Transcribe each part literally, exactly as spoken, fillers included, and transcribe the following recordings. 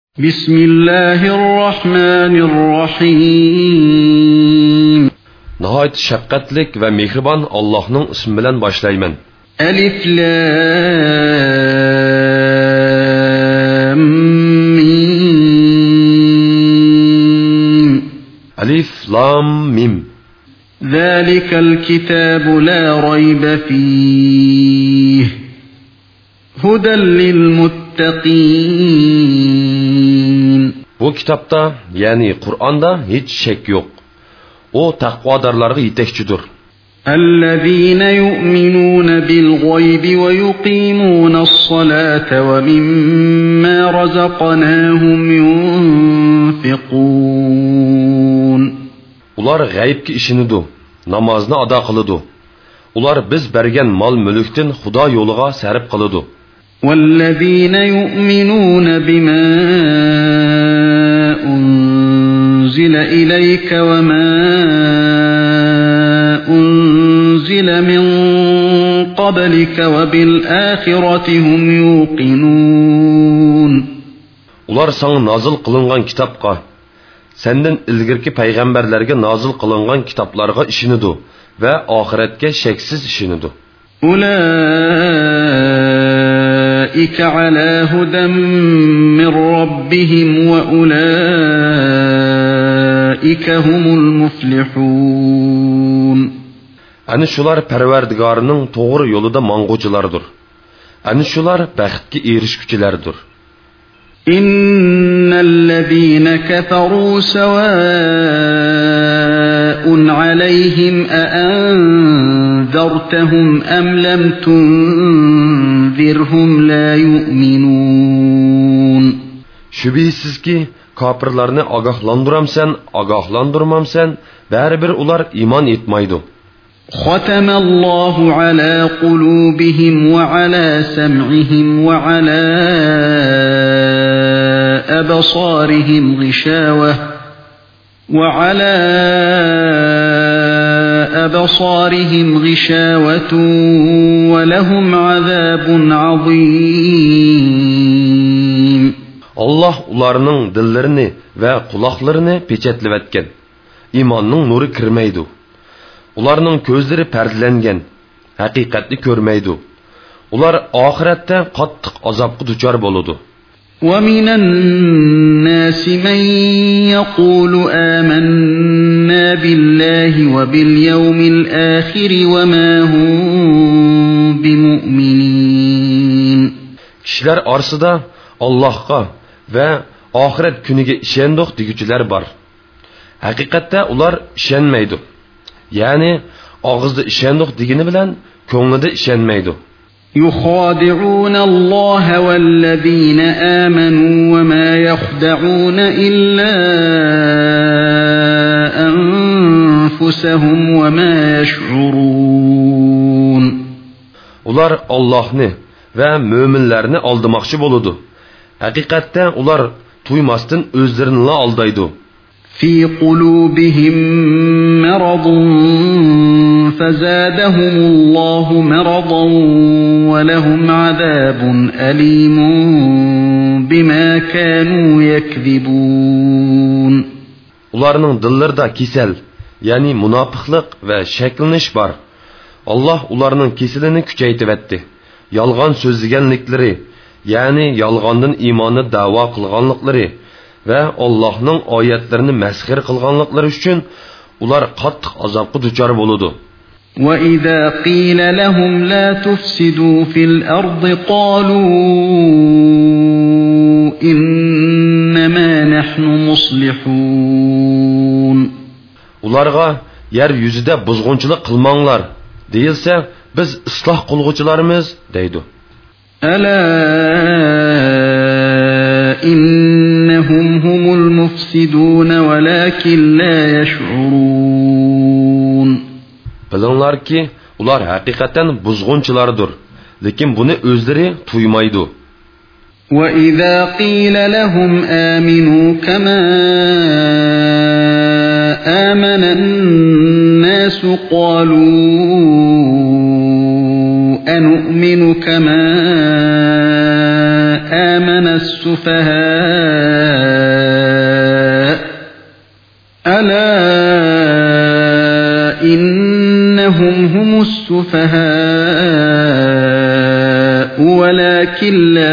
بسم الله الرحمن الرحيم نهايت شفقتlik ve mehriban Allah'ın ismi bilen başlayman. Elif Lam Mim Elif Lam Mim Zâlikel kitâbu lâ raybe fîh Huden lil muttaqîn. Bu kitapta yani Kur'an'da hiç şek yok. O takvadarlarga yetekçidir. اَلَّذ۪ينَ يُؤْمِنُونَ بِالْغَيْبِ وَيُقِيمُونَ الصَّلَاةَ وَمِمَّا رَزَقْنَاهُمْ يُنْفِقُونَ. Ular g'aybga ishinidu, namozni ado qiladi. Ular biz bergan mol mulkdan Xudo yo'liga sarf qiladi. وَالَّذ۪ينَ يُؤْمِنُونَ بِمَا أُنْزِلَ إِلَيْكَ وَمَا أُنْزِلَ مِنْ قَبْلِكَ وَبِالْآخِرَةِ هُمْ يُوقِنُونَ. Ular sana nazil kılıngan kitapka, senden ilgirki peygamberlerge nazil kılıngan kitaplarga işinidu ve ahiretke şeksiz işinidu. أُولَٰئِكَ عَلَى هُدًى مِّن رَّبِّهِمْ وَأُولَٰئِكَ هُمُ الْمُفْلِحُونَ. Ani şular Perverdigarının doğru yolunda manguculardır. Ani şular bəxtki erişküçilerdir. İnnellezîne keferû sevâ'un aleyhim e'enzertehum em lem tunzirhum la yu'minûn. Şübihisiz ki kapırlarını agahlandıramsan, agahlandırmamsan, bəribir ular iman etmaydı. خَتَمَ اللّٰهُ عَلَى قُلُوبِهِمْ وَعَلَى سَمْعِهِمْ وَعَلَى أَبْصَارِهِمْ غِشَاوَةٌ وَعَلَى أَبْصَارِهِمْ غِشَاوَةٌ وَلَهُمْ عَذَابٌ عَظِيمٌ. Allah ularının dillerini ve kulaklarını peçetlivetken, imanның nuru kirmeydi. Ularning ko'zlari perdelengen, haqiqatni ko'rmaydi. Ular oxiratda qattiq azobga duchor bo'ladi. وَمِنَ النَّاسِ مَن يَقُولُ آمَنَّا بِاللَّهِ وَبِالْيَوْمِ الْآخِرِ وَمَا هُمْ بِمُؤْمِنِينَ. Kişiler arasida Allah'a ve ahiret kuniga ishondiq deguchilar bor. Haqiqatda ular ishonmaydi. Yani ağızda işendik digini bilen ko'nglida işenmeydi. يُخَادِعُونَ اللّٰهَ وَالَّذ۪ينَ آمَنُوا وَمَا يَخْدَعُونَ إِلَّا أَنفُسَهُمْ وَمَا يَشْعُرُونَ. Ular Allah'ını ve müminlerini aldamakçı boludu. Hakikatte ular tuymasdan özlerini aldaydı. في قلوبهم مرض فزادهم الله مرضا ولهم عذاب أليم بما كانوا يكذبون. Ularning dillarida kesel, yani münafıklık ve şekliniş var. Allah ularning kesilini küçeytivetti. Yalgan sözlegenlikleri, yani yalgandan imanı dava kılganlıkları ve Allah'ın ayetlerini mezhir kılganlıkları için ular qattiq azabga duchor bo'ladi. وَإِذَا قِيلَ لَهُمْ لَا تُفْسِدُوا فِي الْأَرْضِ قَالُوا إِنَّمَا نَحْنُ مُصْلِحُونَ. Ularga yer yüzüde buzg'unchilik qilmanglar deyilsa, biz isloh qilguvchilarimiz deydi. أَلَا إِنَّهُمْ هُمُ الْمُفْسِدُونَ وَلَكِنْ لَا يَشْعُرُونَ. Bilinglar ki, ular hakikaten buzg'unchilardir, lekin buni o'zlari tuymaydi. وَإِذَا قِيلَ لَهُمْ آمِنُوا كَمَا آمَنَ النَّاسُ قَالُوا أَنُؤْمِنُ كَمَا آمَنَ السُّفَهَاءُ هم السفهاء ولكن لا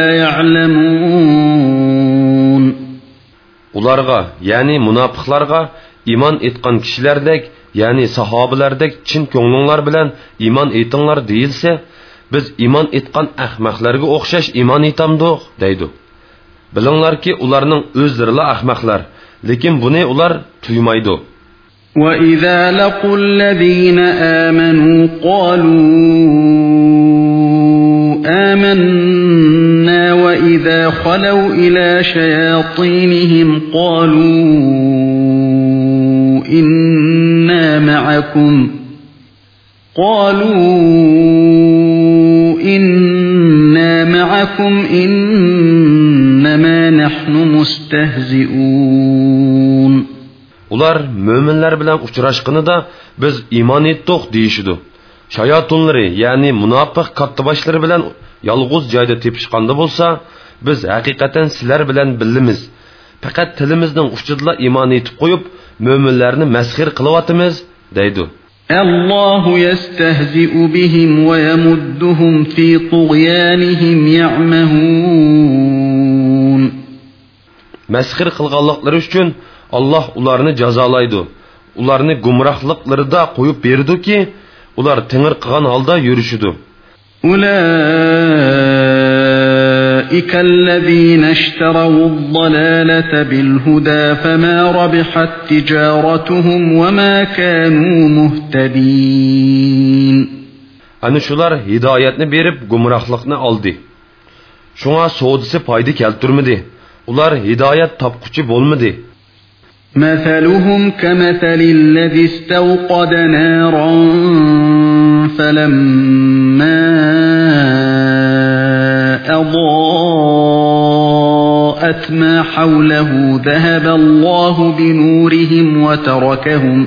يعلمون. Ularga, yani münafıklarga iman etkan kişilerdek, yani sahabelerдek çin ko'nglinglar bilan iman etinglar deyilse, biz iman etkan ahmoqlarga o'xshash iman etamdiq deydi. Bilinglarki, ularning o'zlari ahmoqlar, lekin buni ular tuymaydi. وَإِذَا لَقُوا الَّذِينَ آمَنُوا قَالُوا آمَنَّا وَإِذَا خَلَوْا إِلَى شَيَاطِينِهِمْ قَالُوا إِنَّا مَعَكُمْ قَالُوا إِنَّا مَعَكُمْ إِنَّمَا نَحْنُ مُسْتَهْزِئُونَ. Ular müminler bilan uchrashganida biz iman etdik deyishidi. Shayotinlari, ya'ni munofiq kattaboshlar bilan yolg'iz joyda tepishganda bo'lsa, biz haqiqatan sizlar bilan billimiz. Faqat tilimizning uchidla iman etib qo'yib, mu'minlarni masxir qilyapmiz, deydi. Allohu yastahzi'u bihim va yamudduhum fi tughyanihim ya'mahun. Masxir qilganliklari uchun Allah ularni jazolaydi. Ularni gumrohliklarida qo'yib berdi-ki, ular tingir qilgan holda yurishidi. Ulaika allazina ishtaraw ad-dalalata bil-huda fama rabihat tijaratuhum wa ma kanu muhtadin. Ana shular hidoyatni berib gumrohlikni oldi. Shunga savdisi foyda keltirmadi. Ular hidoyat topquchi bo'lmadi. مثلهم كمثل الذي استوقد نارا فلما أضاءت ما حوله ذهب الله بنورهم وتركهم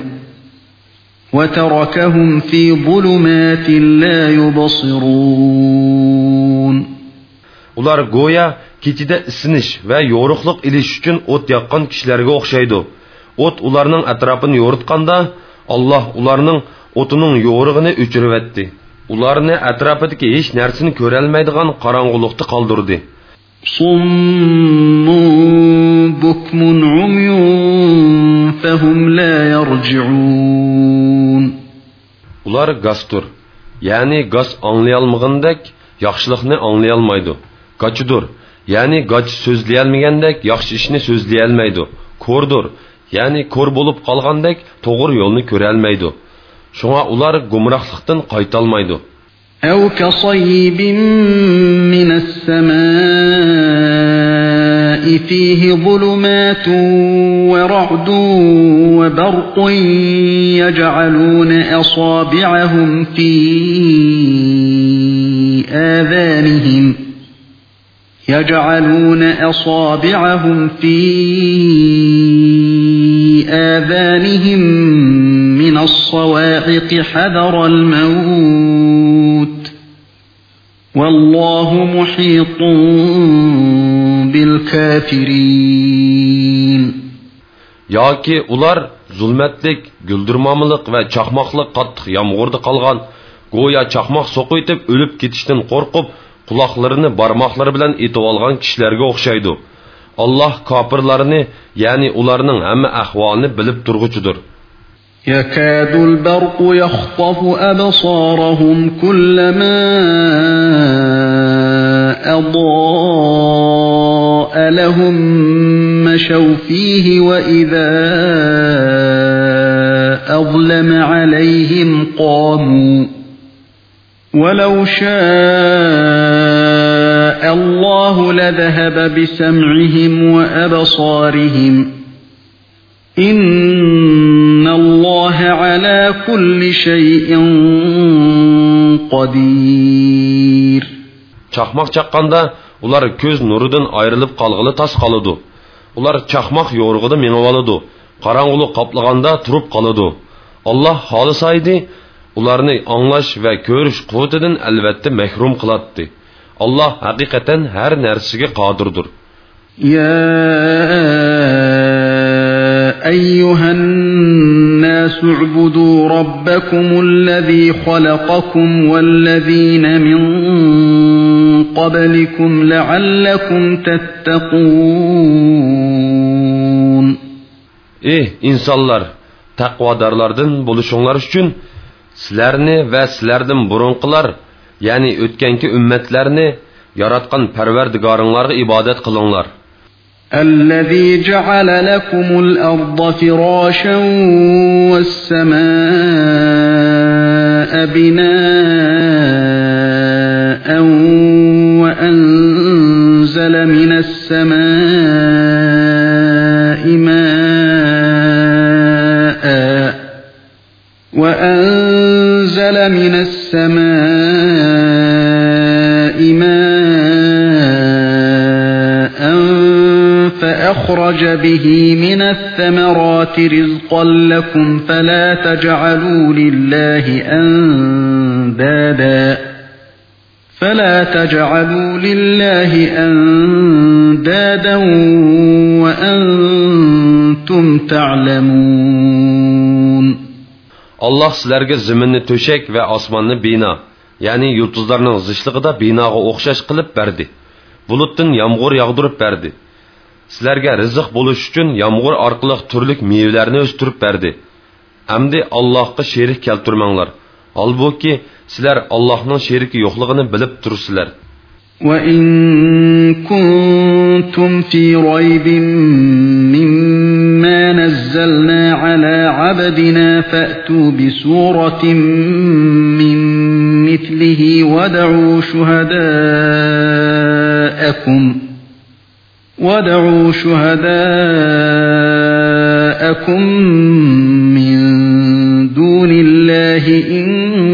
وتركهم في ظلمات لا يبصرون. Ular go'ya kechida isinish va yo'riqlik ilish uchun o't yoqqan kishilarga o'xshaydi. O't ularning atrofini yo'ritganda, Alloh ularning o'tining yo'rig'ini o'chiribdi. Ularni atrofidagi hech narsani ko'ra olmaydigan qorong'ulikda qoldirdi. Summun bukmun umyun fahum la yarji'un. Ular gastur, ya'ni gaz anglay olmagandek yaxshilikni anglay olmaydi. Qochidur, ya'ni qoch so'zlay olmagandek yaxshi ishni so'zlay olmaydi. Ko'rdur, ya'ni ko'r bo'lib qolgandek to'g'ri yo'lni ko'ra olmaydi. Shunga ular gumrohlikdan qayta olmaydi. Aw kasayyibin minas samaa'i fihi zulumatun wa ra'dun wa barqun yaj'aluna asabi'ahum fi adhanihim يجعلون أصابعهم في آذانهم من الصواعق حذر الموت والله محيط بالكافرين. Yoki ular zulmetlik, güldürmamılık ve çakmaklık qattiq yağmurda qalgan, go'yo chaqmoq so'qitib o'lib ketishdan qo'rqib quloqlarini barmoqlari bilan etib olgan kishilarga o'xshaydi. Alloh kofirlarni, ya'ni ularning hamma ahvolini bilib turg'uchidir. Yakadul barqu yakhtafu absarahum kullama adaa lahum mashaw fihi wa idha adlama alayhim qamu ولو شاء الله لذهب بسمعهم وأبصارهم إن الله على كل شيء قدير. Çaqmaq çaqqanda ular ko'z nuridan ayrilib qalğılı tas qalıdı. Ular çaqmaq yo'rug'ida menib oladı. Qarang'ulik qaplaganda turib qaladı. Allah xolisaydi ularni anglash va ko'rish quvvatidan albatta mahrum qilatdi. Allah haqiqatan har narsaga qodirdir. Ya ayyuhan الناس اعبدوا ربكم الذي خلقكم والذين من قبلكم لعلكم تتقون. Ey insanlar, taqvodorlardan bo'lishinglar uchun sizlarni va sizlardan burunqilar, ya'ni o'tganki ummatlarni yaratgan Parvardigoringlarga ibodat qilinglar. الذي جعل لكم الأرض فراشا والسماء بناء وأنزل من السماء ماء وأنزل من السماء ماء فأخرج به من الثمرات رزقا لكم فلا تجعلوا لله أندادا فلا تجعلوا لله أندادا وأنتم تعلمون. Allah sizlarga zaminni to'shak va osmonni bino, ya'ni yulduzlarning zishlig'ida binoga o'xshash qilib berdi. Bulutdan yomg'ir yog'dirib berdi. Sizlarga rizq bo'lish uchun yomg'ir orqali turli mevalarni o'stirib berdi. Hamdi Allohga sherik keltirmanglar. Holbuki sizlar Allohning sheriki yo'qligini bilib tursizlar. وَإِن كُنتُمْ فِي رَيْبٍ مِّمَّا نَزَّلْنَا عَلَى عَبْدِنَا فَأْتُوا بِسُورَةٍ مِّن مِّثْلِهِ وَادْعُوا شُهَدَاءَكُمْ وَادْعُوا شُهَدَاءَكُمْ مِن دُونِ اللَّهِ إِن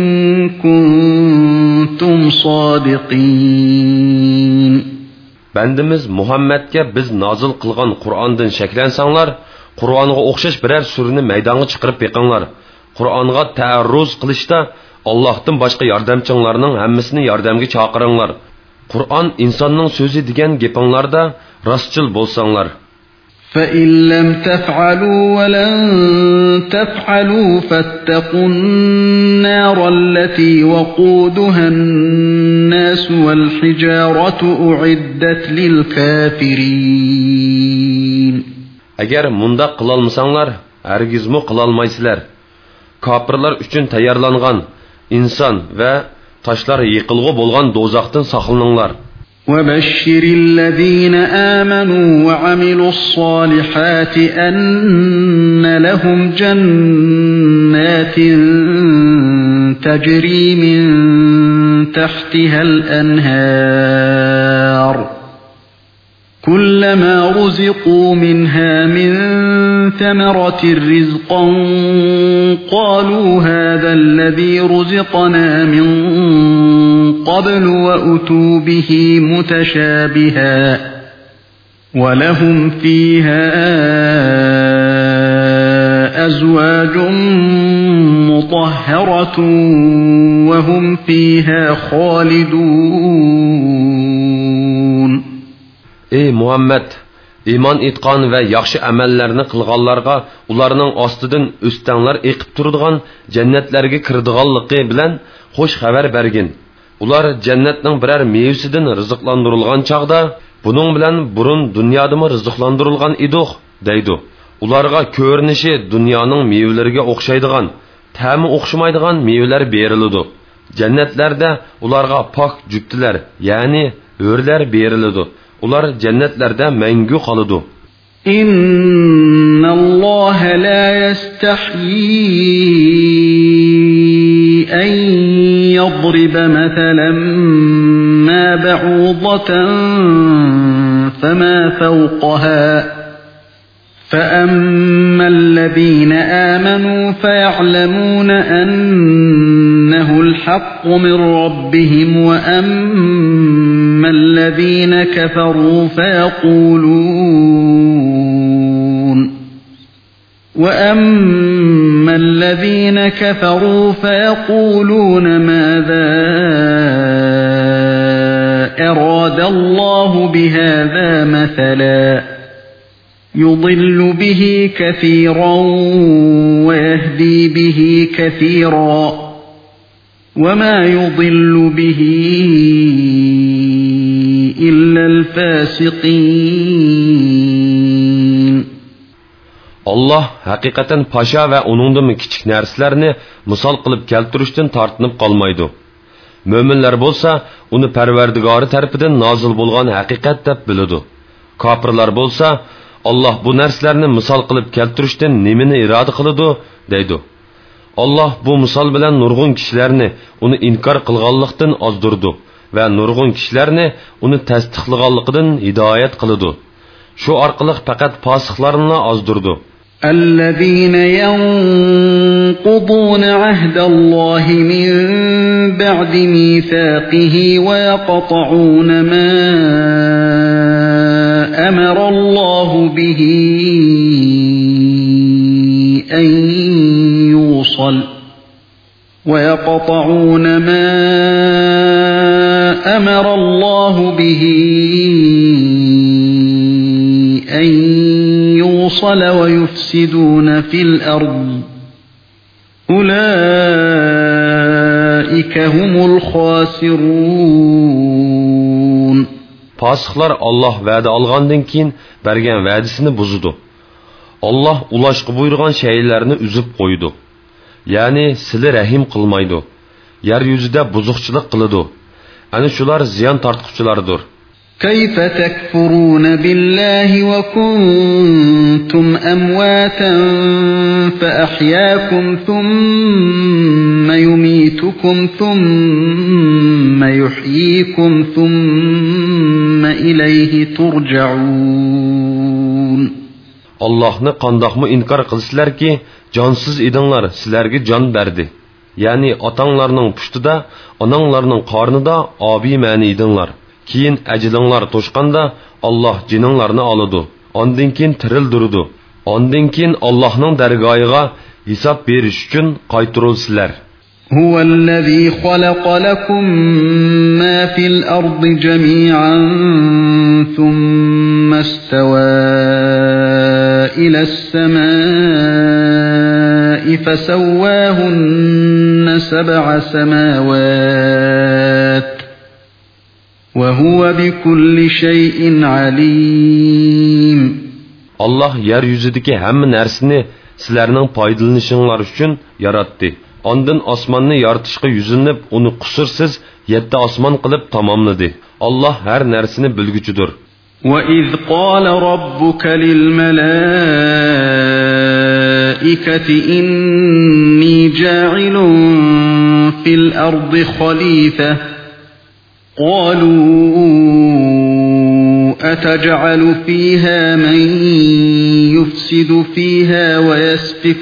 كُنتُمْ صَادِقِينَ. Bendimiz Muhammed'ga biz nazil qilgan Qur'ondan shaklansanglar, Qur'onga o'xshash biror surani maydonga chiqarib beqinglar. Qur'onga ta'arruz qilishda Allohdan boshqa yordamchilarning hammasini yordamga chaqiringlar. Qur'on insonning so'zi degan gapinglarda rostchil bo'lsanglar. فَإِن لَّمْ تَفْعَلُوا وَلَن تَفْعَلُوا فَاتَّقُوا النَّارَ الَّتِي وَقُودُهَا النَّاسُ وَالْحِجَارَةُ أُعِدَّتْ لِلْكَافِرِينَ. Agar munda qilolmasanglar, hargizmi qilolmaysizlar. Kofirlar uchun tayyorlangan inson va toshlar yiqilg'i bo'lgan do'zaxdan saqlaninglar. وَبَشِّرِ الَّذِينَ آمَنُوا وَعَمِلُوا الصَّالِحَاتِ أَنَّ لَهُمْ جَنَّاتٍ تَجْرِي مِن تَحْتِهَا الْأَنْهَارُ كُلَّمَا رُزِقُوا مِنْهَا مِن ثَمَرَةٍ رِزْقًا قَالُوا هَذَا الَّذِي رُزِقْنَا مِن قَبْلُ وَأُتُوا بِهِ مُتَشَابِهًا وَلَهُمْ فِيهَا أَزْوَاجٌ مُطَهَّرَةٌ وَهُمْ فِيهَا خَالِدُونَ. Ey Muhammed, iman etqan və yaxşı əməllərini qılğanlarga ularning ostidan o'stanlar eqib turadigan jannatlarga kiradiganligi bilan xo'sh xabar bergin. Ular jannatning biror mevasidan rizqlantirilgan chaqda, buning bilan burun dunyodami rizqlantirilgan edik, deydi. Ularga ko'rinishi dunyoning mevalariga o'xshaydigan, ta'mi o'xshamaydigan mevalar beriladi. Jannatlarda ularga pok juftilar, ya'ni o'rlar beriladi. Ular jannatlarda mangu qoladi. İnnalloha la yastahyi an yadriba mathalan ma ba'udatan fama fawqaha فَأَمَّا الَّذِينَ آمَنُوا فَيَعْلَمُونَ أَنَّهُ الْحَقُّ مِنْ رَبِّهِمْ وَأَمَّا الَّذِينَ كَفَرُوا فَيَقُولُونَ وَأَمَّا الَّذِينَ كَفَرُوا فَيَقُولُونَ مَاذَا أَرَادَ اللَّهُ بِهَذَا مَثَلًا يضل به كثيرا ويهدي به كثيرا وما يضل به إلا الفاسقين. Allah haqiqatan pasha va uningdan kichik narsalarni misol qilib keltirishdan tortinib qolmaydi. Mo'minlar bo'lsa, uni Parvardigori tarafidan nozil bo'lgan haqiqat deb biladi. Kofirlar bo'lsa, Allah bu narsalarni misol qilib keltirishdan nimani iroda qiladi deydi. Allah bu misol bilan nurg'un kishilarni uni inkor qilganlikdan ozdirdi va nurg'un kishilarni uni tasdiqlaganligidan hidoyat qiladi. Shu orqali faqat fosiqlarni ozdirdi. الذين ينقضون عهد الله من بعد ميثاقه ويقطعون ما أمر الله به أن يوصل ويقطعون ما أمر الله به أن يوصل ويفسدون في الأرض أولئك هم الخاسرون. Fasıqlar Allah vədə alğandan keyin bergen vədisini buzudu. Allah ulaşqı buyurğan şeylerini üzüp qoydu. Yani sili rəhim qılmaydı. Yer yüzüdə buzuqçılıq qılıdı. Ani şular ziyan tartqıçılardır. كيف تكفرون بالله وكنتم أمواتا فأحياكم ثم يميتكم ثم يحييكم ثم إليه ترجعون. Allah'ını qandaqmı inkar qılsılar ki, cansız idinlar sizlərgi can berdi. Yani atanlarının puştuda, ananlarının qarnıda abi məni idinlar. Keyin ajilinglar to'shqanda Allah jininglarni oladi. Ondan keyin tirildirdi. Ondan keyin Allohning dargohiga hisob berish uchun qaytarilsizlar. هو الذي خلق لكم ما في الأرض جميعا ثم استوى إلى السماء فسواهن سبع سماوات وهو بكل شيء عليم. Allah yer yüzüdeki hamma narsani sizlarning foydalanishinglar uchun yaratdi. Ondan osmonni yaratishga yuzinib, uni qusursiz yetti osmon qilib tamomladi. Allah har narsani bilguchidir. وَإِذْ قَالَ رَبُّكَ لِلْمَلَائِكَةِ إِنِّي جَاعِلٌ فِي الْأَرْضِ خَلِيفَةً قالوا أتجعل فيها من يفسد فيها ويسفك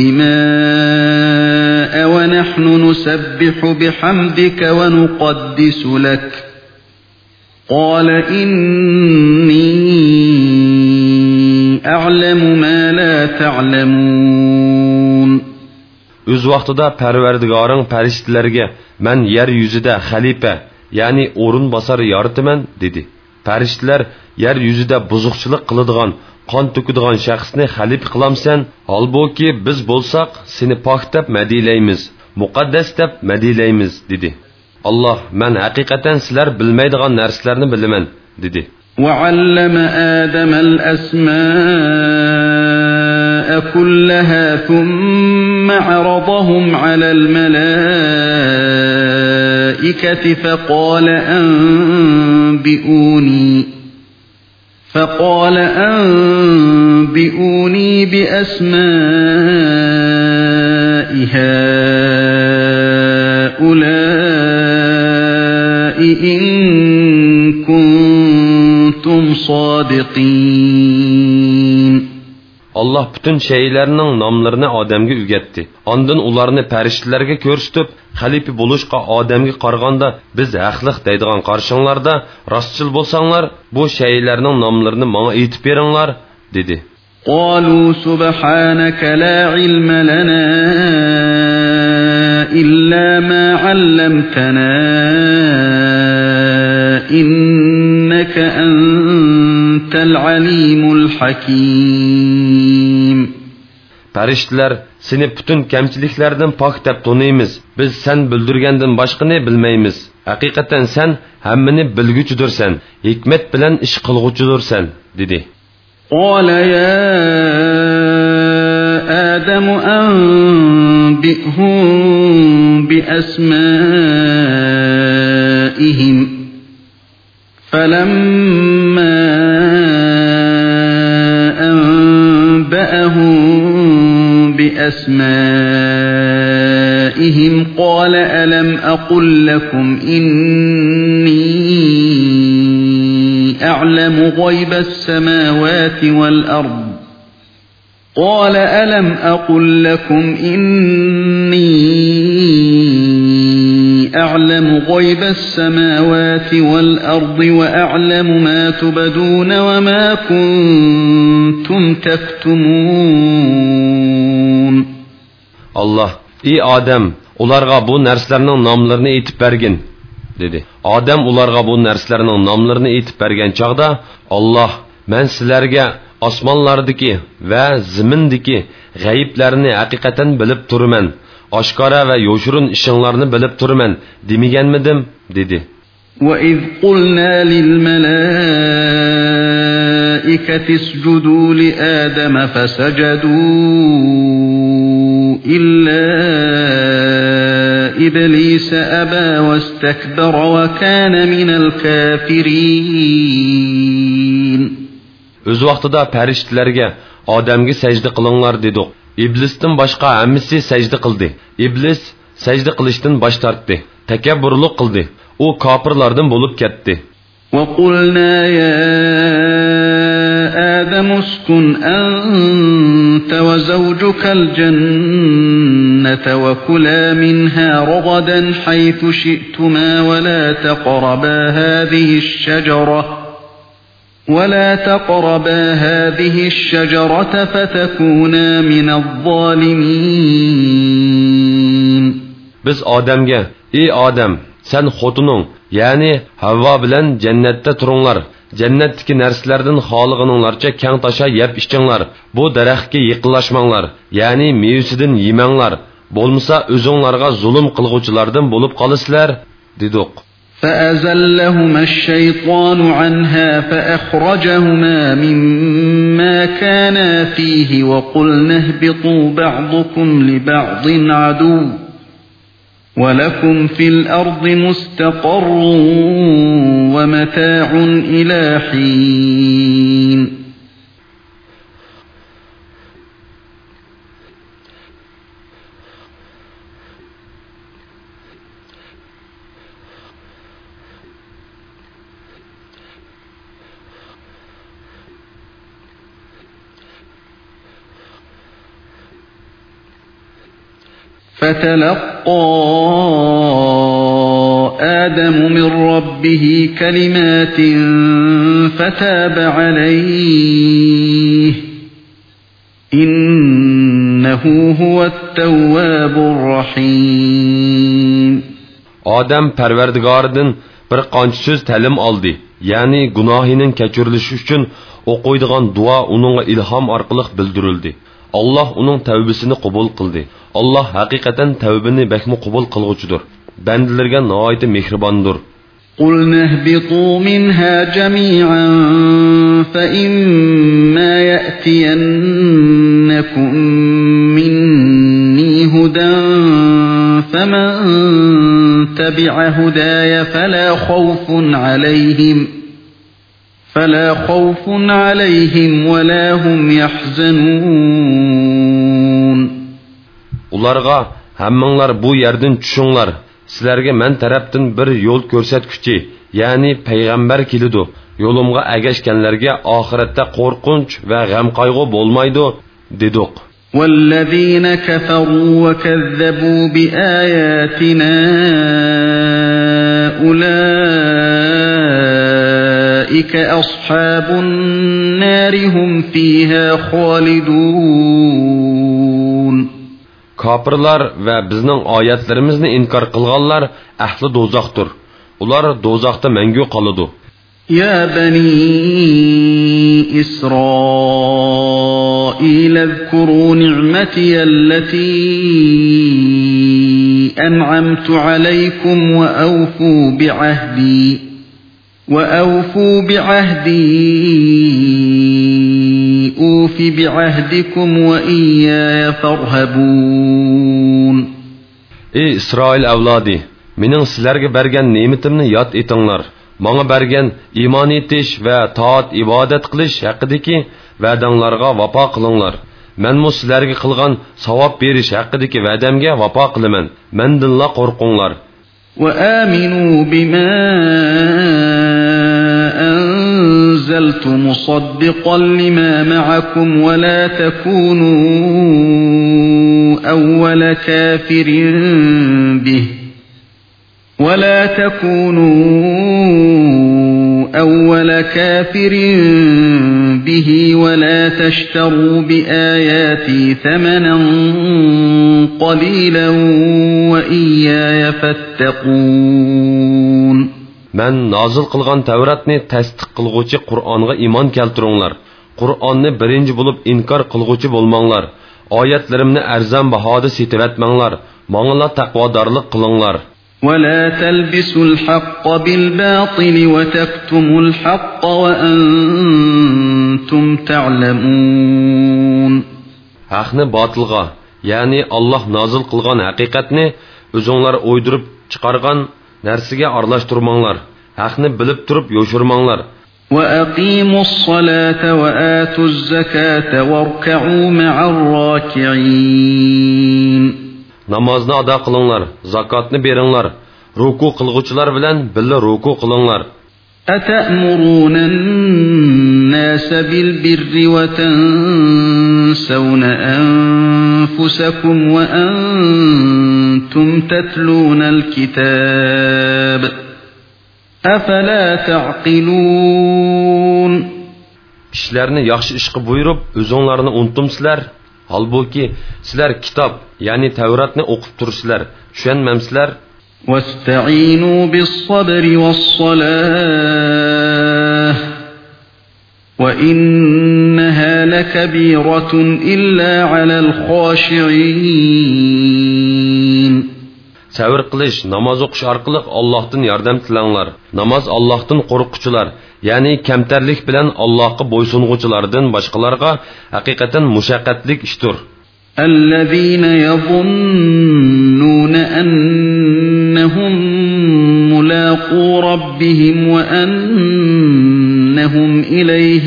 الدماء ونحن نسبح بحمدك ونقدس لك قال إني أعلم ما لا تعلمون. Öz vaqtida Parvardigoring farishtalarga men yer yuzida xalifa yani o'rin bosar yoritiman dedi. Farishtalar yer yuzida buzuqchilik qiladigan, qon to'kadigan shaxsni xalifa qilamsan, holbuki biz bo'lsak seni pok deb madilaymiz, muqaddas deb madilaymiz dedi. Allah men haqiqatan sizlar bilmaydigan narsalarni bilaman dedi. وَعَلَّمَ آدَمَ الْأَسْمَاءَ كُلَّهَا ثُمَّ عَرَضَهُمْ عَلَى الْمَلَائِكَةِ فَقَالَ أَنْبِئُونِي فَقَالَ أَنْبِئُونِي بِأَسْمَاءِ هَؤُلَاءِ إِنْ كُنْتُمْ صَادِقِينَ. Allah bütün şeylerinin namlarını Adem'e ügetti. Ondan ularını periştilerge körüstüp, halifi buluşqa Adem'e qarğanda biz haqlıq deydiğen qarşınlarda rastçıl bolsanlar, bu şeylerinin namlarını bana aytib beringlar, dedi. قالوا سبحانك لا علم لنا إلا ما علمتنا إنك أنت أنت العليم الحكيم. Farishtalar, seni bütün kamchiliklardan pok deb tanıymiz. Biz sen bildirgandan boshqani bilmaymiz. Haqiqatan sen hammani bilguchidirsan, hikmat bilan ish qilguchidirsan, dedi. Qala ya Adam anbi'hum bi asma'ihim. Falamma anba'ahum بأسمائهم قال ألم أقل لكم إني أعلم غيب السماوات والأرض قال ألم أقل لكم إني أعلم غيب السماوات والأرض وأعلم ما تبدون وما كنتم تكتمون. Allah, ey Adam, ularga bu narsalarning nomlarini aytib bergin, dedi. Adam ularga bu narsalarning nomlarini aytib bergan chaqda, Allah, men sizlarga osmonlardagi va zimindagi g'ayiblarni haqiqatan bilib turaman, oshkora va yo'shurun ishinglarni bilib turaman demaganmidim, dedi. وَإِذْ قُلْنَا لِلْمَلَائِكَةِ اسْجُدُوا لِآدَمَ فَسَجَدُوا إِلَّا إِبْلِيسَ أَبَى وَاسْتَكْبَرَ وَكَانَ مِنَ الْكَافِرِينَ. Öz vaqtida farishtalarga Odamga sajda qilinglar dedik. İblisdan boshqa hammasi sajda qildi. İblis sajda qilishdan bosh tortdi. Takabburlik qildi. U kofirlardan bo'lib ketdi. وَقُلْنَا يَا آدَمُ اسْكُنْ أَنْتَ وَزَوْجُكَ الْجَنَّةَ وَكُلَا مِنْهَا رَغَدًا حَيْثُ شِئْتُمَا وَلَا تَقْرَبَا هَذِهِ الشَّجَرَةَ وَلَا تَقْرَبَا هَذِهِ الشَّجَرَةَ فَتَكُونَا مِنَ الظَّالِمِينَ. Biz Adem'ge, ey Adem, sen xotunun, yani Havva bilen cennette turunlar, cennetteki nerslerden halıgınınlarca keng taşa yep işçinlar, bu daraxtga yıqıllaşmanlar, yani meyusidin yemenlar, bolmasa özünlarga zulüm qılğuçılardan bolup qalısılar, dedik. فَأَزَلَّهُمَا الشَّيْطَانُ عَنْهَا فَأَخْرَجَهُمَا مِمَّا كَانَا فِيهِ وَقُلْنَا اهْبِطُوا بَعْضُكُمْ لِبَعْضٍ عَدُوٌّ وَلَكُمْ فِي الْأَرْضِ مُسْتَقَرٌّ وَمَتَاعٌ إِلَى حِينٍ. فَتَلَقَّى آدَمُ مِنْ رَبِّهِ كَلِمَاتٍ فَتَابَ عَلَيْهِ إِنَّهُ هُوَ التَّوَّابُ الرَّحِيمُ. Adam Parvardigordan bir qancha so'z ta'lim oldi. Ya'ni gunohining kechirilishi uchun o'qiydigan duo uningga ilhom orqali bildirildi. Allah uning tavbasini qabul qildi. Allah haqiqatan tavbani bakmi qabul qilguchidir. Bandalarga nihoyat mehribondir. قُلْنَا اهْبِطُوا مِنْهَا جَمِيعًا فَإِمَّا يَأْتِيَنَّكُمْ مِنِّي هُدًى فَمَنْ تَبِعَ هُدَايَ فَلَا خَوْفٌ عَلَيْهِمْ فَلَا خَوْفٌ عَلَيْهِمْ وَلَا هُمْ يَحْزَنُونَ. Ularga hammanglar bu yerdan tushinglar. Sizlarga men tarafdan bir yo'l ko'rsatguchi, ya'ni payg'ambar keladi. Yo'limga agashganlarga oxiratda qo'rqinch va g'am qayg'u bo'lmaydi, dedik. وَالَّذِينَ كَفَرُوا وَكَذَّبُوا بِآيَاتِنَا أُولَئِكَ أَصْحَابُ النَّارِ هُمْ فِيهَا خَالِدُونَ. Kafirlar ve bizning oyatlarimizni inkar qilganlar ahli do'zaxdir. Ular do'zaxda mangu qoladi. يا بني إسرائيل اذكروا نعمتي التي أنعمت عليكم وأوفوا بعهدي وأوفوا بعهدي أوف بعهدكم وإياي فارهبون. Ey İsrail avlodi, mening sizlarga bergan ne'matimni yod etinglar. Manga bergan iymon etish va toat ibodat qilish haqidagi va'danglarga vafo qilinglar. Men mu sizlarga qilgan savob berish haqidagi va'damga vafo qilaman. Mendinla qo'rqinglar. وآمنوا بما أنزلت مصدقا لما معكم ولا تكونوا أول كافر به ولا تكونوا أول كافر به ولا تشتروا بآياتي ثمنا قليلا وإياي فاتقون. Men nazil qilgan Tavratni tasdiq qilguvchi Qur'onga iymon keltiringlar. Qur'onni birinchi bo'lib inkor qilguvchi bo'lmanglar. Oyatlarimni arzon bahoda setivatmanglar. Menga taqvodorlik qilinglar. ولا تلبسوا الحق بالباطل وتكتموا الحق وأنتم تعلمون. Haqni batilga, ya'ni Allah nazil qilgan haqiqatni o'zinglar o'ydirib chiqargan narsaga aralashtirmanglar. Haqni bilib turib yo'shirmanglar. وأقيموا الصلاة وآتوا الزكاة واركعوا مع الراكعين. Namozni ado qilinglar, zakotni beringlar, ruku qilguvchilar bilan birga ruku qilinglar. أتأمرون الناس بالبر وتنسون أنفسكم وأنتم تتلون الكتاب أفلا تعقلون. Kishilarni yaxshi ishga buyurib, o'zinglarni unutmsizlar. Halbuki sizlar kitob, ya'ni Tavratni o'qib tursizlar. Tushunmamsizlar. واستعينوا بالصبر والصلاة وإنها لكبيرة إلا على الخاشعين. Sabr qilish, namoz o'qish orqali Allohdan yordam tilanglar. Namoz Allohdan qo'rquvchilar, ya'ni kamtarlik bilan Allohga bo'ysunuvchilardan boshqalarga haqiqatan mushaqqatlik ishdir. الذين يظنون أنهم ملاقو ربهم وأنهم إليه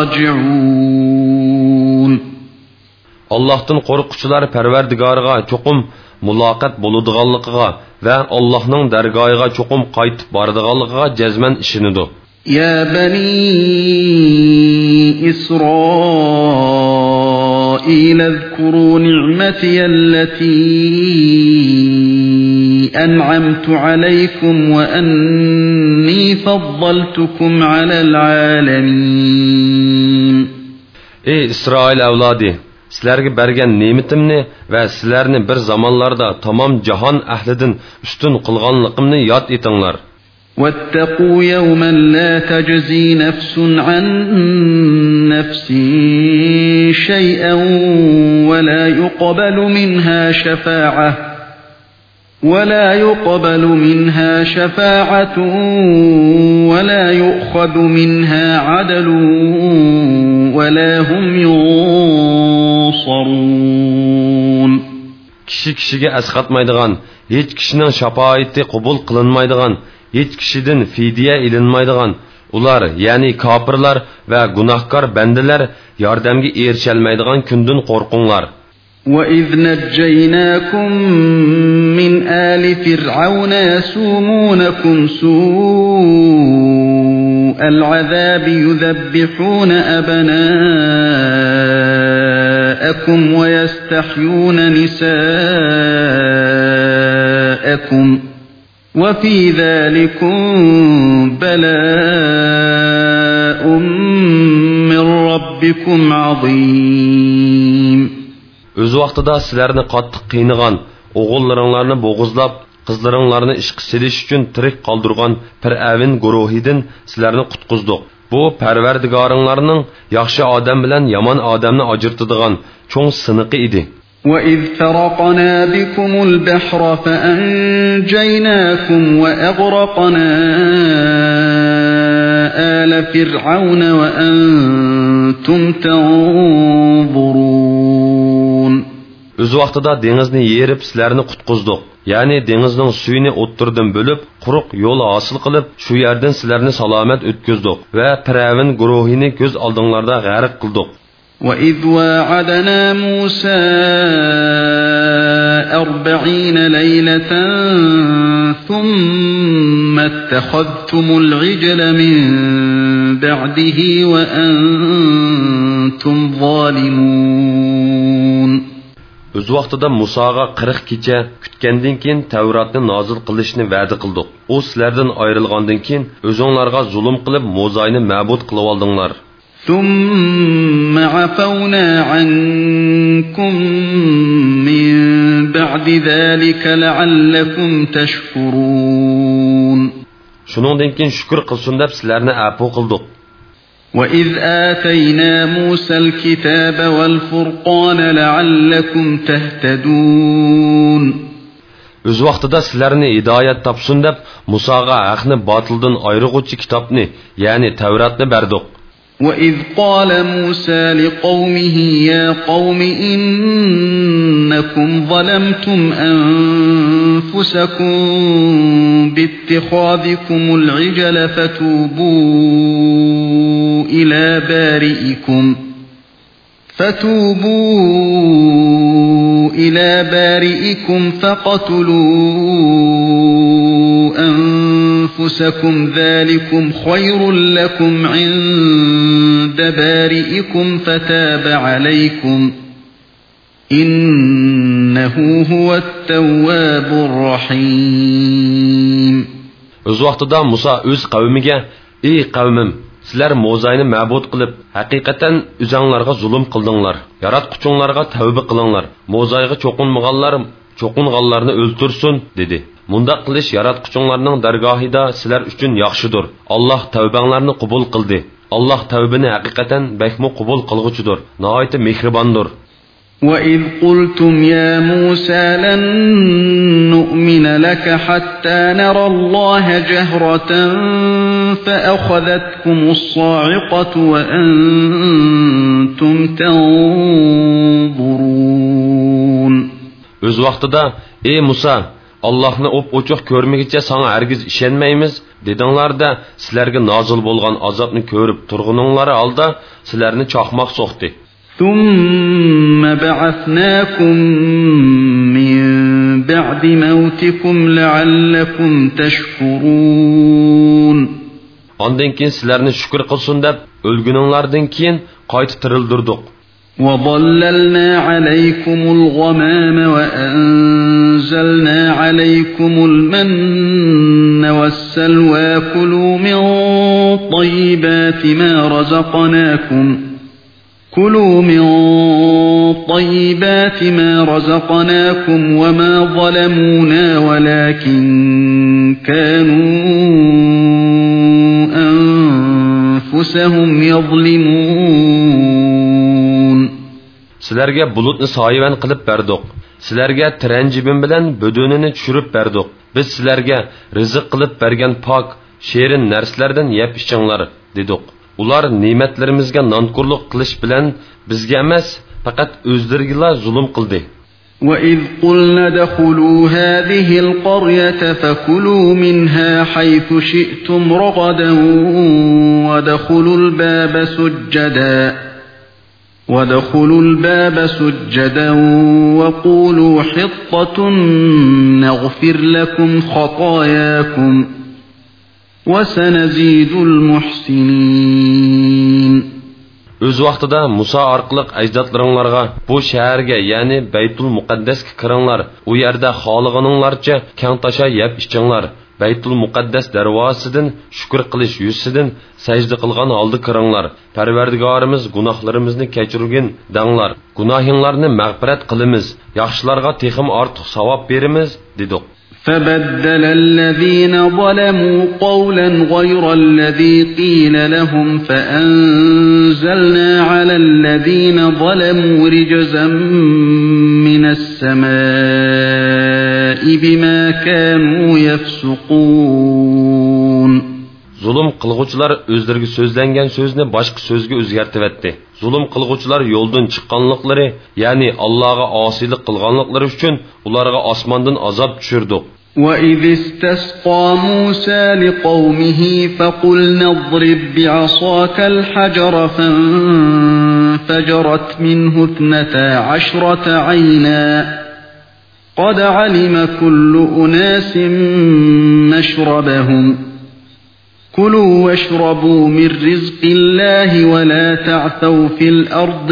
راجعون. Allohdan qo'rquvchilar Parvardigoriga cho'qim muloqot bo'ladiganligiga va Allohning dargohiga cho'qim qaytib boradiganligiga jazman ishonadi. يا بني إسرائيل اذكروا نعمتي التي أنعمت عليكم وأني فضلتكم على العالمين. Ey İsrail avlodi, sizlarga bergan ne'matimni va sizlarni bir zamonlarda tamom jahon ahlidan ustun qilganligimni yod etinglar. واتقوا يوما لا تجزي نفس عن نفس شيئا ولا يقبل منها شفاعة ولا يقبل منها شفاعة ولا يؤخذ منها عدل ولا هم ينصرون. Kishi kishiga asqatmaydigan, hech kishining shafoati qabul qilinmaydigan, hech kishidan fidya ilinmaydigan, ular ya'ni kofirlar va gunohkor bandalar yordamga erisholmaydigan kundan qo'rqinglar. وَإِذْ نَجَّيْنَاكُمْ مِنْ آلِ فِرْعَوْنَ يَسُومُونَكُمْ سُوءَ الْعَذَابِ يُذَبِّحُونَ أَبْنَاءَكُمْ وَيَسْتَحْيُونَ نِسَاءَكُمْ وَفِي ذَلِكُمْ بَلَاءٌ مِّن رَّبِّكُمْ عَظِيمٌ. Öz vaqtida sizlarni qattiq qiynagan, o'g'illaringlarni bo'g'izlab, qizlaringlarni ishqi selish uchun tirik qoldirgan Fir'avn guruhidan sizlarni qutqizdik. Bu Parvardigoringlarning yaxshi odam bilan yomon odamni ajratadigan cho'ng siniqi edi. وَإِذْ فَرَقْنَا بِكُمُ الْبَحْرَ فَأَنْجَيْنَاكُمْ وَأَغْرَقْنَا آلَ فِرْعَوْنَ وَأَنْتُمْ تَنْظُرُونَ. Öz vaqtida dengizni yerib sizlarni qutqizdik. Ya'ni dengizning suyini o'ttirdim bo'lib, quruq yo'l hosil qilib, shu yerdan sizlarni salomat o'tkazdik va Fir'avn guruhini ko'z oldinglarda g'arq qildik. وَإِذْ وَاعَدْنَا مُوسَى أَرْبَعِينَ لَيْلَةً ثُمَّ اتَّخَذْتُمُ الْعِجْلَ مِنْ بَعْدِهِ وَأَنْتُمْ ظَالِمُونَ. Öz vaqtida Musaga qirq kecha kutgandan keyin Tavratni nozil qilishni va'da qildik. U sizlardan ayrilgandan keyin o'zingizlarga zulm qilib Mo'zayni ma'bud qilib oldinglar. ثُمَّ عَفَوْنَا عَنْكُمْ مِنْ بَعْدِ ذَلِكَ لَعَلَّكُمْ تَشْكُرُونَ. Shuningdan keyin shukr qilsin deb sizlarni afv qildik. وَإِذْ آتَيْنَا مُوسَى الْكِتَابَ وَالْفُرْقَانَ لَعَلَّكُمْ تَهْتَدُونَ. Öz vaqtida sizlarni hidoyat topsin deb Musaga haqni botildan ayiruvchi kitobni, ya'ni Tavratni berdik. وَإِذْ قَالَ مُوسَى لِقَوْمِهِ يَا قَوْمِ إِنَّكُمْ ظَلَمْتُمْ أَنفُسَكُمْ بِاتِّخَاذِكُمُ الْعِجْلَ فَتُوبُوا إِلَى بَارِئِكُمْ فَتُوبُوا إِلَى بَارِئِكُمْ فَقَتُلُوا أَنفُسَكُمْ ذَلِكُمْ خَيْرٌ لَكُمْ عِندَ بَارِئِكُمْ فَتَابَ عَلَيْكُمْ إِنَّهُ هُوَ التَّوَّابُ الرَّحِيمُ. Öz vaqtida Musa öz qavmiga: "Ey qavmim, sizlar Mo'zayni ma'bud qilib, haqiqatan o'zingizlarga zulm qildinglar. Yaratquchinglarga tavba qilinglar. Mo'zayga cho'qinmaganlar cho'qinganlarni o'ltirsin" dedi. Munda qilish yaratquchinglarning dargohida sizlar uchun yaxshidir. Alloh tavbanglarni qabul qildi. Alloh tavbani haqiqatan bakmo qabul qilguchidir. Nihoyat mehribondir. وَإِذْ قُلْتُمْ يَا مُوسَى لَن نُّؤْمِنَ لَكَ حَتَّى نَرَى اللَّهَ جَهْرَةً فَأَخَذَتْكُمُ الصَّاعِقَةُ وَأَنْتُمْ تَنْظُرُونَ. Öz vaqtida: "Ey Musa, Allah'ını op oçuq görmegiçe sana hergiz işenmeymiz" dedinglarda, sizlarga nozil bo'lgan azobni ko'rib turguninglar alda sizlarni chaqmoq so'qdi. ثُمَّ بَعَثْنَاكُمْ مِنْ بَعْدِ مَوْتِكُمْ لَعَلَّكُمْ تَشْكُرُونَ. Ondan keyin sizlarni shukr qilsin deb o'lguninglardan keyin qayta tirildirdik. وَظَلَّلْنَا عَلَيْكُمُ الْغَمَامَ وَأَنزَلْنَا عَلَيْكُمُ الْمَنَّ وَالسَّلْوَىٰ كُلُوا مِنْ طَيِّبَاتِ مَا رَزَقْنَاكُمْ كُلُوا مِنْ طَيِّبَاتِ مَا رَزَقْنَاكُمْ وَمَا ظَلَمُونَا وَلَكِنْ كَانُوا أَنفُسَهُمْ يَظْلِمُونَ. Sizlarga bulutni soyivan qilib berdik. Sizlarga tiranjibin bilan budunini tushirib berdik. Biz sizlarga rizq qilib bergan pok, sherin narsalardan yeb ichinglar dedik. Ular ne'matlarimizga nonkurlik qilish bilan bizga emas, faqat o'zlariga zulm qildi. وَإِذْ قُلْنَا ادْخُلُوا هَذِهِ الْقَرْيَةَ فَكُلُوا مِنْهَا حَيْثُ شِئْتُمْ رَغَدًا وَادْخُلُوا الْبَابَ سُجَّدًا وَادْخُلُوا الْبَابَ سُجَّدًا وَقُولُوا حِطَّةٌ نَغْفِرْ لَكُمْ خَطَايَاكُمْ وَسَنَزِيدُ الْمُحْسِنِينَ. Öz vaqtida Musa orqali ajdodlaringlarga bu shaharga, ya'ni Baytul Muqaddasga kiringlar. U yerda xohlaganinglarcha kang tasha yeb ichinglar. Baytul Muqaddas darvozasidan shukr qilish yuzidan sajda qilgan holda kiringlar. Parvardigorimiz gunohlarimizni kechirgin danglar. Gunohinglarni mag'firat qilamiz. Yaxshilarga texim ortiq savob beramiz dedik. فبدل الذين ظلموا قولا غير الذي قيل لهم فأنزلنا على الذين ظلموا رجزا من السماء بما كانوا يفسقون. Zulm qilg'uvchilar o'zlariga so'zlangan so'zni boshqa so'zga o'zgartirdi. Zulm qilg'uvchilar yo'ldan chiqqanliklari, ya'ni Allohga osiylik qilganliklari uchun ularga osmondan azob tushirdik. وَإِذِ اسْتَسْقَى مُوسَى لِقَوْمِهِ فَقُلْنَا اضْرِبْ بِعَصَاكَ الْحَجَرَ فَانفَجَرَتْ مِنْهُ اثْنَتَا عَشْرَةَ عَيْنًا قَدْ عَلِمَ كُلُّ أُنَاسٍ مَشْرَبَهُمْ كُلُوا وَاشْرَبُوا مِنْ رِزْقِ اللَّهِ وَلَا تَعْثَوْا فِي الْأَرْضِ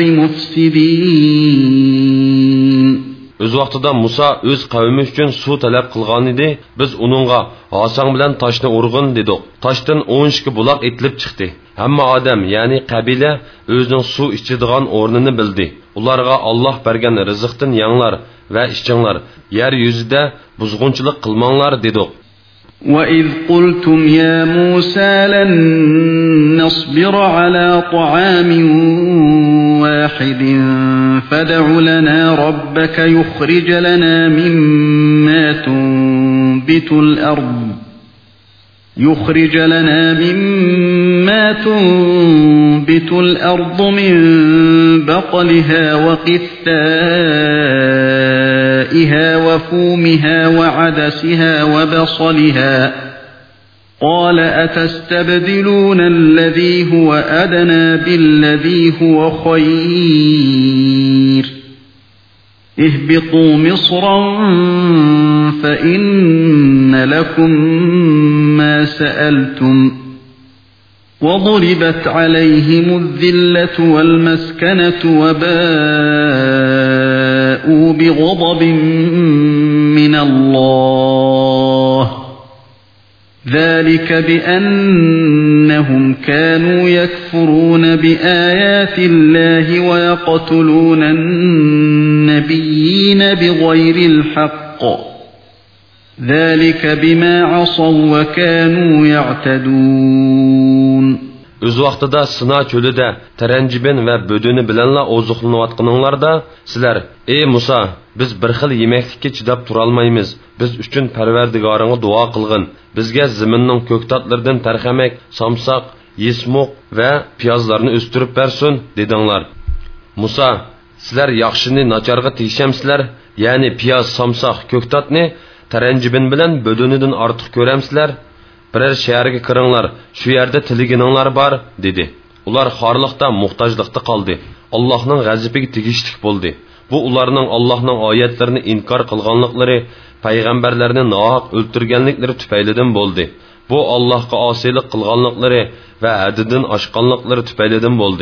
مُفْسِدِينَ. Öz vaqtida Musa öz qavmi uchun suv talab qilgan edi. Biz uningga "Hasang bilan toshni urg'in" dedik. Toshdan o'n ikki buloq etilib chiqdi. Hamma odam, ya'ni qabila o'zining suv ichadigan o'rnini bildi. Ularga Alloh bergan rizqdan yanglar va ichinglar. Yer yuzida buzg'unchilik qilmanglar dedik. وَإِذْ قُلْتُمْ يَا مُوسَى لَن نَّصْبِرَ عَلَى طَعَامٍ وَاحِدٍ فَادْعُ لَنَا رَبَّكَ يُخْرِجْ لَنَا مِمَّا تُنبِتُ الْأَرْضُ يُخْرِجْ لَنَا مِمَّا تُنبِتُ الْأَرْضُ مِن بَقْلِهَا وَقِثَّائِهَا وَفُومِهَا وَعَدَسِهَا وَبَصَلِهَا قَالَ أَتَسْتَبْدِلُونَ الَّذِي هُوَ أَدْنَى بِالَّذِي هُوَ خَيْرٌ اهْبِطُوا مِصْرًا فَإِنَّ لَكُم مَّا سَأَلْتُمْ وَضُرِبَتْ عَلَيْهِمُ الذِّلَّةُ وَالْمَسْكَنَةُ وَبَاءُوا بِغَضَبٍ مِّنَ اللَّهِ ذَلِكَ بِأَنَّهُمْ كَانُوا يَكْفُرُونَ بِآيَاتِ اللَّهِ وَيَقْتُلُونَ النَّبِيِّينَ بِغَيْرِ الْحَقِّ ذَلِكَ بِمَا عَصَوْا وَكَانُوا يَعْتَدُونَ. Öz vaqtida Sina çölüde terencibin ve bödünü bilenla ozuqlanayotganinglarda sizler, ey Musa, biz bir xil yemeklikka chidab turolmaymiz. Biz uchun Parvardigoringga duo qilgin. Bizga zaminning ko'ktatlardan tarxamak, samsaq, yesmoq va piyozlarni o'stirib bersin dedinglar. Musa, sizler yaxshini nacharga tegishamsizlar, ya'ni piyoz, samsaq, ko'ktatni terencibin bilan bödünidan ortiq ko'ramsizlar. Birər şəhərə kiringlar, şu yerdə tiligininglar var, dedi. Ular xorliqda, muhtojlikda qoldi. Allohning g'azabiga tegishlik bo'ldi. Bu ularning Allohning oyatlarini inkor qilganliklari, payg'ambarlarni nohaq o'ltirganliklari tufaylidan bo'ldi. Bu Allohga osiylik qilganliklari va haddidan oshganliklari tufaylidan bo'ldi.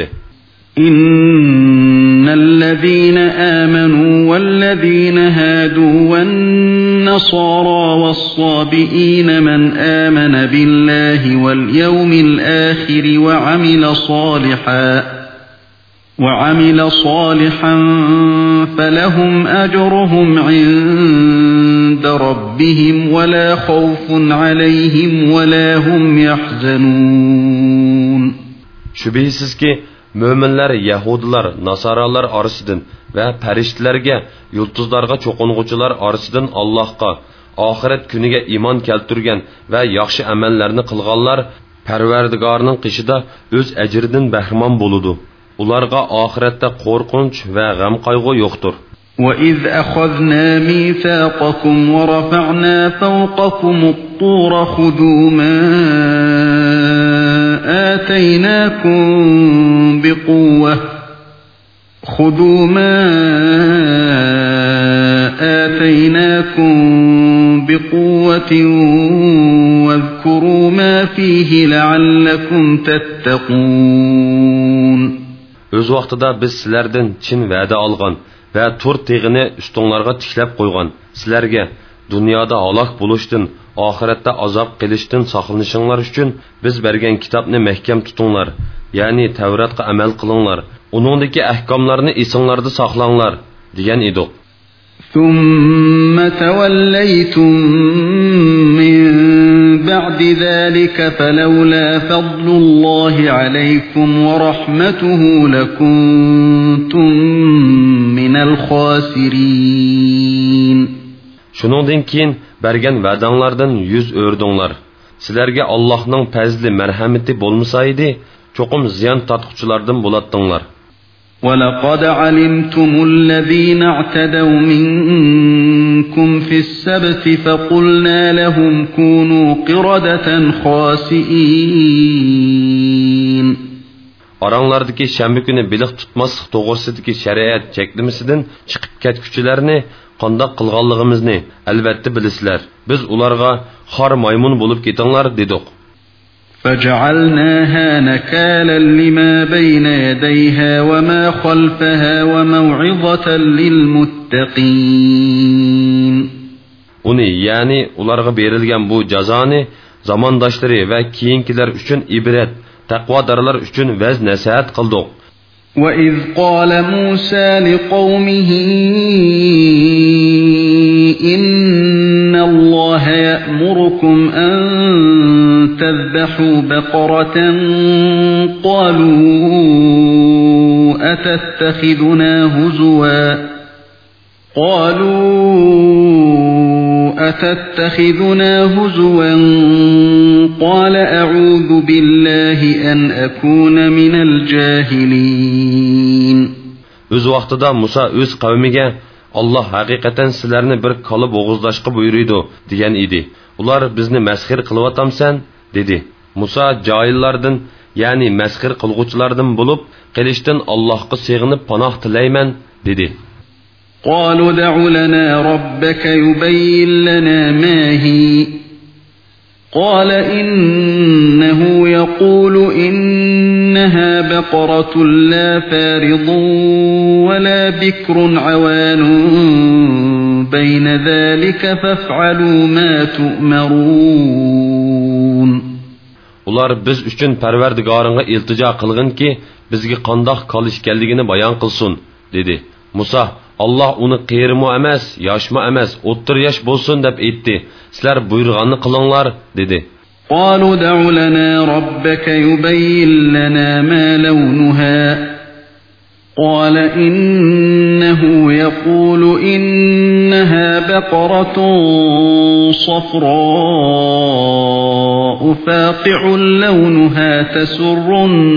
إن الذين آمنوا والذين هادوا والنصارى والصابئين من آمن بالله واليوم الآخر وعمل صالحا وعمل صالحا فلهم أجرهم عند ربهم ولا خوف عليهم ولا هم يحزنون. Şübihisiz ki Möminlər, Yahudilar, Nasaralar arasıdan və pəriştilərə, yıldızlarga çoqunğucular arasıdan Allahqa, ahiret günüge iman keltirgen və yaxşı əməllərini qılğanlar Pərverdigarının qışıda öz əcridən bəhrman boludu. Ularga ahirette qorqunç və ғəm qayğı yoxdur. وَإِذْ أَخَذْنَا مِيثَاقَكُمْ وَرَفَعْنَا فَوْقَكُمُ الطُّورَ خُذُوا مَا آتَيْنَاكُمْ بِقُوَّةٍ خُذُوا مَا آتَيْنَاكُمْ بِقُوَّةٍ وَاذْكُرُوا مَا فِيهِ لَعَلَّكُمْ تَتَّقُونَ. Öz vaqtida biz sizlardan chin va'da olgan va tur teg'ini ustinglarga tiklab qo'ygan. Sizlarga dunyoda halok bo'lishdan, oxiratda azob qilishdan saqlanishinglar uchun biz bergan kitobni mahkam tutinglar, ya'ni Tavratga amal qilinglar. Uningdagi ahkomlarni esinglarda saqlanglar degan edik. ثم توليتم من بعد ذلك فلولا فضل الله عليكم ورحمته لكنتم من الخاسرين. Şuningdan keyin bergan va'danglardan yuz o'rdinglar. Sizlarga Allohning fazli marhamati bo'lmasa edi, cho'qim ziyon tortquchilardan bo'latdinglar. وَلَقَدْ عَلِمْتُمُ الَّذِينَ اعْتَدَوْا مِنكُمْ فِي السَّبْتِ فَقُلْنَا لَهُمْ كُونُوا قِرَدَةً خَاسِئِينَ. Aranglardaki şənbə günü biliq tutmasıq toğırsidiki şəriət çəklimisidən çıxıb ketkuchilarni qandaq qılğanlığımızını əlbəttə bilisizlər. Biz ularga xar maymun bo'lib ketinglar dedik. فَجَعَلْنَاهَا نَكَالًا لِمَا بَيْنَ يَدَيْهَا وَمَا خَلْفَهَا وَمَوْعِظَةً لِلْمُتَّقِينَ. Uni, yani ularga berilgan bu jazoni zamondoshları va keyingilar uchun ibrat, taqvodorlar uchun vaz nasihat qildik. وَإِذْ قَالَ مُوسَى لِقَوْمِهِ إِنَّ اللَّهَ يَأْمُرُكُمْ أَن تَذْبَحُوا بَقَرَةً قَالُوا أَتَتَّخِذُنَا هُزُوًا قَالُوا أَتَتَّخِذُنَا هُزُوًا قَالَ أَعُوذُ بِاللَّهِ أَنْ أَكُونَ مِنَ الْجَاهِلِينَ. Öz vaqtida Musa öz qavmiga Allah haqiqatan sizlarni bir qolib o'g'izlashqa buyuruydi degan edi. Ular bizni masxir qilyaptamsan dedi. Musa jahillardan, ya'ni masxir qilg'uvchilardan bo'lib, qilishdan Allohga sig'inib panoh tilayman dedi. قالوا دع لنا ربك يبين لنا ما هي قال إنه يقول إنها بقرة لا فارض ولا بكر عوان بين ذلك فافعلوا ما تؤمرون. Ular biz uchun Parvardigoringga iltijo qilg'inki, bizga qandoq qolish kerakligini bayon qilsin dedi. Musa Allah uni qiyirmi emas, yoshmi emas, o'ttir yosh bo'lsin deb aytdi. Sizlar buyurganni qilinglar dedi. قالوا دع لنا ربك يبين لنا ما لونها قال إنه يقول إنها بقرة صفراء فاقع لونها تسر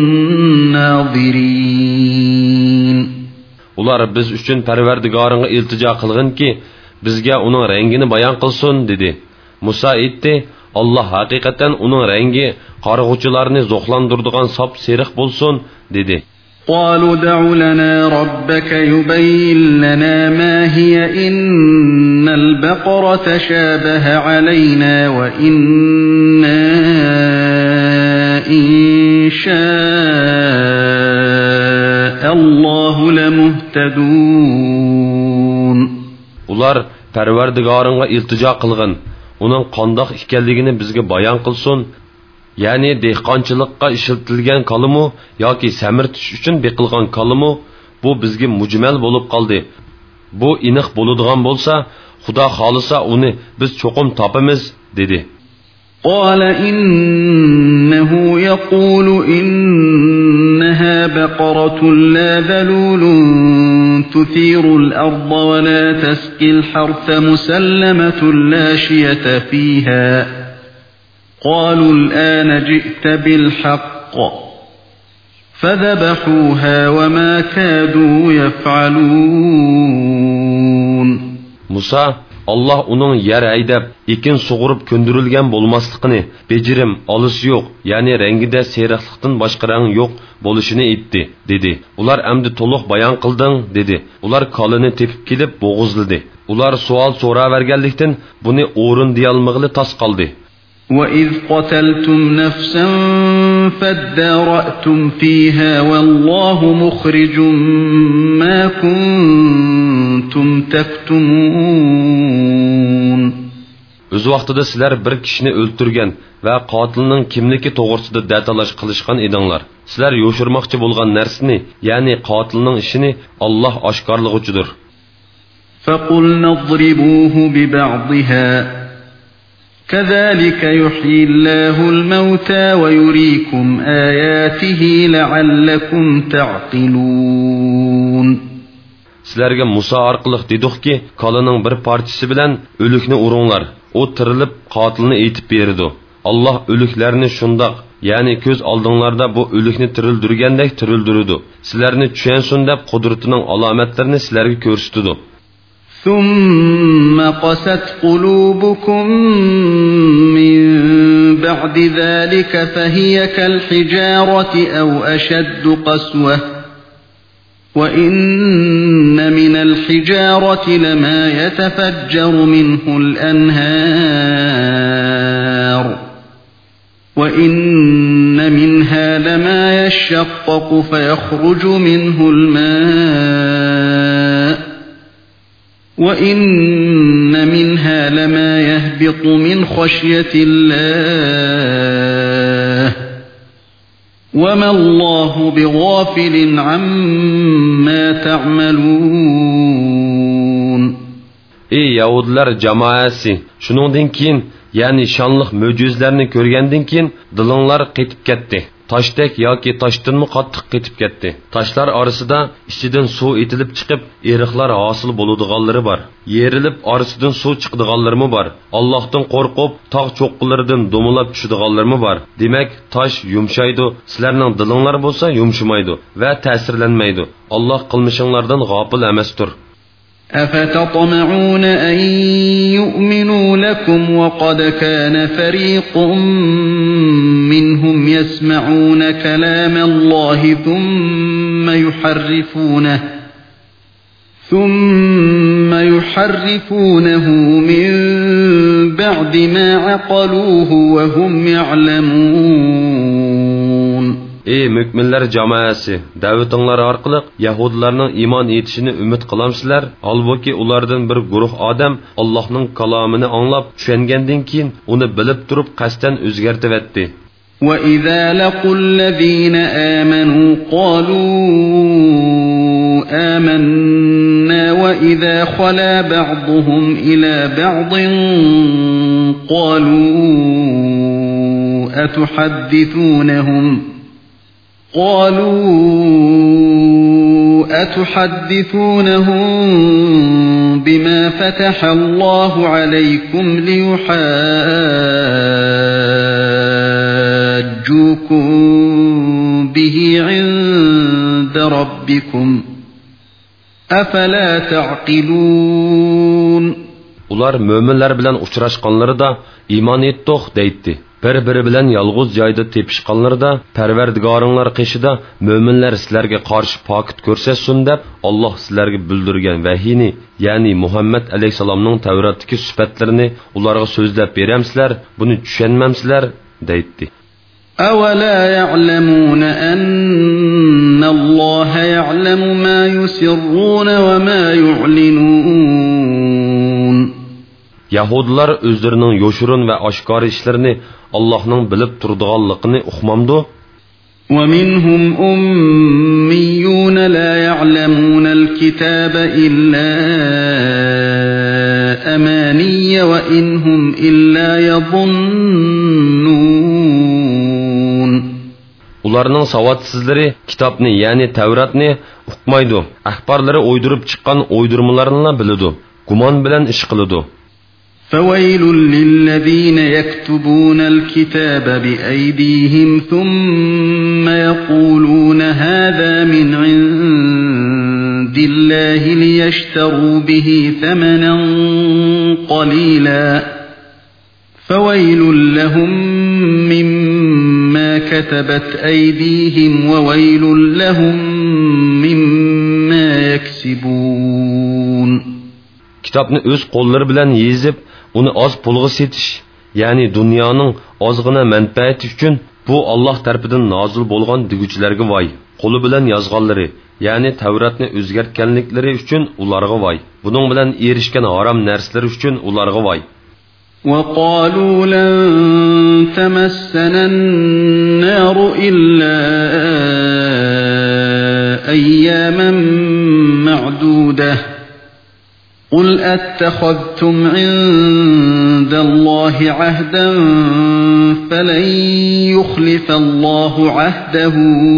الناظرين. Ular biz uchun Parvardigoringga iltijo qilg'inki, bizga uning rangini bayon qilsin dedi. Musa aytdi, Allah haqiqatan uning rangi qarg'uvchilarni zo'qlandiradigan sop seriq bo'lsin dedi. قالوا دع لنا ربك يبين لنا ما هي إن البقرة شابه علينا وإنا إن شاء الله لمهتدون. Ular Parvardigoringga iltijo qilgin, uning qandoq ekanligini bizga bayon qilsin. Ya'ni dehqonchilikqa ishlatilgan kalimu yoki samirtish uchun beqilgan kalimu bu bizga mujmal bo'lib qoldi. Bu iniq bo'ladigan bo'lsa, Xudo xolisa uni biz cho'qim topamiz dedi. قال إنه يقول إنها بقرة لا ذلول تثير الأرض ولا تسقي الحرث مسلمة لا شية فيها قالوا الآن جئت بالحق فذبحوها وما كادوا يفعلون. Musa Allah onun yer haydab, ekin sug'urib ko'ndirilgan bo'lmasligini, bejirim, olisi yo'q, ya'ni rangida seriqlikdan boshqa rang yo'q bo'lishini aytdi, dedi. Ular amdi to'liq bayon qilding, dedi. Ular qolini tepib kelib bo'g'izladi. Ular savol so'raverganlikdan buni o'rin deyolmag'ili tas qoldi. وَإِذْ قَتَلْتُمْ نَفْسًا فَادَّارَأْتُمْ فِيهَا وَاللَّهُ مُخْرِجٌ مَا كُنْتُمْ تَكْتُمُونَ. Öz vaqtida sizlar bir kishini o'ltirgan va qotilning kimligi to'g'risida datalash qilishgan edinglar. Sizlar yo'shirmoqchi bo'lgan narsani, ya'ni qotilning ishini Alloh oshkorlig'ichidir. فقلنا اضربوه ببعضها كذلك يحيي الله الموتى ويريكم آياته لعلكم تعقلون. Sizlarga Musa orqali dedikki, kalaning bir parchasi bilan o'likni uringlar. O tirilib qotilni aytib berdi. Allah o'liklarni shundoq, ya'ni ko'z oldinglarda bu o'likni tirildirgandek tirildirdi. Sizlarni tushunsin deb qudratining alomatlarini sizlarga ko'rsatdi. ثم قست قلوبكم من بعد ذلك فهي كالحجارة أو أشد قسوة وإن من الحجارة لما يتفجر منه الأنهار وإن منها لما يشقق فيخرج منه الماء وَإِنَّ مِنْهَا لَمَا يَهْبِطُ مِنْ خَشْيَةِ اللَّهِ وَمَا اللَّهُ بِغَافِلٍ عَمَّا تَعْمَلُونَ. Ey Yahudilar cemaati, şunundan keyin, yani şanlıq möcüzelerini görgəndən keyin dilinglar qetib ketdi. Taşdek yoki taşdınmı qattiq ketib ketdi. Taşlar arasida ichidan suv etilib chiqib, eriqlar hosil bo'ladiganlari bor. Yerilib arasidan suv chiqadiganlarimi bor. Allohdan qo'rqib, tog' cho'qqilaridan domilab tushadiganlarimi bor. Demak, tosh yumshaydi, sizlarning dilinglar bo'lsa yumshamaydi va ta'sirlanmaydi. Alloh qilmishinglardan g'ofil emasdir. أفتطمعون أن يؤمنوا لكم وقد كان فريق منهم يسمعون كلام الله ثم يحرفونه ثم يحرفونه من بعد ما عقلوه وهم يعلمون. Ey müminler cemaati, davetinglar orqali Yahudilarning iymon etishini umid qilamsizlar? Halbuki ulardan bir guruh odam Allohning kalomini anglab, tushungandan keyin uni bilib turib qasdan o'zgartiribdi. وَإِذَا لَقُوا الَّذِينَ آمَنُوا قَالُوا آمَنَّا وَإِذَا خَلَا بَعْضُهُمْ إِلَى بَعْضٍ قَالُوا أَتُحَدِّثُونَهُمْ قالوا أتحدثونهم بما فتح الله عليكم ليحاجوكم به عند ربكم أفلا تعقلون. Ular müminler bilen uçraşkanları da iman ettik deydi. Bir-biri bilen yalğız joyda tepishqanlarda Parvardigoringlar qishida mo'minlar sizlarga qarshi pokit ko'rsatsin deb Alloh sizlarga bildirgan vahiyni, ya'ni Muhammad alayhisalomning Tavratdagi sifatlarini ularga so'zlab beramsizlar, buni tushunmamsizlar deydi. أَوَلَا يَعْلَمُونَ أَنَّ اللَّهَ يَعْلَمُ مَا يُسِرُّونَ وَمَا يُعْلِنُونَ. Yahudilar özlerinin yoşurun ve aşkar işlerini Allah'ın bilip turduğanlıqını uqmamdı. وَمِنْهُمْ أُمِّيُّونَ لَا يَعْلَمُونَ الْكِتَابَ إِلَّا أَمَانِيَّ وَإِنْ هُمْ إِلَّا يَظُنُّونَ. Ularning savadsizlari kitobni, ya'ni Tavratni uqmaydi. Ahbarlari o'ydirib chiqqan o'ydirmalarni biladi. Gumon bilan ish qiladi. فَوَيْلٌ لِلَّذِينَ يَكْتُبُونَ الْكِتَابَ بِأَيْدِيهِمْ ثُمَّ يَقُولُونَ هَذَا مِنْ عِنْدِ اللَّهِ لِيَشْتَرُوا بِهِ ثَمَنًا قَلِيلًا فَوَيْلٌ لَهُمْ مِمَّا كَتَبَتْ أَيْدِيهِمْ وَوَيْلٌ لَهُمْ مِمَّا يَكْسِبُونَ. Kitapni öz qo'llari bilan yezib, uni oz pulga setish, ya'ni dunyoning ozgina manfaati uchun bu Alloh tarafidan nozil bo'lgan deguvchilarga voy. Qo'li bilan yozganlari, ya'ni Tavratni o'zgartganliklari uchun ularga voy. Buning bilan erishgan harom narsalar uchun ularga voy. وَقَالُوا لَن تَمَسَّنَا النَّارُ إِلَّا أَيَّامًا مَّعْدُودَةً قُلْ أَتَّخَذْتُمْ عِندَ اللَّهِ عَهْدًا فَلَنْ يُخْلِفَ اللَّهُ عَهْدَهُ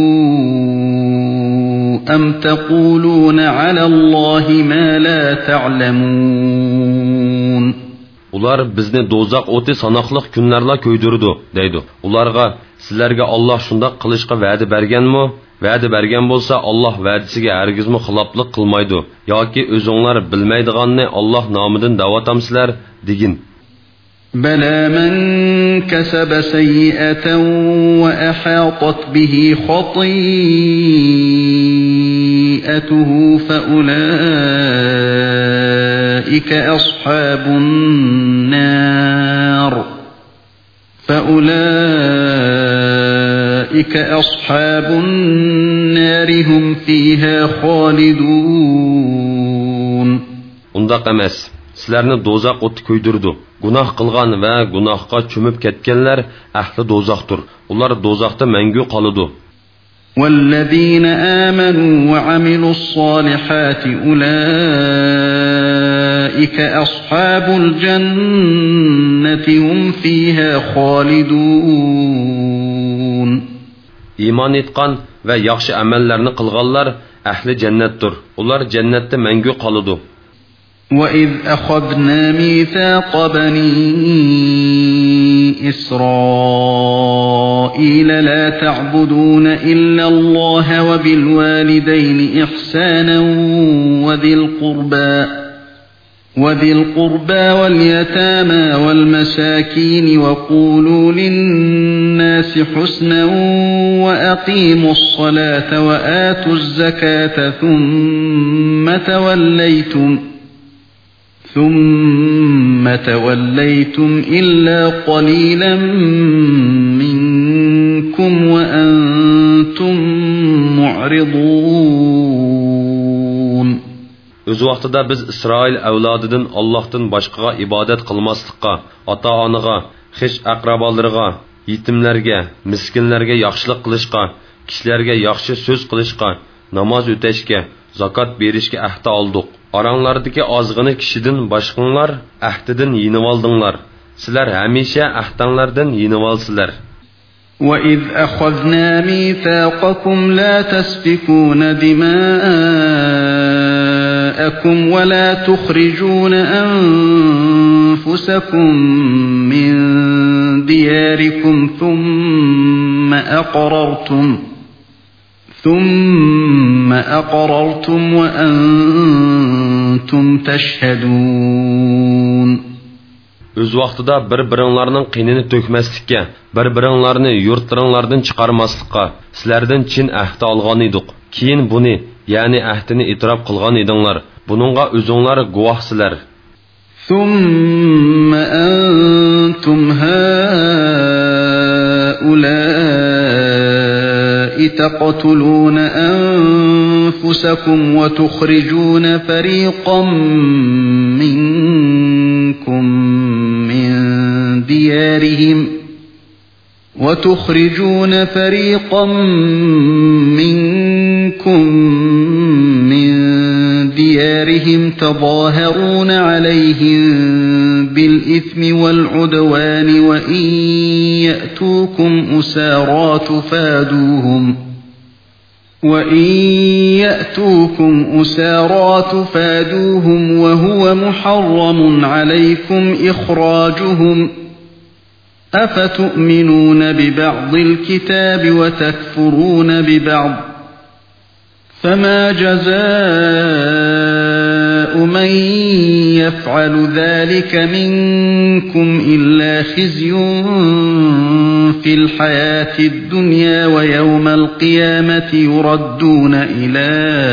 أَمْ تَقُولُونَ عَلَى اللَّهِ مَا لَا تَعْلَمُونَ. Ular bizni dozaq o'ti sanoqliq kunlarla ko'ydirdi deydi. Ularga sizlarga Alloh shundoq qilishga va'da berganmi? Va'da bergan bo'lsa Alloh va'dasiga hargizmi xiloflik qilmaydi yoki o'zinglar bilmaydiganni Alloh nomidan da'vatamsizlar degin. بَلَى مَنْ كَسَبَ سَيِّئَةً وَأَحَاطَتْ بِهِ خَطِيئَتُهُ فَأُولَئِكَ أَصْحَابُ النَّارِ فَأُولَئِكَ أَصْحَابُ النَّارِ هُمْ فِيهَا خَالِدُونَ. Undaq emas. Sizlarni dozaq o'ti ko'ydirdi. Gunoh qilgan va gunohga cho'mib ketganlar ahli dozaqdir. Ular dozaqda mangu qoladi. وَالَّذِينَ آمَنُوا وَعَمِلُوا الصَّالِحَاتِ أُولَئِكَ أَصْحَابُ الْجَنَّةِ هُمْ فِيهَا خَالِدُونَ. İman etqan və yaxşı əməllərini qılğanlar əhli cənnətdir. Ular cənnətdə məngü qalıdı. وَإِذْ أَخَذْنَا مِيثَاقَ بَنِي إِسْرَائِيلَ لَا تَعْبُدُونَ إِلَّا اللَّهَ وَبِالْوَالِدَيْنِ إِحْسَانًا وَذِي الْقُرْبَى وَذِي الْقُرْبَى وَالْيَتَامَى وَالْمَسَاكِينِ وَقُولُوا لِلنَّاسِ حُسْنًا وَأَقِيمُوا الصَّلَاةَ وَآتُوا الزَّكَاةَ ثُمَّ تَوَلَّيْتُمْ ثُمَّ تَوَلَّيْتُمْ إِلَّا قَلِيلًا مِنْكُمْ وَأَنْتُمْ مُعْرِضُونَ. Öz vaqtida biz İsrail avlodidan Allohdan boshqaga ibodat qilmaslikqa, ota-onaga, xish aqrabolarga, yetimlarga, miskinlarga yaxshilik qilishga, kishilarga yaxshi so'z qilishga, namoz o'tashga, zakot berishga ahd oldik. Aranglardagi ozg'ini kishidan boshqanglar ahdidan yinib oldinglar. Sizlar hamisha ahdanglardan yinib olsizlar. وَإِذْ أَخَذْنَا مِيثَاقَكُمْ لَا تَسْفِكُونَ دِمَاءَكُمْ وَلَا تُخْرِجُونَ أَنفُسَكُمْ مِنْ دِيَارِكُمْ ثُمَّ أَقْرَرْتُمْ ثُمَّ أَقْرَرْتُمْ وَأَنْتُمْ تَشْهَدُونَ. Öz vaqtida bir-biringlarning qinini to'kmaslikka, bir-biringlarni yurtlaringlardan chiqarmaslikqa sizlardan chin ahd olgan edik. Keyin buni, ya'ni ahdini e'tirof qilgan edinglar. Buningga o'zinglar guvohsizlar. ثُمَّ أَنْتُمْ هَؤُلَاءِ تَقْتُلُونَ أَنفُسَكُمْ وَتُخْرِجُونَ فَرِيقًا مِنْكُمْ ديارهم وتخرجون فريقا منكم من ديارهم تظاهرون عليهم بالإثم والعدوان وإن يأتوكم أسارى تفادوهم وَإِنْ يَأْتُوكُمْ أُسَارَى تُفَادُوهُمْ وَهُوَ مُحَرَّمٌ عَلَيْكُمْ إِخْرَاجُهُمْ أَفَتُؤْمِنُونَ بِبَعْضِ الْكِتَابِ وَتَكْفُرُونَ بِبَعْضٍ فَمَا جَزَاءُ مَنْ يَفْعَلُ ذَلِكَ مِنْكُمْ إِلَّا خِزْيٌ في الحياة الدنيا ويوم القيامة يردون إلى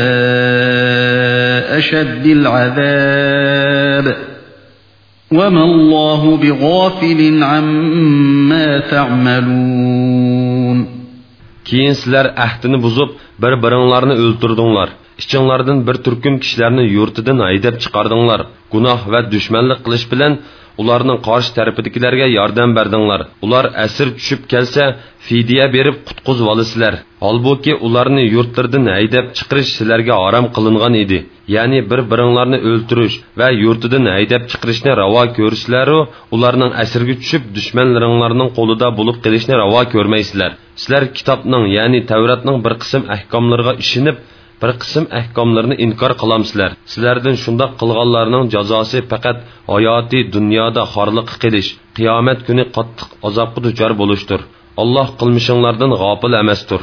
أشد العذاب وما الله بغافل عما تعملون. Keyin sizlar ahdini buzib bir-biringlarni o'ltirdinglar. İçinlardan bir turkum kishilarni yurtidan haydab chiqardinglar. Gunoh va dushmanlik qilish bilan ularning qarshi tarafidagilarga yordam berdinglar. Ular asir tushib kelsa, fidiya berib qutqizib olasizlar. Holbuki ularni yurtlaridan haydab chiqarish sizlarga harom qilingan edi. Ya'ni bir-biringlarni o'ltirish va yurtidan haydab chiqarishni ravo ko'rsizlar-u, ularning asirga tushib dushmanlaringlarning qo'lida bo'lib qolishni ravo ko'rmaysizlar. Sizlar kitobning, ya'ni Tavratning bir qism ahkomlariga ishinib, bir qism ahkomlarni inkor qilamsizlar. Sizlardan shundoq qilganlarning jazosi faqat hayoti dunyoda xorliqqa qilish, qiyomat kuni qattiq azobga duchor bo'lishdir. Alloh qilmishinglardan g'ofil emasdir.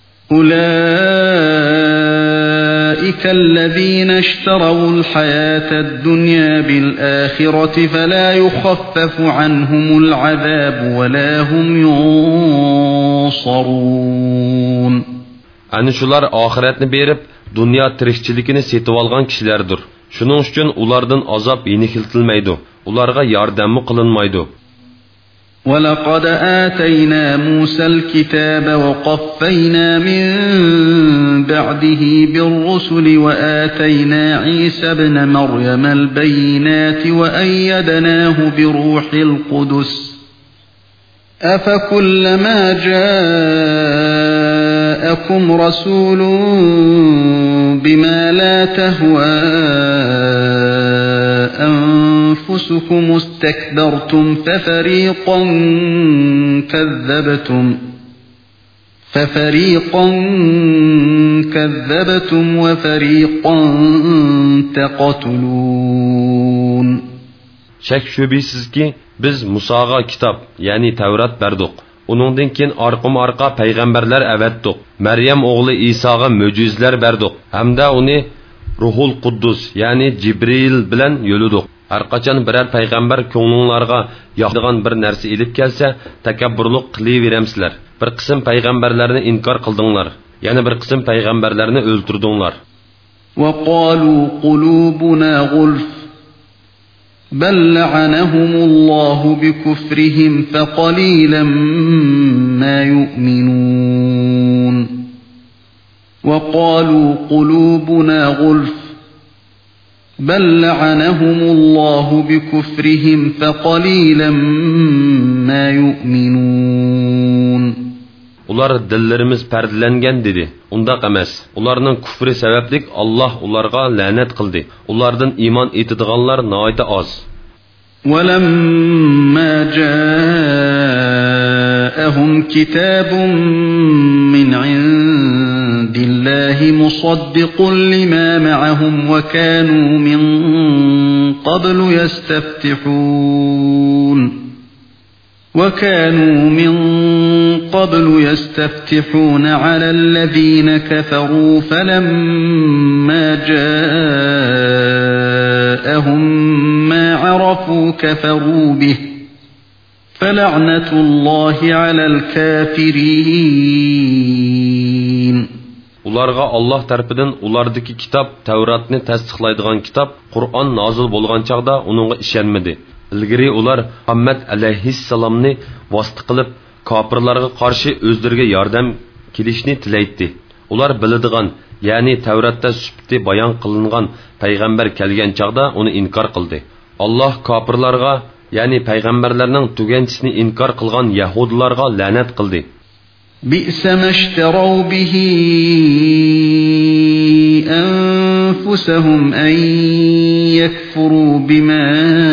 أولئك الذين اشتروا الحياة الدنيا بالآخرة فلا يخفف عنهم العذاب ولا هم ينصرون. Ani shular oxiratni berib, dunyo tirikchiligini setib olgan kishilardir. Shuning uchun ulardan azob yengiltilmaydi. Ularga yordammi qilinmaydi. وَلَقَدْ آتَيْنَا مُوسَى الْكِتَابَ وَقَفَّيْنَا مِنْ بَعْدِهِ بِالرُّسُلِ وَآتَيْنَا عِيسَى ابْنَ مَرْيَمَ الْبَيِّنَاتِ وَأَيَّدْنَاهُ بِرُوحِ الْقُدُسِ أَفَكُلَّمَا جَاءَكُمْ رَسُولٌ بِمَا لَا تَهْوَى أنفسكم استكبرتم ففريقا كذبتم ففريقا كذبتم وفريقا تقتلون. Şek şübhisizki biz Musaga kitap, yani Tevrat berdik. Onundan keyin arqam-arqa payg'ambarlar avatdik. Maryam o'g'li Isoga mo'jizlar berdik. Hamda uni Ruhul Quddus, yani Jibril bilan yo'lidik. Har qachon biror payg'ambar ko'nglinglarga yoqadigan bir narsa elib kelsa, takabburlik qilaveramsizlar. Bir qism payg'ambarlarni inkor qildinglar. Yana bir qism payg'ambarlarni o'ltirdinglar. Va qalu qulubuna gulf bal la'anahumullohu bikufrihim faqalilan ma yu'minun. Va qalu qulubuna gulf بل لعنهم الله بكفرهم فقليلا ما يؤمنون. Ular dillerimiz perdelengen dedi. Undaq emas. Ularning kufri sabablik Allah ularga la'nat qildi. Ulardan iman etadiganlar nayta az. ولما جاءهم كتاب من عند الله مصدق لما معهم وكانوا من قبل يستفتحون وكانوا من قبل يستفتحون على الذين كفروا فلما جاءهم ما عرفوا كفروا به فلعنة الله على الكافرين. Ularga Allah tarafından ulardaki kitap, Tevratni tasdiqlaydigan kitap, Qur'on nozil bo'lgan chaqda uningga ishonmadi. Ilgari ular Muhammad alayhissalomni vosita qilib, kofirlarga qarshi o'zlariga yordam kelishni tilaydi. Ular biladigan, ya'ni Tevratda sifati bayon qilingan payg'ambar kelgan chaqda uni inkor qildi. Allah kofirlarga, ya'ni payg'ambarlarning tuganchisini inkor qilgan yahudlarga la'nat qildi. بئس ما اشتروا به أنفسهم أن يكفروا بما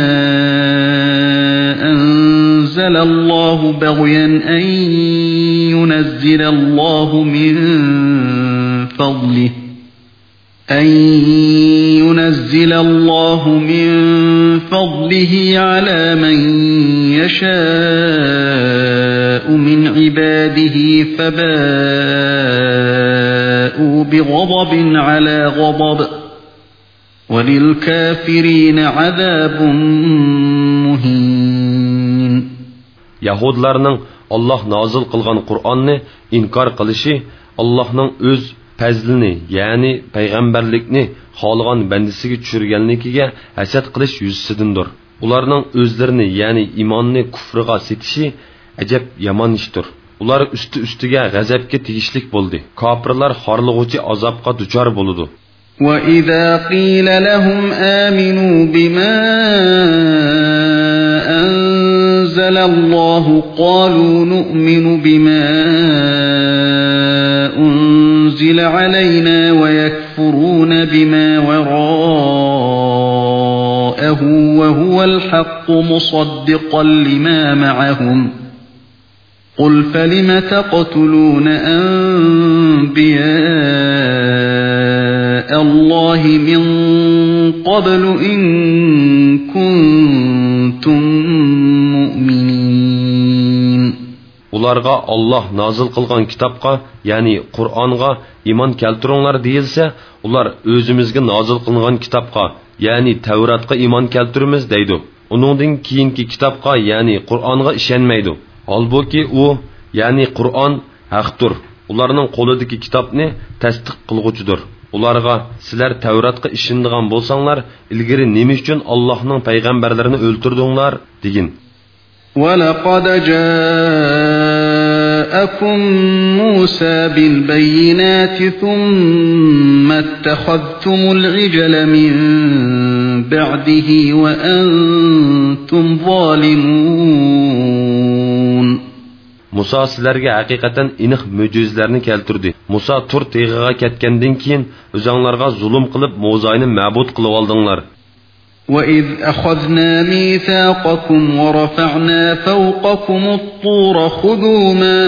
أنزل الله بغيا أن ينزل الله من فضله أن ينزل الله من فضله على من يشاء من عباده فباءوا بغضب على غضب وللكافرين عذاب مهين. Yahudlarning Allah nazil qilgan Qur'onni inkor qilishi Allohning o'z fazlini, ya'ni payg'ambarlikni xohlagan bandasiga tushirganligiga hasad qilish yuzasidandir. Ularning o'zlarini, ya'ni iymonni kufriga setishi ajab yomon ishdir. Ular üstü üstüge g'azabga tegishlik bo'ldi. Kofirlar xorlig'uvchi azobga duchor bo'ladi. وَإِذَا قِيلَ لَهُمْ آمِنُوا بِمَا أَنزَلَ اللَّهُ قَالُوا نُؤْمِنُ بِمَا أُنزِلَ عَلَيْنَا وَيَكْفُرُونَ بِمَا وَرَاءَهُ وَهُوَ الْحَقُّ مُصَدِّقًا لِمَا مَعَهُمْ قُلْ فَلِمَ تَقْتُلُونَ أَنْبِيَاءَ اللَّهِ مِنْ قَبْلُ إِنْ كُنْتُمْ مُؤْمِنِينَ. Ularga Allah nazil qilgan kitobga, ya'ni Qur'onga iymon keltiringlar deyilsa, ular o'zimizga nazil qilingan kitobga, ya'ni Tavratga iymon keltiramiz deydi. Uningdan keyingi kitobga, ya'ni Qur'onga ishonmaydi. Halbuki u, ya'ni Qur'on haqdir. Ularning qo'lidagi kitobni tasdiq qilguchidir. Ularga sizlar Tavratga ishonadigan bo'lsanglar, ilgari nima uchun Allohning payg'ambarlarini o'ltirdinglar degin. وَلَقَدْ جَاءَكُمْ مُوسَى بِالْبَيِّنَاتِ ثُمَّ اتَّخَذْتُمُ الْعِجْلَ مِنْ بَعْدِهِ وَأَنْتُمْ ظَالِمُونَ. Musa sizlarga haqiqatan aniq mo'jizlarni keltirdi. Musa tur teg'iga ketgandan keyin o'zinglarga zulm qilib Mo'zayni ma'bud qilib oldinglar. وَإِذْ أَخَذْنَا مِيثَاقَكُمْ وَرَفَعْنَا فَوْقَكُمُ الطُّورَ خُذُوا مَا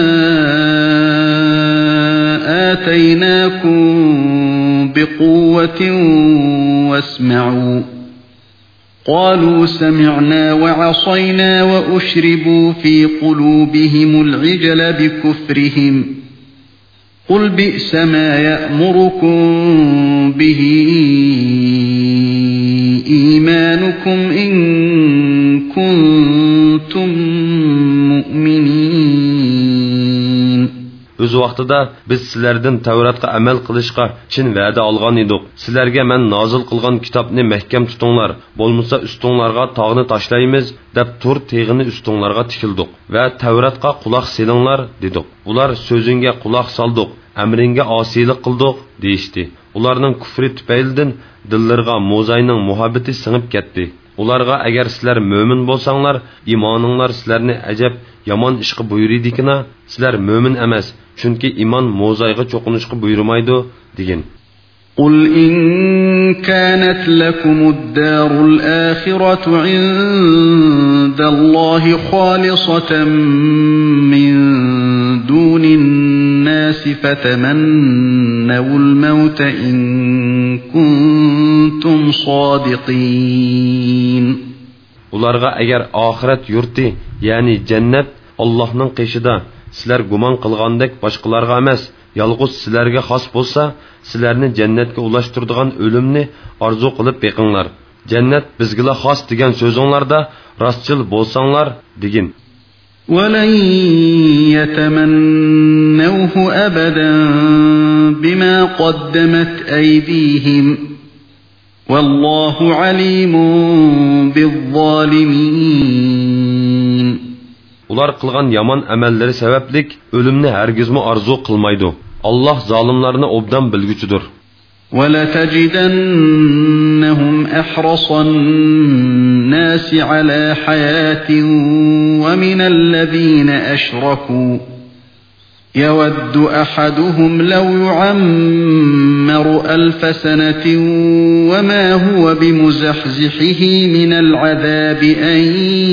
آتَيْنَاكُمْ بِقُوَّةٍ وَاسْمَعُوا قَالُوا سَمِعْنَا وَعَصَيْنَا وَأُشْرِبُوا فِي قُلُوبِهِمُ الْعِجْلَ بِكُفْرِهِمْ قُلْ بِئْسَ مَا يَأْمُرُكُمْ بِهِ إيمانكم إن كنتم مؤمنين. Öz vaqtida biz sizlardan Tavratga amal qilishga chin va'da olgan edik. Sizlarga men nozil qilgan kitobni mahkam tutinglar, bo'lmasa ustinglarga tog'ni tashlaymiz deb tur teg'ini ustinglarga tikildik va Tavratga quloq selinglar dedik. Ular so'zingga quloq soldik, amringga osiylik qildik deyishdi. Ularning kufri tufaylidan dillariga Mo'zayning muhabbati singib ketdi. Ularga agar sizlar mo'min bo'lsanglar, iymoninglar sizlarni ajab yomon ishga buyuridikina, sizlar mo'min emas, chunki iymon Mo'zayga cho'qinishga buyurmaydi degan. قُلْ إِن كَانَتْ لَكُمُ الدَّارُ الْآخِرَةُ عِندَ اللَّهِ خَالِصَةً مِّن دُونِ النَّاسِ فَتَمَنَّوُا الْمَوْتَ إِن كُنتُمْ صَادِقِينَ. Ularga agar oxirat yurti, ya'ni jannat Allohning qishida sizlar gumon qilgandek boshqalarga emas, yolg'iz sizlarga xos bo'lsa, sizlarni jannatga ulashtiradigan o'limni orzu qilib beqinglar. Jannat bizga xos degan so'zinglarda rostchil bo'lsanglar degin. وَلَن يَتَمَنَّوْهُ أَبَدًا بِمَا قَدَّمَتْ أَيْدِيهِمْ وَاللَّهُ عَلِيمٌ بِالظَّالِمِينَ. Ular qilgan yomon amallari sabablik o'limni hargizmi orzu qilmaydi. Allah zalimlarni obdan bilguchidir. وَلَتَجِدَنَّهُمْ أَحْرَصَ النَّاسِ عَلَى حَيَاةٍ وَمِنَ الَّذِينَ أَشْرَكُوا يَوَدُّ أَحَدُهُمْ لَوْ يُعَمَّرُ أَلْفَ سَنَةٍ وَمَا هُوَ بِمُزَحْزِحِهِ مِنَ الْعَذَابِ أَنْ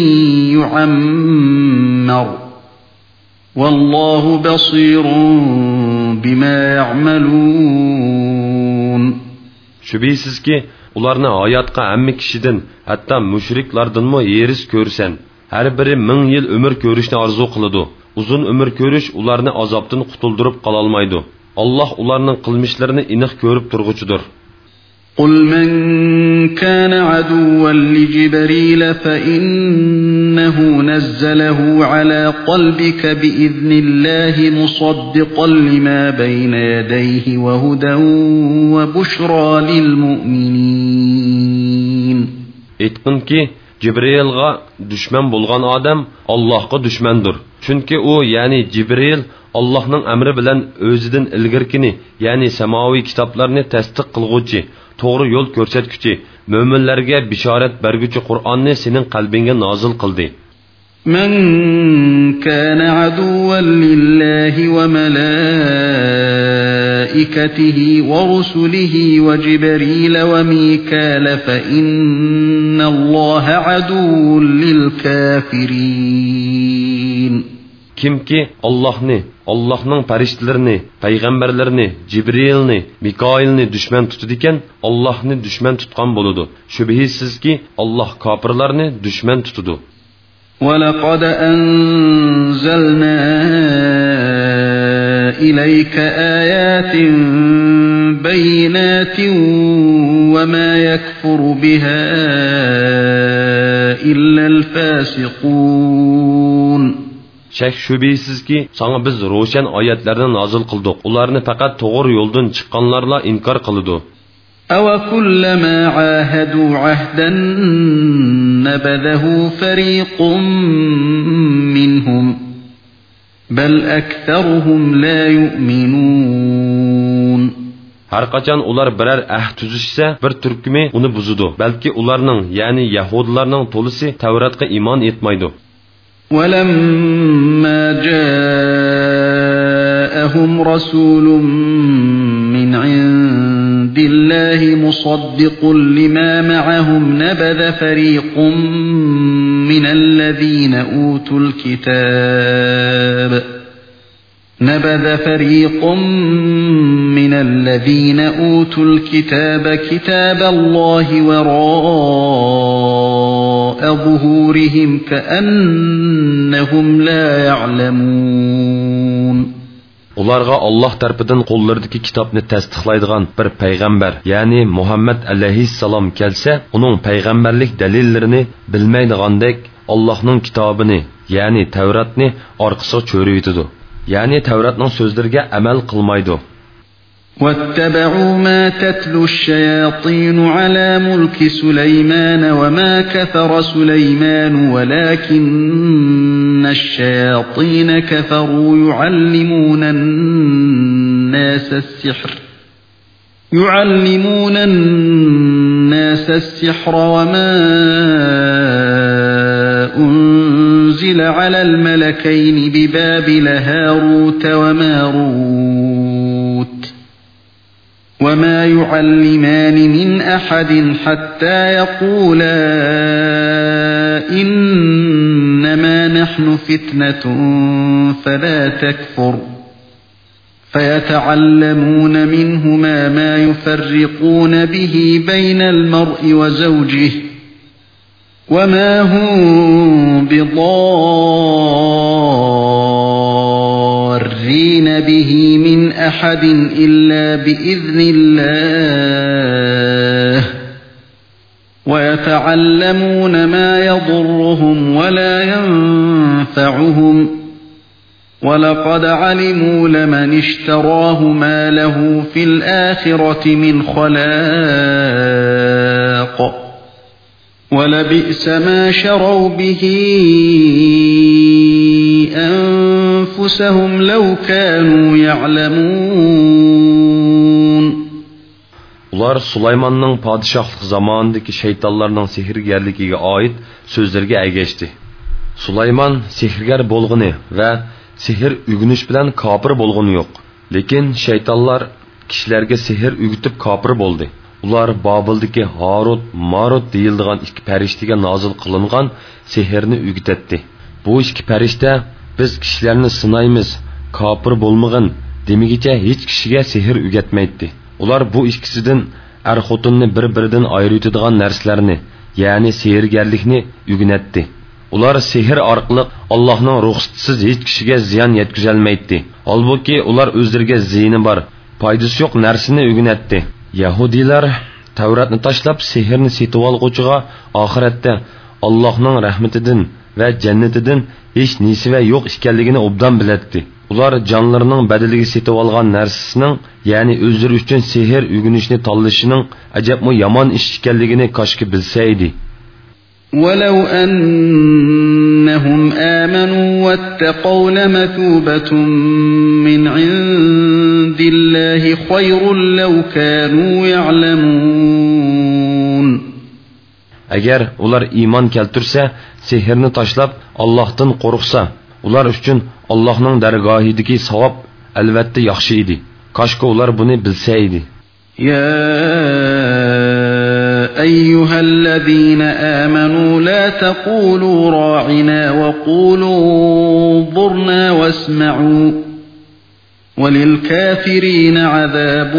يُعَمَّرَ وَاللَّهُ بَصِيرٌ بِمَا يَعْمَلُونَ. Şübihisiz ki, ularni hayatqa hamma kishidan, hatto mushriklardanmi yeris ko'rsan, har biri ming yil umr ko'rishni orzu qiladi. Uzun umr ko'rish ularni azobdan qutuldirib qala olmaydi. Alloh ularning qilmishlarini aniq ko'rib turg'uchidir. قُلْ مَنْ كَانَ عَدُوًّا لِجِبْرِيلَ فَإِنَّهُ نَزَّلَهُ عَلَى قَلْبِكَ بِإِذْنِ اللَّهِ مُصَدِّقًا لِمَا بَيْنَ يَدَيْهِ وَهُدًى وَبُشْرَى لِلْمُؤْمِنِينَ. Aytqin ki, Cibrilga düşman bo'lgan odam Allohga düşmandir. Chunki u, ya'ni Cibril Allah'ның əmri bilan özüdən ilgirkini, yəni semavi kitablarını təsdiq qılğucu, doğru yol görsətgücü, möminlərə bisharat bergücü Qur'anni senin qalbinə nazil qıldı. من كان عدوا لله وملائكته ورسله وجبريل وميكال فإن الله عدو للكافرين. Kimki Allah'ni, Allah'ның farishtalarını, peygamberlerini, Cibrilni, Mikailni düşman tutudiken Allah'ni düşman tutkan boludu. Şübihisiz ki Allah kafirlarni düşman tutudu. وَلَقَدْ أَنزَلْنَا إِلَيْكَ آيَاتٍ بَيِّنَاتٍ وَمَا يَكْفُرُ بِهَا إِلَّا الْفَاسِقُونَ. Şək şübihisiz ki, sana biz roşan ayetlerden nazil kıldık. Ularını fakat doğru yoldan çıkanlarla inkar kılıdı. أَوَكُلَّمَا عَاهَدُوا عَهْدًا نَبَذَهُ فَرِيقٌ مِّنْهُمْ بَلْ أَكْثَرُهُمْ لَا يُؤْمِنُونَ. Her kaçan ular birer ahd tüzüşse bir türkümü onu buzudu. Belki ularının yani Yahudilerinin tolusu Tevrat'a iman etmeydi. وَلَمَّا جَاءَهُمْ رَسُولٌ مِّنْ عِندِ اللَّهِ مُصَدِّقٌ لِمَا مَعَهُمْ نَبَذَ فَرِيقٌ مِّنَ الَّذِينَ أُوتُوا الْكِتَابَ نَبَذَ فَرِيقٌ مِّنَ الَّذِينَ أُوتُوا الْكِتَابَ كِتَابَ اللَّهِ وَرَاءَ ظُهُورِهِمْ كَأَنَّهُمْ لَا يَعْلَمُونَ. Ularga Allah tarafından qo'llaridagi kitobni tasdiqlaydigan bir payg'ambar, ya'ni Muhammad alayhissalom kelsa, uning payg'ambarlik dalillarini bilmaydigandek Allohning kitobini, ya'ni Tavratni orqasiga cho'riydi. Ya'ni Tavratning so'zlariga amal qilmaydi. وَاتَّبَعُوا مَا تَتْلُو الشَّيَاطِينُ عَلَى مُلْكِ سُلَيْمَانَ وَمَا كَفَرَ سُلَيْمَانُ وَلَكِنَّ الشَّيَاطِينَ كَفَرُوا يُعَلِّمُونَ النَّاسَ السِّحْرَ يُعَلِّمُونَ النَّاسَ السِّحْرَ وَمَا أُنْزِلَ عَلَى الْمَلَكَيْنِ بِبَابِلَ هَارُوتَ وَمَارُوتَ وَمَا يُعَلِّمَانِ مِنْ أَحَدٍ حَتَّى يَقُولَا إِنَّمَا نَحْنُ فِتْنَةٌ فَلَا تَكْفُرْ فَيَتَعَلَّمُونَ مِنْهُمَا مَا يُفَرِّقُونَ بِهِ بَيْنَ الْمَرْءِ وَزَوْجِهِ وَمَا هُمْ بِضَارِّينَ بِهِ مِنْ أَحَدٍ إِلَّا بِإِذْنِ اللَّهِ وَيَتَعَلَّمُونَ مَا يَضُرُّهُمْ وَلَا يَنفَعُهُمْ وَلَقَدْ عَلِمُوا لَمَنِ اشْتَرَاهُ مَا لَهُ فِي الْآخِرَةِ مِنْ خَلَاقٍ وَلَبِئْسَ مَا شَرَوْا بِهِ أَنفُسَهُمْ لَوْ كَانُوا يَعْلَمُونَ. Ular Sulaymanның padişahlıq zamanındakı şeytanlarning sehrgarligiga oid so'zlarga ergashdi. Sulayman sehrgar bo'lg'ini va sehr ügünüş bilan kafir bo'lg'ini yo'q. Lekin shaytonlar kishilarga sehr ügütib kafir bo'ldi. Ular Babildagi Harut, Marut deyildigan ikki farishtaga nozil qilingan sehrni ügütetdi. Bu ikki farishta biz kishilarni sinaymiz, kafir bo'lmag'in demigicha hech kishiga sehr ügetmaydi. Ular bu ikkisidan er xotinni bir-biridan ayırıtıdığan narsalarni, ya'ni sehrgarlikni ügünetdi. Ular sehr orqali Allohning ruxsatisiz hech kishiga ziyon yetkazolmaydi. Holbuki ular o'zlariga ziyni bor, foydasi yo'q narsani ügünetdi. Yahudilar Tavratni tashlab sehrni setib olg'uchiga oxiratda Allohning rahmatidan va jannatidan hech nisiva yo'q ekanligini obdan biladi. Ular jonlarining badaliga setib olgan narsasining, ya'ni o'zlari uchun sehr ügünishni tanlashining ajabmi yomon ish ekanligini koshki bilsa edi. وَلَوْ أَنَّهُمْ آمَنُوا وَاتَّقَوْا لَمَثُوبَةٌ مِّنْ عِندِ اللَّهِ خَيْرٌ لَوْ كَانُوا يَعْلَمُونَ. Agar ular iymon keltirsa, sehrni tashlab Allohdan qo'rqsa, ular uchun Allohning dargohidagi savob albatta yaxshi edi. Qashqa ular buni bilsa edi. Ya أيها الذين آمنوا لا تقولوا راعنا وقولوا انظرنا واسمعوا وللكافرين عذاب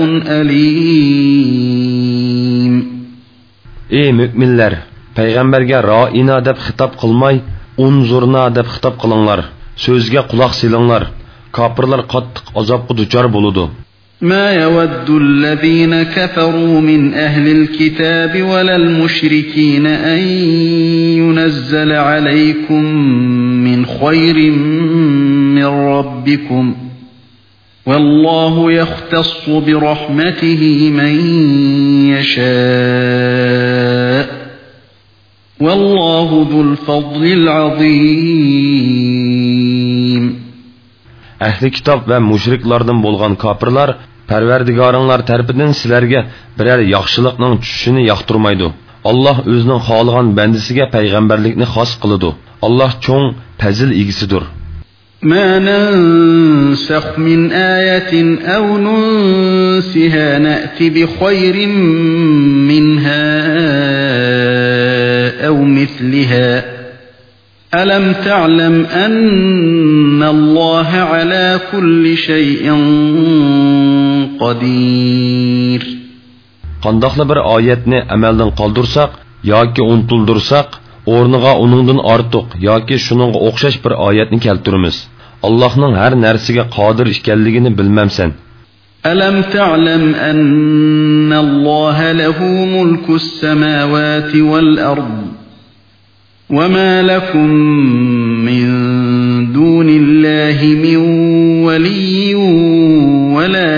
أليم. Ey müminler, Peygamberge ra'ina deb xitap qilmay, unzurna deb xitap qilinglar. Sözge quloq silinglar. Kafirlar qattiq azobga duchor bo'ladi. ما يود الذين كفروا من أهل الكتاب ولا المشركين أن ينزل عليكم من خير من ربكم والله يختص برحمته من يشاء والله ذو الفضل العظيم. Ahli kitob va mushriklardan bo'lgan kofirlar Parvardigoringlar tarafidan sizlarga biror yaxshilikning tushishini yoqtirmaydi. Alloh o'zining xohlagan bandasiga payg'ambarlikni xos qiladi. Alloh cho'ng fazil egisidir. ما ننسخ من آية أو ننسها نأتي بخير منها أو مثلها ألم تعلم أن الله على كل شيء قدير. Qandaqla bir oyatni amaldan qoldirsak yoki unutildirsak, o'rniga uningdan ortiq yoki shuningga o'xshash bir oyatni keltiramiz. Allohning har narsaga qodir ekanligini bilmamsan. ألم تعلم أن الله له ملك السماوات والأرض وما لكم من دون الله من ولي ولا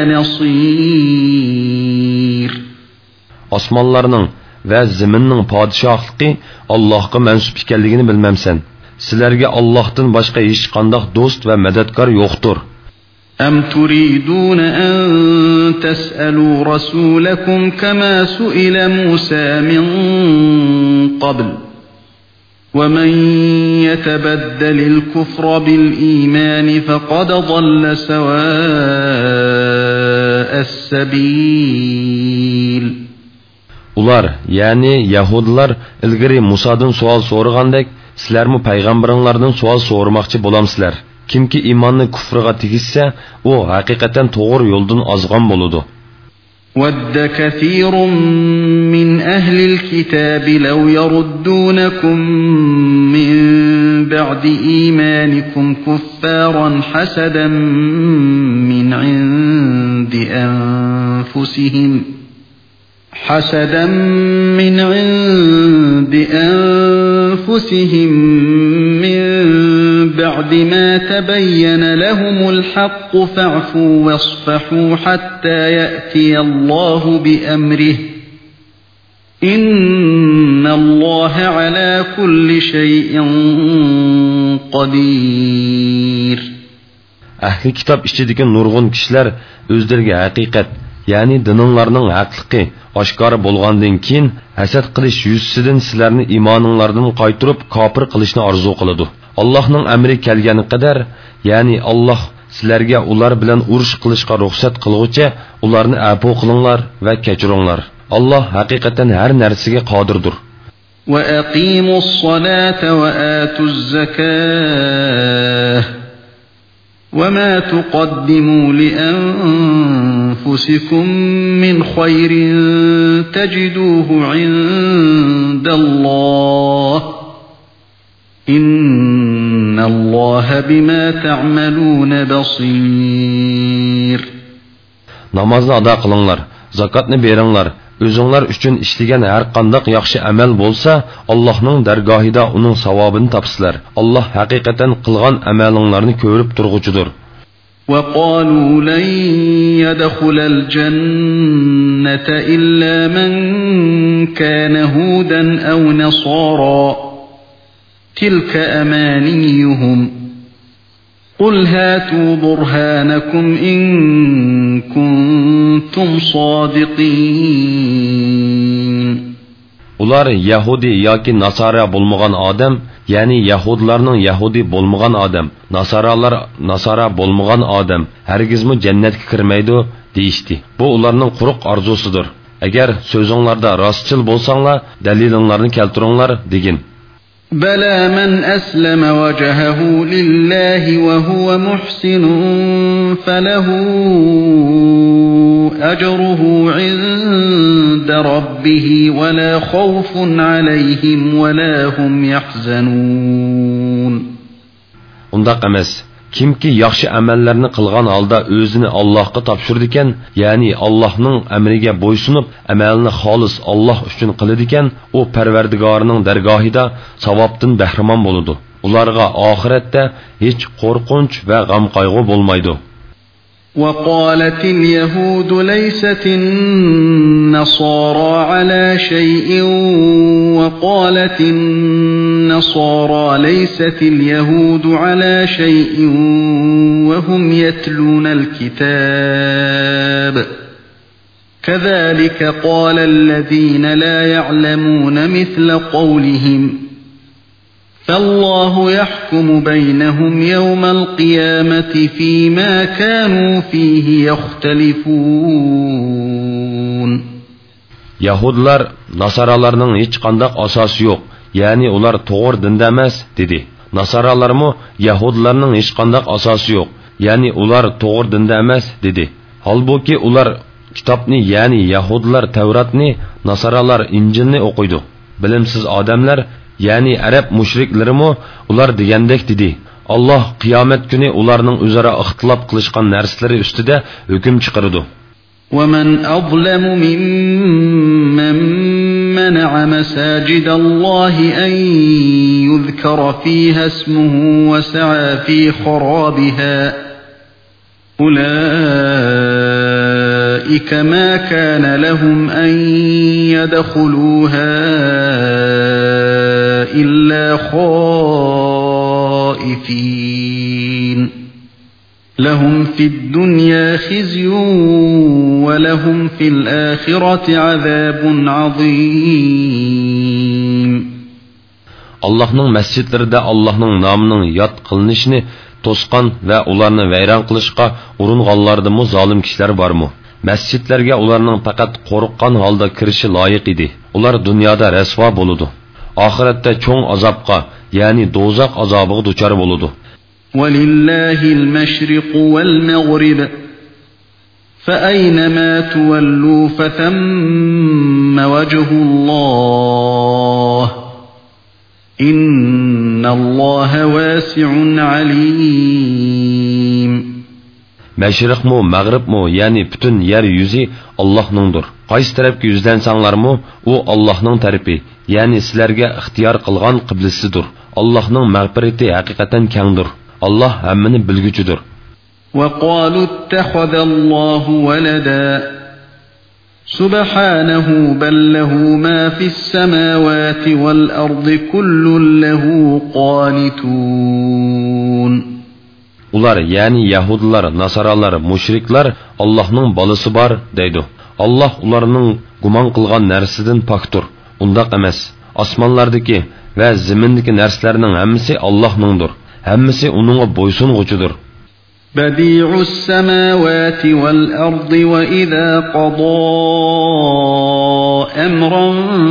نصير. Osmonlarning va zaminning podshohligi Allohga mansub ekanligini bilmamsan. Sizlarga Allohdan boshqa hech qanday do'st va madadkor yo'qdir. أم تريدون أن تسألوا رسولكم كما سئل موسى من قبل ومن يتبدل الكفر بالإيمان فقد ضل سواء السبيل. Ular, yani Yahudilar ilgari Musadan savol so'ragandek, sizlarmi payg'ambaringlardan savol so'ramoqchi bo'lamsizlar. Kimki iymonni kufriga tegishsa, u haqiqatan to'g'ri yo'ldan ozgan bo'ladi. وَدَّ كَثِيرٌ مِّنْ أَهْلِ الْكِتَابِ لَوْ يَرُدُّونَكُمْ مِنْ بَعْدِ إِيمَانِكُمْ كُفَّارًا حَسَدًا مِّنْ عِنْدِ أَنفُسِهِمْ حَسَدًا مِّنْ عِنْدِ أَنفُسِهِمْ مِنْ بعد ما تبين لهم الحق فاعفوا واصفحوا حتى يأتي الله بأمره إن الله على كل شيء قدير. Ahli kitob ichidagi nurg'un kishilar o'zlariga haqiqat, ya'ni dininglarning haqligi oshkor bo'lgandan keyin hasad qilish yuzasidan sizlarni iymoninglardan qaytirib kofir qilishni orzu qiladi. Allohning amri kelgani qadar, ya'ni Alloh sizlarga ular bilan urush qilishga ruxsat qilguncha ularni afv qilinglar va kechiringlar. Alloh haqiqatan har narsaga qodirdir. Va aqimus solata va atuz zakah. وما تقدموا لأنفسكم من خير تجدوه عند الله إن الله بما تعملون بصير. Namazını ada qılınlar, zakatını beringlar. Özünlər üçün işləyən hər qandaq yaxşı əməl bolsa, Allah'ın dərgahida onun savabını tapsılar. Allah həqiqətən qılğan əməlinglərni görüb durğucudur. وقالوا لن يدخل الجنة إلا من كان هودا أو نصارى تلك أمانيهم قل هاتوا برهانكم إن كنتم صادقين. Ular Yahudi yoki Nasara bo'lmagan odam, ya'ni Yahudlarning Yahudi bo'lmagan odam, Nasaralar Nasara bo'lmagan odam hargizmi jannatga kirmaydi deyishdi. Bu ularning quruq orzusidir. Agar so'zinglarda rostchil bo'lsanglar, dalilinglarni keltiringlar degin. بلى من أسلم وجهه لله وهو محسن فله أجره عند ربه ولا خوف عليهم ولا هم يحزنون. Undaq emas. Kimki yaxshi amallarni qilgan holda o'zini Allohga topshirdi ekan, ya'ni Allohning amriga bo'ysunib, amalni xolis Alloh uchun qiladi ekan, u Parvardigorining dargohida savobdan bahramon bo'ladi. Ularga oxiratda hech qo'rqinch va g'am qayg'u bo'lmaydi. وقالت اليهود ليست النصارى على شيء وقالت النصارى ليست اليهود على شيء وهم يتلون الكتاب كذلك قال الذين لا يعلمون مثل قولهم فالله يحكم بينهم يوم القيامة فيما كانوا فيه يختلفون. Yahudlar Nasaralarning hech qanday asosi yo'q, ya'ni ular to'g'ri dinda emas dedi. Nasaralarmi Yahudlarning hech qanday asosi yo'q, ya'ni ular to'g'ri dinda emas dedi. Holbuki ular kitobni, ya'ni Yahudlar Tavratni, Nasaralar Injilni o'qiydi. Bilimsiz odamlar, ya'ni arab mushriklarimi ular degandek dedi. Alloh qiyomat kuni ularning o'zaro ixtilof qilishgan narsalari ustida hukm chiqaradi. ومن أظلم ممن منع مساجد الله أن يذكر فيها اسمه وسعى في خرابها أولئك ما كان لهم أن يدخلوها إلا خائفين لهم في الدنيا خزي ولهم في الآخرة عذاب عظيم. Allah'ның məscidlərində Allah'ның namının yad qılınışını tosqan və onlarını vəyran qılışqa urunğanlardımı zalim kişilər barmı? Məscidlərə onlarının faqat qorqqan halda kirişi layiq idi. Ular dünyada rəsva boludu. Ahirətdə çoğ azabqa, yəni dozaq azabığı duçar boludu. وَلِلَّهِ الْمَشْرِقُ وَالْمَغْرِبُ فَأَيْنَمَا تُوَلُّوا فَثَمَّ وَجْهُ اللَّهِ إِنَّ اللَّهَ وَاسِعٌ عَلِيمٌ. Məşriqmi, məğribmi, yəni bütün yer yüzü Allah'nındır. Qaysı tərəfə yüzlənsanlarmı, o Allah'ның tərəfi, yəni sizlərə ixtiyar qılğan qiblisidir. Allah'ның məğfirəti həqiqətən kəndir. Allah həmmini bilgücüdür. وَقَالُوا اتَّخَذَ اللَّهُ وَلَدًا سُبْحَانَهُ بَل لَّهُ مَا فِي السَّمَاوَاتِ وَالْأَرْضِ كُلٌّ لَّهُ قَانِتُونَ. Ular, yəni Yahudiler, Nasaralar, müşrikler Allah'ның balısı var deydi. Allah ularının guman qılğan nərsədən pakdır. Undaq emas. Osmonlardakı və zimindəki nərsələrinin həmmisi Allah'nındır. Həmmisi onunğa boysunğucudur. بديع السماوات والأرض وإذا قضى أمرا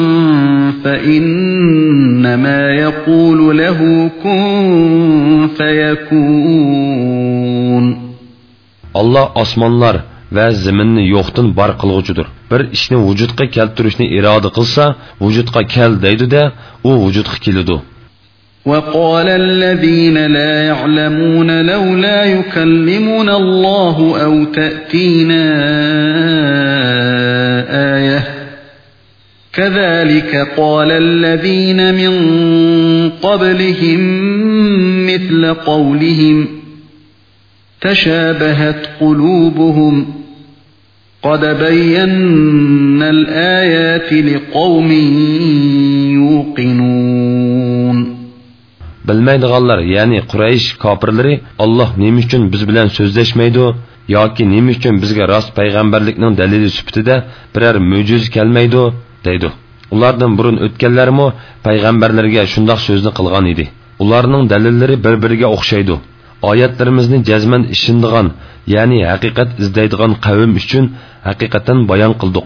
فإنما يقول له كن فيكون. Allah osmonlar va zaminni yo'qdan bar qilg'uchidir. Bir ishni vujudga keltirishni iroda qilsa, vujudga kel deydi-da, u vujudga keladi. وقال الذين لا يعلمون لولا يكلمنا الله أو تأتينا آية كذلك قال الذين من قبلهم مثل قولهم تشابهت قلوبهم قد بينا الآيات لقوم يوقنون. Bilmaydiganlar, ya'ni Quraysh kofirlari Alloh nima uchun biz bilan so'zlashmaydi yoki nima uchun bizga rost payg'ambarlikning dalili sifatida biror mo'jiz kelmaydi deydi. Ulardan burun o'tganlarmi payg'ambarlarga shundoq so'zni qilgan edi. Ularning dalillari bir-biriga o'xshaydi. Oyatlarimizni jazman ishindigan, ya'ni haqiqat izlaydigan qavm uchun haqiqatan bayon qildik.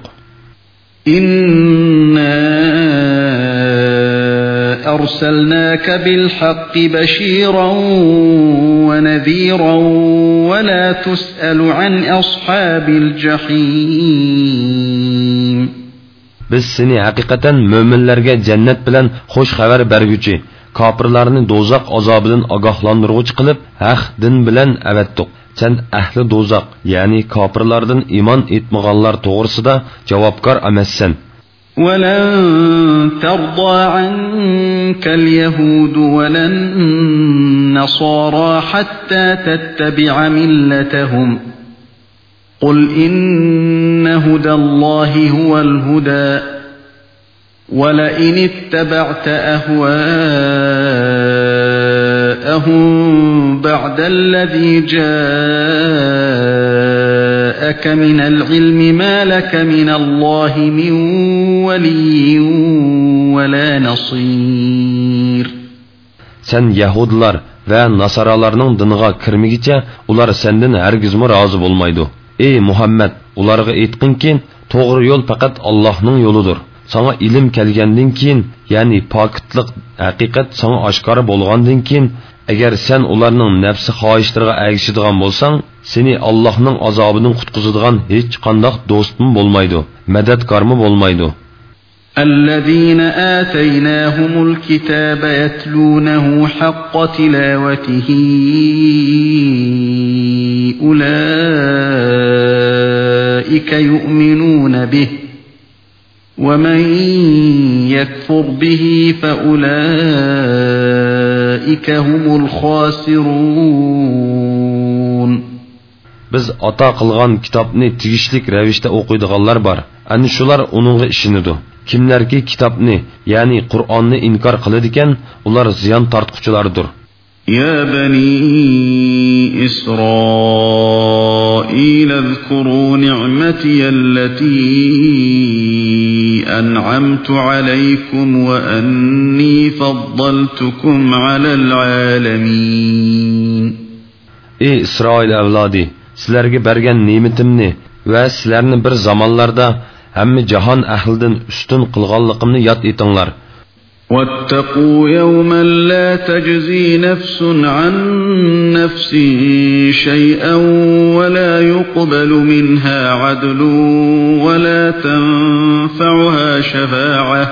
Inna أرسلناك بالحق بشيرا ونذيرا ولا تسأل عن أصحاب الجحيم. Biz seni haqiqatan müminlerge cennet bilen hoş haber bergüçi, kafirlerini dozak azabından agahlandırgıç kılıp, haq din bilen evettik. Sen ehli dozak, yani kafirlerden iman etmeganlar doğrusuda cevapkar emezsen. وَلَنْ تَرْضَى عَنْكَ الْيَهُودُ وَلَا النَّصَارَى حَتَّى تَتَّبِعَ مِلَّتَهُمْ قُلْ إِنَّ هُدَى اللَّهِ هُوَ الْهُدَى وَلَئِنِ اتَّبَعْتَ أَهْوَاءَهُمْ بَعْدَ الَّذِي جَاءَكَ مِنَ الْعِلْمِ مَا لَكَ مِنَ اللَّهِ مِنْ وَلِيٍّ وَلَا نَصِيرٍ. Sen Yahudiler ve Nasaralarının diniga kirmigiçe ular senden hergizmi razı olmaydı. Ey Muhammed, ularga aytqin ki, to'g'ri yo'l faqat Allohning yo'lidir. Sana ilim kelgandan keyin, ya'ni pokitlik, haqiqat sana oshkor bo'lgandan keyin, agar sen ularning nafsi xohishlariga ergishadigan bo'lsang, seni Allohning azobidan qutqizadigan hech qanday do'stim bo'lmaydi, madadkormi bo'lmaydi. الذين آتيناهم الكتاب يتلونه حق تلاوته أولئك يؤمنون به ومن يكفر به فأولئك هم الخاسرون. Biz ata qilgan kitobni tegishlik ravishda o'qiydiganlar bor. Ana shular uningga ishinidu. Kimlarki kitobni, ya'ni Qur'onni inkor qiladi ekan, ular ziyon tortquchilardir. Ya bani Isroil zkuru ni'mati allati an'amtu alaykum wa anni faddaltukum 'alal 'alamin. Ey Isroil avlodi, sizlarga bergan ne'matimni va sizlarni bir zamonlarda hamma jahon ahlidan ustun qilganligimni yod etinglar. وَاتَّقُوا يَوْمًا لَا تَجْزِي نَفْسٌ عَنْ نَفْسٍ شَيْئًا وَلَا يُقْبَلُ مِنْهَا عَدْلٌ وَلَا تَنْفَعُهَا شَفَاعَةٌ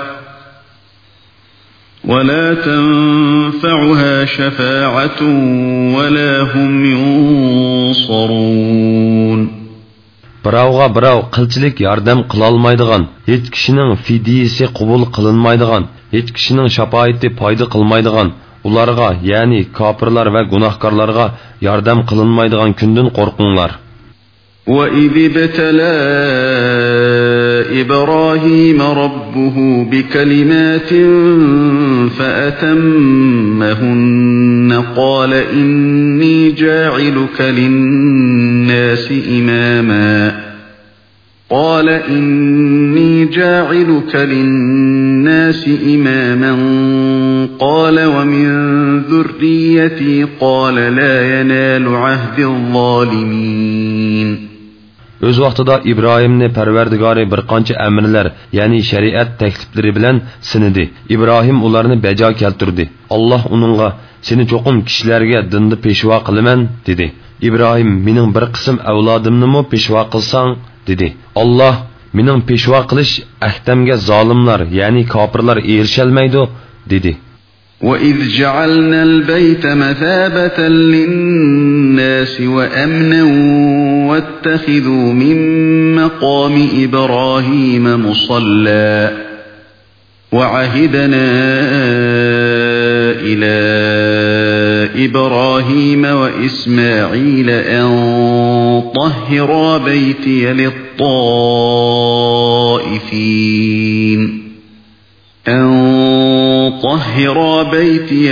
وَلَا تَنْفَعُهَا شَفَاعَةٌ وَلَا هُمْ يُنصَرُونَ. Birovga birov qilchilik yordam qila olmaydigan, hech kishining fidiyasi qabul qilinmaydigan, hech kishining shafoati foyda qilmaydigan, ularga, ya'ni kofirlar va gunohkorlarga yordam qilinmaydigan kundan qo'rqinglar. وَإِذِ ابْتَلَى إِبْرَاهِيمَ رَبُّهُ بِكَلِمَاتٍ فَأَتَمَّهُنَّ قَالَ إِنِّي جَاعِلُكَ لِلنَّاسِ إِمَامًا قَالَ إِنِّي جَاعِلُكَ لِلنَّاسِ إِمَامًا قَالَ وَمِنْ ذُرِّيَّتِي قَالَ لَا يَنَالُ عَهْدِ الظَّالِمِينَ. Öz vaqtida İbrahimni Parvardigori bir qancha amrlar, ya'ni shariat takliflari bilan sinidi. İbrahim ularni bajo keltirdi. Alloh uningga, seni cho'qim kishilarga dinni peshvo qilaman dedi. İbrahim, mening bir qism avlodimni mo peshvo qilsang dedi. Alloh, mening peshvo qilish ahdamga zolimlar, ya'ni kofirlar erisholmaydi dedi. وَإِذْ جَعَلْنَا الْبَيْتَ مَثَابَةً لِلنَّاسِ وَأَمْنًا وَاتَّخِذُوا مِنْ مَقَامِ إِبْرَاهِيمَ مُصَلًّى وَعَهِدْنَا إِلَى إبراهيم وإسماعيل أن طهرا بيتي للطائفين أن طهرا بيتي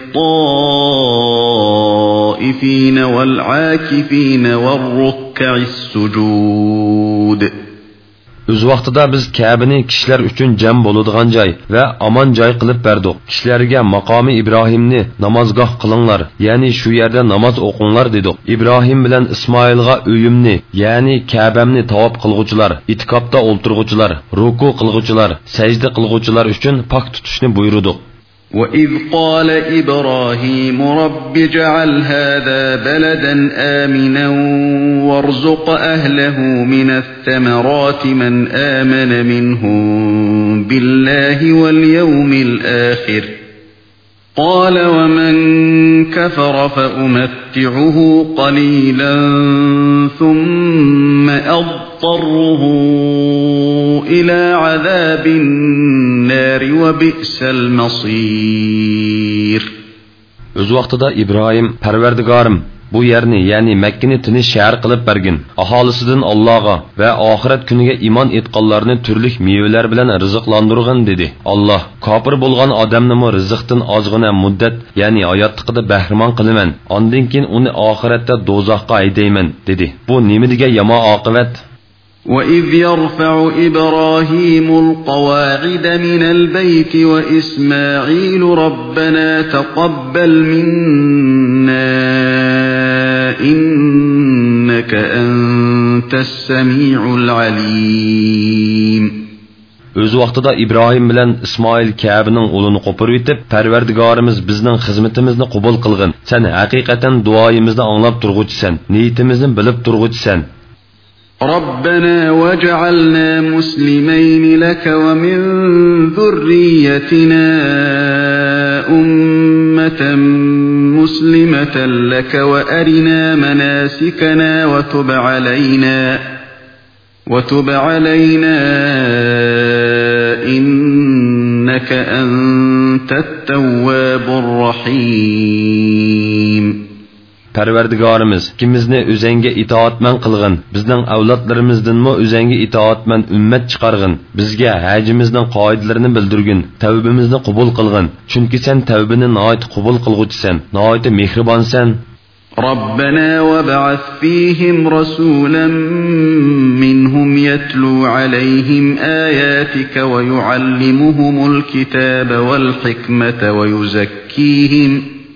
للطائفين والعاكفين والركع السجود. Öz vaqtida biz Ka'bani kishilar uchun jam bo'ladigan joy va aman joy qilib berdik. Kishilarga maqomi Ibrohimni namozgoh qilinglar, ya'ni shu yerda namoz o'qinglar dedik. Ibrohim bilan Ismoilga uyimni, ya'ni Ka'bamni tavob qilguvchilar, itikobda o'ltirguvchilar, ruku qilguvchilar, sajda qilguvchilar uchun pok tutishni buyurdik. وَإِذْ قَالَ إِبْرَاهِيمُ رَبِّ اجْعَلْ هَذَا بَلَدًا آمِنًا وَارْزُقْ أَهْلَهُ مِنَ الثَّمَرَاتِ مَنْ آمَنَ مِنْهُمْ بِاللَّهِ وَالْيَوْمِ الْآخِرِ قَالَ وَمَنْ كَفَرَ فَأُمَتِّعُهُ قَلِيلًا ثُمَّ أَضْطَرُّهُ إِلَى عَذَابِ النَّارِ وَبِئْسَ الْمَصِيرُ. Öz vaqtida İbrahim, Parvardigorim, bu yerni, ya'ni Makkani tinish shahar qilib bergin. Aholisidan Allohga va oxirat kuniga iymon etganlarni turli mevalar bilan rizqlantirgin dedi. Alloh, kofir bo'lgan odamni mo rizqdan ozgina muddat, ya'ni hayotligida bahramon qilaman. Ondan keyin uni oxiratda do'zaxga haydayman dedi. Bu nima degan yomon oqibat? وَإِذْ يَرْفَعُ إِبْرَاهِيمُ الْقَوَاعِدَ مِنَ الْبَيْتِ وَإِسْمَاعِيلُ رَبَّنَا تَقَبَّلْ مِنَّا إِنَّكَ أَنْتَ السَّمِيعُ الْعَلِيمُ. Öz vaqtida İbrahim bilan İsmoil Ka'baning o'lini qo'pirib etib, Parvardigorimiz bizning xizmatimizni qabul qilgin. Sen haqiqatan duoyimizni anglab turg'uchisan, niyatimizni bilib turg'uchisan. رَبَّنَا وَاجْعَلْنَا مُسْلِمَيْنِ لَكَ وَمِنْ ذُرِّيَّتِنَا أُمَّةً مُسْلِمَةً لَكَ وَأَرِنَا مَنَاسِكَنَا وَتُبْ عَلَيْنَا وَتُبْ عَلَيْنَا إِنَّكَ أَنْتَ التَّوَّابُ الرَّحِيمُ. Parvardigorimiz, ikimizni o'zingga itoatman qilgin, bizning avlodlarimizdanmi o'zingga itoatman ummat chiqargin, bizga hajimizning qoidalarini bildirgin, tavbimizni qabul qilgin, chunki sen tavbini nihoyat qabul qilguvchisan, nihoyat mehribonsan. رَبَّنَا وَابْعَثْ فِيهِمْ رَسُولًا مِّنْهُمْ يَتْلُو عَلَيْهِمْ آيَاتِكَ وَيُعَلِّمُهُمُ الْكِتَابَ وَالْحِكْمَةَ وَيُزَكِّيهِمْ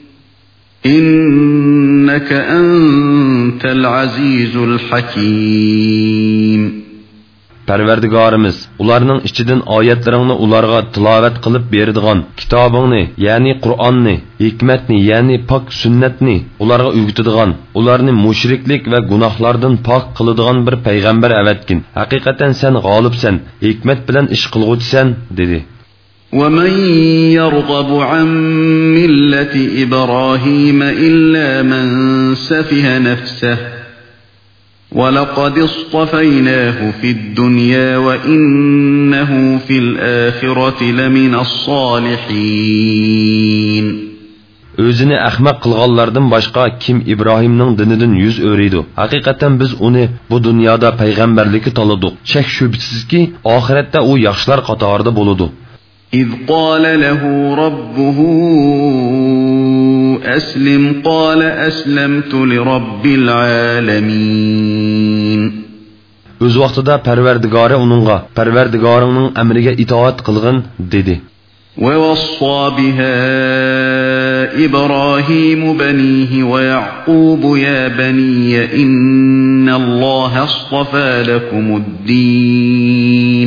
إِنَّكَ أَنْتَ الْعَزِيزُ الْحَكِيمُ. Parvardigorimiz, ularning ichidan oyatlaringni ularga tilovat qilib beradigan kitobingni, ya'ni Qur'onni, hikmatni, ya'ni pok sunnatni ularga o'rgatadigan, ularni mushriklik va gunohlardan pok qiladigan bir payg'ambar avatgin. Haqiqatan sen g'olibsan, hikmat bilan ish qilguvchisan dedi. وَمَنْ يَرْغَبُ عَنْ مِلَّةِ إِبْرَاهِيمَ إِلَّا مَنْ سَفِهَ نَفْسَهُ وَلَقَدِ اصْطَفَيْنَاهُ فِي الدُّنْيَا وَإِنَّهُ فِي الْآخِرَةِ لَمِنَ الصَّالِحِينَ. Özünü ahmaq qilganlardan boshqa kim İbrahimning dinidan yuz o'raydi? Haqiqatan biz uni bu dunyoda payg'ambarlikka taladik. Shak shubsizki, oxiratda u yaxshilar qatorida bo'ladi. إِذْ قَالَ لَهُ رَبُّهُ أَسْلِمْ قَالَ أَسْلَمْتُ لِرَبِّ الْعَالَمِينَ. Öz vaqtida Parvardigori uningga, Parvardigoringning amriga itoat qilgin dedi. وَوَصَّى بِهَا إِبْرَاهِيمُ بَنِيهِ وَيَعْقُوبُ يَا بَنِيَّ إِنَّ اللَّهَ اصْطَفَى لَكُمُ الدِّينَ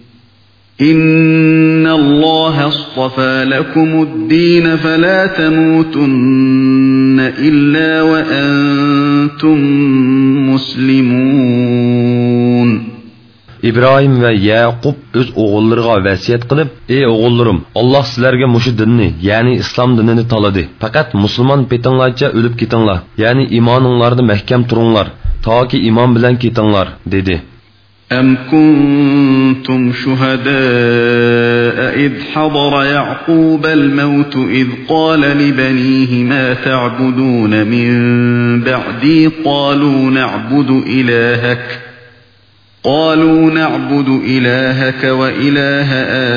إِنَّ اللَّهَ اصْطَفَى لَكُمُ الدِّينَ فَلَا تَمُوتُنَّ إِلَّا وَأَنْتُمْ مُسْلِمُونَ. İbrahim ve Yaqub öz oğullarına vasiyet qilib, ey oğullarım, Allah sizlarga mushu dinni, ya'ni islom dinini taladı. Faqat musulmon petinglarcha o'lib ketinglar, ya'ni iymoninglarni mahkam turinglar, toki iymon bilan ketinglar dedi. أم كنتم شهداء إذ حضر يعقوب الموت إذ قال لبنيه ما تعبدون من بعدي قالوا نعبد إلهك قالوا نعبد إلهك وإله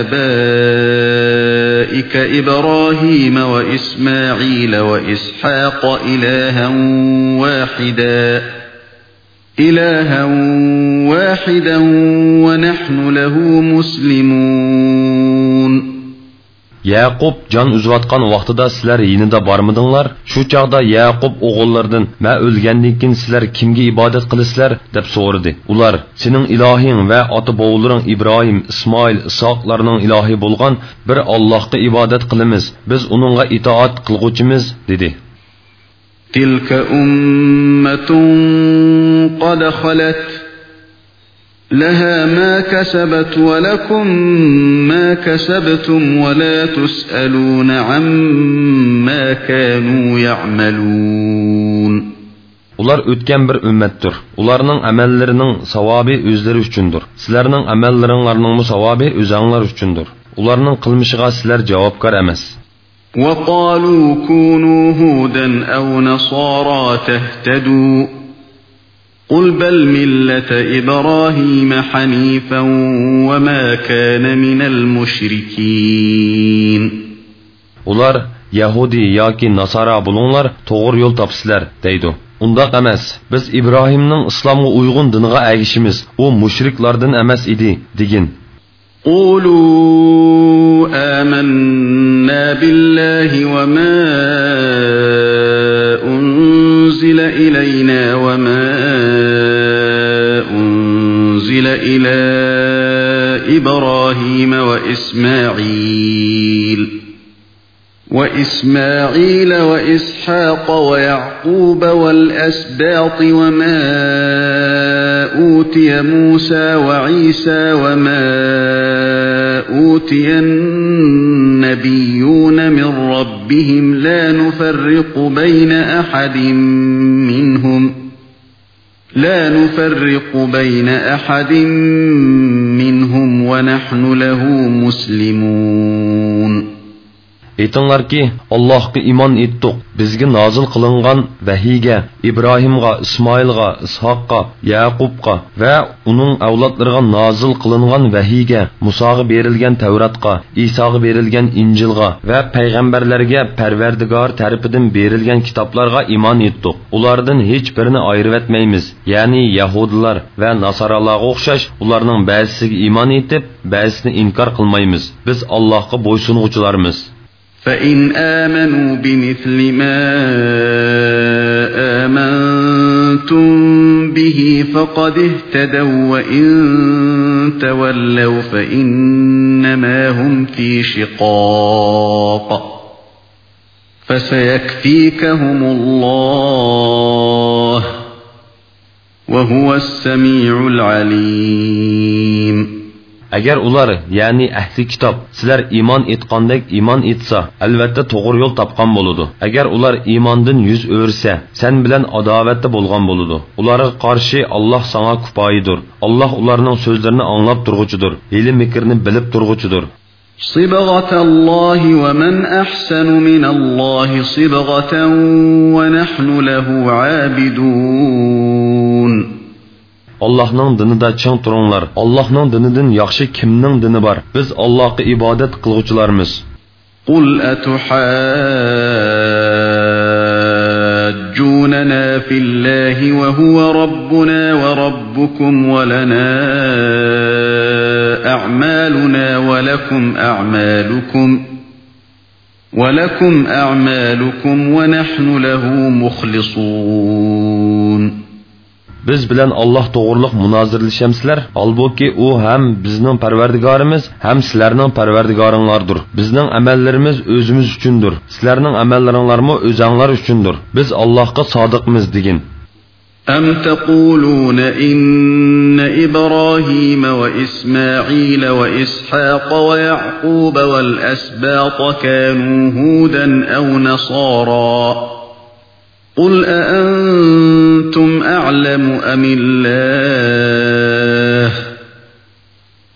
آبائك إبراهيم وإسماعيل وإسحاق إلها واحدا إلها واحدا ونحن له مسلمون. Yaqub can uzvatqan vaqtida sizlar yinida barmidinglar? Shu chaqda Yaqub o'g'illaridan "Ma o'lgandan keyin sizlar kimga ibodat qilasizlar?" deb so'radi. Ular: "Sening ilohing va ota-bovlaring Ibrohim, Ismoil, Isoqlarning ilohi bo'lgan bir Allohga ibodat qilamiz. Biz uningga itoat qilguvchimiz" dedi. Tilka ummatun qad khalat laha ma kasabat wa lakum ma kasabtum wa la tus'aluna amma kanu ya'malun. Ular o'tgan bir ummatdir. Ularning amallarining savobi o'zlari uchundir. Sizlarning amallaringlarning savobi o'zinglar uchundir. Ularning qilmishiga sizlar javobgar emas. وَقَالُوا كُونُوا هُودًا أَوْ نَصَارَى تَهْتَدُوا قُلْ بَلْ مِلَّةَ إِبْرَاهِيمَ حَنِيفًا وَمَا كَانَ مِنَ الْمُشْرِكِينَ. Ular Yahudi yoki Nasara bulunlar, to'g'ri yo'l topsizlar deydi. Undaq emas. Biz Ibrohimning islomga uyg'un diniga agishimiz. U mushriklardan emas edi, degin. قولوا آمنا بالله وما أنزل إلينا وما أنزل إلى إبراهيم وإسماعيل وإسماعيل وإسحاق ويعقوب والأسباط وما أوتي موسى وعيسى وما أوتي النبيون من ربهم لا نفرق بين أحد منهم لا نفرق بين أحد منهم ونحن له مسلمون. Aytinglar ki Allohga iymon etdik. Bizga nozil qilingan vahiyga, Ibrohimga, Ismoilga, Ishoqqa, Yaqubqa va uning avlodlariga nozil qilingan vahiyga, Musoga berilgan Tavratga, Isoga berilgan Injilga va payg'ambarlarga Parvardigor tarafidan berilgan kitoblarga iymon etdik. Ulardan hech birini ayirib etmaymiz. Ya'ni Yahudilar va Nasaralarga o'xshash ularning ba'zisiga iymon etib, ba'zisini inkor qilmaymiz. Biz Allohga bo'ysunuvchilarmiz. فَإِنْ آمَنُوا بِمِثْلِ مَا آمَنْتُمْ بِهِ فَقَدِ اهْتَدَوْا وَإِنْ تَوَلَّوْا فَإِنَّمَا هُمْ فِي شِقَاقٍ فَسَيَكْفِيكَهُمُ اللَّهُ وَهُوَ السَّمِيعُ الْعَلِيمُ. Agar ular, ya'ni ahli kitob, sizlar iymon etgandek iymon etsa, albatta to'g'ri yo'l topgan bo'ladi. Agar ular iymondan yuz o'rsa, sen bilan adovatda bo'lgan bo'ladi. Ularga qarshi Alloh sana kifoyidir. Alloh ularning so'zlarini anglab turg'uchidir, ilm fikrini bilib turg'uchidir. Sibghatallohi va man ahsanu minallohi sibghatan va nahnu lahu 'abidun. Allah'ның dinida çiң turunglar. Allah'ның dinidan yaxshi kimning dini bor? Biz Allohga ibodat qilguvchilarmiz. Qul atuhajjunana fillahi wa huwa rabbuna wa rabbukum wa lana a'maluna wa lakum a'malukum wa lakum a'malukum wa nahnu lahu mukhlisun. Biz bilan Alloh to'g'riliq munozirlashamsizlar. Albuki u ham bizning Parvardigorimiz, ham sizlarning Parvardigoringlardir. Bizning amallarimiz o'zimiz uchundir. Sizlarning amallaringlarmi o'zinglar uchundir. Biz Allohga sodiqmiz degin. Am taquluna inna Ibrohima va Ismoila va Ishaqa va Yaquba wal asbata kanu hudan aw nasara. قل أأنتم أعلم أم الله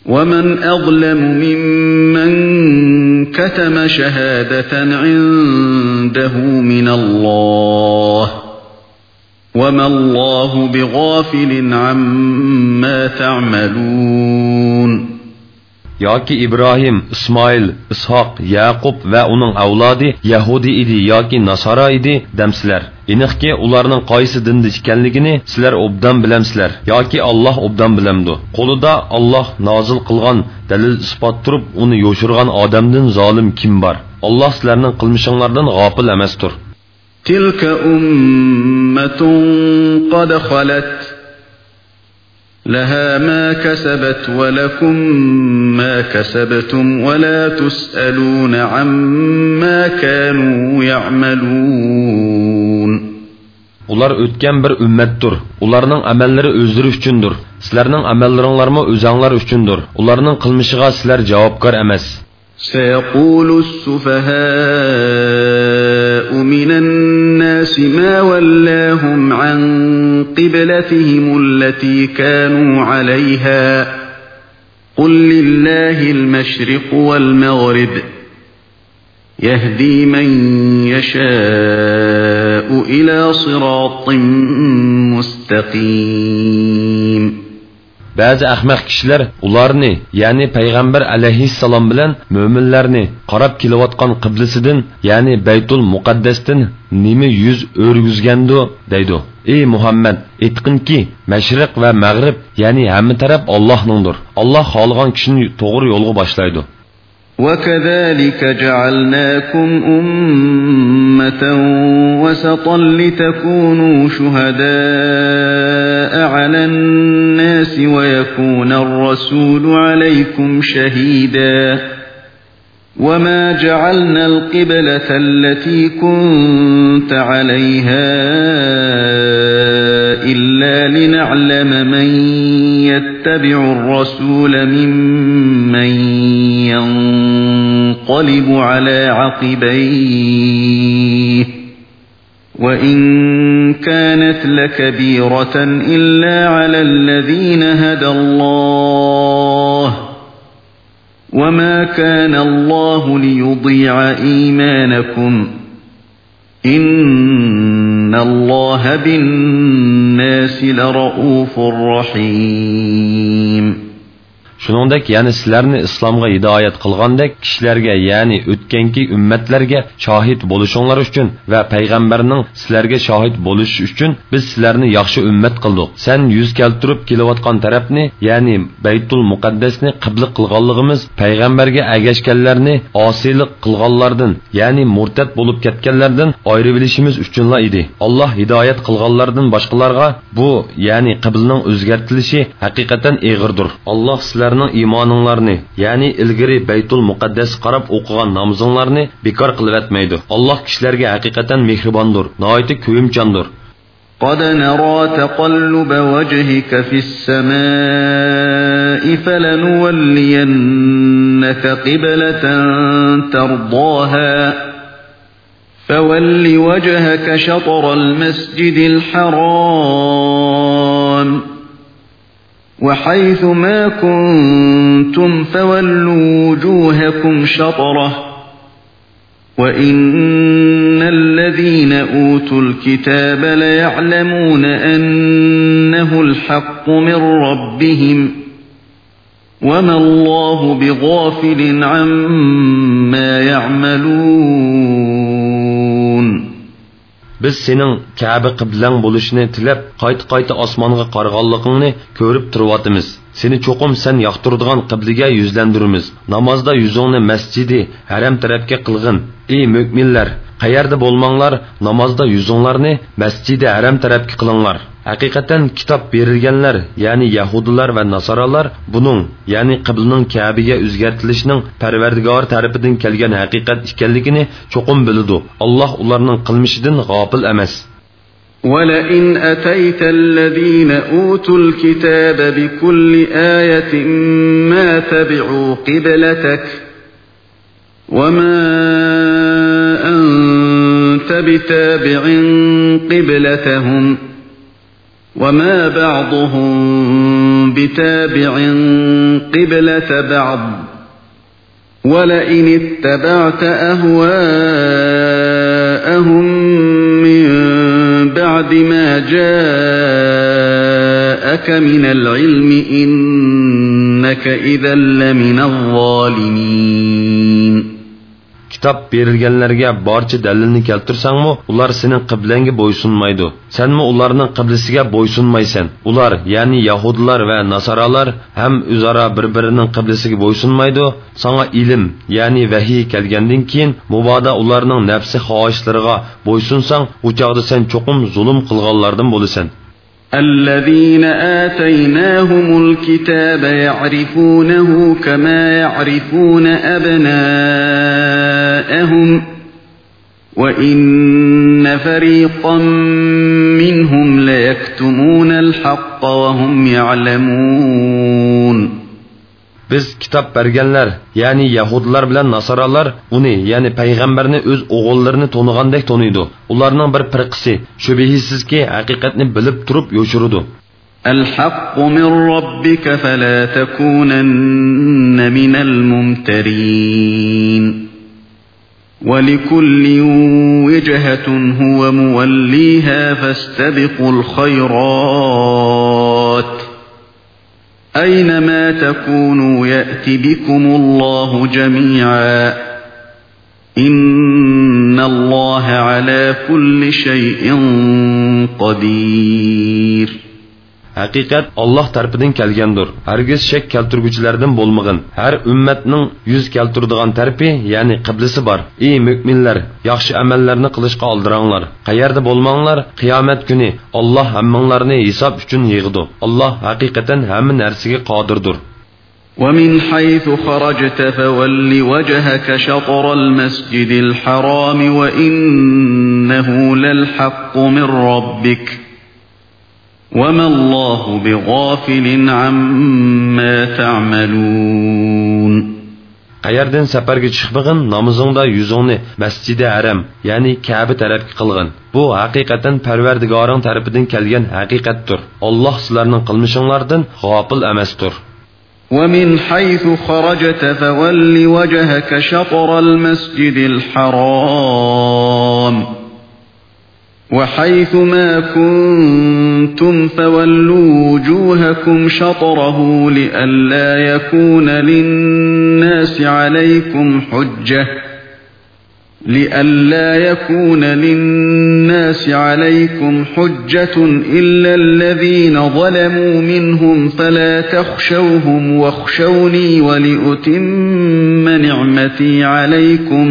وَمَنْ أَظْلَمُ مِمَّنْ كَتَمَ شَهَادَةً عِنْدَهُ مِنَ اللَّهِ وَمَا اللَّهُ بِغَافِلٍ عَمَّا تَعْمَلُونَ. yoki İbrahim, İsmail, İshaq, Yaqub ve onun avladi Yahudi idi yoki Nasara idi demsizlar. Aniqki ularning qaysi dinda ekanligini sizlar obdan bilamsizlar yoki Alloh obdan bilamdi. Qo'lida Alloh nozil qilgan dalil isbot turib uni yo'shirgan odamdan zolim kim bor? Alloh sizlarning qilmishinglardan g'ofil emasdir. Tilka ummatun qad khalat لها ما كسبت ولكم ما كسبتم ولا تسألون عما كانوا يعملون. Ular o'tgan bir ummatdir. Ularning amallari o'zlari uchundir. Sizlarning amallaringlarmi o'zinglar uchundir. Ularning qilmishiga sizlar javobgar emas. سيقول السفهاء من الناس ما ولاهم عن قبلتهم التي كانوا عليها قل لله المشرق والمغرب يهدي من يشاء إلى صراط مستقيم. Bazı ahmaq kişiler ularni, yani Peygamber aleyhisselam bilen müminlerini qarab kelayotgan qiblasidan, yani Baytul Muqaddasdan nima yüz örgüzgendo deydi. Ey Muhammed, aytqinki, Mashriq va Mag'rib, yani hamma taraf Allohningdir. Alloh xohlagan kishini to'g'ri yo'lga boshlaydi. وَكَذَلِكَ جَعَلْنَاكُمْ أُمَّةً وَسَطًا لِتَكُونُوا شُهَدَاءَ عَلَى النَّاسِ وَيَكُونَ الرَّسُولُ عَلَيْكُمْ شَهِيدًا. وَمَا جَعَلْنَا الْقِبْلَةَ الَّتِي كُنْتَ عَلَيْهَا إِلَّا لِنَعْلَمَ مَنْ يَتَّبِعُ الرَّسُولَ مِمَّنْ ينقلب على عقبيه وإن كانت لكبيرة إلا على الذين هدى الله وما كان الله ليضيع إيمانكم إن الله بالناس لرؤوف رحيم. Shuningdek, yani sizlarni islomga hidoyat qilgandek kishilarga, ya'ni o'tganki ummatlarga shohid bo'lishinglar uchun va payg'ambarning sizlarga shohid bo'lishi uchun biz sizlarni yaxshi ummat qildik. Sen yuz keltirib kelayotgan tarafni, ya'ni Baytul Muqaddasni qibla qilganligimiz payg'ambarga agashganlarni osiylik qilganlardan, ya'ni murtad bo'lib ketganlardan ayirib bilishimiz uchunla edi. Alloh hidoyat qilganlardan boshqalarga bu, ya'ni qiblaning o'zgartilishi haqiqatan eg'irdir. Alloh sizlarning iymoninglarni, ya'ni ilgari Baytul Muqaddas qarab o'qigan namozinglarni bekor qilib etmaydi. Alloh kishilarga haqiqatan mehribondir, nihoyat ko'yimchandir. قد نرى تقلب وجهك في السماء فلنولينك قبلة ترضاها فول وجهك شطر المسجد الحرام وحيث ما كنتم فولوا وجوهكم شطره وإن الذين أوتوا الكتاب ليعلمون أنه الحق من ربهم وما الله بغافل عما يعملون. Biz sening Kabe qiblang bo'lishini tilab, qayta-qayta osmonga qarag'anligingni ko'rib turibmiz. Seni cho'qim sen yoqtiradigan qiblaga yuzlandiramiz. Namozda yuzingni masjidi haram tarafga qilgin. Ey mu'minlar, qayerda bo'lmanglar, namozda yuzinglarni masjidi haram tarafga qilinglar. Haqiqatan kitob berilganlar, ya'ni Yahudilar va Nasoralar buning, ya'ni qiblaning Kabe'ga o'zgartilishining Parvardigor tarafidan kelgan haqiqat ekanligini cho'qim biladi. Alloh ularning qilmishidan g'ofil emas. وَلَئِنْ أَتَيْتَ الَّذِينَ أُوتُوا الْكِتَابَ بِكُلِّ آيَةٍ مَا تَبِعُوا قِبْلَتَكَ وَمَا أَنْتَ بِتَابِعٍ قِبْلَتَهُمْ وَمَا بَعْضُهُمْ بِتَابِعٍ قِبْلَةَ بَعْضٍ وَلَئِنِ اتَّبَعْتَ أَهْوَاءَهُمْ مِنْ بَعْدِ مَا جَاءَكَ مِنَ الْعِلْمِ إِنَّكَ إِذًا لَمِنَ الظَّالِمِينَ. Kitap berilganlarga barcha dalilni keltirsangmi, ular sening qiblangga bo'ysunmaydi. Senmi ularning qiblasiga bo'ysunmaysan. Ular, ya'ni Yahudilar va Nasoralar ham o'zaro bir-birining qiblasiga bo'ysunmaydi. Sana ilm, ya'ni vahiy kelgandan keyin mubodo ularning nafsi xohishlariga bo'ysunsang, u chaqda sen cho'qim zulm qilganlardan bo'lasan. الذين آتيناهم الكتاب يعرفونه كما يعرفون أبناءهم وإن فريقا منهم ليكتمون الحق وهم يعلمون. Biz kitap bergenler, yani Yahudiler bilen Nasaralar, uni, yani peygamberini öz oğullarını tonugandek tonuydu. Ularının bir pırqısı, şübihisiz ki hakikatini bilip durup yoşurudu. الحق من ربك فلا تكونن من الممترين ولكل وجهة هو موليها فاستبقوا الخيرات أينما تكونوا يأت بكم الله جميعا إن الله على كل شيء قدير. Hakikat Allah tarafından kelgendir. Herkes şek keltirgüçülerden bolmagın. Her ümmetinin yüz keltirdiğin tarafi, yani kıblesi var. Ey müminler, yaxşı amellerini kılışqa aldıranglar. Qayerda bolmanglar, kıyamet günü Allah hammanlarını hesap üçün yığıdı. Allah hakikaten hamma narsaga qodirdir. وَمِنْ حَيْثُ خَرَجْتَ فَوَلِّ وَجْهَكَ شَطْرَ الْمَسْجِدِ الْحَرَامِ وَإِنَّهُ لَلْحَقُّ مِنْ رَبِّكَ وَمَا اللَّهُ بِغَافِلٍ عَمَّا تَعْمَلُونَ. Qayerden seferge çıkmagın, namazında yüzünü Mescid-i Haram, yani Kabe tarafga qilgin. Bu haqiqatan Parvardigoring tarafidan kelgan haqiqatdir. Allah sizlarning qilmishinglardan g'ofil emasdir. وَمِنْ حَيْثُ خَرَجْتَ فَوَلِّ وَجْهَكَ شَطْرَ الْمَسْجِدِ الْحَرَامِ وَحَيْثُ مَا كُنْتُمْ فَوَلُّوا وُجُوهَكُمْ شَطْرَهُ لِئَلَّا يَكُونَ لِلنَّاسِ عَلَيْكُمْ حُجَّةٌ لِئَلَّا يَكُونَ لِلنَّاسِ عَلَيْكُمْ حُجَّةٌ إِلَّا الَّذِينَ ظَلَمُوا مِنْهُمْ فَلَا تَخْشَوْهُمْ وَاخْشَوْنِي وَلِأُتِمَّ نِعْمَتِي عَلَيْكُمْ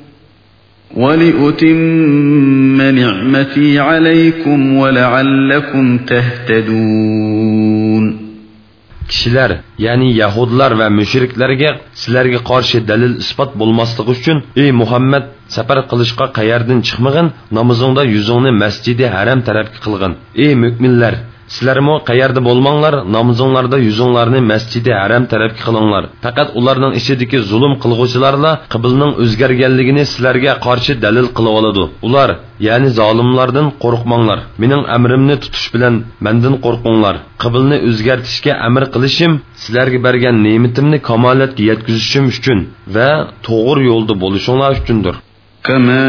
وَلِأُتِمَّ نِعْمَتِي عَلَيْكُمْ وَلَعَلَّكُمْ تَهْتَدُونَ. Kişiler, yani Yahudiler ve müşriklerge sizlerge karşı delil ispat bulmaslık üçün, ey Muhammed, sefer kılışqa qayerden çıkmagın, namazında yüzünü Mescid-i Haram tarafga qilgin. Ey müminler, sizlermo qayerda bolmanglar, namazinglarda yüzünlerini Mescid-i Haram tarafga qilinglar. Faqat ularning ichidagi zulm qilguvchilarla qiblning o'zgarganligini sizlarga qarshi dalil qilib oladi. Ular, ya'ni zolimlardan qo'rqmanglar. Mening amrimni tutish bilan mendan qo'rqinglar. Qiblni o'zgartishga amr qilishim sizlarga bergan ne'matimni kamolatga yetkazishim uchun va to'g'ri yo'lda bo'lishinglar uchundir. كما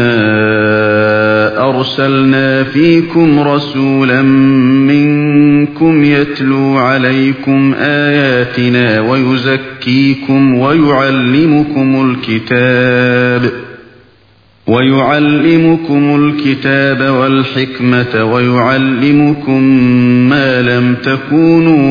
أرسلنا فيكم رسولا منكم يتلو عليكم آياتنا ويزكيكم ويعلمكم الكتاب ويعلمكم الكتاب والحكمة ويعلمكم ما لم تكونوا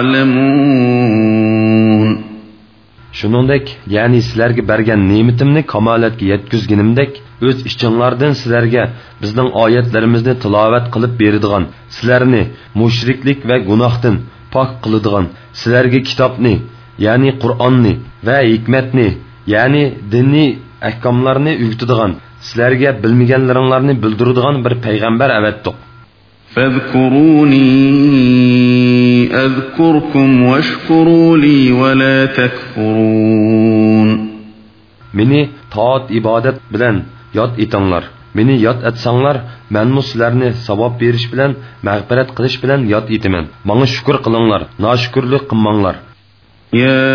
تعلمون. Shuningdek, ya'ni sizlarga bergan ne'matimni kamolatga yetkazganimdek, o'z ishchinlardan sizlarga bizning oyatlarimizni tilovat qilib beradigan, sizlarni mushriklik va gunohdan pok qiladigan, sizlarga kitobni, ya'ni Qur'onni va hikmatni, ya'ni dinniy ahkomlarni o'rgatadigan, sizlarga bilmaganlaringlarni bildiradigan bir payg'ambar avatdik. فاذكروني أذكركم واشكروا لي ولا تكفرون. Meni taat ibadet bilen yad etinglar. meni yod etsanglar, menmu sizlarni savob berish bilan, mag'firat qilish bilan yod etaman. Menga shukr qilinglar, noshukrlik qilmanglar. Ya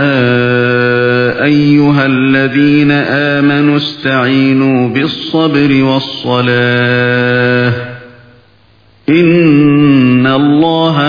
ayyuhallazina amanu ista'inu bis-sabri was-salah. İnnallâhe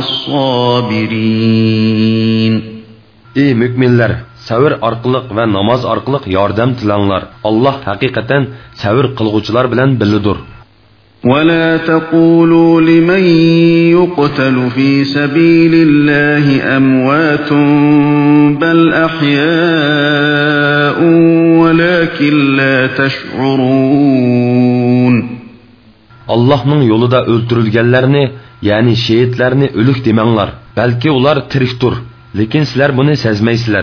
ma'as-sabirin. Ey müminler, savr orqali va namoz orqali yordam tilanglar. Alloh haqiqatan savr qilguvchilar bilan bilidir. ولا تقولوا لمن يقتل في سبيل الله أموات بل أحياء ولكن لا تشعرون. Allah'ın yolunda öldürülgenlerini, yani şehitlerini ölük demanglar. Belki ular tiriktir, lekin sizler bunu sezmeysizler.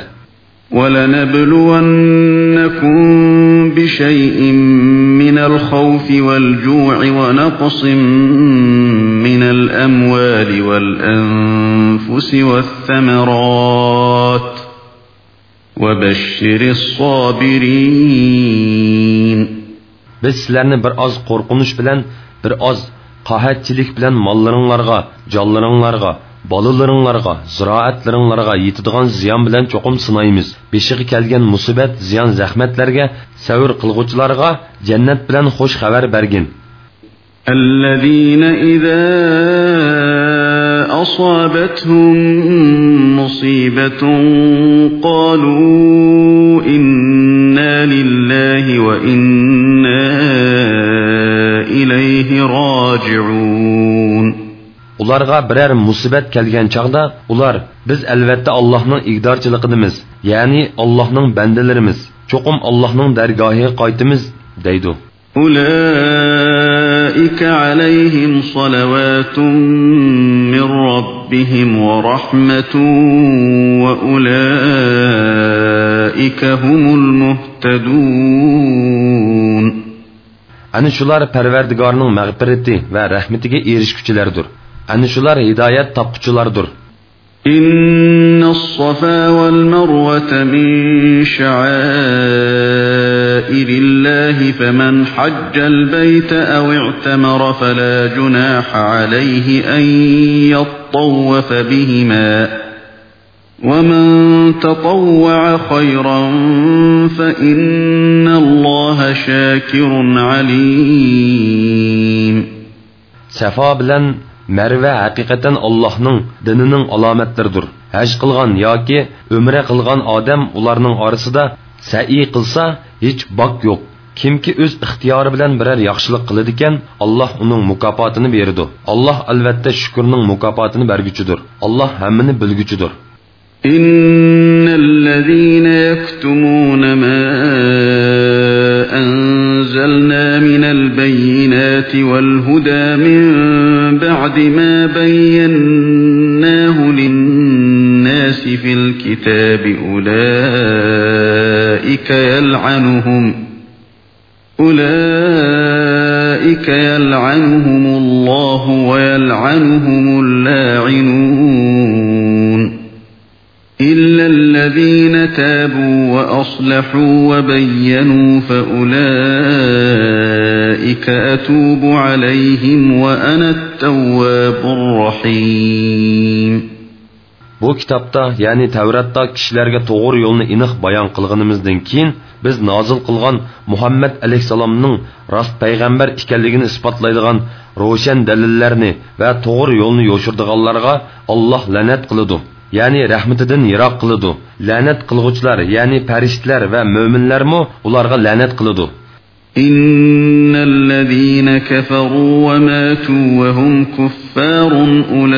وَلَنَبْلُوَنَّكُمْ بِشَيْءٍ مِّنَ الْخَوْفِ وَالْجُوعِ وَنَقْصٍ مِّنَ الْأَمْوَالِ وَالْأَنفُسِ وَالثَّمَرَاتِ وَبَشِّرِ الصَّابِرِينَ. Biz sizlerni bir az korkunuş bilen, bir az qahatchilik bilen mallarınlarga, canlarınlarga, balalarınlarga, ziraatlarınlarga yetadigan ziyan bilen çoqum sınaymiz. Beşiği kelgen musibet, ziyan, zahmetlerge, savr qilguvchilarga cennet bilen hoş haber bergin. الذين إذا أصابتهم مصيبة قالوا إنا لله وإنا إليه راجعون. Ularga birer musibet kelgen çağda, ular, biz elbette Allah'ın igdarçılıqıdımız, yani Allah'ın bendelerimiz, çokum Allah'ın dergahı qaytımız, deydu. أولئك عليهم صلوات من ربهم ورحمة وأولئك هم المهتدون. Ani şular Perverdigarının mağfireti ve rahmetiga erişküçülerdir. Ani şular hidayet tapkuçulardır. إن الصفا والمروة من شعائر الله فمن حج البيت أو اعتمر فلا جناح عليه أن يطوف بهما ومن تطوع خيرا فإن الله شاكر عليم. Safa bilan Merve hakikaten Allah'ın dininin alametleridir. Hac qilgan yoki umra qilgan odam ularning orasida sa'i qilsa hech bak yo'q. Kimki o'z ixtiyori bilan biror yaxshilik qiladi ekan, Alloh uning mukofotini beradi. Alloh albatta shukrning mukofotini berguchidir. Alloh hammani bilguchidir. Innallazina yaktumuna ma أنزلنا من البينات والهدى من بعد ما بيناه للناس في الكتاب أولئك يلعنهم أولئك يلعنهم الله ويلعنهم اللاعنون إلا الذين تابوا وأصلحوا وبينوا فأولئك أتوب عليهم وأنا التواب الرحيم. Bu kitapta, yani Tevrat'ta kişilerge doğru yolunu iniq bayan qılğınımızdan keyin biz nazil qılgan Muhammed aleyhisselamның rast peygamber ikenligini ispatlaydigan roşan dalillarni ve doğru yolunu yoşurdiganlarga Allah lanet qılıdı. Yani rahmetinden yiroq qiladi. Lanet qilguvchilar, yani farishtalar va mo'minlarmi ularga lanet qiladi. Innallazina kafaru wa matu wa hum kuffarun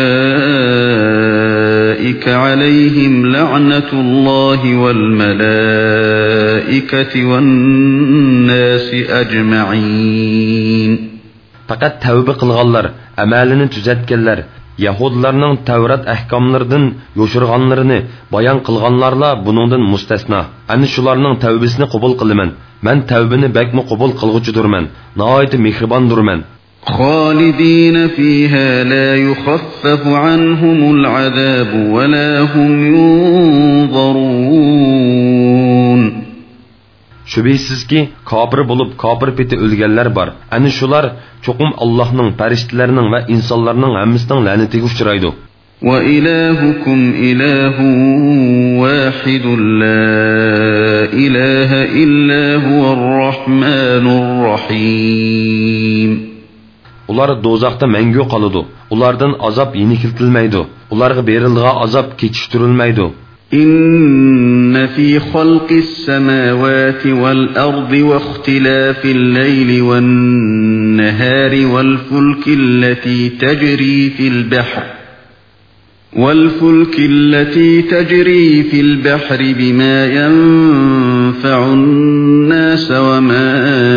ulaika alayhim la'natullahi wal malaikati wan nasi ajma'in. Faqat tavba qilganlar, amalini tuzatganlar, Yahudilarning Tavrat ahkomlaridan yo'shirganlarini bayon qilganlarla buningdan mustasno. Ana shularning tavbasini qabul qilaman. Men tavbani bakmi qabul qilg'uchidirman. Nihoyat mehribondurman. Xolidina fiha la yukhaffafu anhumul azab wa la hum yunzarun. Şübhəsizki kafir bulup kafir peti ölgenler var. Ani şular çokum Allah'ның, pəriştilərinin və insanların həmmisinin lənətiga uçraydı. وَإِلَٰهُكُمْ إِلَٰهٌ وَاحِدٌ لَا إِلَٰهَ إِلَّا هُوَ الرَّحْمَٰنُ الرَّحِيمُ. Ular dozaqda məngü qalıdı. Ulardan azap yenikiltilməydi. Ularga berildiği azap keçiştirilməydi. إن في خلق السماوات والأرض واختلاف الليل والنهار والفلك التي تجري في البحر والفلك التي تجري في البحر بما ينفع الناس وما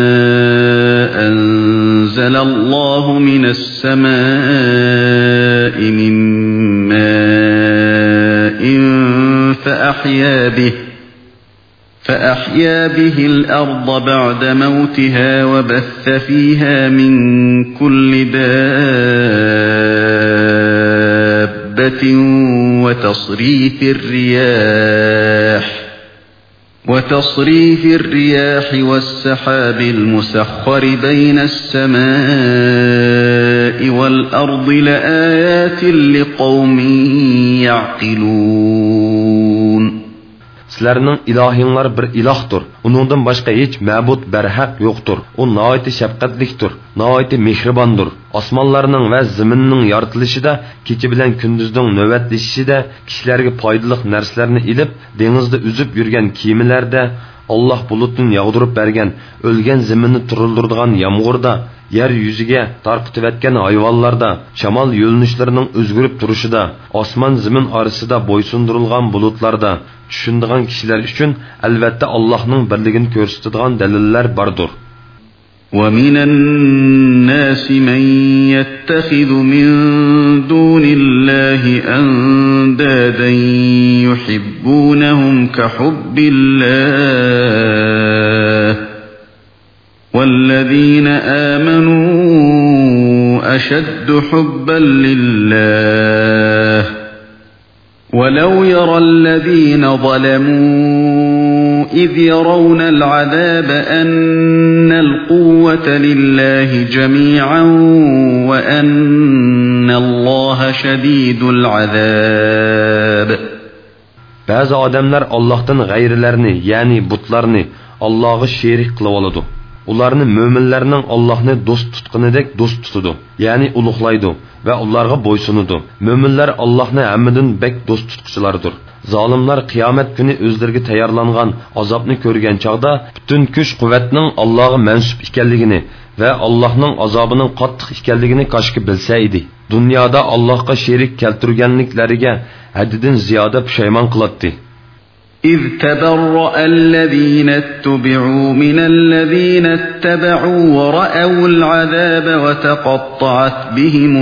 أنزل الله من السماء من ماء فأحيا به فأحيا به الأرض بعد موتها وبث فيها من كل دابة وتصريف الرياح وتصريف الرياح والسحاب المسخر بين السماء والأرض لآيات لقوم يعقلون. Sizlərinin ilahinlar bir ilahdır. Onundan başqa heç məbud bərhaq yoxdur. O nəhayət şəfqətlikdir, nəhayət mehribandır. Osmonlarning və zaminning yaratılışida, kecha bilan kunduzning navbatlanishida, kishilarga foydali narsalarni ilib, dengizda uzib yurgan kiyimlarda, Allah bulutdan yağdırıp bergen, ölgen zeminni turuldirdigan yağmurda, yer yüzüge tarqıtib etken hayvanlarda, şamal yölünüşlerinin özgürüp duruşida, osman zemin arasida boysundurilgan bulutlarda, düşündiğin kişiler üçün elbette Allah'ның birligini gösterdiğin deliller bardır. وَمِنَ النَّاسِ مَنْ يَتَّخِذُ مِنْ دُونِ اللَّهِ أَنْدَادًا يُحِبُّونَهُمْ كَحُبِّ اللَّهِ وَالَّذِينَ آمَنُوا أَشَدُّ حُبًّا لِلَّهِ وَلَوْ يَرَى الَّذِينَ ظَلَمُوا إِذْ يَرَوْنَ الْعَذَابَ أَنَّ الْقُوَّةَ لِلَّهِ جَمِيعًا وَأَنَّ اللَّهَ شَدِيدُ الْعَذَابِ. Bazı adamlar Allah'tan gayrılarını, yani butlarını Allah'a şerik kılıp aladı. Ularını müminlerinin Allah'ını dost tutqanidek dost tutudu. Yani uluqlaydı ve onlarga boysunudu. Müminler Allah'ını hammadan bek dost tutquchilardır. Zalimlar kıyamet günü özlerine tayarlangan azapını görgen çağda bütün güç kuvvetinin Allah'a mensup ikenligini ve Allah'ның azabının qattiq ikenligini kaşkı bilseydi, dünyada Allah'a şerik keltirgenliklerine haddidan ziyade pişayman kılattı. إذ تبرأ الذين اتبعوا من الذين اتبعوا ورأوا العذاب وتقطعت بهم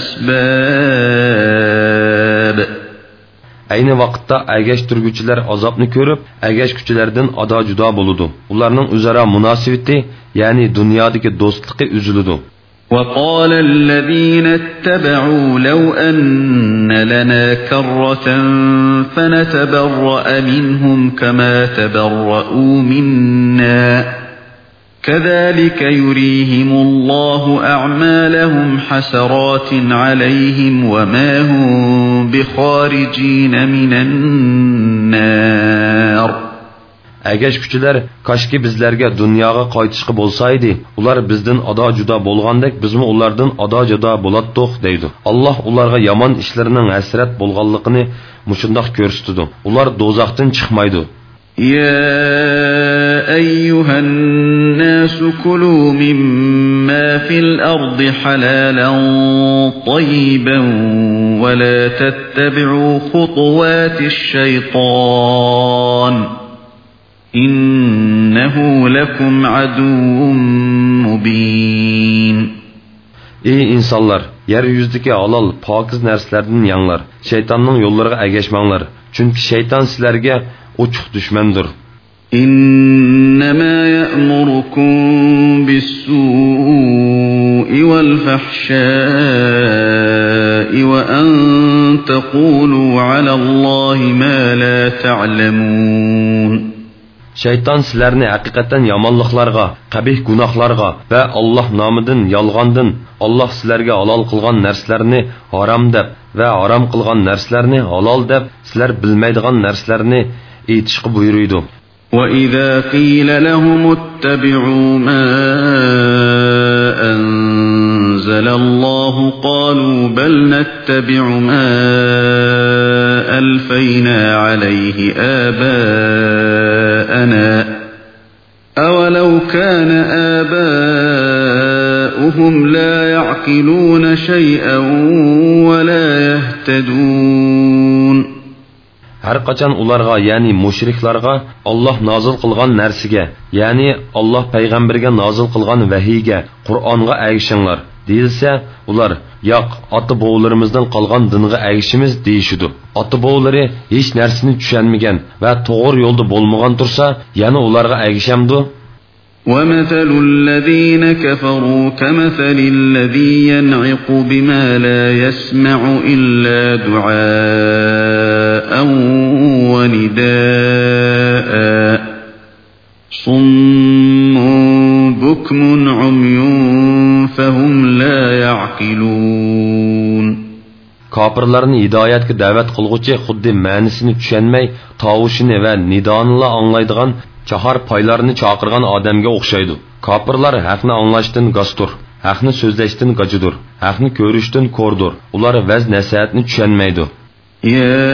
الأسباب. Aynı vaqtda əgəşdirgüçilər azabını görüb, əgəşgüçülərdən ada juda boludu. Onların üzərə münasibəti, yəni dünyadakı dostluğu üzülüdü. وقال الذين اتبعوا لو أن لنا كرة فنتبرأ منهم كما تبرؤوا منا كذلك يريهم الله أعمالهم حسرات عليهم وما هم بخارجين من النار. Əgəşgüçülər kaşki bizlərə dünyaya qaytışqı bolsaydı, ular bizdən ada juda bolğandək bizmi onlardan ada juda bolatdıq deydi. Allah onlarga yaman işlərinin həsrət bolğanlığını muşundaq göstərdi. Ular dozaqdan çıxmaydı. يا أيها الناس كلوا مما في الأرض حلالا طيبا ولا تتبعوا خطوات الشيطان İnnehu lekum aduvun mubin. Ey insanlar, yeryüzündeki halal, pakiz nerslerden yanlar. Şeytanın yollarına ergeşmanlar. Çünkü şeytan sizlerge uçuk düşmandır. İnnemâ ye'murukum bis-sû'i vel-fahşâ'i ve en teqûlû alallâhi mâ lâ ta'lemûn. Shayton sizlarni haqiqatan yomonliklarga, qabih gunohlarga va Alloh nomidan yolg'ondan, Alloh sizlarga halol qilgan narsalarni harom deb va harom qilgan narsalarni halol deb sizlar bilmaydigan narsalarni aytishga buyuruydi. وَإِذَا قِيلَ لَهُمُ اتَّبِعُوا مَا أَنزَلَ اللَّهُ قَالُوا بَلْ نَتَّبِعُ مَا أَلْفَيْنَا عَلَيْهِ آبَاءَنَا أَوَلَوْ كَانَ آبَاؤُهُمْ لَا يَعْقِلُونَ شَيْئًا وَلَا يَهْتَدُونَ. Har qachon ularga, ya'ni mushriklarga Alloh nozil qilgan narsaga, ya'ni Alloh payg'ambarga nozil qilgan vahiyga, Qur'onga agishinglar deyilsa, ular yo'q, ota-bovlarimizdan qolgan dinga agishimiz deyishidir. Ota-bovlari hech narsani tushunmagan va to'g'ri yo'lda bo'lmagan tursa, yana ularga agishamdi. وَمَثَلُ الَّذِينَ كَفَرُوا كَمَثَلِ الَّذِي يَنْعِقُ بِمَا لَا يَسْمَعُ إِلَّا دُعَاءً وَنِدَاءً صُمٌّ بُكْمٌ عُمْيٌ فَهُمْ لَا يَعْقِلُونَ. Kafirlarni hidoyatga da'vat qilguvchi xuddi ma'nisini tushunmay, tovushini va nidonini anglaydigan chahar paylarni chaqirgan odamga o'xshaydi. Kafirlar haqni anglashdan g'astur, haqni so'zlashdan gajidur, haqni ko'rishdan ko'rdur. Ular vaz nasihatni tushunmaydi. Ya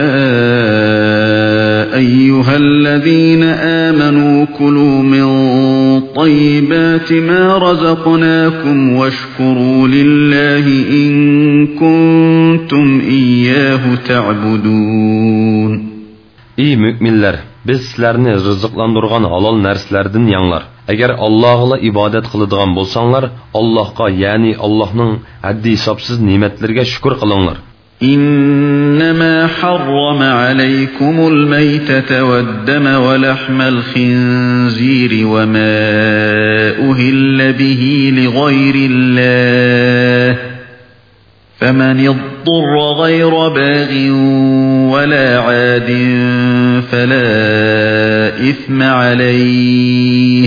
ayyuhallazina amanu kulu min tayyibati ma razaqnakum washkuru lillahi in kuntum iyyahu ta'budun. Ey müminler, biz sizlarni rizqlandirgan halol narsalardan yanglar. Agar Allohga ibodat qiladigan bo'lsanglar, Allohga, ya'ni Allohning haddi hisobsiz ne'matlariga shukr qilinglar. إنما حرم عليكم الميتة والدم ولحم الخنزير وما أهل به لغير الله فمن اضطر غير باغ ولا عاد فلا إثم عليه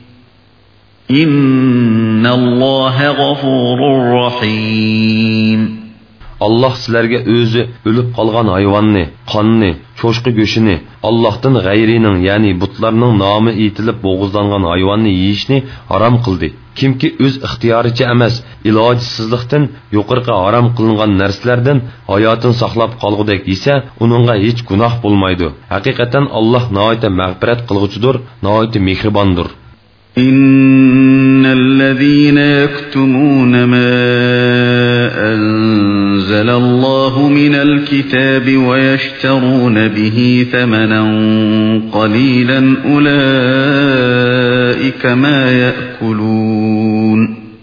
إن الله غفور رحيم. Allah sizlarga o'zi o'lib qolgan hayvonni, qonni, cho'shqi go'shini, Allohdan g'ayrining, ya'ni butlarning nomi aytilib bo'g'izlangan hayvonni yeyishni harom qildi. Kimki o'z ixtiyoricha emas, ilojsizlikdan yuqorqi harom qilingan narsalardan hayotini saqlab qolgudek yesa, uningga hech gunoh bo'lmaydi. Haqiqatan Alloh nihoyatda mag'firat qilg'uchidir, nihoyatda mehribondir. إنَّالَّذِينَ يَكْتُمُونَ مَا أَنزَلَ اللَّهُ مِنَ الْكِتَابِ وَيَشْتَرُونَ بِهِ ثَمَنًا قَلِيلًا أُولَئِكَ مَا يَأْكُلُونَ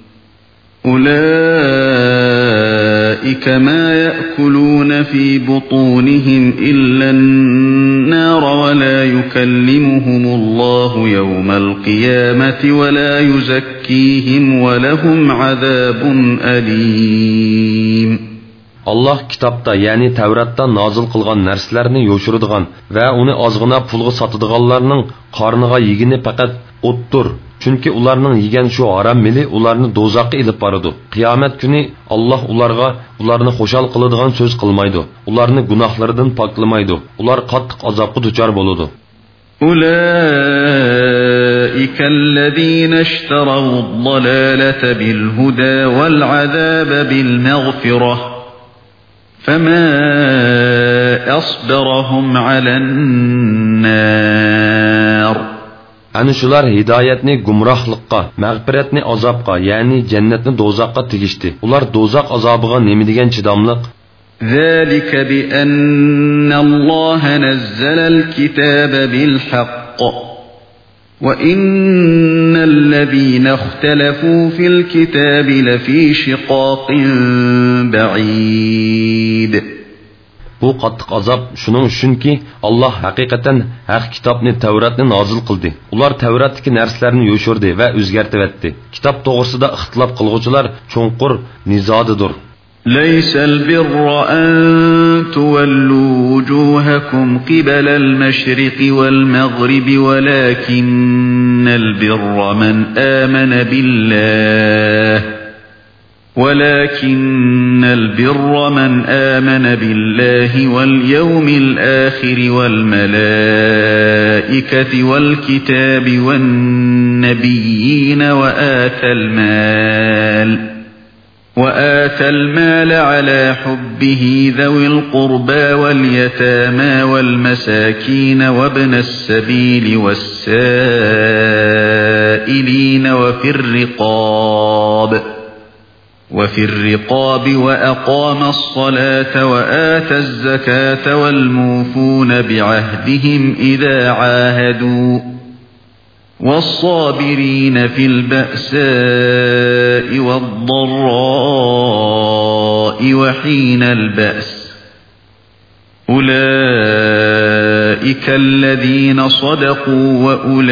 أُولَئِكَ مَا يَأْكُلُونَ فِي بُطُونِهِمْ إِلَّا النَّارَ وَلَا يُكَلِّمُهُمُ اللَّهُ يَوْمَ الْقِيَامَةِ وَلَا يُزَكِّيهِمْ وَلَهُمْ عَذَابٌ أَلِيمٌ. Allah kitapta, yani Tevrat'ta nazil qilgan narsalarni yo'shiradigan va uni ozg'ina pulga sotadiganlarning qorniga yegini faqat o'tdir. Chunki ularning yegan shu harom mili ularni do'zaxga ilib boradi. Qiyomat kuni Alloh ularga ularni xo'shal qiladigan so'z qilmaydi. Ularni gunohlaridan poklamaydi. Ular qattiq azobga duchor bo'ladi. أولئك الذين اشتروا الضلالة بالهدى والعذاب بالمغفرة فما أصبرهم على النار. Ani shular hidoyatni gumrohlikqa, mag'firatni azobga, ya'ni jannatni do'zaxga tegishdi. Ular do'zax azobiga nima degan chidamliq? ذلك بأن الله نزل الكتاب بالحق وإن الذين اختلفوا في الكتاب لفي شقاق بعيد. Bu qattiq azob shuning uchunki Alloh haqiqatan haq kitobni Tavratni nozil qildi. Ular Tavratdagi narsalarni yo'shirdi va o'zgartirdi. Kitob to'g'risida ixtilof qilguvchilar cho'nqur nizodidir. ليس البر أن تولوا وجوهكم قبل المشرق والمغرب ولكن البر من آمن بالله ولكن البر من آمن بالله واليوم الآخر والملائكة والكتاب والنبيين وآتى المال وآتى المال على حبه ذوي القربى واليتامى والمساكين وابن السبيل والسائلين وفي الرقاب وفي الرقاب وأقام الصلاة وآتى الزكاة والموفون بعهدهم إذا عاهدوا والصابرين في البأساء والضراء وحين البأس أولئك الذين صدقوا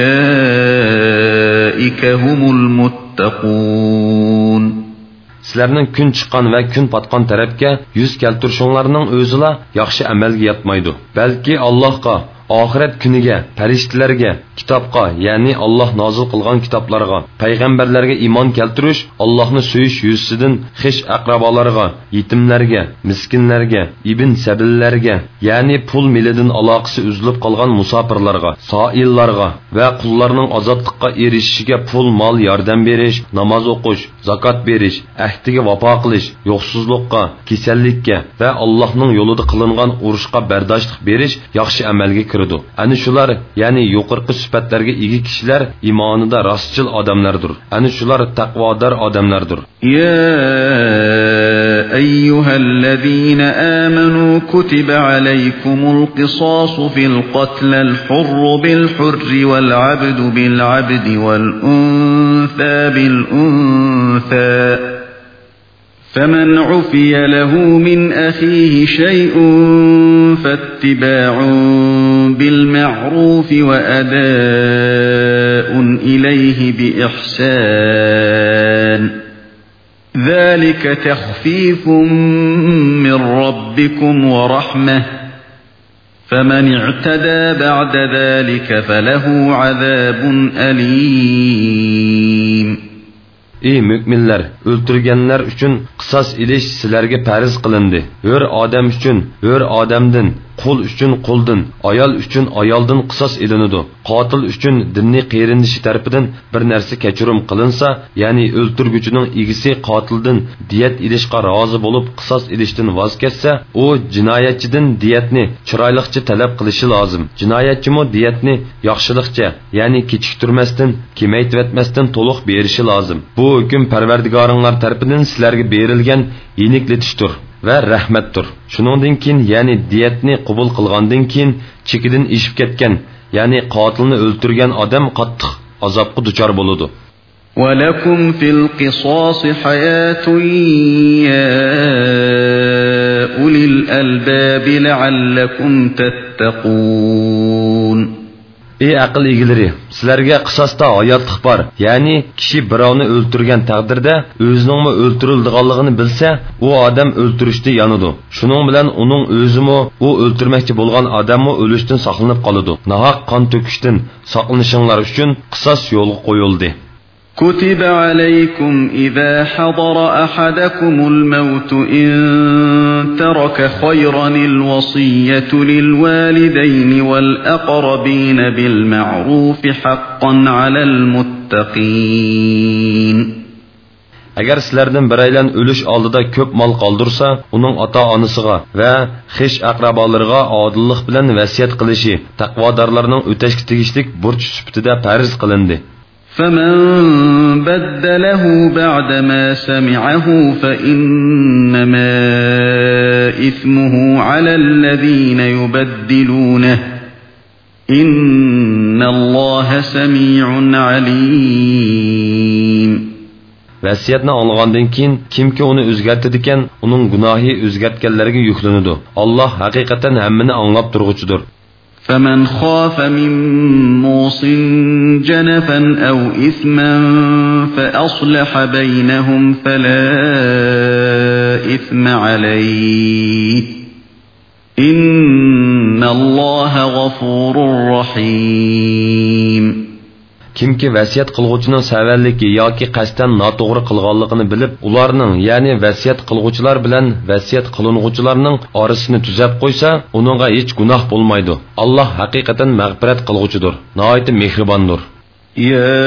وأولئك هم المتقون. Sizlarning kun chiqqan va kun patgan tarafga yuz keltirishinglarning o'zila yaxshi amalga yetmaydi. Balki Allohga, oxirat kuniga, farishtalarga, kitobga, ya'ni Alloh nozil qilgan kitoblarga, payg'ambarlarga iymon keltirish, Allohni suyish yuzidan xish aqrabolarga, yetimlarga, miskinlarga, ibn sabillarga, ya'ni pul milidan aloqasi uzilib qolgan musofirlarga, soillarga va qullarning ozodlikqa erishishiga pul mol yordam berish, namoz o'qish, zakot berish, ahdiga vafo qilish, yo'qsizlikqa, kasallikka va Allohning yo'lida qilingan urushga bardoshlik berish yaxshi amalga kiradi. Ana shular, ya'ni yuqorqi sifatlarga ega kishilar iymonida rostchil odamlardir. Ana shular taqvodor odamlardir. Ya ayyuhallazina amanu kutiba alaykumul qisasu fil qatl al-hurr bil hurr wal 'abdu bil 'abdi wal untha bil untha فمن عفي له من أخيه شيء فاتباع بالمعروف وأداء إليه بإحسان ذلك تخفيف من ربكم ورحمة فمن اعتدى بعد ذلك فله عذاب أليم. Ey müminler, öldürgenler üçün qisas ilish sizlarga farz qilindi. Hör odam üçün hör odamdan, qul üçün quldan, ayol üçün ayoldan qisas ilinadi. Qotil üçün dinni qeyrindishi tarafidan bir narsa kechirim qilinsa, ya'ni o'ltirguchining egisi qotildan diyat ilishga rozi bo'lib qisas ilishdan voz kechsa, u jinoyatchidan diyatni chiroyliqcha talab qilishi lozim. Jinoyatchimi diyatni yaxshilikcha, ya'ni kechiktirmasdan, kemaytvatmasdan to'liq berishi lozim. Bu hukm Parvardigoringlar tarafidan sizlarga berilgan yenikletishdir va rahmatdir. Shuningdan keyin, ya'ni diyatni qabul qilgandan keyin chekidan ishib ketgan, ya'ni qotilni o'ltirgan odam qattiq azobga duchor bo'ladi. وَلَكُمْ فِي الْقِصَاصِ حَيَاةٌ يَا أُولِي الْأَلْبَابِ لَعَلَّكُمْ تَتَّقُونَ. Ey aql egalari, sizlarga qisosda hayotlik bor. Ya'ni kishi birovni o'ltirgan taqdirda o'zining o'ltirilganligini bilsa, u odam o'ltirishda yanadi. Shuning bilan uning o'zimi u o'ltirmoqchi bo'lgan odamni o'lishdan saqlanib qoladi. Nahaq qon to'kishdan saqlanishinglar uchun qisos yo'lga qo'yildi. كتب عليكم إذا حضر أحدكم الموت إن ترك خيرا الوصية للوالدين والأقربين بالمعروف حقا على المتقين. Agar sizlardan biraylan o'lish oldida ko'p mol qoldirsa, uning ota-onasiga va xish aqrabolariga odillik bilan vasiyat qilishi taqvodorlarning o'tashga tegishli burch sifatida farz qilindi. فمن بدله بعدما سمعه فإنما إثمه على الذين يبدلونه إن الله سميع عليم. Vasiyatni olgandan keyin kimki uni o'zgartirdikan, uning gunohi o'zgartganlarga yuklanadi. Alloh haqiqatan hammani anglab turg'uchidir. فمن خاف من موص جنفا أو إثما فأصلح بينهم فلا إثم عليه إن الله غفور رحيم. Kimki vasiyat qilguvchining savalligi yoki qasddan noto'g'ri qilganligini bilib, ularning, ya'ni vasiyat qilguvchilar bilan vasiyat qilinguvchilarning orasini tuzab qo'ysa, uningga hech gunoh bo'lmaydi. Alloh haqiqatan mag'firat qilguvchidir, nihoyat mehribondir. Ya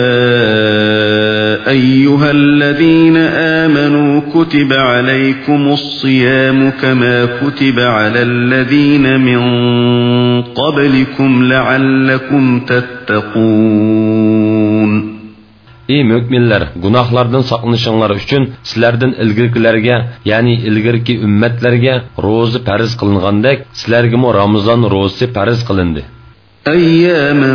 ayyuhallazina amanu kutiba alaykumus siyamu kama kutiba alal ladzina min qablikum la'allakum tattaqun. Ey müminler, günahlardan saqlanışınlar üçün sizlerden ilgirkilerge, yani ilgirki ümmetlerge rozu farz kılınğandek, sizlerge mo Ramazan rozu farz kılındı. أياما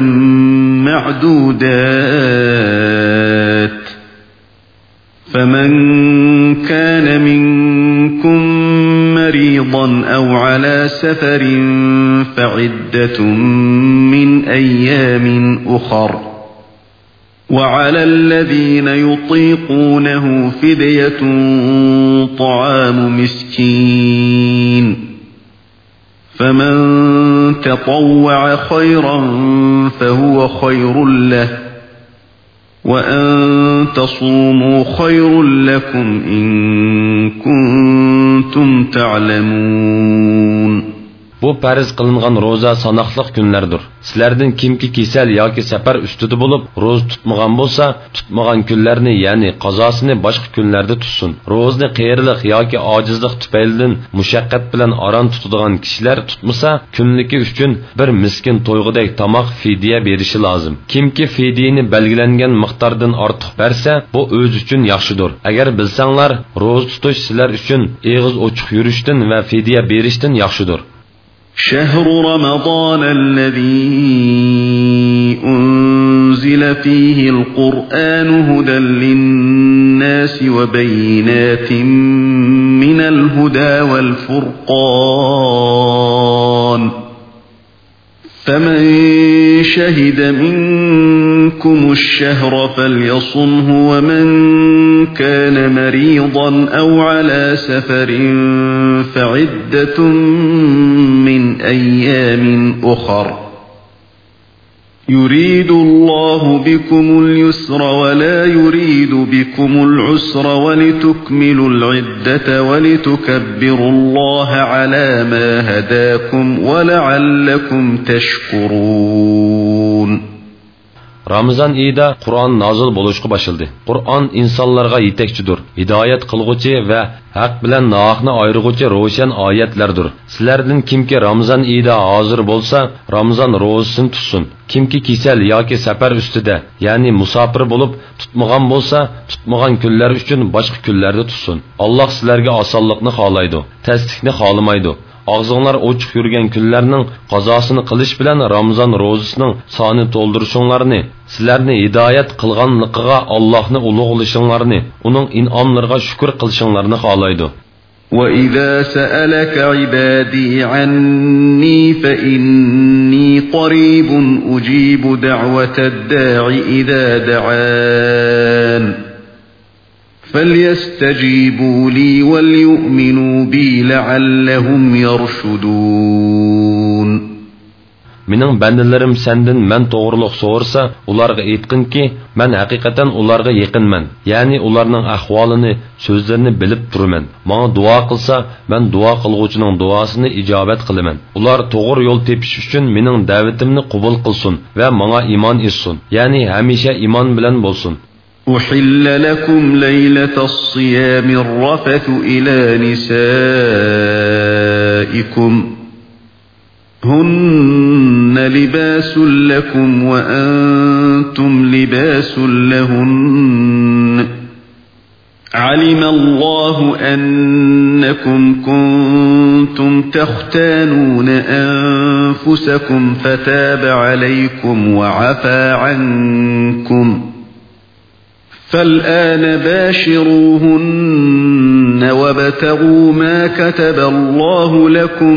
معدودات فمن كان منكم مريضا أو على سفر فعدة من أيام أخر وعلى الذين يطيقونه فدية طعام مسكين فمن تطوع خيرا فهو خير له وأن تصوموا خير لكم إن كنتم تعلمون. Bu farz qilingan roza sanoqliq kunlardir. Sizlardan kimki kesal yoki safar ustida bo'lib, roz tutmagan bo'lsa, tutmagan kunlarni, ya'ni qazosini boshqa kunlarda tutsin. Rozni qiyirliq yoki ojizlik tufaylidan mushaqqat bilan aron tutadigan kishilar tutmasa, kunligi uchun bir miskin to'yg'idek tomoq fidya berishi lozim. Kimki fidyani belgilangan miqdordan ortiq bersa, bu o'z uchun yaxshidir. Agar bilsanglar, roz tutish sizlar uchun eg'iz ochiq yurishdan va fidya berishdan yaxshidir. شهر رمضان الذي أنزل فيه القرآن هدى للناس وبينات من الهدى والفرقان فمن شهد منكم الشهر فليصمه ومن كان مريضا أو على سفر فعدة من أيام أخر يريد الله بكم اليسر ولا يريد بكم العسر ولتكملوا العدة ولتكبروا الله على ما هداكم ولعلكم تشكرون. Ramazan ayida Qur'on nozil bo'lishga boshildi. Qur'on insonlarga yetakchidir, hidoyat qilguvchi va haq bilan nohaqni ayirguvchi ro'shan oyatlardir. Sizlardan kimki Ramazan ayida hozir bo'lsa, Ramazan ro'zasini tutsin. Kimki kasal yoki safar ustida, ya'ni musofir bo'lib tutmagan bo'lsa, tutmagan kunlar uchun boshqa kunlarda tutsin. Alloh sizlarga osonlikni xohlaydi, tasdiqni xohlamaydi. Ağzınlar ochiq yurgan kunlarning qazosini qilish bilan Ramazan ro'zasining soni to'ldirishinglarni, sizlarni hidoyat qilganligiga Allohni ulug'lashinglarni, uning in'omlariga shukr qilishinglarni xohlaydi. وَإِذَا سَأَلَكَ عِبَادِي عَنِّي فَإِنِّي قَرِيبٌ أُجِيبُ دَعْوَةَ الدَّاعِ إِذَا دَعَانِ فَلْيَسْتَجِيبُوا لِي وَلْيُؤْمِنُوا بِي لَعَلَّهُمْ يَرْشُدُونَ. Mening bandalarim sendan men to'g'riliq so'rasa, ularga aytqinki, men haqiqatan ularga yaqinman. Ya'ni ularning ahvolini, so'zlarini bilib turaman. Menga duo qilsa, men duo qilguvchining duosini ijobat qilaman. Ular to'g'ri yo'l tepish uchun mening da'vatimni qabul qilsin va menga iymon etsin. Ya'ni hamisha iymon bilan bo'lsin. أحل لكم ليلة الصيام الرفث إلى نسائكم هن لباس لكم وأنتم لباس لهن علم الله أنكم كنتم تختانون أنفسكم فتاب عليكم وعفى عنكم فالآن باشروهن وابتغوا ما كتب الله لكم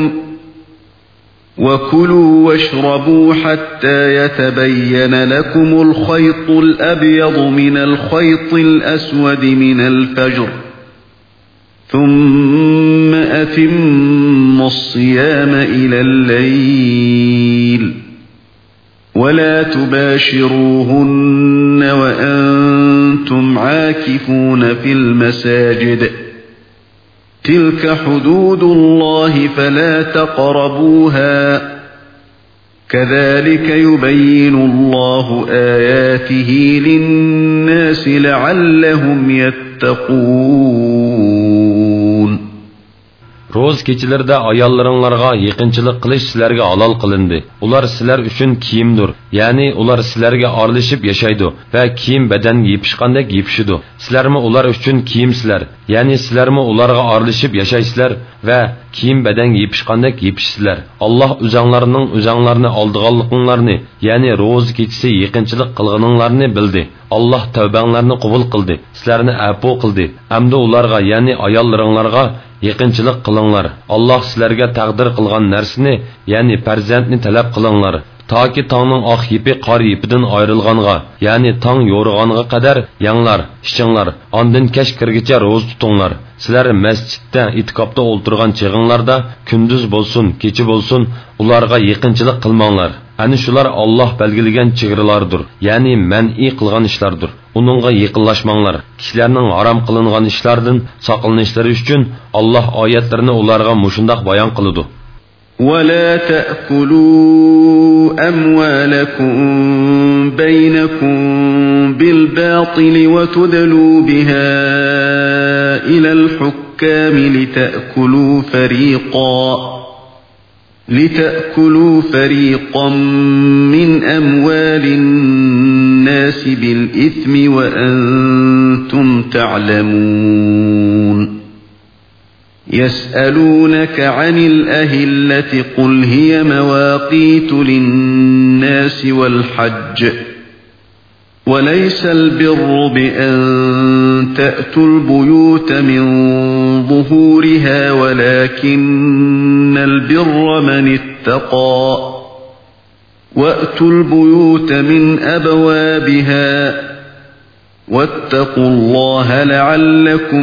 وكلوا واشربوا حتى يتبين لكم الخيط الأبيض من الخيط الأسود من الفجر ثم أتموا الصيام إلى الليل ولا تباشروهن وأنتم عاكفون في المساجد تلك حدود الله فلا تقربوها كذلك يبين الله آياته للناس لعلهم يتقون. Roz keçilərdə ayallarınlarga yaqinchilik qilish sizlarga halol qilindi. Ular sizlar uchun kiyimdir. Ya'ni ular sizlarga aralashib yashaydi va kiyim badanga yepishgandek yepishidi. Sizlarmi ular uchun kiyimsizlar. Ya'ni sizlarmi ularga aralashib yashaysizlar va kiyim badanga yepishgandek yepishsizlar. Alloh o'zinglarning o'zinglarni oldiganliklarini, ya'ni roz kechisi yaqinchilik qilganinglarni bildi. Allah tavbanglarni qabul qildi. Sizlarni afo qildi. Hamda ularga, ya'ni ayollaringlarga yaqinchilik qilinglar. Alloh sizlarga taqdir qilgan narsani, ya'ni farzandni talab qilinglar. Toki tongning oq yipi qor yipidan ayrilganga, ya'ni tong yo'rg'anga qadar yanglar, ishinglar, ondan kech kirgicha ro'z tutinglar. Sizlar masjidda itikobda o'ltirgan chig'inglarda kunduz bo'lsin, kechi bo'lsin, ularga yaqinchilik qilmanglar. Ani shular Alloh belgilagan chegaralardir, ya'ni man'i qilgan ishlardir. Uningga yaqinlashmanglar. Kishilarning harom qilingan ishlardan saqlanishlari uchun Alloh oyatlarini ularga mushundoq bayon qiladi. ولا تأكلوا أموالكم بينكم بالباطل وتدلوا بها إلى الحكام لتأكلوا فريقا لتأكلوا فريقا من أموال الناس بالإثم وأنتم تعلمون. يسألونك عن الأهلة قل هي مواقيت للناس والحج وليس البر بأن تأتوا البيوت من ظهورها ولكن البر من اتقى وأتوا البيوت من أبوابها واتقوا الله لعلكم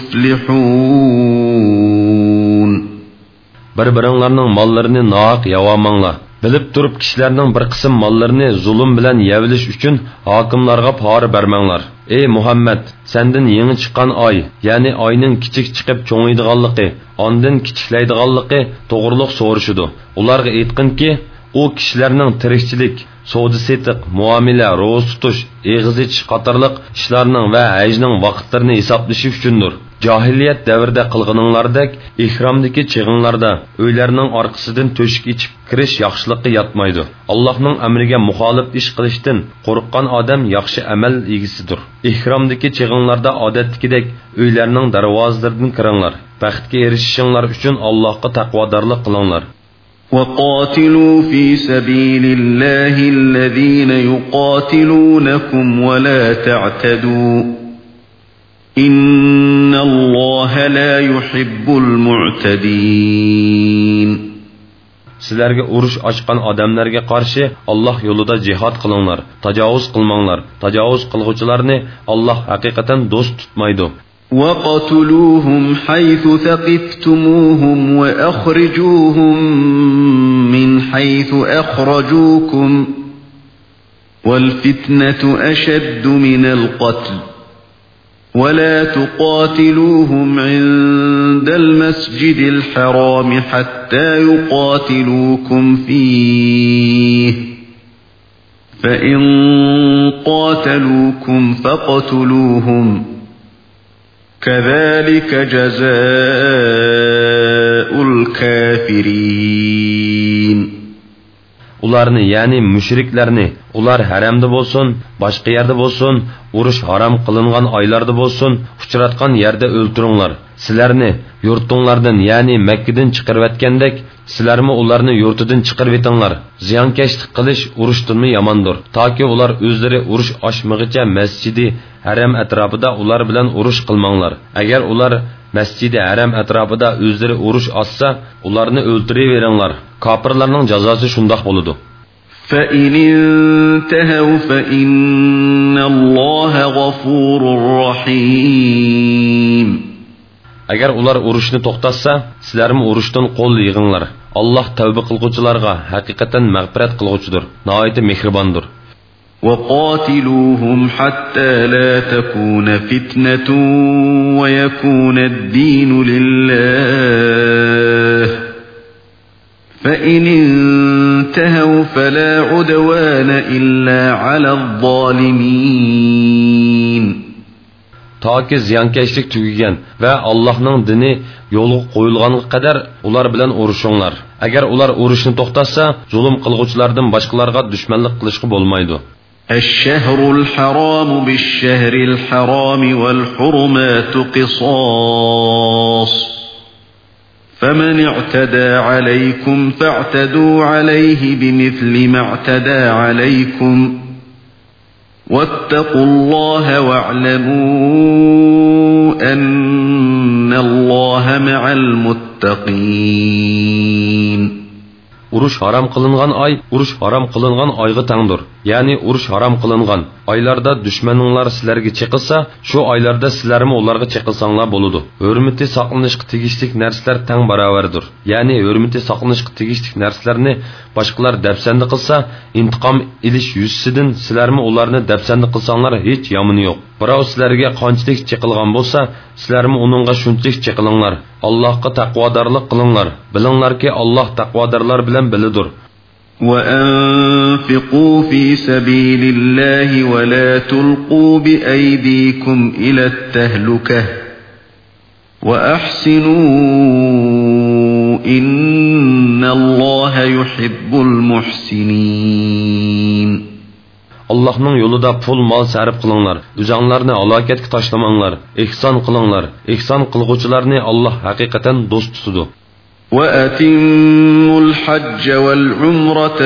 تفلحون. Bir-biringlarning mollarini nohaq yavamanglar. Bilib turib kishilarning bir qism mollarini zulm bilan yevilish uchun hokimlarga pora bermanglar. Ey Muhammad, sendan yangi chiqqan oy, ya'ni oyning kichik chiqib cho'ngiydiganligi, ondan kichiklaydiganligi to'g'riliq so'rashidi. Ularga aytqinki, u kishilarning tirikchilik, savdo setiq, muomala, ro'z tutish, eg'iz ichish qatorliq ishlarning va hajning vaqtlarini hisoblash uchundir. Jahiliyat davrida qilganinglardek ihromdagi chig'inglarda uylarning orqasidan to'shik ichib kirish yaxshilikqa yotmaydi. Allohning amriga muxolif ish qilishdan qo'rqqan odam yaxshi amal egisidir. Ihromdagi chig'inglarda odatdagidek uylarning darvozalaridan kiringlar. Baxtga erishishinglar uchun Allohga taqvodorlik qilinglar. وقاتلوا في سبيل الله الذين يقاتلونكم ولا تعتدوا إن الله لا يحب المعتدين. Sizlarga urush ochgan odamlarga qarshi Alloh yo'lida jihad qilinglar, tajovuz qilmanglar. Tajovuz qilguvchilarni Alloh haqiqatan do'st tutmaydi. وَقَتُلُوهُمْ حَيْثُ ثَقِفْتُمُوهُمْ وَأَخْرِجُوهُمْ مِنْ حَيْثُ أَخْرَجُوكُمْ وَالْفِتْنَةُ أَشَدُّ مِنَ الْقَتْلِ وَلَا تُقَاتِلُوهُمْ عِنْدَ الْمَسْجِدِ الْحَرَامِ حَتَّى يُقَاتِلُوكُمْ فِيهِ فَإِنْ قَاتَلُوكُمْ فَاقْتُلُوهُمْ كذلك جزاء الكافرين. Ularni, ya'ni mushriklarni, ular haramda bo'lsin, boshqa yerda bo'lsin, urush haram qilingan oylarda bo'lsin, uchratgan yerda o'ltiringlar. Sizlarni yurtinglardan, ya'ni Makkadan chiqarib etgandek, sizlarmi ularni yurtidan chiqarib etinglar. Ziyonkashlik qilish urushdinmi yomondir. Toki ular o'zlari urush ochmag'icha masjidi haram atrofida ular bilan urush qilmanglar. Agar ular masjidi haram atrofida o'zlari urush ochsa, ularni o'ltiraveringlar. Kofirlarning jazosi shundoq bo'ladi. فَإِنِ انْتَهَوْا فَإِنَّ اللَّهَ غَفُورٌ رَحِيمٌ. Agar ular urushni to'xtatsa, sizlarmi urushdan qo'l yig'inglar. Alloh tavba qilguvchilarga haqiqatan mag'firat qilguvchidir, nihoyat mehribondir. وقاتلوهم حتى لا تكون فتنة ويكون الدين لله فإن انتهوا فلا عدوان إلا على الظالمين. Taki ziyankeşlik tügügen ve Allah'ın dini yolu koyulğanlığı kadar ular bilen uğraşınlar. Eğer ular uğraşını toxtatsa, zulüm kılgıçlardan başkalarga düşmanlık kılışkı bolmaydı. الشهر الحرام بالشهر الحرام والحرمات قصاص فمن اعتدى عليكم فاعتدوا عليه بمثل ما اعتدى عليكم واتقوا الله واعلموا أن الله مع المتقين. Uruş haram kılıngan ay, uruş haram kılıngan ayğı tangdır. Yani uruş haram kılıngan aylarda düşmanınlar sizlerge çekilsa, şu aylarda sizlerimi onlarga çekilsanlar boludu. Hürmeti saklanışkı tegişlik nersler tang baravardır. Yani hürmeti saklanışkı tegişlik nerslerini başkalar depsendi kılsa, intikam iliş yüzsüdün sizlerimi onlarını depsendi kılsanlar hiç yamını yok. Birao sizlerge qanchalik çekilgan bolsa, sizlerimi onunğa şunchalik çekilinglar. Allah'a taqvodarlık kılinglar. Bilinglar ki Allah taqvodarlar bilen bilidir. وأنفقوا في سبيل الله ولا تلقوا بأيديكم إلى التهلكة وأحسنوا إن الله يحب المحسنين. Allah'ın yolunda pul mal sarf kılınlar. Üzanlarını halaketke taşlamanlar. İhsan kılınlar. İhsan kılgıçlarını Allah hakikaten dost tutudu. وَأَتِمُّوا الْحَجَّ وَالْعُمْرَةَ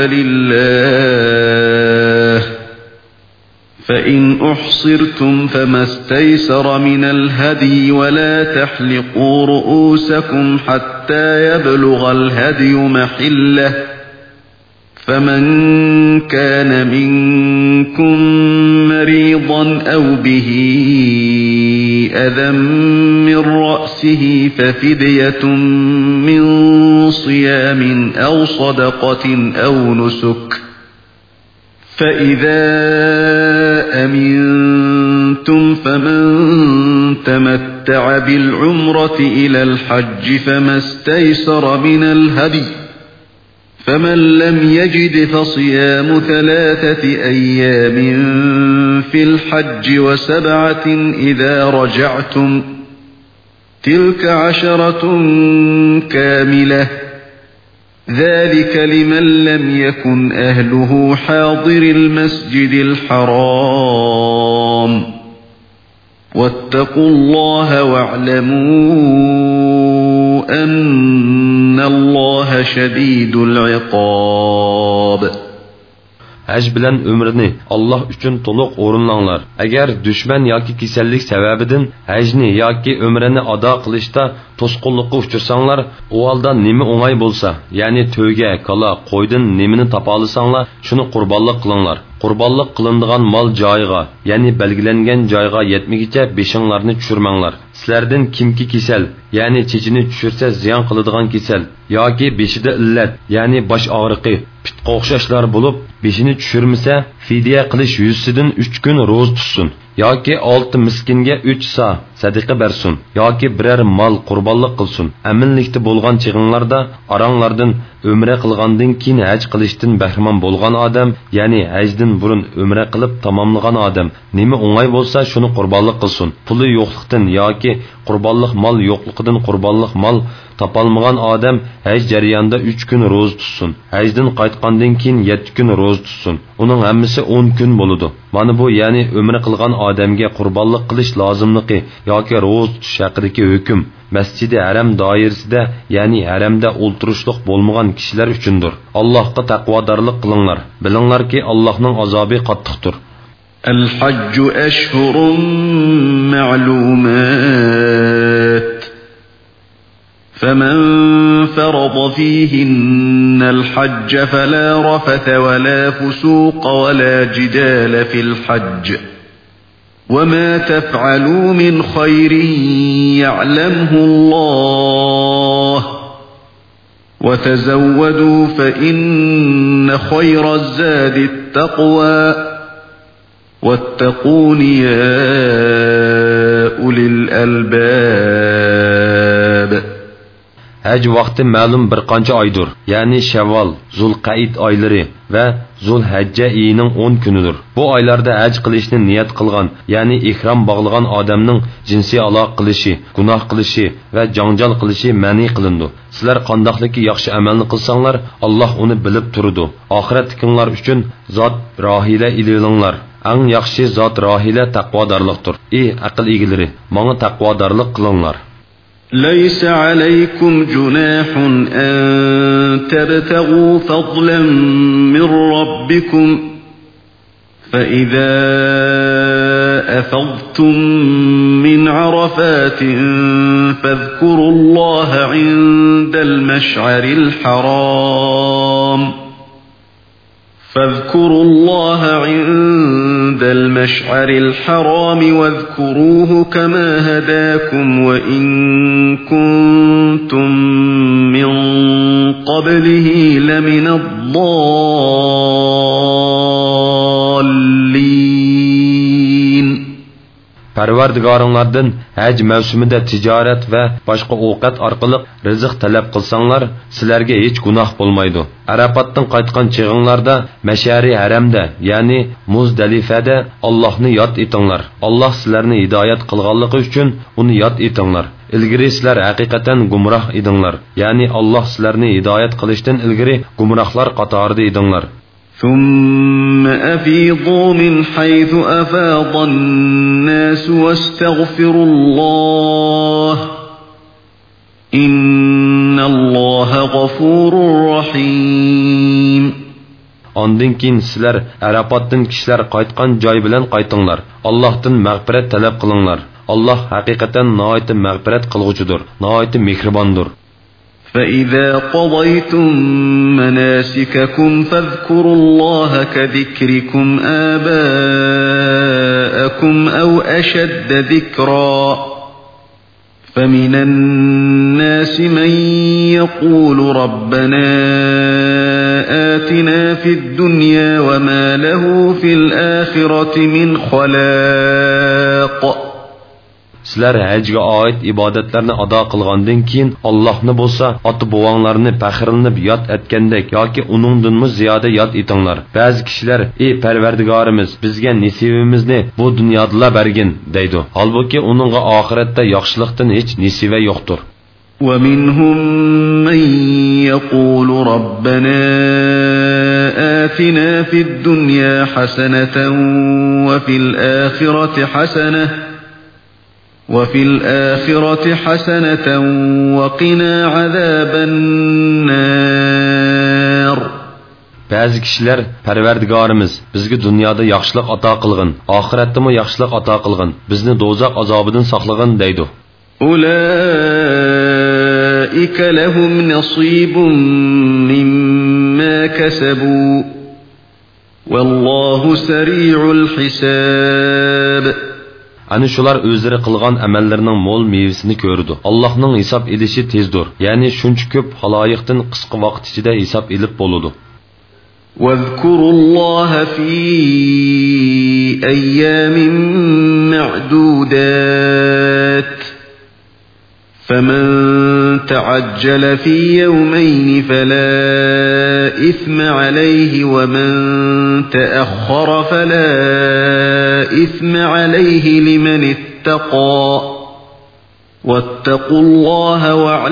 لِلَّهِ فَإِنْ أُحْصِرْتُمْ فَمَا اسْتَيْسَرَ مِنَ الْهَدْيِ وَلَا تَحْلِقُوا رُؤُوسَكُمْ حَتَّى يَبْلُغَ الْهَدْيُ مَحِلَّهُ فَمَنْ كَانَ مِنْكُمْ مَرِيضًا أَوْ بِهِ أَذًى مِّن رَّأْسِهِ فَفِدْيَةٌ مِّن صِيَامٍ أَوْ صَدَقَةٍ أَوْ نُسُكٍ فَإِذَا أَمِنْتُمْ فَمَنْ تَمَتَّعَ بِالْعُمْرَةِ إِلَى الْحَجِّ فَمَا اسْتَيْسَرَ مِنَ الْهَدْيِ فَمَنْ لَمْ يَجِدْ فَصِيَامُ ثَلَاثَةِ أَيَّامٍ فِي الْحَجِّ وَسَبْعَةٍ إِذَا رَجَعْتُمْ تِلْكَ عَشَرَةٌ كَامِلَةٌ ذَلِكَ لِمَنْ لَمْ يَكُنْ أَهْلُهُ حَاضِرِ الْمَسْجِدِ الْحَرَامِ وَاتَّقُوا اللَّهَ وَاعْلَمُوا أَنَّ اللَّهَ شَدِيدُ الْعِقَابِ. Haj bilan ömrünü Allah üçün toluq orunlanlar. Eğer düşman yoki kasallik sebebidan hajni yoki ömrünü ada qilishda to'sqinlikka uchirsanlar, o holda nima o'ng'ay bo'lsa, ya'ni to'yga, kala, qo'ydan nimani topa olsanglar, shuni qurbonlik qilinglar. Qurbonlik qilinadigan mol joyiga, ya'ni belgilangan joyga yetmagicha beshinglarni tushirmanglar. Sizlardan kimki kasal, ya'ni chechini tushirsa ziyon qiladigan kasal yoki beshida illat, ya'ni bosh og'riqi, pitqa o'xshashlar bo'lib, beshini tushirmasa, fidya qilish yuzidan uch kun ro'za tutsin. yoki olti miskinga uch sa sadaqa bersin yoki biror mol qurbonlik qilsin. Aminlikda bo'lgan chig'inglarda aranglardan umra qilgandan keyin haj qilishdan bahramon bo'lgan odam, ya'ni hajdan burun umra qilib tamomlagan odam nima o'ng'ay bo'lsa shuni qurbonlik qilsin. Puli yo'qlikdan yoki qurbonlik mol yo'qligidan qurbonlik mol topolmagan odam haj jarayonida uch kun ro'za tutsin. Hajdan qaytgandan keyin yetti kun ro'za tutsin. Uning hammasi o'n kun bo'ladi. Mana bu ya'ni umra qilgan odamga qurbonlik qilish lozimligi yoki ro'za tutish haqidagi hukm Masjid-i Haram doirasida, ya'ni haramda o'ltirishliq bo'lmagan kishilar uchundir. Allohga taqvodorlik qilinglar. Bilinglarki, Allohning azobi qattiqdir. الحج أشهر معلومات فمن فرض فيهن الحج فلا رفث ولا فسوق ولا جدال في الحج وَمَا تَفْعَلُوا مِنْ خَيْرٍ يَعْلَمْهُ اللَّهُ وَتَزَوَّدُوا فَإِنَّ خَيْرَ الزَّادِ التَّقْوَى وَاتَّقُونِ يَا أُولِي الْأَلْبَابِ. Hac vaqti ma'lum bir qancha oydir, ya'ni Shavvol, Zulqaid oylari va Zulhajja oyining o'n kunidir. Bu oylarda haj qilishni niyat qilgan, ya'ni ihrom bog'lagan odamning jinsiy aloqa qilishi, gunoh qilishi va janjal qilishi ma'ni qilindi. Sizlar qandoqliki yaxshi amalni qilsanglar, Alloh uni bilib turadi. Oxiratliklar uchun zot rohila ilinglar. Ang yaxshi zot rohila taqvodorlikdir. Ey aql egalari, menga taqvodorlik qilinglar. ليس عليكم جناح أن تبتغوا فضلا من ربكم فإذا أفضتم من عرفات فاذكروا الله عند المشعر الحرام فاذكروا الله عند المشعر الحرام واذكروه كما هداكم وإن كنتم من قبله لمن الضالين. Parvardigoringlardan haj mavsumida tijorat va boshqa ovqat orqali rizq talab qilsanglar, sizlarga hech gunoh bo'lmaydi. Arafotdan qaytgan chig'inglarda Mashari haramda, ya'ni Muzdalifada Allohni yod etinglar. Alloh sizlarni hidoyat qilganligi uchun uni yod etinglar. Ilgari sizlar haqiqatan gumroh edinglar, ya'ni Alloh sizlarni hidoyat qilishdan ilgari gumrohlar qatorida edinglar. ثم أفيضوا من حيث أفاض الناس واستغفروا الله إن الله غفور رحيم. Ondan keyin sizlar Arafotdan kishilar qaytgan joy bilan qaytinglar. Allohdan mag'firat talab qilinglar. Alloh haqiqatan nihoyat mag'firat qilg'uchidir, nihoyat mehribondir. فَإِذَا قَضَيْتُم مَّنَاسِكَكُمْ فَاذْكُرُوا اللَّهَ كَذِكْرِكُمْ آبَاءَكُمْ أَوْ أَشَدَّ ذِكْرًا فَمِنَ النَّاسِ مَن يَقُولُ رَبَّنَا آتِنَا فِي الدُّنْيَا وَمَا لَهُ فِي الْآخِرَةِ مِنْ خَلَاقٍ. Sizlar hajga oid ibodatlarni ado qilgandan keyin Allohni bo'lsa, ota-bobonglarni faxrlanib yod etgandek yoki uningdanmi ziyoda yod etinglar. Ba'zi kishilar, "Ey Parvardigorimiz, bizga nasibimizni bu dunyoda bergin" deydi. Holbuki uningga oxiratda yaxshilikdan hech nasiba yo'qdir. وَمِنْهُمْ مَنْ يَقُولُ رَبَّنَا آتِنَا فِي الدُّنْيَا حَسَنَةً وَفِي الْآخِرَةِ حَسَنَةً وَفِي الْآخِرَةِ حَسَنَةً وَقِنَا عَذَابَ النَّارِ. Ba'zi kishilar, Parvardigorimiz, bizga dunyoda yaxshilik ato qilgin, oxiratda-mu yaxshilik ato qilgin, bizni do'zax azobidan saqlagin deydi. أُولَئِكَ لَهُمْ نَصِيبٌ مِّمَّا كَسَبُوا وَاللَّهُ سَرِيعُ الْحِسَابِ. Ani shular o'zlari qilgan amallarining mo'l mevasini ko'rdi. Allohning hisob edishi tezdir, ya'ni shuncha ko'p haloyiqdan qisqa vaqt ichida hisob elib bo'ladi. واذكروا الله في أيام معدودات فمن تعجل في يومين فلا إثم عليه ومن تأخر فلا إثم عليه لمن اتقى واتقوا الله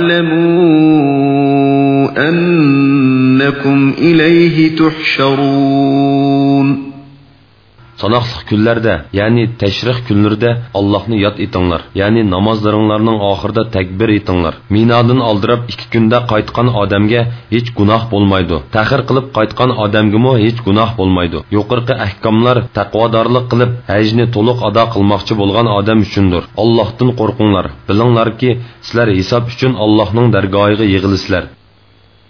واعلموا أنكم إليه تحشرون. Sanoqliq kunlarda, ya'ni tashrih kunlarida Allohni yod etinglar, ya'ni namozlaringlarning oxirida takbir etinglar. Minodan oldirib ikki kunda qaytgan odamga hech gunoh bo'lmaydi. Ta'xir qilib qaytgan odamga-mu hech gunoh bo'lmaydi. Yuqorqi ahkomlar taqvodorlik qilib hajni to'liq ado qilmoqchi bo'lgan odam uchundir. Allohdan qo'rqinglar. Bilinglarki, sizlar hisob uchun Allohning dargohiga yig'ilisizlar.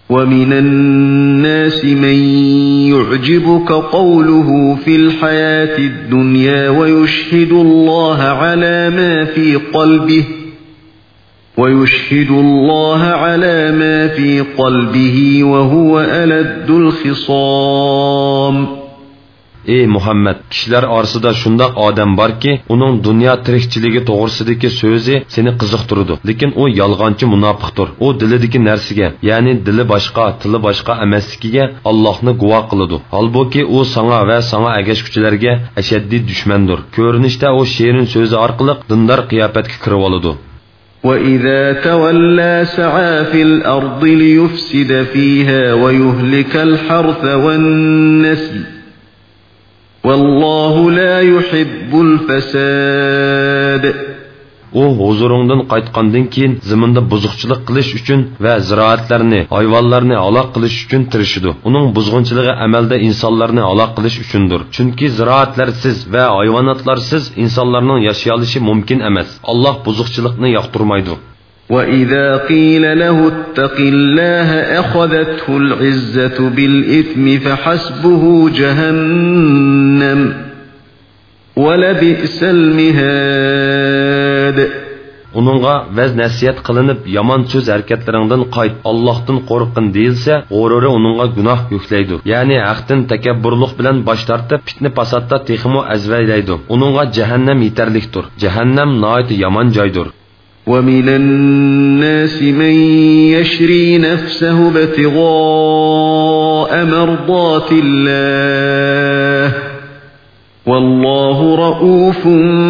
وَمِنَ النَّاسِ مَن يُعْجِبُكَ قَوْلُهُ فِي الْحَيَاةِ الدُّنْيَا وَيُشْهِدُ اللَّهَ عَلَى مَا فِي قَلْبِهِ وَيُشْهِدُ اللَّهَ عَلَى مَا فِي قَلْبِهِ وَهُوَ أَلَدُّ الْخِصَامِ. Ey Muhammed, kişiler arasında şundaq adam var ki, onun dünya tirikçiligi toğırsidiki sözü seni kızıqtırıdı. Lekin o yalğancı münafıqdır. O dilidiki nersiga, yani dili başqa, tili başqa emasligiga Allah'ını guvoh qılıdı. Halbuki o sana ve sana ergeşkuchilarga ashaddiy düşmandır. Ko'rinishda o şiirin sözü arqali dindar qiyofatga kirib oladi. وَإِذَا تَوَلَّى سَعَى فِي الْأَرْضِ لِيُفْسِدَ فِيهَا وَيُهْلِكَ الْحَرْثَ وَالنَّسْلَ وَاللَّهُ لَا يُحِبُّ الْفَسَادَ. O huzurundan qaytqandan keyin zaminda buzuqchilik qilish uchun va ziroatlarni, hayvonlarni halok qilish uchun tirishidi. Uning buzg'unchiligi amalda insonlarni halok qilish uchundir. Chunki ziroatlarsiz va hayvonotlarsiz insonlarning yashayolishi mumkin emas. Alloh buzuqchilikni yoqtirmaydi. وَإِذَا قِيلَ لَهُ اتَّقِ اللَّهَ أَخَذَتْهُ الْعِزَّةُ بِالْإِثْمِ فَحَسْبُهُ جَهَنَّمُ وَلَبِئْسَ الْمِهَادُ. Onunğa vəz nəsiyyət qılınıb yaman söz hərəkətlərindən qayıt, Allah'tan qorqun deyilsə, qoruru onunğa günah yükləydi. Yəni haqdan təkəbbürlük bilən baş tartıb fitni pasatda texmo əzvəyləйdi. Onunğa cəhənnəm yetərlikdir. Cəhənnəm nəhayət yaman joydur. وَمِنَ النَّاسِ مَن يَشْرِي نَفْسَهُ ابْتِغَاءَ مَرْضَاتِ اللَّهِ وَاللَّهُ رَءُوفٌ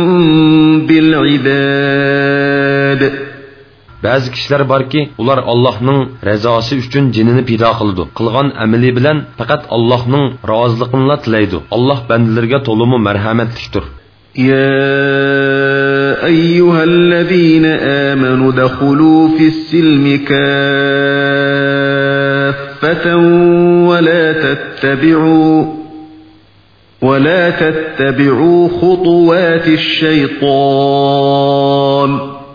بِالْعِبَادِ. Bazı kişiler var ki, ular Allah'ның rızası üçün cinini pida qıldı. Qılğan əmeli bilən faqat Allah'ның razılığını tilaydı. Allah bendilərə tolumu mərhəmətlikdir. يَا أَيُّهَا الَّذِينَ آمَنُوا ادْخُلُوا فِي السِّلْمِ كَافَّةً وَلَا تَتَّبِعُوا وَلَا تَتَّبِعُوا خُطُوَاتِ الشَّيْطَانِ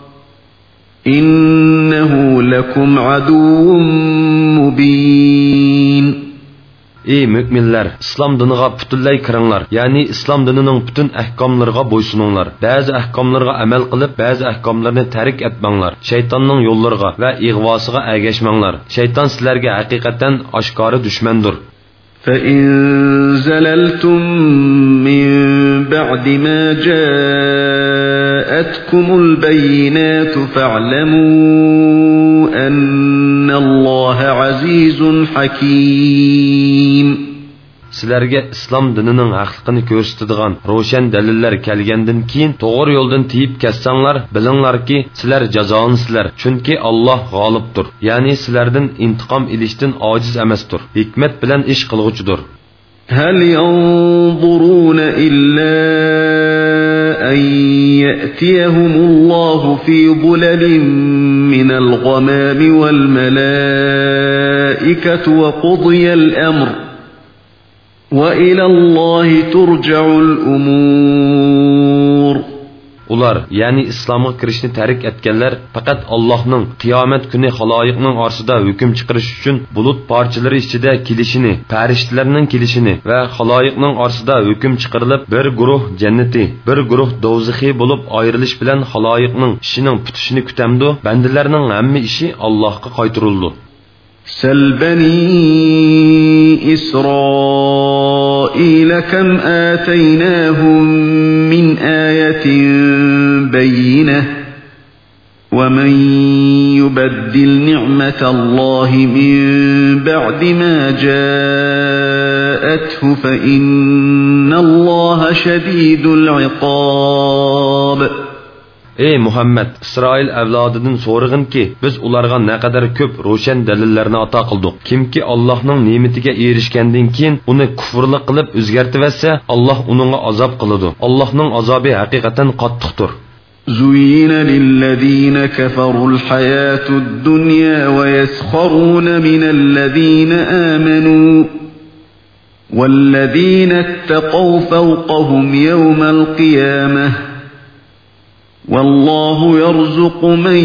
إِنَّهُ لَكُمْ عَدُوٌّ مُبِينٌ. Ey müminler, İslam diniga butunlay kiringlar. Yani İslam dinining bütün ahkomlariga bo'ysuninglar. Ba'zi ahkomlarga amal qilib, ba'zi ahkomlarni tark etmanglar. Shaytonning yo'llariga va ig'vosiga ergashmanglar. Shayton sizlarga haqiqatan oshkora dushmandir. فَإِن زَلَلْتُم مِّن بَعْدِ مَا جَاءَتْكُمُ الْبَيِّنَاتُ فَاعْلَمُوا أَنَّ اللَّهَ عَزِيزٌ حَكِيمٌ. Sizlarga islom dinining haqligini ko'rsatadigan ro'shan dalillar kelgandan keyin to'g'ri yo'ldan tiyib ketsanglar, bilinglarki, sizlar jazolansizlar. Chunki Alloh g'olibdir. Ya'ni sizlardan intiqom ilishdan ojiz emasdir. Hikmat bilan ish qilg'uchidir. هَلْ يَنظُرُونَ إِلَّا أَن يَأْتِيَهُمُ اللَّهُ فِي ظُلَلٍ مِّنَ الْغَمَامِ وَالْمَلَائِكَةُ وَقُضِيَ الْأَمْرُ وَإِلَى اللَّهِ تُرْجَعُ الْأُمُورُ. Ular, yani İslam'a kirishni tark etganlar faqat Allohning qiyomat kuni xaloyiqning orasida hukm chiqarish uchun bulut parchalari ichida kelishini, farishtalarning kelishini va xaloyiqning orasida hukm chiqarilib, bir guruh jannati, bir guruh do'zaxi bo'lib ayrilish bilan xaloyiqning ishining bitishini kutamdi. Bandalarning hamma ishi Allohga qaytarildi. سَلْ بَنِي إِسْرَائِيلَ كَمْ آتَيْنَاهُمْ مِنْ آيَةٍ بَيِّنَةٍ وَمَنْ يُبَدِّلْ نِعْمَةَ اللَّهِ مِنْ بَعْدِ مَا جَاءَتْهُ فَإِنَّ اللَّهَ شَدِيدُ الْعِقَابِ. Ey Muhammed, İsrail avlodidan so'rag'in ki, biz ularga naqadar ko'p ro'shan dalillarni ato qildik. Kimki Allohning ne'matiga erishgandan keyin uni kufrli qilib o'zgartirsa, Alloh uningga azob qiladi. Allohning azobi haqiqatan qattiqdir. زُيِّنَ لِلَّذِينَ كَفَرُوا الْحَيَاةُ الدُّنْيَا وَيَسْخَرُونَ مِنَ الَّذِينَ آمَنُوا وَالَّذِينَ اتَّقَوْا فَوْقَهُمْ يَوْمَ الْقِيَامَةِ وَاللّٰهُ يَرْزُقُ مَنْ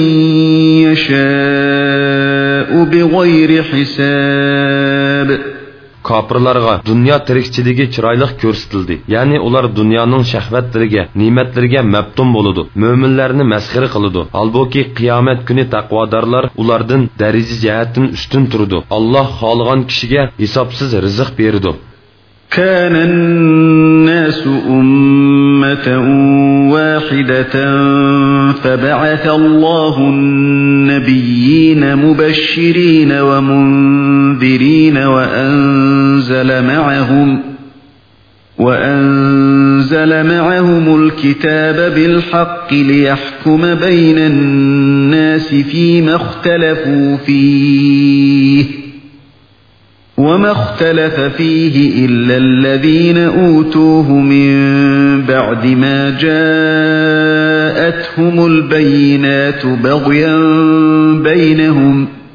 يَشَاءُ بِغَيْرِ حِسَابٍ. Kapırlarga dünya tirikçiligi çıraylık görsütüldü. Yani ular dünyanın şehvetlerine, nimetlerine meptun boludu. Müminlerini meskiri kılıdı. Halbuki kıyamet günü takvadarlar ulardan derece cihetin üstün turdu. Allah halgan kişiye hesapsız rızık verirdi. كان الناس أمة واحدة فبعث الله النبيين مبشرين ومنذرين وأنزل معهم وأنزل معهم الكتاب بالحق ليحكم بين الناس فيما اختلفوا فيه وما اختلف فيه إلا الذين أوتوه من بعد ما جاءتهم البينات بغيا بينهم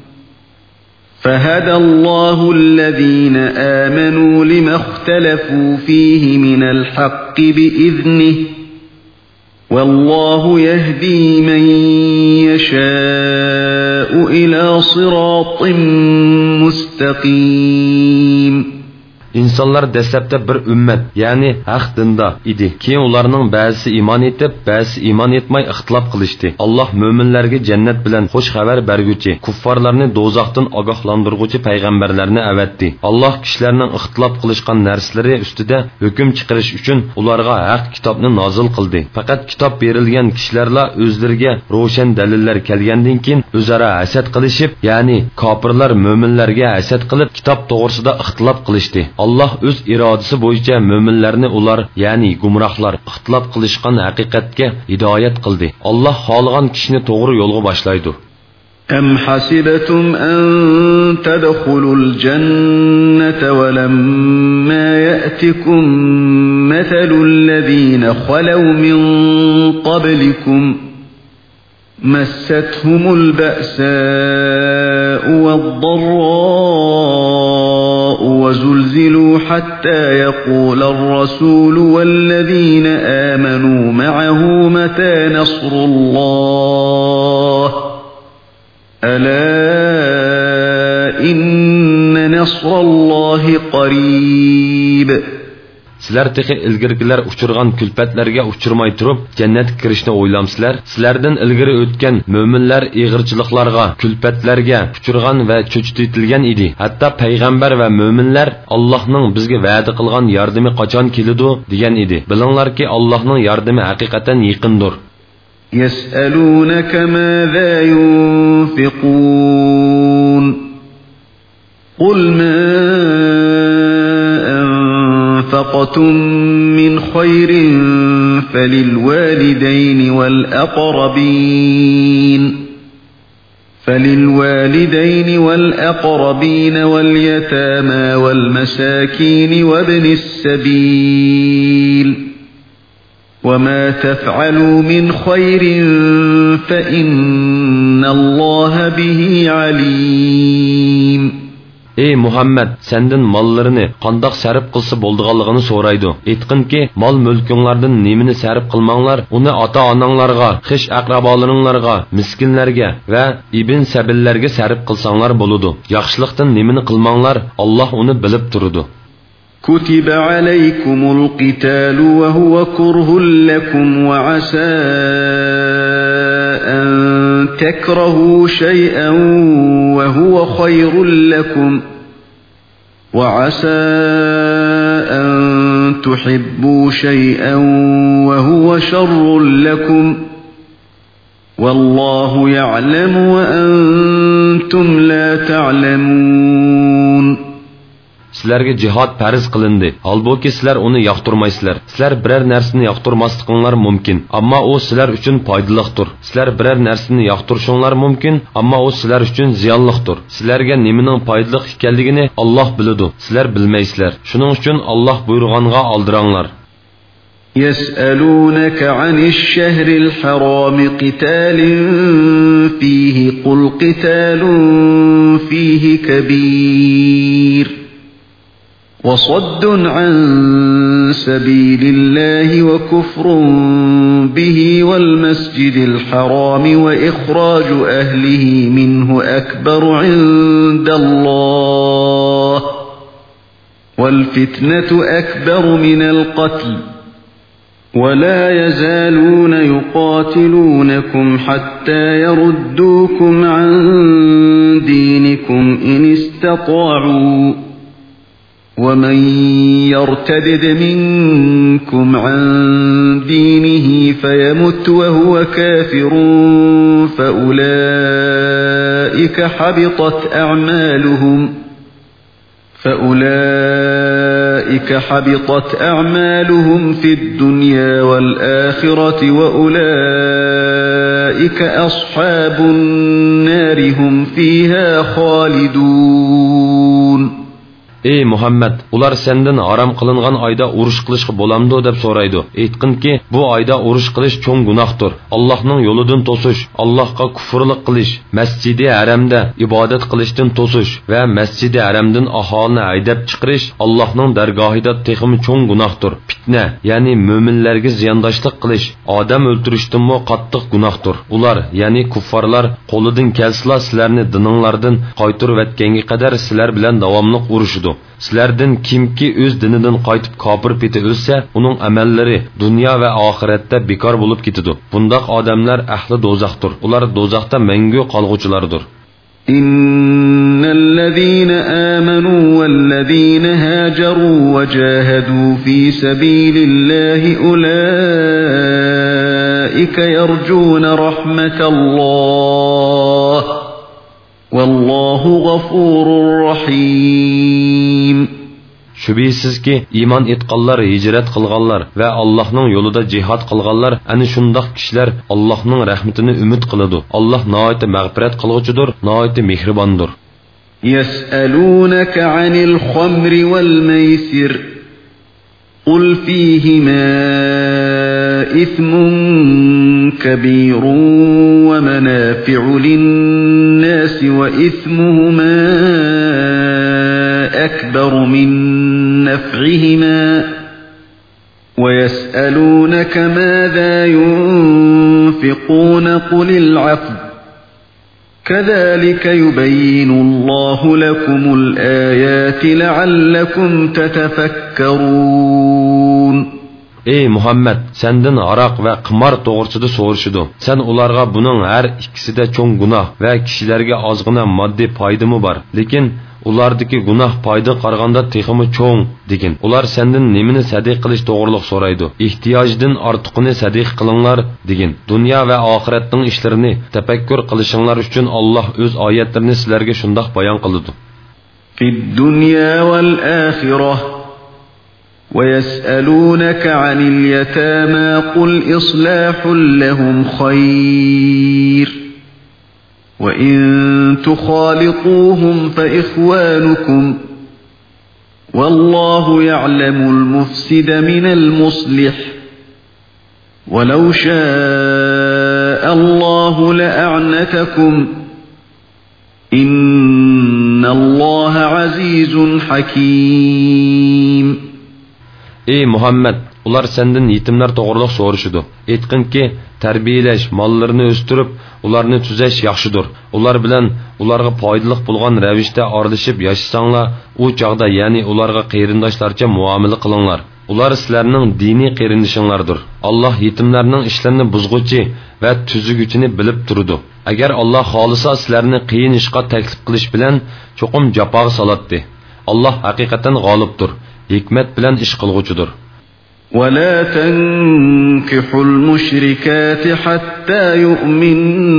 فهدى الله الذين آمنوا لما اختلفوا فيه من الحق بإذنه والله يهدي من يشاء إلى صراط مستقيم. İnsanlar dastlabda bir ümmet, ya'ni haq dinda idi. Keyin ularning ba'zisi iymon etib, ba'zisi iymon etmay ixtilof qilishdi. Alloh mo'minlarga jannat bilan xush xabar berguchi, kuffarlarni do'zaxdan ogohlantirguchi payg'ambarlarni avatdi. Alloh kishilarning ixtilof qilishgan narsalari ustida hukm chiqarish uchun ularga haq kitobni nozil qildi. Faqat kitob berilgan kishilarla o'zlariga ro'shan dalillar kelgandan keyin o'zaro hasad qilishib, ya'ni kofirlar mo'minlarga hasad qilib kitob to'g'risida ixtilof qilishdi. Allah öz iradesi boyunca müminlerini ular, yani gumrahlar, ixtilof qilishgan haqiqatga hidoyat qildi. Allah xohlagan kishini to'g'ri yo'lga boshlaydi. أم حسبتم أن تدخلوا الجنة ولما يأتكم مثل الذين خلوا من قبلكم مستهم البأساء والضراء وزلزلوا حتى يقول الرسول والذين آمنوا معه متى نصر الله ألا إن نصر الله قريب. Sizlar tehi ilgirgilar uçurgan külpetlerge uçurmay turup cennet kirişini oylamsizlar. Sizlerden ilgiri ötken müminler iğirçılıklarga, külpetlerge uçurgan ve çöçtüytilgen idi. Hatta peygamber ve müminler Allah'ның bizge va'da qilgan yardımı qaçan kelidu degan idi. Bilinglar ki Allah'ның yardımı hakikaten yaqindir. يسألونك ماذا ينفقون قل ما أنفقتم من خير فللوالدين والأقربين فللوالدين والأقربين واليتامى والمساكين وابن السبيل وما تفعلوا من خير فإن الله به عليم. Ey Muhammed, senden mallarını qandaq sarf qilsa bo'ldiganligini so'raydi. Aytqinki, mol mulkinglardan nemini sarf qilmanglar, uni ota-onanglarga, xish aqrabolaringlarga, miskinlarga va ibn sabillarga sarf qilsanglar bo'ladi. Yaxshilikdan nemini qilmanglar, Alloh uni bilib turadi. كتب عليكم القتال وهو كره لكم وعسى أن تكرهوا شيئا وهو خير لكم وعسى أن تحبوا شيئا وهو شر لكم والله يعلم وأنتم لا تعلمون. Sizlarga jihad farz qilindi. Halbuki sizlar uni yoqtirmaysizlar. Sizlar biror narsani yoqtirmasliginlar mumkin, ammo u sizlar uchun foydalidir. Sizlar biror narsani yoqtirishinglar mumkin, ammo u sizlar uchun ziyonlidir. Sizlarga nimaning foydali ekanligini Alloh biladi. Sizlar bilmaysizlar. Shuning uchun Alloh buyurganga oldiranglar. يسألونك عن الشهر الحرام قتال فيه قل قتال فيه كبير وصد عن سبيل الله وكفر به والمسجد الحرام وإخراج أهله منه أكبر عند الله والفتنة أكبر من القتل ولا يزالون يقاتلونكم حتى يردوكم عن دينكم إن استطاعوا ومن يرتدد منكم عن دينه فيمت وهو كافر فأولئك حبطت أعمالهم فأولئك حبطت أعمالهم في الدنيا والآخرة وأولئك أصحاب النار هم فيها خالدون. Ey Muhammad, ular senden haram kılıngan ayda uruş kılışkı bolamdı dep soraydı. Eytkin ki, bu ayda uruş kılış çoğun günahdır. Allah'ның yoludun tosuş, Allah'ka kufurluk kılış, mescidi haramda ibadet kılıştın tosuş ve mescidi haramdın ahalini aydab çıkırış, Allah'ның dergahida teximi çoğun günahdır. Fitne, yani müminlerge ziyandaşlık kılış, adam öldürüştün mu qattiq günahdır. Ular, yani kuffarlar, koludun kelsila sizlerini dininglardan qaytır vetkenge kadar sizler bilen davamlıq uruşudu. Sizlerden kimki öz dinidan qaytib kafir peti ölse, onun amelleri dünya ve ahirette bekar bulup gitidu. Bundaq adamlar ahli dozaqdır. Ular dozaqda mengü qalğuculardır. İnnellezîne âmenû vellezîne hâcerû ve câhedû fî sebîlillâhi ulâike yercûne rahmetallâh. Vallahu gafurur rahim. Şübihisiz ki iman etqanlar, hicret qılğanlar ve Allah'ның yolunda cihad qılğanlar ani şundaq kişiler Allah'ның rahmetini ümid qılıdı. Allah nəhayət məğfirət qılğucudur, nəhayət mehribandır. Yes'alûneke anil xamri vel meysir. Qul fîhimâ ismun kebîrun ve menâfi'u linnâsi ve ismuhumâ أكبر من نفعهما ويسألونك ماذا ينفقون قل العفو كذلك يبين الله لكم الآيات لعلكم تتفكرون. Ey Muhammed, senden arak ve qimar toğırçıda soruşudu. Sen ularga bunun her ikisi de çoğun günah ve kişilerge azgına maddi paydımı var. Lekin ulardaki günah payda qaraganda teximi çoğun degin. Ular senden nemini sadiq qilish to'g'riliq so'raydi. Ehtiyojdan ortiqini sadiq qilinglar degin. Dunyo va oxiratning ishlarini tafakkur qilishinglar uchun Alloh o'z oyatlarini sizlarga shundoq bayon qiladi. Fid dunya wal akhirah وَيَسْأَلُونَكَ عَنِ الْيَتَامَى قُلْ إِصْلَاحٌ لَهُمْ خَيْرٌ وَإِن تُخَالِطُوهُمْ فَإِخْوَانُكُمْ وَاللَّهُ يَعْلَمُ الْمُفْسِدَ مِنَ الْمُصْلِحِ وَلَوْ شَاءَ اللَّهُ لَأَعْنَتَكُمْ إِنَّ اللَّهَ عَزِيزٌ حَكِيمٌ. Ey Muhammed, ular senden yetimler toğırlıq soruşudu. Etkin ki, terbiyeleş, mallarını östürüp, ularını tüzeş yaxşıdır. Ular bilen, ularga paydalıq bulgan rəvişte ardışıp yaşasanlar, o çağda yani ularga qeyrindaşlarca muamele qılınlar. Ular sizlərinin dini qeyrindişinlardır. Allah yetimlərinin işlerini buzğucu ve tüzügüçünü bilip durudu. Eğer Allah xalisa sizlərini qiyin işqa təklif qilish bilen çoxum japağı salatdı. Allah haqiqatan g'olibdir. Hikmet bilen iş kılgıcıdır. وَلَا تَنْكِحُوا الْمُشْرِكَاتِ حَتَّى يُؤْمِنْ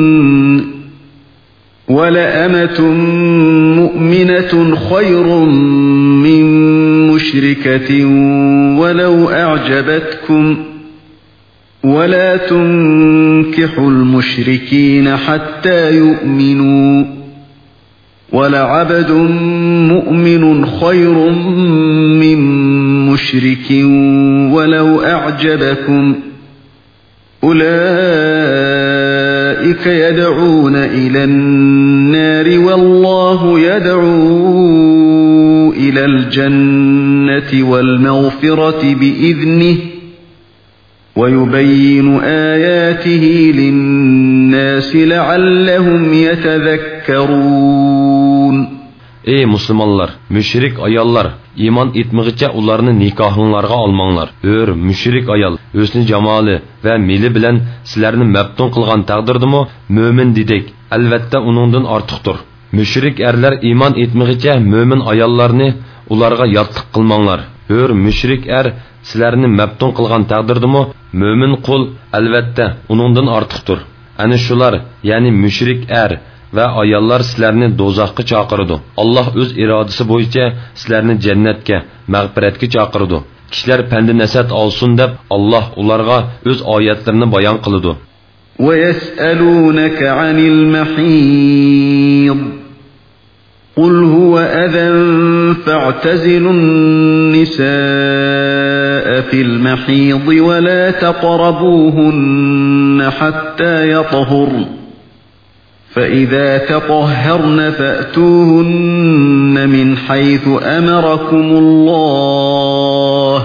وَلَأَمَةٌ مُؤْمِنَةٌ خَيْرٌ مِّن مُشْرِكَةٍ وَلَوْ أَعْجَبَتْكُمْ وَلَا تُنْكِحُوا الْمُشْرِكِينَ حَتَّى يُؤْمِنُوا وَلَعَبْدٌ مُؤْمِنٌ خَيْرٌ مِّن مُشْرِكٍ وَلَوْ أَعْجَبَكُمْ أُولَئِكَ يَدْعُونَ إِلَى النَّارِ وَاللَّهُ يَدْعُو إِلَى الْجَنَّةِ الهداية والمغفرة بإذنه ويبين آياته للناس لعلهم يتذكرون. Ey musulmonlar, müşrik ayollar, iman etmig'icha ularni nikohinglarga olmanglar. Өр, müşrik ayol, o'zini jamoli va meli bilan sizlarni mabtun qilgan taqdirdimi, mo'min dedik, albatta uningdan ortiqdir. Müşrik erlar iman etmig'icha mo'min ayollarni ularga yotliq qilmanglar. Өр, müşrik er sizlarni mabtun qilgan taqdirdimi, mo'min qul albatta uningdan ortiqdir. Ana shular, ya'ni müşrik er va ayollar sizlarni do'zaxga chaqiradi. Alloh o'z irodasi bo'yicha sizlarni jannatga, mag'firatga chaqiradi. Kishilar pandi nasat olsin deb Alloh ularga o'z oyatlarini bayon qiladi. Va yas'alunaka 'anil mahid قل هو أذى فاعتزلوا النساء في المحيض ولا تقربوهن حتى يطهرن فإذا تطهرن فأتوهن من حيث أمركم الله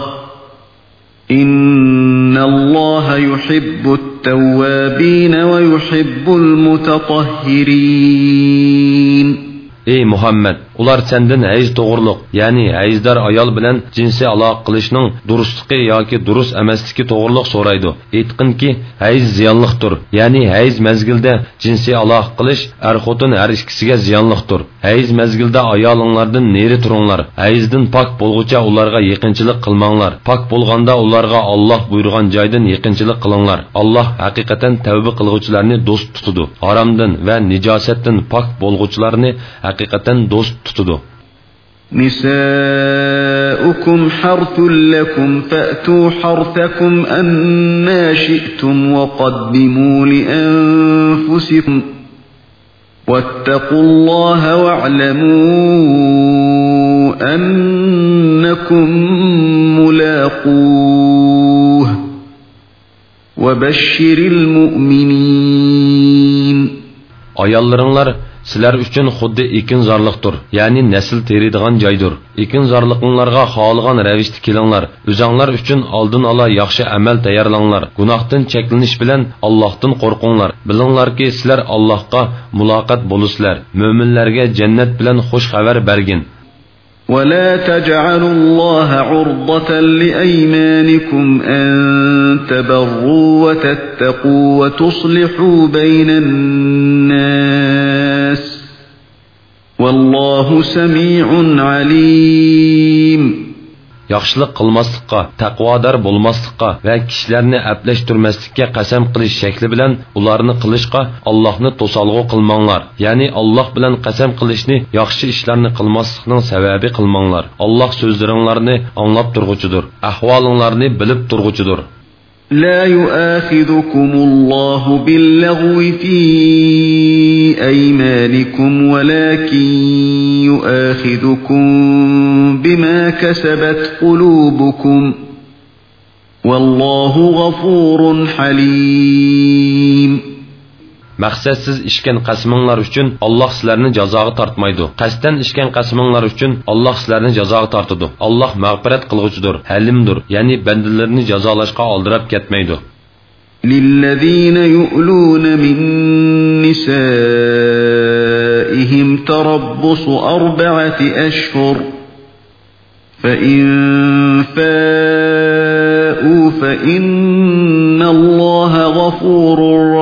إن الله يحب التوابين ويحب المتطهرين. Ey Muhammed, ular senden hayz to'g'riliq, ya'ni hayzdar ayol bilan jinsiy aloqa qilishning durustligi yoki durust emasligi to'g'riliq so'raydi. Aytqinki, hayz ziyonliqdir, ya'ni hayz mezgilda jinsiy aloqa qilish er-xotin har ikkisiga ziyonliqdir. Hayz mezgilda ayolinglardan neri turinglar. Hayzdan pok bo'lguncha ularga yaqinchilik qilmanglar. Pok bo'lganda ularga Alloh buyurgan joydan yaqinchilik qilinglar. Alloh haqiqatan tavba qilguvchilarni do'st tutadi. Haromdan va nijosatdan pok bo'lguvchilarni haqiqatan do'st tutadi. نساؤكم حرث لكم فأتوا حرثكم أنى شئتم وقدموا لأنفسكم واتقوا الله واعلموا أنكم ملاقوه وبشر المؤمنين. Ayollarınlar sizlar uchun xuddi ekinzorliqdir, ya'ni nasl teradigan joydir. Ekinzorliqinglarga xohlagan ravishda kelinglar. O'zinglar uchun oldin ola yaxshi amal tayyorlanglar. Gunohdan cheklanish bilan Allohdan qo'rqinglar. Bilinglarki, sizlar Allohga muloqot bo'lusizlar. Mo'minlarga jannat bilan xush xabar bergin. ولا تجعلوا الله عرضة لأيمانكم أن تبروا وتتقوا وتصلحوا بين الناس والله سميع عليم. Yaxshilik qilmaslikqa, taqvodor bo'lmaslikqa va kishilarni aplashtirmaslikka qasam qilish shakli bilan ularni qilishqa Allohni to'salg'u qilmanglar. Ya'ni Alloh bilan qasam qilishni yaxshi ishlarni qilmaslikning sababi qilmanglar. Alloh so'zlaringlarni anglab turg'uchidir, ahvolinglarni bilib turg'uchidir. لا يؤاخذكم الله باللغو في أيمانكم ولكن يؤاخذكم بما كسبت قلوبكم والله غفور حليم. Maqsadsiz ishgan qasminglar uchun Alloh sizlarni jazoga tortmaydi. Qasddan ishgan qasminglar uchun Alloh sizlarni jazoga tortadi. Alloh mag'firat qilg'uchidir, halimdir, ya'ni bandalarni jazolashga oldirab ketmaydi. للذين يؤلون من نسائهم تربص أربعة أشهر فإن فاءوا فإن الله غفور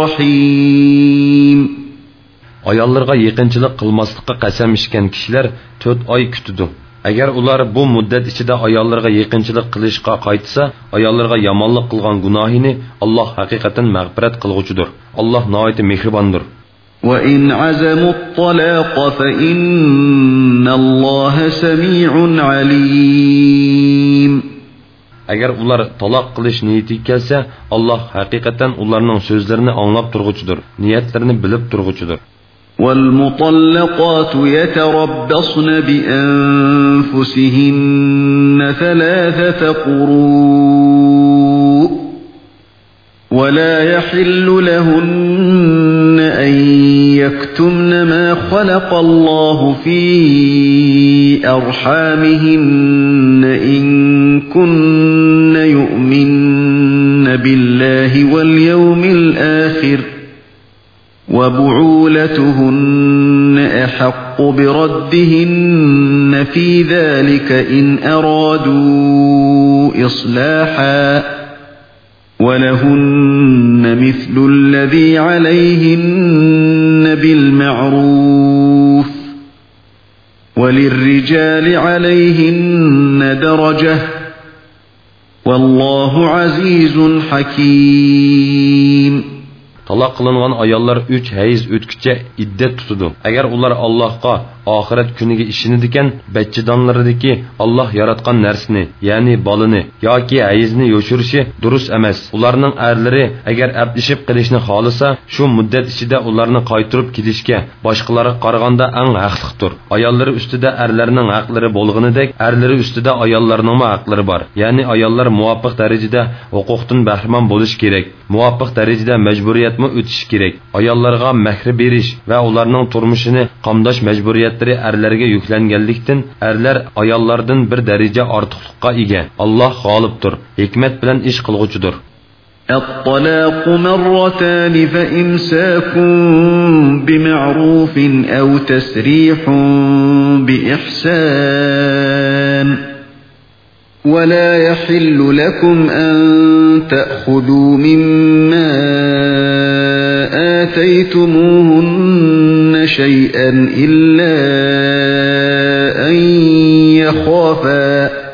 رحيم. Ayollarga yaqinchilik qilmaslikqa qasam ichgan kishilar to'rt oy kutadi. Agar ular bu muddat ichida ayollarga yaqinchilik qilishga qaytsa, ayollarga yomonlik qilgan gunohini Alloh haqiqatan mag'firat qilg'uchidir. Alloh nihoyat mehribondir. وَإِنْ عَزَمُوا الطَّلَاقَ فَإِنَّ اللَّهَ سَمِيعٌ عَلِيمٌ. Agar ular taloq qilish niyati kelsa, Alloh haqiqatan ularning so'zlarini anglab turg'uchidir, niyatlarini bilib turg'uchidir. والمطلقات يتربصن بأنفسهن ثلاثة قروء ولا يحل لهن أن يكتمن ما خلق الله في أرحامهن إن كن يؤمن بالله واليوم الآخر وبعولتهن أحق بردهن في ذلك إن أرادوا إصلاحا ولهن مثل الذي عليهن بالمعروف وللرجال عليهن درجة والله عزيز حكيم. Talaq qilingan ayollar üç hayz o'tkicha iddat tutadi. Agar ular Allohga oxirat kuniga ishonadigan, bachchidonlaridagi Alloh yaratgan narsani, ya'ni bolani yoki hayzni yo'shirishi durust emas. Ularning erlari agar abdishib qilishni xolasa, shu muddat ichida ularni qaytirib kelishga boshqalarga qaraganda eng haqliqdir. Ayollari ustida erlarning haqlari bo'lganidek, erlari ustida ayollarning haqlari bor. Ya'ni ayollar muvofiq darajada huquqdan bahramon bo'lish kerak. Muvofiq darajada majburiyat o'tish kerak. Ayollarga mehr berish va ularning turmushini qamdash majburiyatlari erlarga yuklanganlikdan erlar ayollardan bir daraja ortiqlikqa ega. Alloh g'olibdir, hikmat bilan ish qilg'uchidir. الطلاق مرتان فإمساك بمعروف أو تسريح بإحسان ولا يحل لكم أن تأخذوا مما آتيتموهن شيئا إلا أن يخافا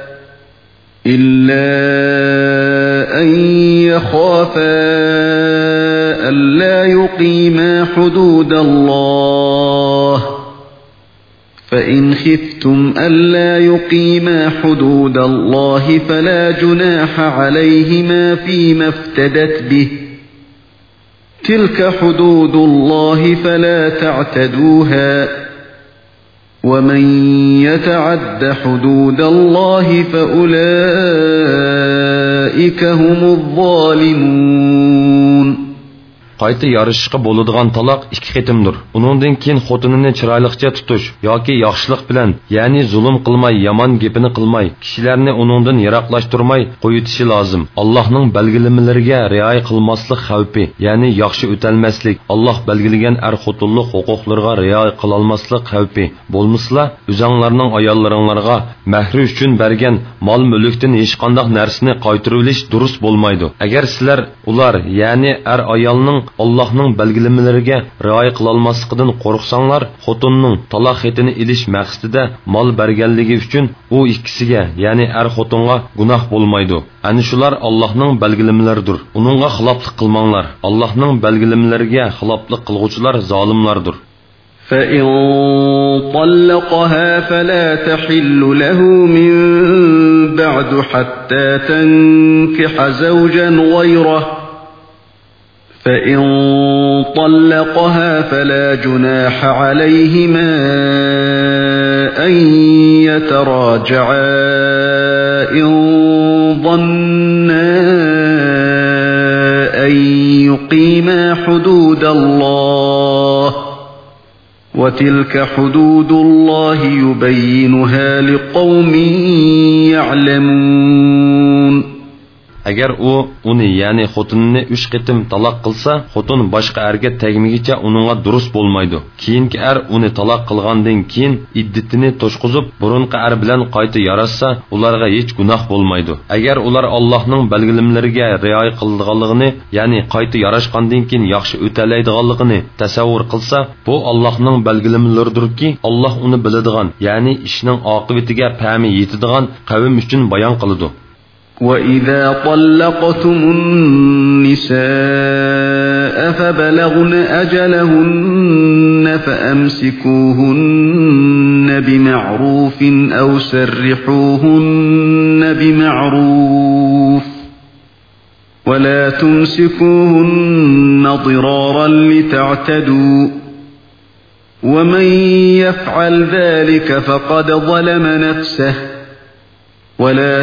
إلا أن يخافا ألا يقيما حدود الله فإن خفتم ألا يقيما حدود الله فلا جناح عليهما فيما افتدت به تلك حدود الله فلا تعتدوها ومن يتعد حدود الله فأولئك هم الظالمون. Qayta yarışışqa bo'ladigan taloq ikki qitimdir. Uningdan keyin xotinini chiroyliqcha tutish yoki yaxshilik bilan, ya'ni zulm qilmay, yomon gapini qilmay, kishilarni uningdan yiroqlashtirmay qo'yitishi lozim. Allohning belgilamalariga rioya qilmaslik xavfi, ya'ni yaxshi o'talmaslik, Alloh belgilagan er-xotinlik huquqlariga rioya qilolmaslik xavfi bo'lmasa, o'zinglarning ayollaringlarga mahri uchun bergan mol-mulkdan hech qanday narsani qaytarilish durust bo'lmaydi. Agar sizlar ular, ya'ni er ayolning Allohning belgilamalariga rioya qilolmasligidan qo'rqsanglar, xotinning taloq xetini ilish maqsadida mol berganligi uchun u ikkisiga, ya'ni er xotinga gunoh bo'lmaydi. Ana shular Allohning belgilamalaridir. Uningga xiloflik qilmanglar. Allohning belgilamalariga xiloflik qilguvchilar zolimlardir. فإن طلقها فلا تحل له من بعد حتى تنكح زوجا غيره فإن طلقها فلا جناح عليهما أن يتراجعا إن ظنا أن يقيما حدود الله وتلك حدود الله يبينها لقوم يعلمون. Agar u uni, ya'ni xotinini uch qitim taloq qilsa, xotin boshqa erga tegmigicha uningga durust bo'lmaydi. Keyingi er uni taloq qilgandan keyin iddatini to'shqizib, burunqi er bilan qayta yarashsa, ularga hech gunoh bo'lmaydi. Agar ular Allohning belgilamalariga rioya qilganligini, ya'ni qayta yarashgandan keyin yaxshi o'talaydiganligini tasavvur qilsa, bu Allohning belgilamalaridirki, Alloh uni biladigan, ya'ni ishning oqibatiga fahmi yetadigan qavm uchun bayon qiladi. وَإِذَا طَلَّقْتُمُ النِّسَاءَ فَبَلَغْنَ أَجَلَهُنَّ فَأَمْسِكُوهُنَّ بِمَعْرُوفٍ أَوْ سَرِّحُوهُنَّ بِمَعْرُوفٍ وَلَا تُمْسِكُوهُنَّ ضِرَارًا لِتَعْتَدُوا وَمَنْ يَفْعَلْ ذَلِكَ فَقَدْ ظَلَمَ نَفْسَهُ ولا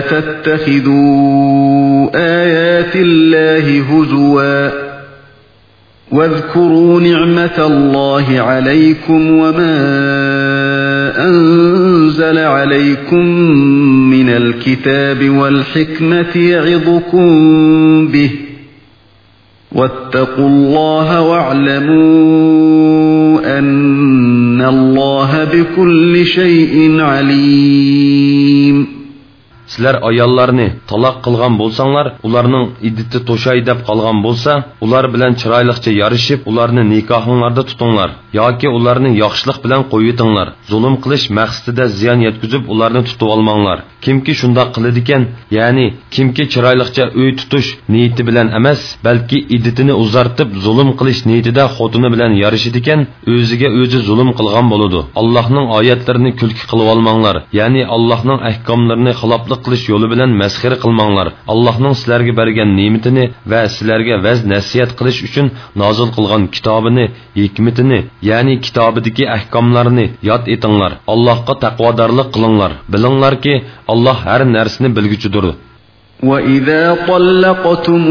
تتخذوا آيات الله هزوا واذكروا نعمة الله عليكم وما أنزل عليكم من الكتاب والحكمة يعظكم به واتقوا الله واعلموا أن الله بكل شيء عليم. Sizler ayollarni taloq qilgan bo'lsanglar, ularning iddati to'shay deb qolgan bo'lsa, ular bilan chiroyliqcha yarishib, ularni nikohinglarda tutinglar yoki ularni yaxshilik bilan qo'yitinglar. Zulm qilish maqsadida ziyon yetkazib, ularni tutib olmanglar. Kimki shunday qiladi ekan, ya'ni kimki chiroyliqcha uy tutish niyati bilan emas, balki iddatini uzartib zulm qilish niyatida xotini bilan yarishidi ekan, o'ziga o'zi zulm qilgan bo'ladi. Allohning oyatlarini kulki qilib olmanglar, ya'ni Allohning ahkomlarini xiloflik qilish yo'li bilan masxara qilmanglar. Allohning sizlarga bergan ne'matini va sizlarga vaz nasihat qilish uchun nozil qilgan kitobini, hikmatini, ya'ni kitobidagi ahkomlarni yod etinglar. Allohga taqvodorlik qilinglar. Bilinglarki, Alloh har narsani bilguchidir. وَإِذَا طَلَّقْتُمُ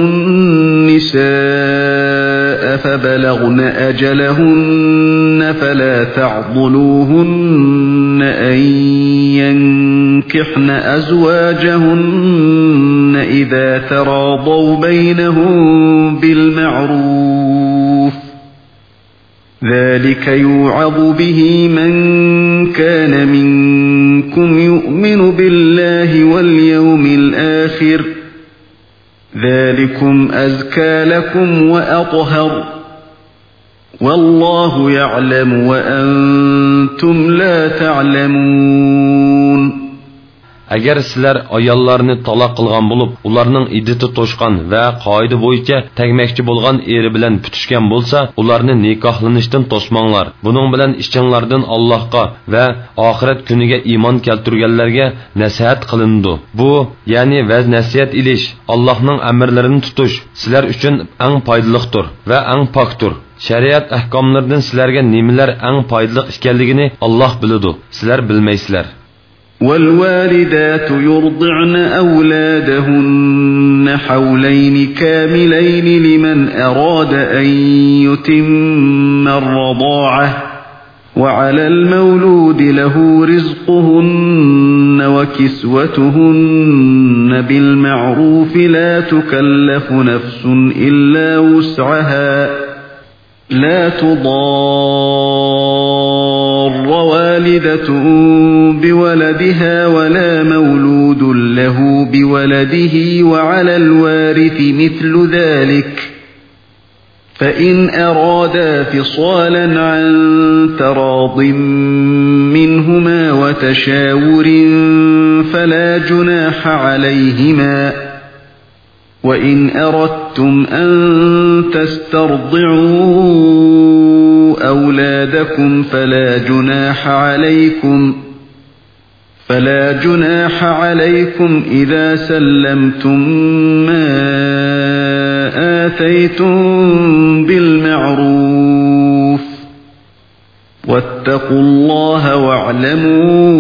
النِّسَاءَ فَبَلَغْنَ أَجَلَهُنَّ فَلَا تَعْضُلُوهُنَّ أَن يَنكِحْنَ أَزْوَاجَهُنَّ إِذَا تَرَاضَوْا بَيْنَهُم بِالْمَعْرُوفِ ذَلِكَ يُوعَظُ بِهِ مَن كَانَ مِنكُمْ يُؤْمِنُ بِاللَّهِ وَالْيَوْمِ الْآخِرِ ذَلِكُمْ أَزْكَى لَكُمْ وَأَطْهَرُ وَاللَّهُ يَعْلَمُ وَأَنْتُمْ لَا تَعْلَمُونَ. Agar sizlar ayollarni taloq qilgan bo'lib, ularning iddati to'shgan va qoida bo'yicha tegmoqchi bo'lgan eri bilan putishgan bo'lsa, ularni nikohlanishdan to'smanglar. Buning bilan ishinglardan Allohga va oxirat kuniga iymon keltirganlarga nasihat qilindi. Bu, ya'ni vaz nasihat ilish, Allohning amrlarini tutish sizlar uchun eng foydalidir va eng pokdir. Shariat ahkomlaridan sizlarga nimalar eng foydali ekanligini Alloh biladi. Sizlar bilmaysizlar. والوالدات يرضعن أولادهن حولين كاملين لمن أراد أن يتم الرضاعة وعلى المولود له رزقهن وكسوتهن بالمعروف لا تكلف نفس إلا وسعها لا تضار والدة بولدها ولا مولود له بولده وعلى الوارث مثل ذلك فإن أرادا فصالا عن تراض منهما وتشاور فلا جناح عليهما وَإِنْ أَرَدْتُمْ أَنْ تَسْتَرْضِعُوا أَوْلَادَكُمْ فَلَا جُنَاحَ عَلَيْكُمْ فَلَا جُنَاحَ عَلَيْكُمْ إِذَا سَلَّمْتُمْ مَا آتَيْتُمْ بِالْمَعْرُوفِ وَاتَّقُوا اللَّهَ وَاعْلَمُوا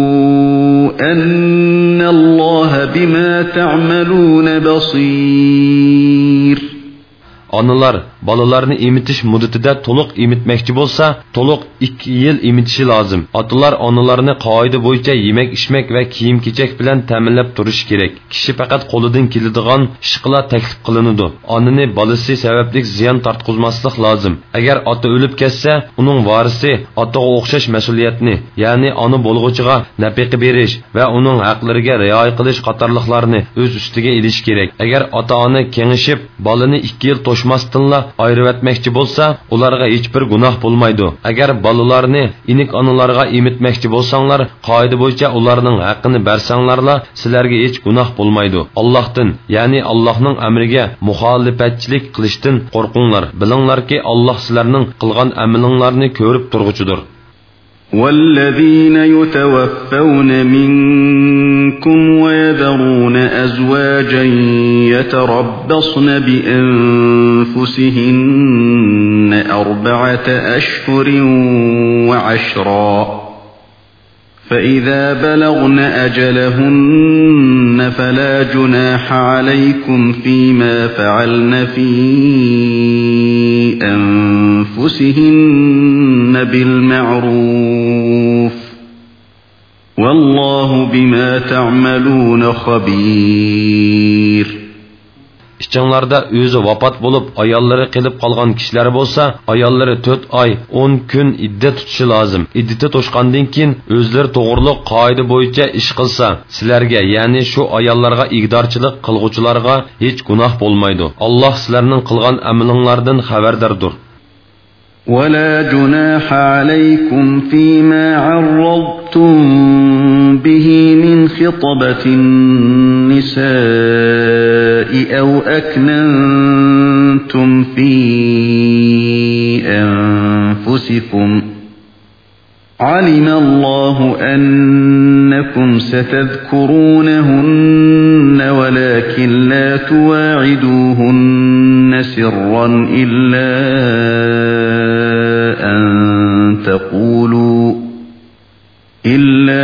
أَنَّ اللَّهَ بِمَا تَعْمَلُونَ بَصِيرٌ. Analar balalarını imitish muddatida to'liq imitmoqchi bo'lsa, to'liq ikki yil imitishi lozim. Otalar onalarini qoida bo'yicha yemak, ichmak va kiyim-kechak bilan ta'minlab turishi kerak. Kishi faqat qo'lidan keladigan ishqlar taklif qilinadi. Onani balasi sababli ziyon tortqizmaslik lozim. Agar ota o'lib ketsa, uning varisi otaga o'xshash mas'uliyatni, ya'ni ona bo'lg'uchiga nafaqa berish va uning haqlariga rioya qilish qatorliqlarni o'z ustiga olish kerak. Agar ota-ona kengashib, balani ikki yil to'shmasdanla ayirvatmoqchi bo'lsa, ularga hech bir gunoh bo'lmaydi. Agar bolalarni inik onalarga emitmoqchi bo'lsanglar, qoida bo'yicha ularning haqqini bersanglarla, sizlarga hech gunoh bo'lmaydi. Allohdan, ya'ni Allohning amriga muxolifatchilik qilishdan qo'rqinglar. Bilinglarki, Alloh sizlarning qilgan amalinglarni ko'rib turg'uchidir. والذين يتوفون منكم ويذرون أزواجا يتربصن بأنفسهن أربعة أشهر وعشرا فإذا بلغن أجلهن فلا جناح عليكم فيما فعلن في أنفسهن أنفسهن بالمعروف والله بما تعملون خبير. İçinlarda özü vafat bulup ayolları qilib qolgan kishilar bo'lsa, ayollari to'rt oy o'n kun iddat tutishi lozim. Iddati to'shqandan keyin o'zlari to'g'riliq qoida bo'yicha ish qilsa, sizlarga, ya'ni shu ayollarga igdorchilik qilguvchilarga hech gunoh bo'lmaydi. Alloh sizlarning qilgan amalinglardan xabardordir. ولا جناح عليكم فيما عرضتم به من خطبة النساء أو أكننتم في أنفسكم علم الله أنكم ستذكرونهن ولكن لا تواعدوهن سرا إلا أن تقولوا إلا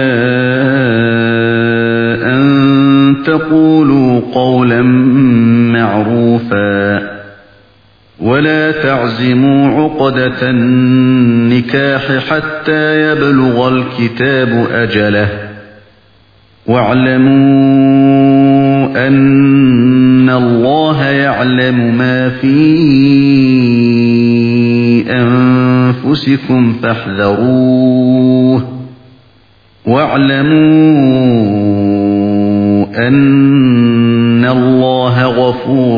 أن تقولوا قولا معروفا ولا تعزموا عقدة النكاح حتى يبلغ الكتاب أجله واعلموا أن الله يعلم ما في أنفسكم فاحذروه واعلموا أن الله غفور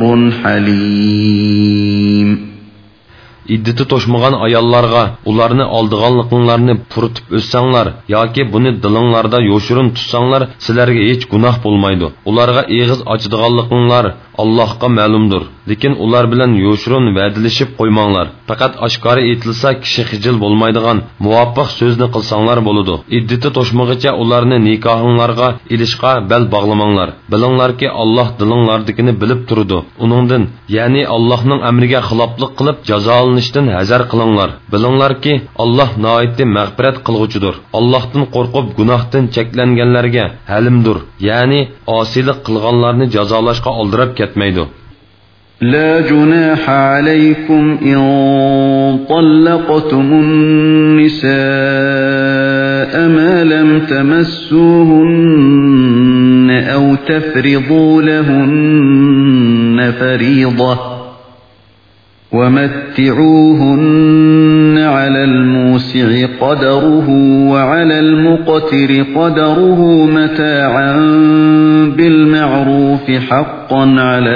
حليم. İddeti toşmagan ayollarga ularni oldiganliklarini puritib o'ssanglar yoki buni dilinglarda yo'shirin tutsanglar, sizlarga hech gunoh bo'lmaydi. Ularga eg'iz ochadiganliklar Allohga ma'lumdir. Lekin ular bilan yo'shirin va'dalashib qo'ymanglar. Faqat oshkora aytilsa kishi xijil bo'lmaydigan muvofiq so'zni qilsanglar bo'ladi. Iddeti to'shmag'icha ularni nikohinglarga ilishqa bel bog'lamanglar. Bilinglarki, Alloh dilinglardagini bilib turadi. Uningdan, ya'ni Allohning amriga xiloflik qilib jazolanishdan hazar qilinglar. Bilinglarki, Alloh nihoyatda mag'firat qilg'uchidir. Allohdan qo'rqib gunohdan cheklanganlarga halimdir. Ya'ni osiylik qilganlarni jazolashga oldirib ketmaydi. لا جناح عليكم إن طلقتم النساء ما لم تمسوهن أو تفرضوا لهن فريضة ومتعوهن على الموسع قدره وعلى المقتر قدره متاعا بالمعروف حقا على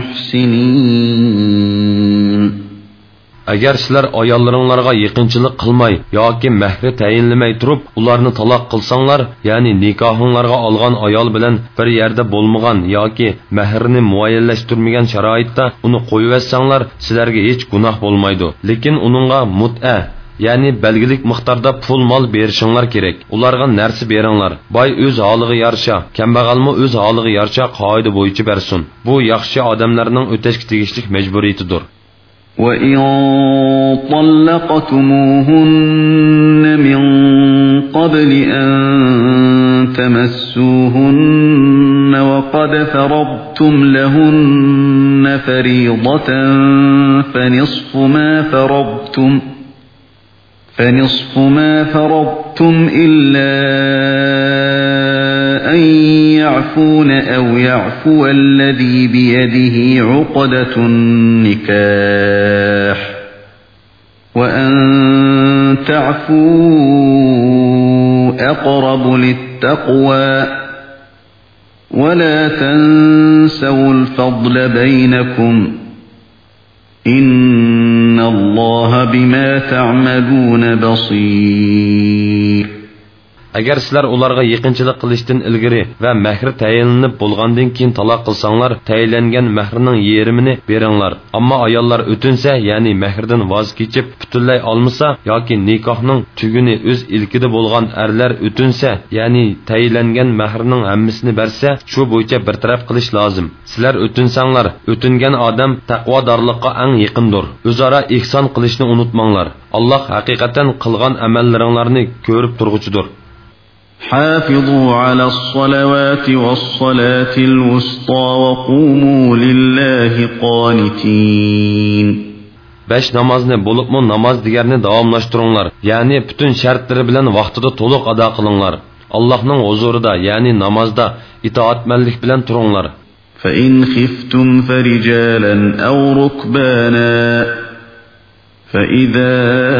المحسنين. Agar sizlar ayollaringlarga yaqinchilik qilmay yoki mahri tayinlamay turib ularni taloq qilsanglar, ya'ni nikohinglarga olgan ayol bilan bir yerda bo'lmagan yoki mahrini muayyanlashtirmagan sharoitda uni qo'yivetsanglar, sizlarga hech gunoh bo'lmaydi. Lekin uningga mut'a, ya'ni belgilik miqdorda pul mol berishinglar kerak. Ularga narsa beringlar. Boy o'z holiga yarasha, kambag'almi o'z holiga yarasha qoida bo'yicha bersin. Bu yaxshi odamlarning o'tashga tegishli majburiyatidir. وَإِن طَلَّقْتُمُوهُنَّ مِن قَبْلِ أَن تَمَسُّوهُنَّ وَقَدْ فَرَضْتُمْ لَهُنَّ فَرِيضَةً فَنِصْفُ مَا فَرَضْتُمْ فَنِصْفُ مَا فَرَضْتُمْ إِلَّا أن يعفون أو يعفو الذي بيده عقدة النكاح وأن تعفوا أقرب للتقوى ولا تنسوا الفضل بينكم إن الله بما تعملون بصير. Agar sizlar ularga yaqinchilik qilishdan ilgari va mahr tayinlanib bo'lgandan keyin taloq qilsanglar, tayinlangan mahrining yerimini beringlar. Ammo ayollar o'tinsa, ya'ni mahrdan voz kechib butunlay olmasa yoki nikohning tuguni o'z ilkida bo'lgan erlar o'tinsa, ya'ni tayinlangan mahrining hammasini bersa, shu bo'yicha bir taraf qilish lozim. Sizlar o'tinsanglar, o'tingan odam taqvodorlikqa eng yaqindir. O'zaro ihson qilishni unutmanglar. Alloh haqiqatan qilgan amallaringlarni ko'rib turg'uchidir. حافظوا على الصلوات والصلاة الوسطى وقوموا لله قانتين. besh namozni bo'libmi namoz deganni davomlashtiringlar, ya'ni butun shartlari bilan vaqtida to'liq ado qilinglar. Allohning huzurida, ya'ni namozda itoatmanlik bilan turinglar. فَإِنْ خِفْتُمْ فَرِجَالًا أَوْ رُكْبَانًا فَإِذَا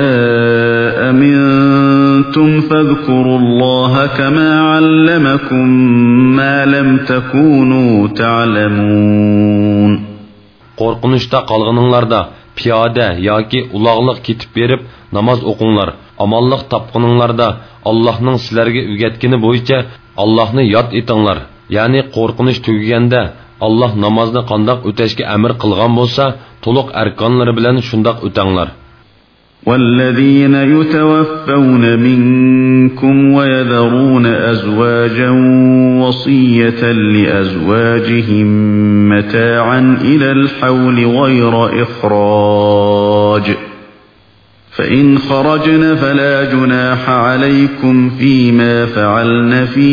أَمِنْتُمْ فَاذْكُرُوا اللَّهَ كَمَا عَلَّمَكُمْ مَا لَمْ تَكُونُوا تَعْلَمُونَ. Qo'rqinishda qolganinglarda piyoda yoki uloqliq ketib berib namoz o'qinglar. Amonlik topqininglarda Allohning sizlarga o'rgatgani bo'yicha Allohni yod etinglar. Ya'ni qo'rqinish tugaganda Allah namozni qandoq o'tashga amr qilgan bo'lsa, to'liq arkonlari bilan shundoq o'tanglar. وَالَّذِينَ يُتَوَفَّوْنَ مِنكُمْ وَيَذَرُونَ أَزْوَاجًا وَصِيَّةً لِأَزْوَاجِهِمْ مَتَاعًا إِلَى الْحَوْلِ غَيْرَ إِخْرَاجٍ فَإِنْ خَرَجْنَ فَلَا جُنَاحَ عَلَيْكُمْ فِيمَا فَعَلْنَ فِي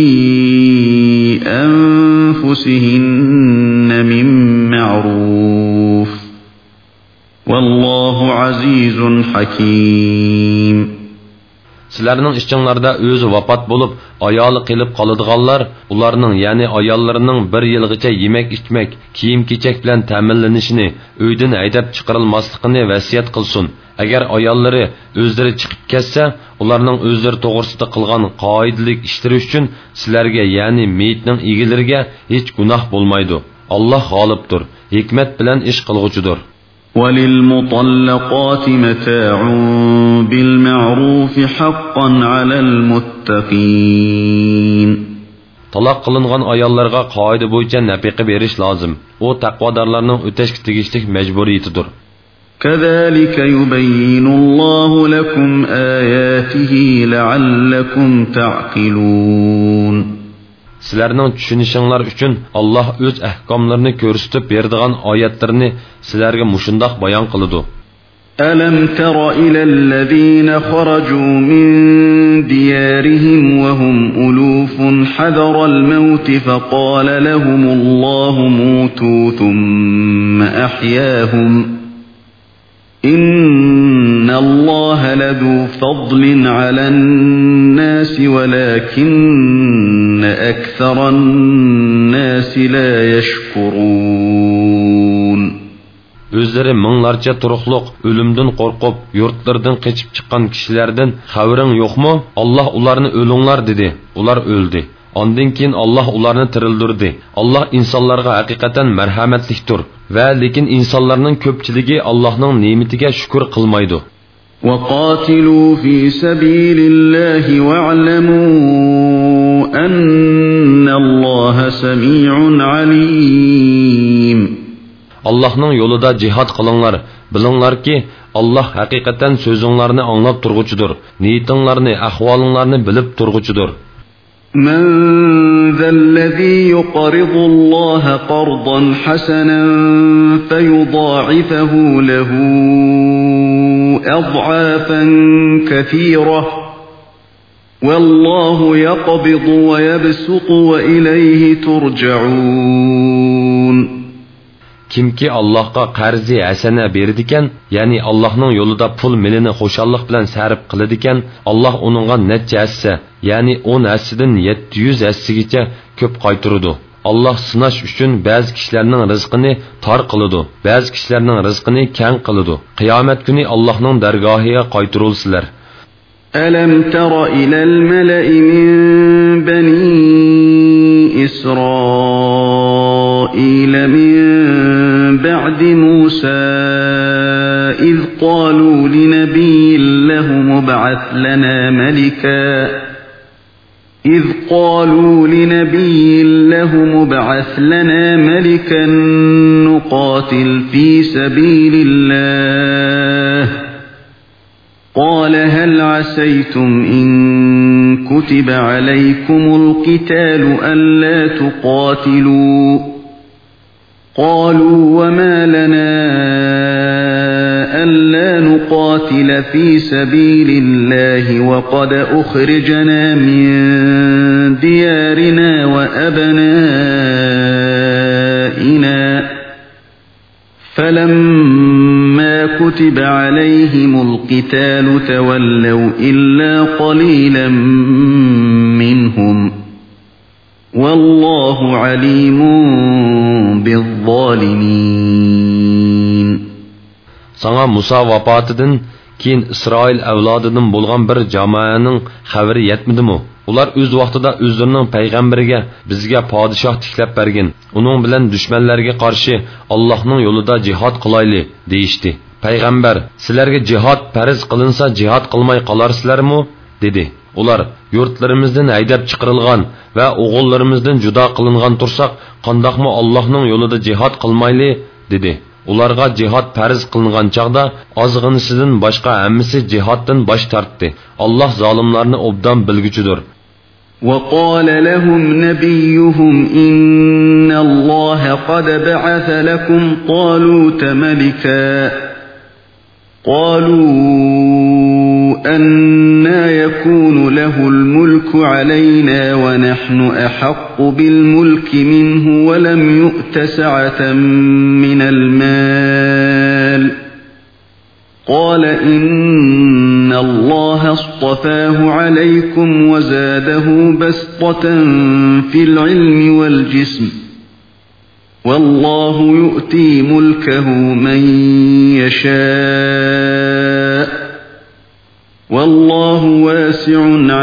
أَنفُسِهِنَّ مِنْ مَعْرُوفٍ وَاللَّهُ عَزِيزٌ حَكِيمٌ. Sizlarning ishinglarda o'zi vafot bo'lib, ayoli qilib qoladiganlar, ularning, ya'ni ayollarining bir yilgacha yemak-ichmak, kiyim-kechak bilan ta'minlanishini, uydan haydab chiqarilmasligini vasiyat qilsin. Agar ayollari o'zlari chiqib ketsa, ularning o'zlari to'g'risida qilgan qoidalik ishlari uchun sizlarga, ya'ni meyitning egilariga hech gunoh bo'lmaydi. Alloh g'olibdir, hikmat bilan ish qilg'uchidir. وَلِلْمُطَلَّقَاتِ مَتَاعٌ بِالْمَعْرُوفِ حَقًّا عَلَى الْمُتَّقِينَ. Talaq qilingan ayollarga qoida bo'yicha nafaqa berish lozim. U taqvodorlarning o'tashga tegishli majburiyatidir. كَذَلِكَ يُبَيِّنُ اللَّهُ لَكُمْ آيَاتِهِ لَعَلَّكُمْ تَعْقِلُونَ. Sizlarning tushunishinglar uchun Alloh o'z ahkomlarini ko'rsatib beradigan oyatlarni sizlarga mushundoq bayon qiladi. أَلَمْ تَرَ إِلَى الَّذِينَ خَرَجُوا مِنْ دِيَارِهِمْ وَهُمْ أُلُوفٌ حَذَرَ الْمَوْتِ فَقَالَ لَهُمُ اللَّهُ مُوتُوا ثُمَّ أَحْيَاهُمْ إِنَّ اللَّهَ لَذُو فَضْلٍ عَلَى النَّاسِ وَلَكِنَّ أَكْثَرَ النَّاسِ لَا يَشْكُرُونَ. Özleri minglarcha turuqliq ölümdün qorqib, yurtlardan qechib chiqqan kishilardan xabaring yo'qmi? Alloh ularni o'linglar dedi. Ular o'ldi. Ondan keyin Alloh ularni tirildirdi. Alloh insonlarga haqiqatan marhamatlikdir va lekin insonlarning ko'pchiligi Allohning ne'matiga shukr qilmaydi. وَقَاتِلُوا فِي سَبِيلِ اللَّهِ وَاعْلَمُوا أَنَّ اللَّهَ سَمِيعٌ عَلِيمٌ. Allah'ның yolida cihad qılınlar. Bilinglar ki Allah haqiqatan sözünlerini anlap turguçudur. Niyetinlerini, ahvalınlarını bilip turguçudur. مَنْ ذَا الَّذِي يُقْرِضُ اللَّهَ قَرْضًا حَسَنًا فَيُضَاعِفَهُ لَهُ أَضْعَافًا كَثِيرَةً وَاللَّهُ يَقْبِضُ وَيَبْسُطُ وَإِلَيْهِ تُرْجَعُونَ. Kimki Allah'a qarzi hasana berdikan, ya'ni Allah'ның yolida pul milini xoşallik bilan sarf qiladikan, Allah onunğa necha hassa, ya'ni o'n hassidan yetti yuz hassigacha ko'p qaytaradi. Allah sınash uchun ba'zi kishilarning rizqini tor qiladi, ba'zi kishilarning rizqini keng qiladi. Qiyomat kuni Allohning dargohiga qaytarilsizlar. أَلَمْ تَرَ إِلَى الْمَلَإِ مِنْ بَنِي إِسْرَائِيلَ مِنْ بَعْدِ مُوسَى إِذْ قَالُوا لِنَبِيٍّ لَهُ مُبْعَثْ لَنَا مَلِكًا إِذْ قَالُوا لِنَبِيٍّ لَهُ مُبْعَثْ لَنَا مَلِكًا نُقَاتِلْ فِي سَبِيلِ اللَّهِ قال هل عسيتم إن كتب عليكم القتال ألا تقاتلوا قالوا وما لنا ألا نقاتل في سبيل الله وقد أخرجنا من ديارنا وأبنائنا فلما كتب عليهم القتال تولوا إلا قليلا منهم والله عليم بالظالمين. Sana Musa vafatıdan keyin İsrail avlodidan bo'lgan bir jamoaning xabari yetmidimi? Ular o'z vaqtida o'zlarining payg'ambariga bizga podshoh tiklab bergin, uning bilan dushmanlarga qarshi Allohning yo'lida jihad qilayli deyishdi. Payg'ambar, sizlarga jihad farz qilinsa jihad qilmay qolarsizlarmi? dedi. Ular, yurtlarimizdan haydab chiqarilgan va o'g'illarimizdan judo qilingan tursak, qandoqmi Allohning yo'lida jihad qilmayli dedi. Ularga jihad farz qilingan chaqda ozg'inisidan boshqa hammasi jihaddan bosh tortdi. Alloh zolimlarni obdan bilguchidir. وقال لهم نبيهم إن الله قد بعث لكم طالوت ملكا قالوا أنى يكون له الملك علينا ونحن أحق بالملك منه ولم يؤت سعة من المال قال إن الله اصطفاه عليكم وزاده بسطة في العلم والجسم والله يؤتي ملكه من يشاء والله واسع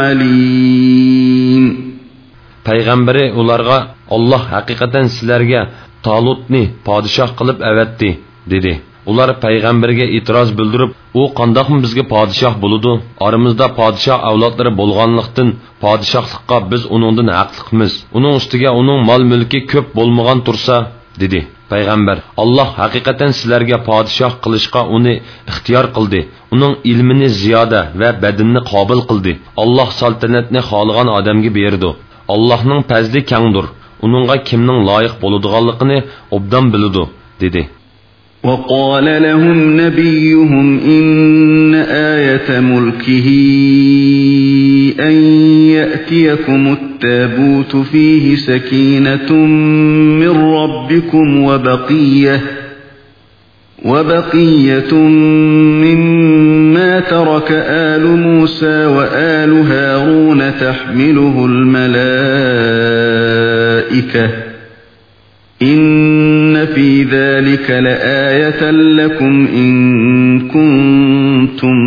عليم. Payg'ambari ularga Alloh haqiqatan sizlarga Talutni podshoh qilib avatdi dedi. Ular payg'ambarga e'tiroz bildirib, u qandoqmi bizga podshoh bo'ladi? Aramizda podshoh avlodlari bo'lganlikdan podshohlikqa biz uningdan haqliqmiz. Uning ustiga uning mol-mulki ko'p bo'lmagan tursa, dedi. Payg'ambar, Alloh haqiqatan sizlarga podshoh qilishga uni ixtiyor qildi. Uning ilmini ziyoda va badanni qobil qildi. Alloh saltanatni xohlagan odamga berdi. Allohning fazli kengdir. Uningga kimning loyiq bo'ladiganligini obdan biladi, dedi. وقال لهم نبيهم إن آية ملكه أن يأتيكم التابوت فيه سكينة من ربكم وبقية وبقية مما ترك آل موسى وآل هارون تحمله الملائكة إن في ذلك لآية لكم إن كنتم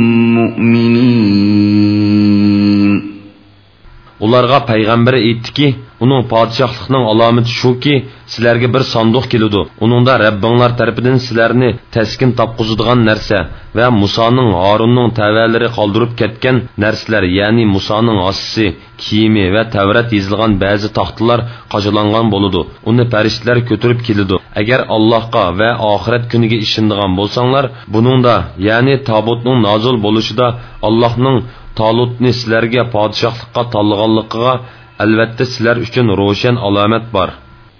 مؤمنين. Ularga payg'ambar aytdiki, uning podshohlikning alomati shuki, sizlarga bir sanduq keladi. Uningda Rabbinglar tarafidan sizlarni taskin topqizadigan narsa va Musoning, Harunning tavalari qoldirib ketgan narsalar, ya'ni Musoning asisi, kiyimi va Tavrat yozilgan ba'zi taxtlar qo'shilangan bo'ladi. Uni farishtalar ko'tarib keladi. Agar Allohga va oxirat kuniga ishonadigan bo'lsanglar, buningda, ya'ni tabutning nozil bo'lishida Allohning Talutni sizlarga podshohlikqa tanlaganligiga albatta sizlar uchun ro'shan alomat bor.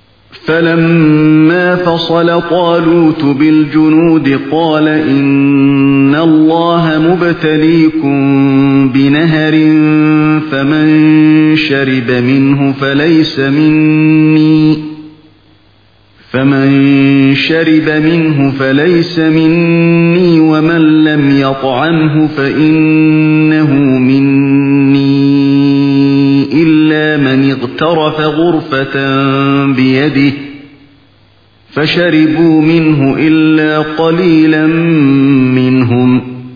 فلما فصل طالوت بالجنود قال إن الله مبتليكم بنهر فمن شرب منه فليس مني فمن شرب منه فليس مني ومن لم يطعمه فإنه مني إلا من اغترف غرفة بيده فشربوا منه إلا قليلا منهم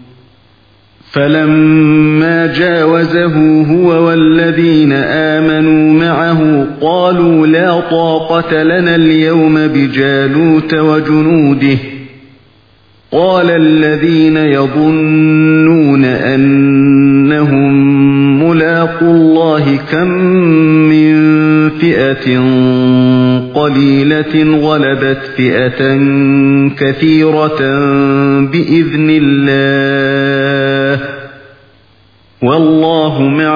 فلما جاوزه هو والذين آمنوا معه قالوا لا طاقة لنا اليوم بجالوت وجنوده قال الذين يظنون أنهم ملاقو الله كم من فئة قليلة غلبت فئة كثيرة بإذن الله والله مع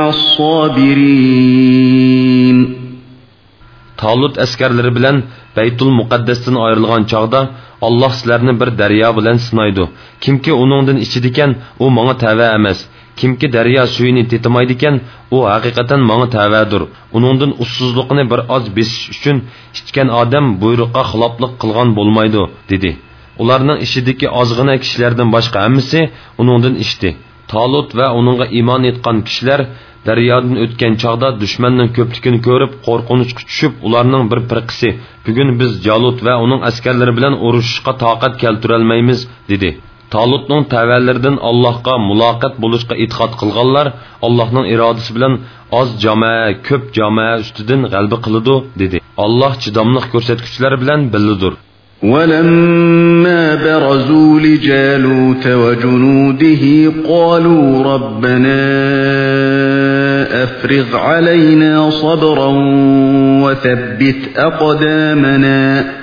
الصابرين. Talut askarlari bilan Baytul Muqaddasdan ayrilgan chaqda Alloh sizlarni bir daryo bilan sinaydi. Kimki uningdan ichidikan, u menga tava emas. Kimki daryo suyini tetimaydikan, u haqiqatan menga tavadir. Uningdan ussuzlikni bir oz besish uchun ichgan odam buyruqqa xiloflik qilgan bo'lmaydi, dedi. Ularning ishidagi ozg'ina kishilardan boshqa hammasi uningdan ishdi. Talut va uningga iymon etgan kishilar daryodan o'tgan chog'da dushmanning ko'pligini ko'rib qo'rqinchga tushib, ularning bir firqasi bugun biz Jalut va uning askarlari bilan urushishga toqat keltira olmaymiz dedi. Talutning tavallaridan Allohga muloqot bo'lishga e'tiqod qilganlar Allohning irodasi bilan oz jamoa ko'p jamoa ustidan g'alaba qiladi dedi. Alloh chidamliq ko'rsatkichlar bilan billidir. وَلَمَّا بَرَزُوا لِجَالُوتَ وَجُنُودِهِ قَالُوا رَبَّنَا أَفْرِغْ عَلَيْنَا صَبْرًا وَثَبِّتْ أَقْدَامَنَا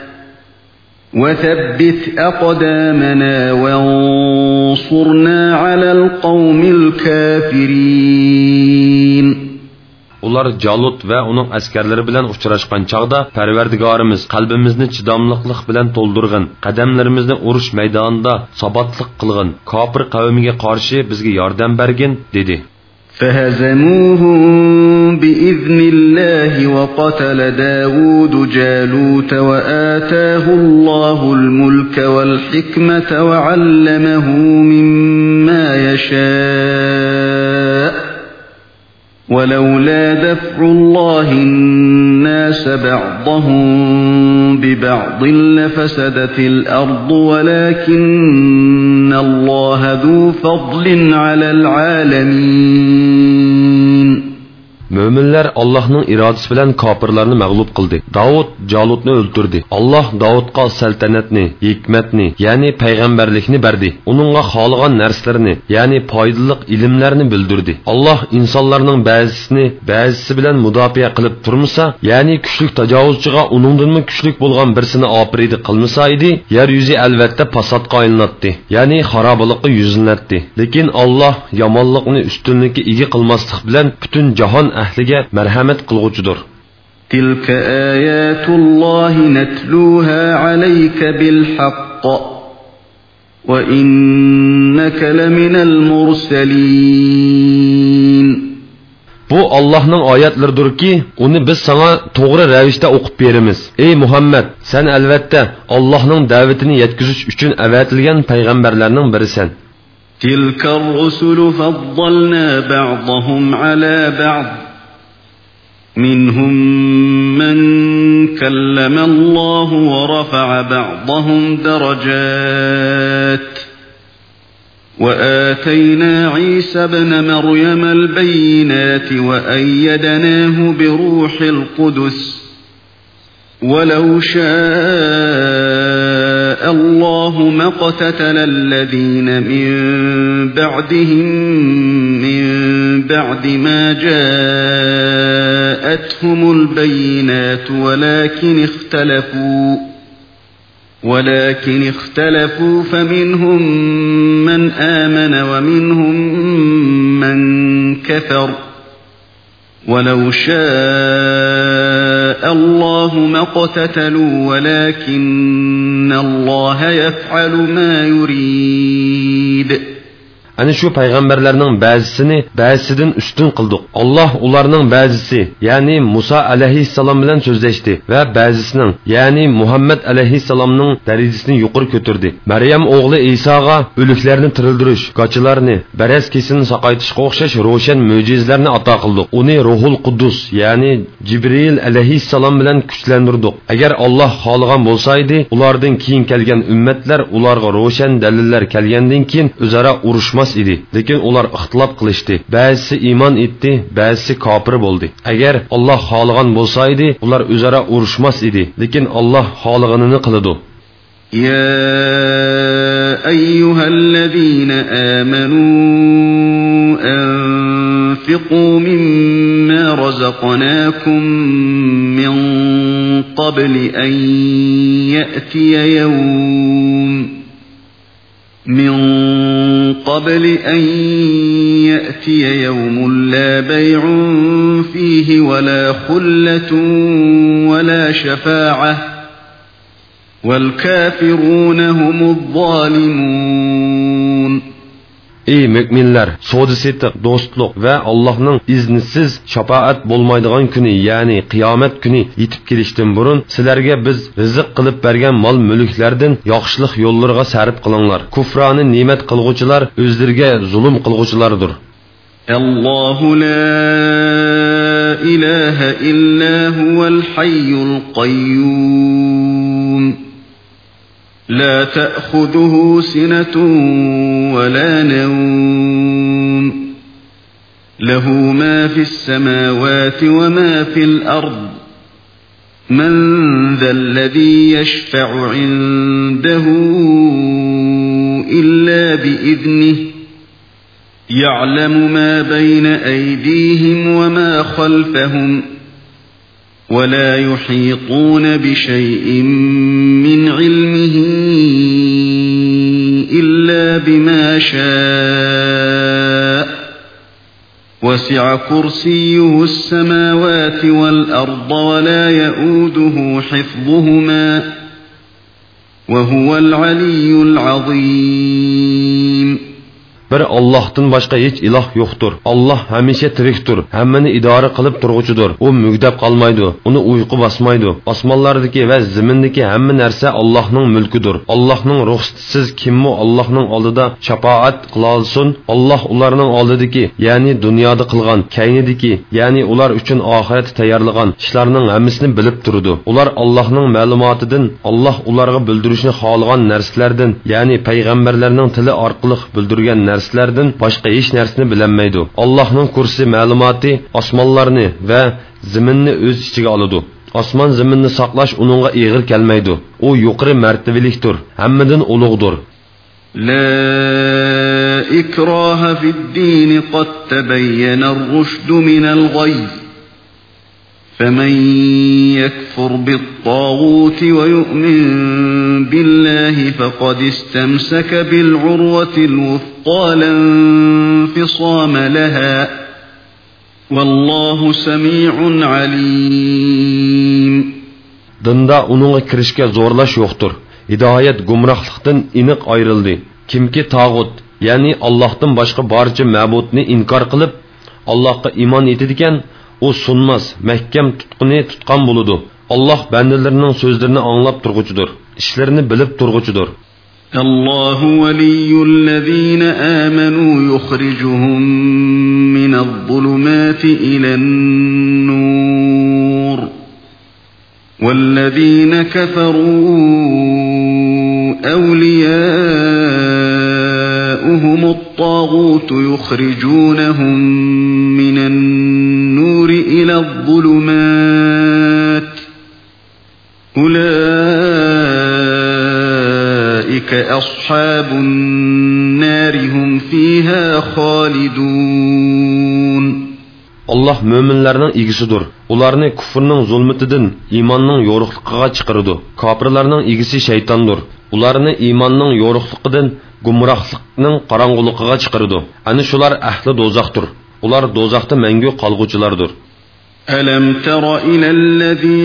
وَثَبِّتْ أَقْدَامَنَا وَانصُرْنَا عَلَى الْقَوْمِ الْكَافِرِينَ. Ular Jalut va uning askarlari bilan uchrashgan chaqda Parvardigorimiz qalbimizni chidamliqlik bilan to'ldirgin, qadamlarimizni urush maydonida sabotlik qilgin, kofir qavmiga qarshi bizga yordam bergin dedi. فَهَزَمُوهُمْ بِإِذْنِ اللَّهِ وَقَتَلَ دَاوُودُ جَالُوتَ وَآتَاهُ اللَّهُ الْمُلْكَ وَالْحِكْمَةَ وَعَلَّمَهُ مِمَّا يَشَاءُ وَلَوْلَا دَفْعُ اللَّهِ النَّاسَ بَعْضَهُم بِبَعْضٍ لَفَسَدَتِ الْأَرْضُ وَلَكِنَّ اللَّهَ ذُو فَضْلٍ عَلَى الْعَالَمِينَ. Müminler Allah'ın iradesi bilen kafirlerini mağlup kıldı. Davud Calut'nu öldürdü. Allah Davud'a saltanatni, hikmetni, yani peygamberlikni verdi. Onunla halıgan nerslerini, yani paydalılık ilimlerini bildirdi. Allah insanların bazısını, bazısı bilen müdafiye kılıp durmasa, yani küçlük tecavüzcüga onundan mı küçlük bulgan birisini apridi kılmasaydı, yeryüzü elbette pasatqa aylanatdı. Yani harabalıkı yüzünletti. Lekin Allah yamanlıkını üstünlükü igi kılmaslık bilen bütün cahan ahliga merhamet qilg'uchidir. تِلْكَ آيَاتُ اللَّهِ نَتْلُوهَا عَلَيْكَ بِالْحَقِّ وَإِنَّكَ لَمِنَ الْمُرْسَلِينَ. Bu Allah'ның ayetleridir ki, onu biz sana doğru ravishda o'qib beramiz. Ey Muhammed, sen elbette Allah'ның davetini yetkizish uchun avatilgan payg'ambarlarning birisan. تِلْكَ الرُّسُلُ فَضَّلْنَا بَعْضَهُمْ عَلَى بَعْضٍ مِنْهُمْ مَنْ كَلَّمَ اللَّهُ وَرَفَعَ بَعْضَهُمْ دَرَجَاتٍ وَآتَيْنَا عِيسَى ابْنَ مَرْيَمَ الْبَيِّنَاتِ وَأَيَّدْنَاهُ بِرُوحِ الْقُدُسِ وَلَوْ شَاءَ اللَّهُ مَا اقْتَتَلَ الَّذِينَ مِنْ بَعْدِهِمْ مِنْ بَعْدِ مَا جَاءَتْهُمُ الْبَيِّنَاتُ وَلَكِنْ اخْتَلَفُوا وَلَكِنْ اخْتَلَفُوا فَمِنْهُمْ مَنْ آمَنَ وَمِنْهُمْ مَنْ كَفَرَ وَلَوْ شَاءَ اللَّهُ مَا اقْتَتَلُوا وَلَكِنَّ اللَّهَ يَفْعَلُ مَا يُرِيدُ. Ani şu peygamberlerinin bazısını bazısından üstün kıldık. Allah onlarının bazısı yani Musa aleyhisselam bilen sözleşti ve bazısının yani Muhammed aleyhisselamның derecesini yukarı götürdü. Meryem oğlu İsa'ga ölüklerini tirildiriş, kaçılarını, beres kesini sakaytışqa o'xshash roşan möcüzelerini ata kıldık. Onu Ruhul Kudus yani Cibril aleyhisselam bilen güçlendirdik. Eğer Allah xalığan bolsaydı, ulardan keyin kelgen ümmetler ularga roşan deliller kelgenden keyin özara uruşma idi. Lekin ular ixtilof qilishdi. Ba'zisi iymon etdi, ba'zisi kofir bo'ldi. Agar Alloh xohlagan bo'lsaydi, ular o'zaro urushmas edi. Lekin Alloh xohlaganini qiladi. Ya ayyuhallazina amanu anfiqu mimma razaqnakum min qabli an ya'tiya yawm من قبل أن يأتي يوم لا بيع فيه ولا خلة ولا شفاعة والكافرون هم الظالمون. Ey müminler, so'di-setiq, do'stlik va Allohning iznisiz shafaat bo'lmaydigan kuni, ya'ni qiyomat kuni yetib kelishdan burun sizlarga biz rizq qilib bergan mol-mulklardan yaxshilik yo'llariga sarf qilinglar. Kufroni ne'mat qilguvchilar o'zlariga zulm qilguvchilardir. Allohu la ilaha illa huval hayyul qayyum. لا تأخذه سنة ولا نوم له ما في السماوات وما في الأرض من ذا الذي يشفع عنده إلا بإذنه يعلم ما بين أيديهم وما خلفهم ولا يحيطون بشيء من علمه إلا بما شاء وسع كرسيه السماوات والأرض ولا يؤوده حفظهما وهو العلي العظيم. Bir Allah'tan başka hiç ilah yoktur. Allah hamisha tirikdir. Hammani idora qilib turg'uchidir. U mugdab qolmaydi. Uni uyqu basmaydi. Osmonlardagi va zimindagi hamma narsa Allohning mulkidir. Allohning ruxsatisiz kimmi Allohning oldida shafaat qila olsin? Alloh ularning oldidagi, ya'ni dunyoda qilgan, kaynidagi, ya'ni ular uchun oxirat tayyorlagan ishlarning hammasini bilib turdi. Ular Allohning ma'lumotidan, Alloh ularga bildirishni xohlagan narsalardan, ya'ni payg'ambarlarning tili orqali bildirgan narsalardan boshqa hech narsani bilmaydi. Allohning kursi ma'lumoti osmonlarni va zaminni o'z ichiga oladi. Osmon zaminni saqlash uningga og'ir kelmaydi. U yuqori martabalikdir, hammadan ulug'dir. La ikraha fid-din qad tabayyana ar-rushd min al-ghayy. فمن يكفر بالطاغوت ويؤمن بالله فقد استمسك بالعروة الوثقى لا انفصام لها والله سميع عليم. Dinda onunla kirişke zorlaş yoktur. Hidayet gumrahlıktan iniq ayrıldı. Kimki tağut, yani Allah'tan başka barca mabudni inkar kılıp Allah'a iman etediken o sunmaz, mahkem tutquni tutqan buludu. Allah bendelerinin sözlerini anlap turgucudur. İşlerini bilip turgucudur. Allahu veliyyullezine amenu yukhricuhum minel-zulumati ilen-nur. Vellezine keferu evliyâuhumut-tâgûtu yukhricuunahum minen-nur إلى-الظُّلُمَاتِ أُولَٰئِكَ أَصْحَابُ النَّارِ هُمْ فِيهَا خَالِدُونَ. Allah müminlerinin igisidir. Ularını küfrünün zulmetinden imanның yoruqlıqıga çıqırdı. Kafirlerinin igisi şeytandır. Ularını imanның yoruqlıqıdan gumrahlıqның qarangılıqıga çıqırdı. Ani şular ahli dozaqdır. Ular dozaqda məngü qalğuculardır. أَلَمْ تَرَ إِلَى الَّذِي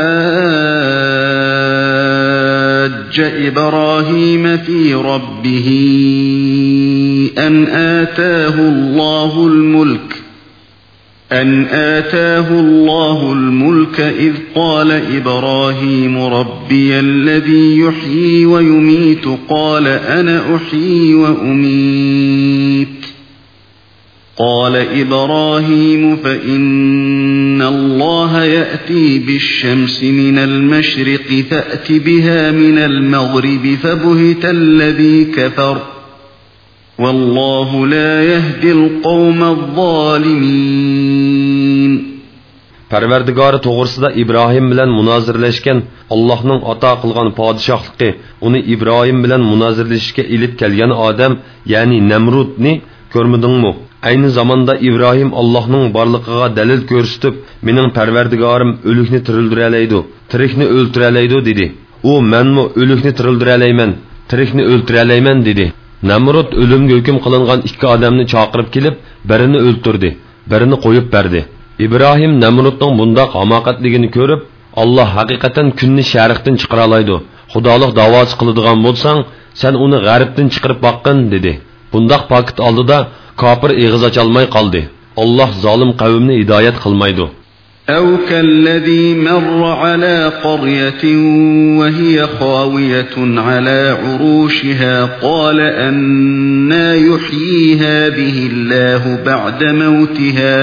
حَاجَّ إِبْرَاهِيمَ فِي رَبِّهِ أَنْ آتَاهُ اللَّهُ الْمُلْكَ أَنْ آتَاهُ اللَّهُ الْمُلْكَ إِذْ قَالَ إِبْرَاهِيمُ رَبِّيَ الَّذِي يُحْيِي وَيُمِيتُ قَالَ أَنَا أُحْيِي وَأُمِيتُ قال إبراهيم فإن الله يأتي بالشمس من المشرق فأت بها من المغرب فبهت الذي كفر والله لا يهدي القوم الظالمين. Parvardigori to'g'risida Ibrohim bilan munozirlashgan Allohning ato qilgan podshohligi uni Ibrohim bilan munozirlashishga ilib kelgan odam, ya'ni Namrudni ko'rmadingmi? Aynı zamanda İbrahim Allah'ның barlığına delil gösterip, "Mening Parvardigorim o'likni tirildiraleydi, tirikni o'ltiraleydi" dedi. U "Men mi o'likni tirildiraleyman, tirikni o'ltiraleyman" dedi. Namrud o'limga hukm qilingan ikki odamni chaqirib kelib, birini o'ltirdi, birini qo'yib berdi. İbrahim Namrudning bundaq hamoqatligini ko'rib, "Alloh haqiqatan kunni sharqdan chiqara oladi. Xudolik da'vosi qiladigan bo'lsang, sen uni g'arbdan chiqarib boqqin" dedi. Bundaq paket oldida kafir eg'iz ocholmay qoldi. Alloh zolim qavmni hidoyat qilmaydi. أو كالذي مر على قرية وهي خاوية على عروشها قال أنى يحيي هذه الله بعد موتها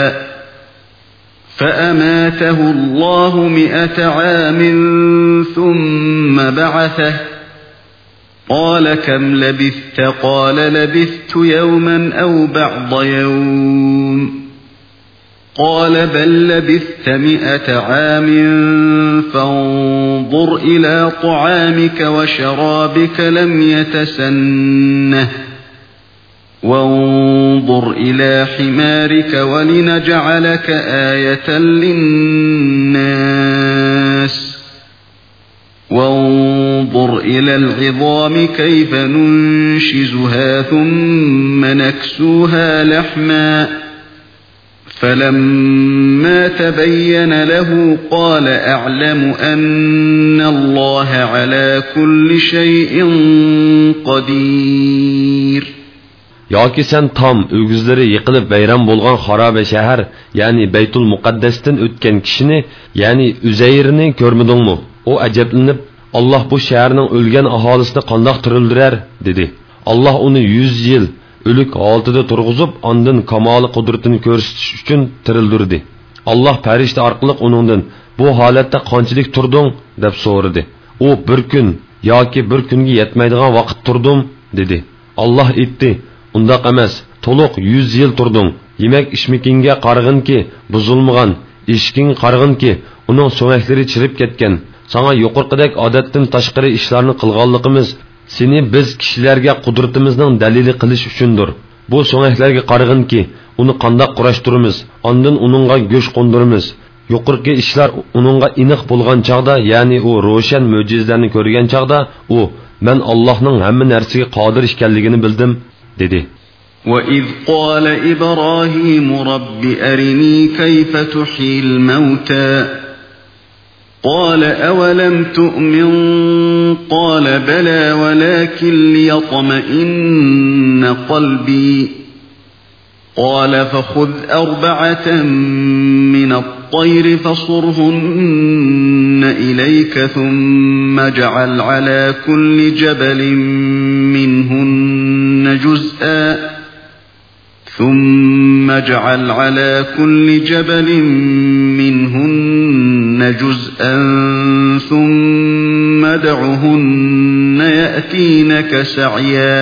فأماته الله مئة عام ثم بعثه قال كم لبثت قال لبثت يوما أو بعض يوم قال بل لبثت مئة عام فانظر إلى طعامك وشرابك لم يتسنه وانظر إلى حمارك ولنجعلك آية للناس وانظر إلى العظام كيف ننشزها ثم نكسوها لحما فلما تبين له قال أعلم أن الله على كل شيء قدير. Yoki sen tam ögüzleri yıkılıp bayram bolgan harabe şehir, yani Beytul Muqaddes'ten ötken kişini, yani Üzeyr'ini görmedin mu? O acablanıp, Allah bu şehirnin ölgen ahalisini qandaq tirildirer, dedi. Allah onu yüz yıl ölük altıda turg'uzib, ondan kamoli qudratini ko'rsatish uchun tirildirdi. Allah farishta orqali uningdan bu holatda qanchalik turding deb so'radi. U bir kun yoki bir kunga yetmaydigan vaqt turdim dedi. Allah aytdi, undaq emas, to'liq yüz yil turding. Yemak ishmikinga qarg'inki buzilmagan, ishking qarg'inki uning so'ngaklari chirib ketgan. Sana yuqorqidek odatdan tashqari ishlarni qilganligimiz seni biz kishilarga qudratimizning dalili qilish uchundir. Bu so'ngaklarga qarag'inki, uni qandoq qurashtiramiz, ondan uningga go'sh qo'ndiramiz. Yuqorqi ishlar uningga aniq bo'lgan chaqda, ya'ni u ro'shan mo'jizalarni ko'rgan chaqda, u men Allohning hamma narsaga qodir ekanligini bildim, dedi. وَإِذْ قَالَ إِبْرَاهِيمُ رَبِّ أَرِنِي كَيْفَ تُحْيِي الْمَوْتَى قال أولم تؤمن قال بلى ولكن ليطمئن قلبي قال فخذ أربعة من الطير فصرهن إليك ثم اجعل على كل جبل منهن جزءا ثم اجعل على كل جبل منهن جزءا ثم ادعهن يأتينك سعيا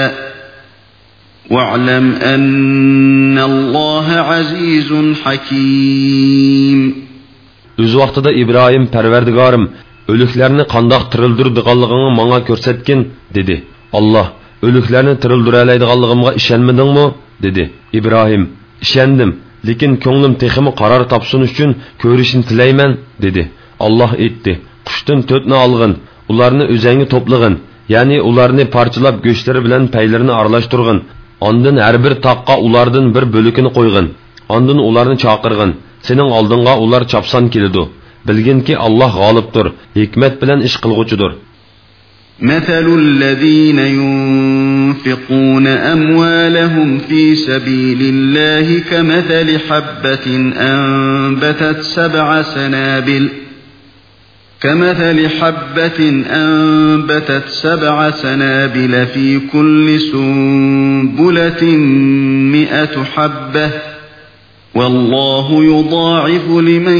واعلم أن الله عزيز حكيم. Öz vaqtida İbrahim Perverdigarım ölüklerini qandaq tirildirdiganligini manga ko'rsatgin dedi. Allah ölüklerini tirildiraydiganligimga ishonmadingmi dedi. İbrahim ishondim, lekin ko'nglim teximi qaror topsin uchun ko'rishni tilayman dedi. Allah aytdi, qushdan to'tni olg'in, ularni o'zangi to'plag'in, ya'ni ularni parchalab go'shtlari bilan paylarini aralashtirg'in. Ondan har bir taqqa ulardan bir bo'lakini qo'yg'in. Ondan ularni chaqirg'in. Sening oldinga ular chopsan keladi. Bilginki Allah g'olibdir, hikmat bilan ish qilg'uchidir. مثل الذين ينفقون أموالهم في سبيل الله كمثل حبة أنبتت سبع سنابل كمثل حبة أنبتت سبع سنابل في كل سنبلة مئة حبة والله يضاعف لمن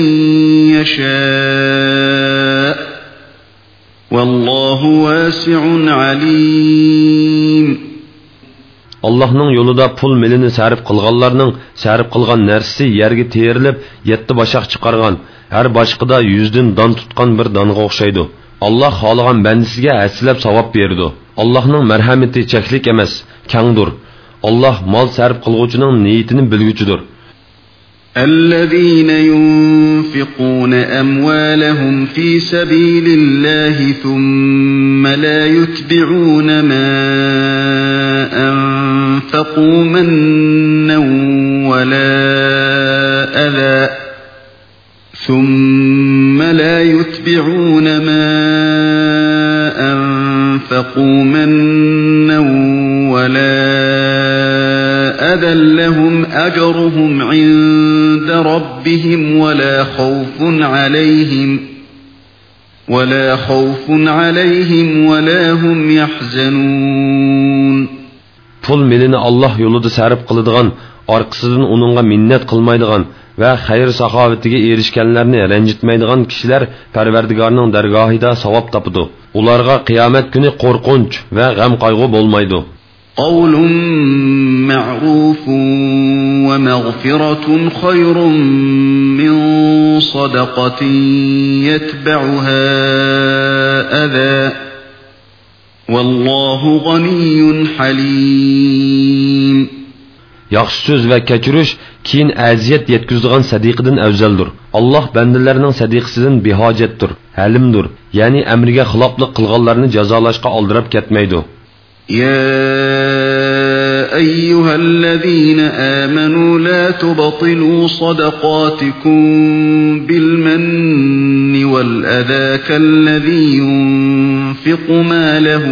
يشاء والله واسع عليم. Allah'ның yolunda pul milini sarf qilganlarning sarf qilgan narsasi yerga terilib, yetti boshaq chiqargan, har boshqida yüzdən don tutgan bir donga o'xshaydi. Allah xohlagan bandasiga hasilab savob berdi. Allah'ның marhamati cheklik emas, kengdir. Allah mol sarf qilguvchining niyatini bilguchidir. الذين ينفقون أموالهم في سبيل الله ثم لا يتبعون ما أنفقوا منا ولا أذى ثم لا يتبعون ما أنفقوا منا ولا أذى لهم أجرهم عند ربهم ولا خوف عليهم ولا خوف عليهم ولا هم يحزنون. Pul milini Allah yolida sarf qiladigan, orqasidan uningga minnat qilmaydigan va xayr saxovatiga erishganlarni ranjitmaydigan kishilar Parvardigorning dargohida savob topadi. Ularga qiyomat kuni qo'rqinch va g'am qayg'u bo'lmaydi. قول معروف ومغفرة خير من صدقة يتبعها أذى والله غني حليم. Yaxshi so'z va kechirish keyin aziyat yetkazadigan sadiqadan afzaldir. Alloh bandalarning sadiqasidan behojatdir, halimdir. Ya'ni amriga xiloflik qilganlarni jazolashga oldirib ketmaydi. يا أيها الذين آمنوا لا تبطلوا صدقاتكم بالمن والأذى كالذي ينفق ماله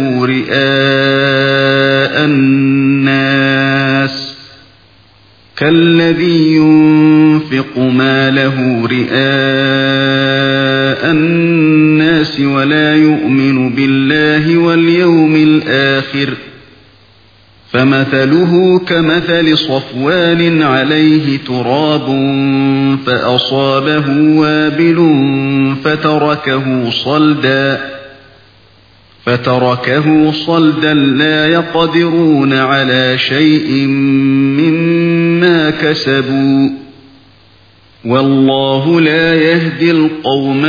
رئاء الناس كالذي ينفق ماله رئاء الناس ولا يؤمن بالله واليوم الآخر فمثله كمثل صفوان عليه تراب فأصابه وابل فتركه صلدا فتركه صلدا لا يقدرون على شيء مما كسبوا والله لا يهدي القوم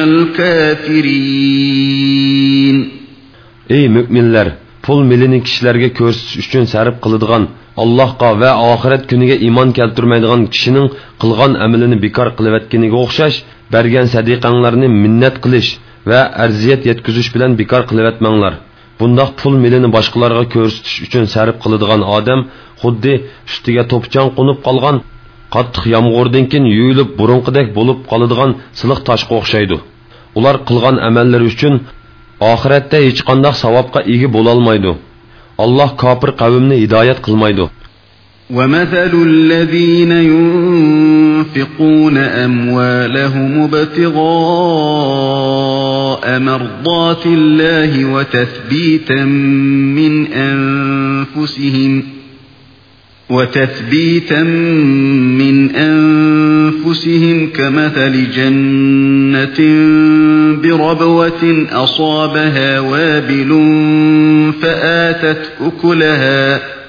الكافرين. Ey müminler! Pul milini kishilarga ko'rsatish uchun sarf qiladigan, Allohga va oxirat kuniga iymon keltirmaydigan kishining qilgan amalini bekor qilayotganiga o'xshash, bergan sadiqanglarni minnat qilish va arziyat yetkazish bilan bekor qilayotmanglar. Bundoq pul milini boshqalarga ko'rsatish uchun sarf qiladigan odam xuddi ustiga to'pchon qo'nib qolgan, qattiq yomg'irdan keyin yuyilib burunqidek bo'lib qoladigan siliq toshga o'xshaydi. Ular qilgan amallari uchun oxiratda hech qanday savobga ega bo'la olmaydi. Alloh kofir qavmni hidoyat qilmaydi. وَمَثَلُ الَّذِينَ يُنْفِقُونَ أَمْوَالَهُمُ ابْتِغَاءَ مَرْضَاتِ اللَّهِ وَتَثْبِيتًا مِنْ أَنْفُسِهِمْ وتثبيتا من أنفسهم كمثل جنة بربوة أصابها وابل فآتت أكلها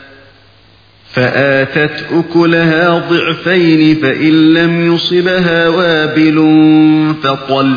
فآتت أكلها ضعفين فإن لم يصبها وابل فطل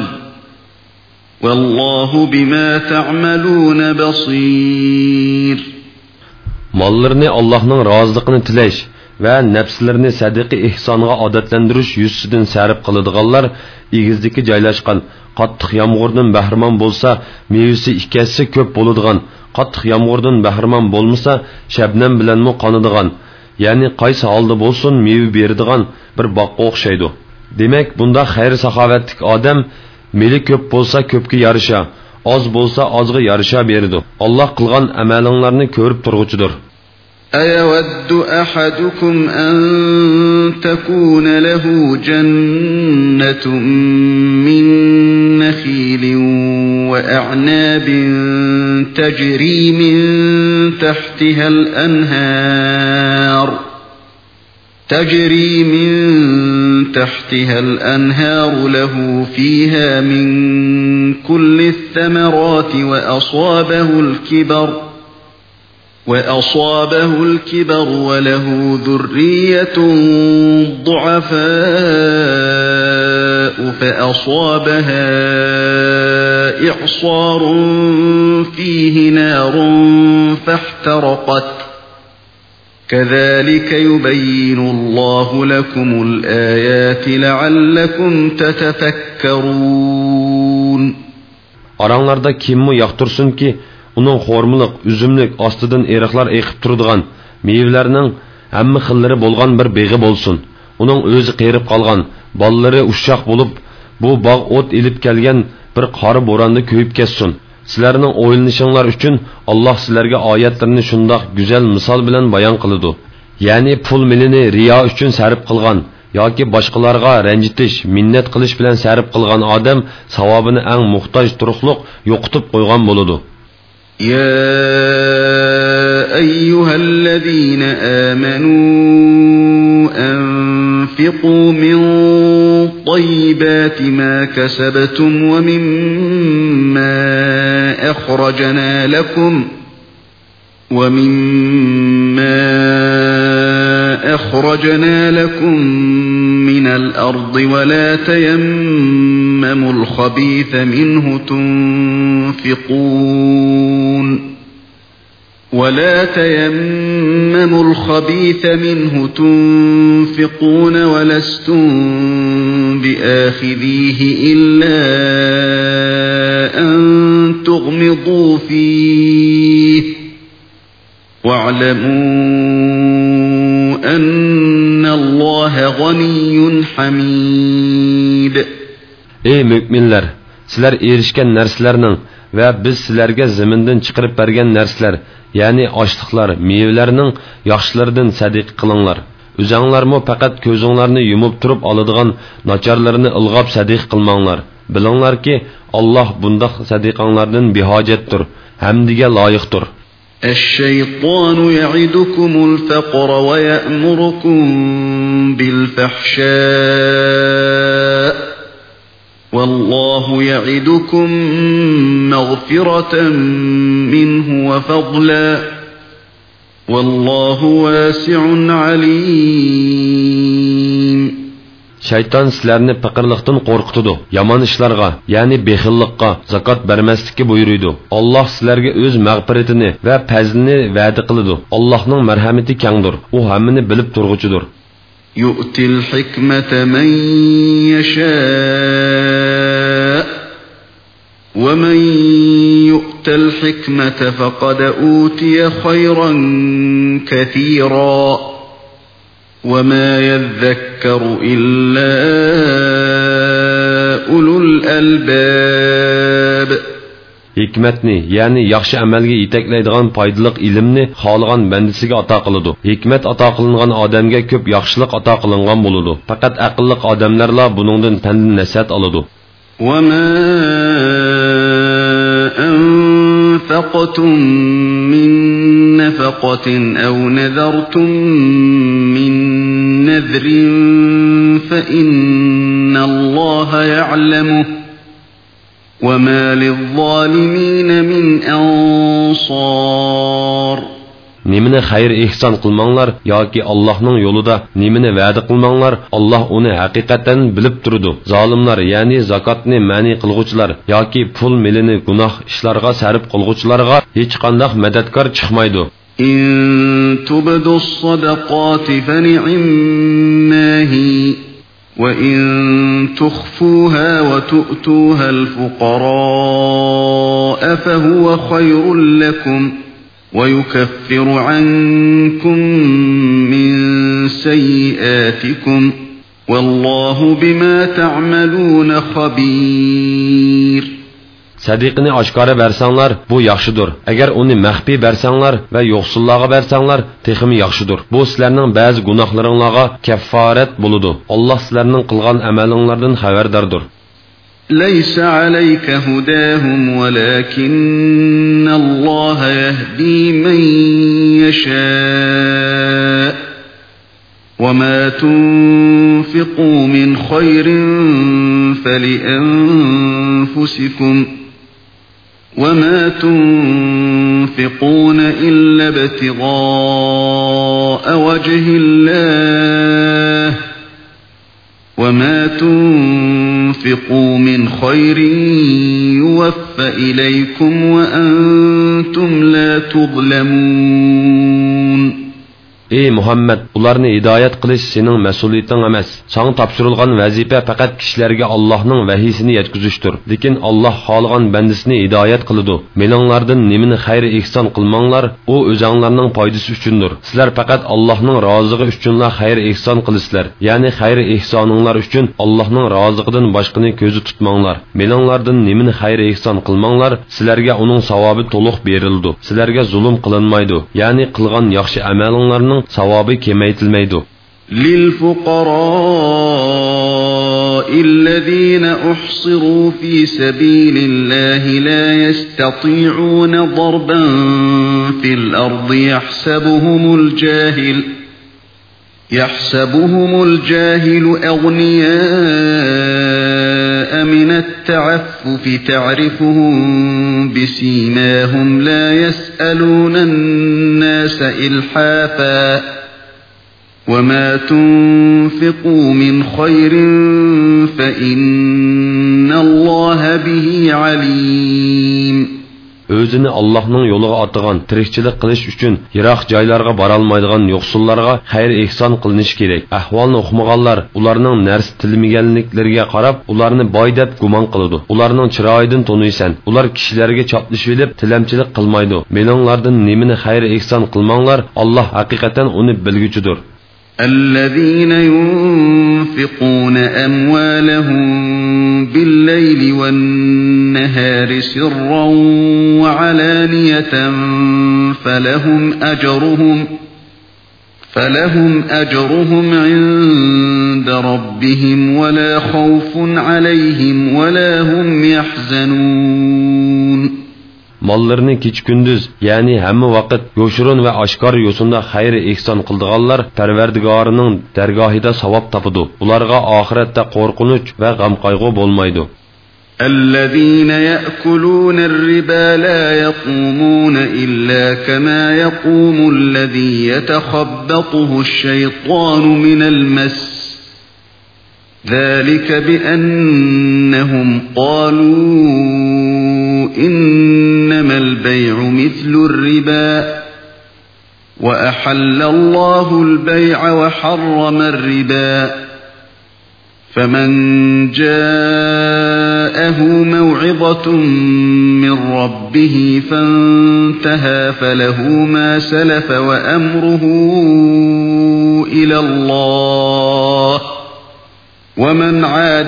والله بما تعملون بصير. Mallarını Allah'ın razılıqını tiləş və nəfslərini sədaqə ihsanına adətləndiriş yüzüdən sərf qılıdığanlar egizdiki joylashgan qattiq yağmurdan bəhrman bolsa meyvesi ikkisi köp boludigan, qattiq yağmurdan bəhrman bolmasa şəbnəm bilanmı qanıdigan, yəni qaysı halda bolsun meyve berdigan bir baqqa oxşaydı. Demək bunda xeyir saxavetlik adam meli köp bolsa köpkə yarışa, az bolsa azga yarışa berdi. Allah qılğan əməlinglarni görüp turğucudur. أَيَوَدُّ أَحَدُكُمْ أَن تَكُونَ لَهُ جَنَّةٌ مِّن نَّخِيلٍ وَأَعْنَابٍ تَجْرِي مِن تَحْتِهَا الْأَنْهَارُ تَجْرِي مِن تَحْتِهَا الْأَنْهَارُ لَهُ فِيهَا مِن كُلِّ الثَّمَرَاتِ وَأَصَابَهُ الْكِبَرُ وأصابه الكبر وله ذرية ضعفاء فأصابها إعصار فيه نار فاحترقت كذلك يبين الله لكم الآيات لعلكم تتفكرون. Aranlarda kimmi yaxtırsın ki uning xormilik, üzümlik ostidan eriqlar eqib turadigan, meyvelarning hamma xillari bo'lgan bir beg'i bo'lsin. Uning o'zi qerib qolgan, bolalari ushshoq bo'lib, bu bog' o't ilib kelgan bir qori bo'ronda ko'yib ketsin. Sizlarning o'ylanishinglar uchun Alloh sizlarga oyatlarini shundoq go'zal misol bilan bayon qiladi. Ya'ni pul milini riyo uchun sarf qilgan yoki boshqalarga ranjitish, minnat qilish bilan sarf qilgan odam savobini eng muhtoj turuqliq yo'qotib qo'ygan bo'ladi. Ya ayyuhallazina amanu anfiqu min tayyibati ma kasabtum wa mimma akhrajna lakum wa mimma akhrajna lakum min al-ardi wa la tayammamu al-khabitha minhu tunfiqun ولا تيمموا الخبيث منه تنفقون ولستم بآخذيه إلا أن تغمضوا فيه واعلموا أن الله غني حميد. Ey müminler, sizler erişken nerslerinin ve biz sizlerge ziminden çıkarıp bergen nersler, yani açlıklar, meyvelerinin yaxşılardan sadiq kılınlar. Üzənglarmı faqat gözünlerini yumup turup alıdığan naçarlarını ılgap sadiq kılmanlar. Bilinglar ki Allah bundaq sadiqanlardan bihacettir, hamdige layıqtır. الشيطان يعدكم الفقر ويأمركم بالفحشاء والله يعدكم مغفرة منه وفضلا والله واسع عليم. Şeytan sizlarni faqirlikdan qo'rqitadi, yomon ishlarga, ya'ni bexillikqa, zakot bermaslikka buyuruydi. Alloh sizlarga o'z mag'firatini va fazlini va'da qiladi. Allohning marhamati kengdir, u hammani bilib turg'uchidir. يؤتي الحكمة من يشاء ومن يؤت الحكمة فقد أوتي خيرا كثيرا وما يذكر إلا أولو الألباب. Hikmetni, yani yaxshi amalga yetaklaydigan foydaliq ilmni xohlagan bandisiga ato qiladi. Hikmat ato qilingan odamga ko'p yaxshilik ato qilingan bo'ladi. Faqat aqlli odamlarla buningdan tandan nasihat oladi. Va ma anfaqtum min nafaqatin aw nadartum min nadrin fa innalloha ya'lamuhu وَمَا لِلظَّالِمِينَ مِنْ أَنصَارٍ. Nimini xayr ihson qilmanglar yoki Allohning yo'lida nimini va'da qilmanglar, Alloh uni haqiqatan bilib turadi. Zolimlar, ya'ni zakotni ma'ni qilguvchilar yoki pul milini gunoh ishlarga sarf qilguvchilarga hech qanday madadkor chiqmaydi. In tubdus sadaqati fa ni'mahi وَإِن تُخْفُوهَا وَتُؤْتُوهَا الْفُقَرَاءَ فَهُوَ خَيْرٌ لَكُمْ وَيُكَفِّرُ عَنكُم مِّن سَيِّئَاتِكُمْ وَاللَّهُ بِمَا تَعْمَلُونَ خَبِيرٌ. Sadiqini oshkora bersanglar, bu yaxshidir. Agar uni maxfiy bersanglar va yo'qsullarga bersanglar, texmi yaxshidir. Bu sizlarning ba'zi gunohlaringizga kafforat bo'ladi. Alloh sizlarning qilgan amalinglardan xabardordir. ليس عليك هداهم ولكن الله يهدي من يشاء وما تنفقوا من خير فلأنفسكم وما تنفقون إلا ابتغاء وجه الله وما تنفقوا من خير يوفى إليكم وأنتم لا تظلمون. ey Muhammad, ularni hidoyat qilish sening mas'uliyating emas. Sana topshirilgan vazifa faqat kishilarga Allohning vahiyini yetkazishdir. Lekin Alloh xohlagan bandasini hidoyat qiladi. Meninglardan nimani xayr ihson qilmanglar, u o'zinglarning foydasi uchundir. Sizlar faqat Allohning roziligi uchunla xayr ihson qilisizlar. Ya'ni xayr ihsoninglar uchun Allohning roziligidan boshqani ko'zi tutmanglar. Meninglardan nimani xayr ihson qilmanglar, sizlarga uning savobi to'liq berildi. Sizlarga zulm qilinmaydi. Ya'ni qilgan yaxshi amalinglarning savobi kemaytilmaydi. للفقراء الذين أحصروا في سبيل الله لا يستطيعون ضربا في الأرض يحسبهم الجاهل يحسبهم الجاهل أغنياء من التعفف تعرفهم بسيماهم لا يسألون الناس إلحافا وما تنفقوا من خير فإن الله به عليم. Özünü Allah'ның yoluğa atıgan, tirikçilik qilish uchun yiroq joylarga borolmaydigan yo'qsullarga xayr ihson qilinish kerak. Ahvolni o'qimaganlar ularning narsa tilmaganliklariga qarab, ularni boy deb gumon qiladi. Ularning chiroyidan taniysan. Ular kishilarga choplashib olib, tilamchilik qilmaydi. Meninglardan nimani xayr ihson qilmanglar, Alloh haqiqatan uni bilguchidir. الذين ينفقون أموالهم بالليل والنهار سرا وعلانية فلهم أجرهم فلهم أجرهم عند ربهم ولا خوف عليهم ولا هم يحزنون. Mallarını keç gündüz, yani hamma vaqt yoshurun ve aşkar yosunda xayr ihson qildiganlar Parvardigorining dargohida savob topadi. Ularga oxiratda qo'rqinch va g'am qayg'u bo'lmaydi. الذين يأكلون الربا لا يقومون إلا كما يقوم الذي يتخبطه الشيطان من المس ذلك بأنهم قالوا إنما البيع مثل الربا وأحل الله البيع وحرم الربا فمن جاءه موعظة من ربه فانتهى فله ما سلف وأمره إلى الله ومن عاد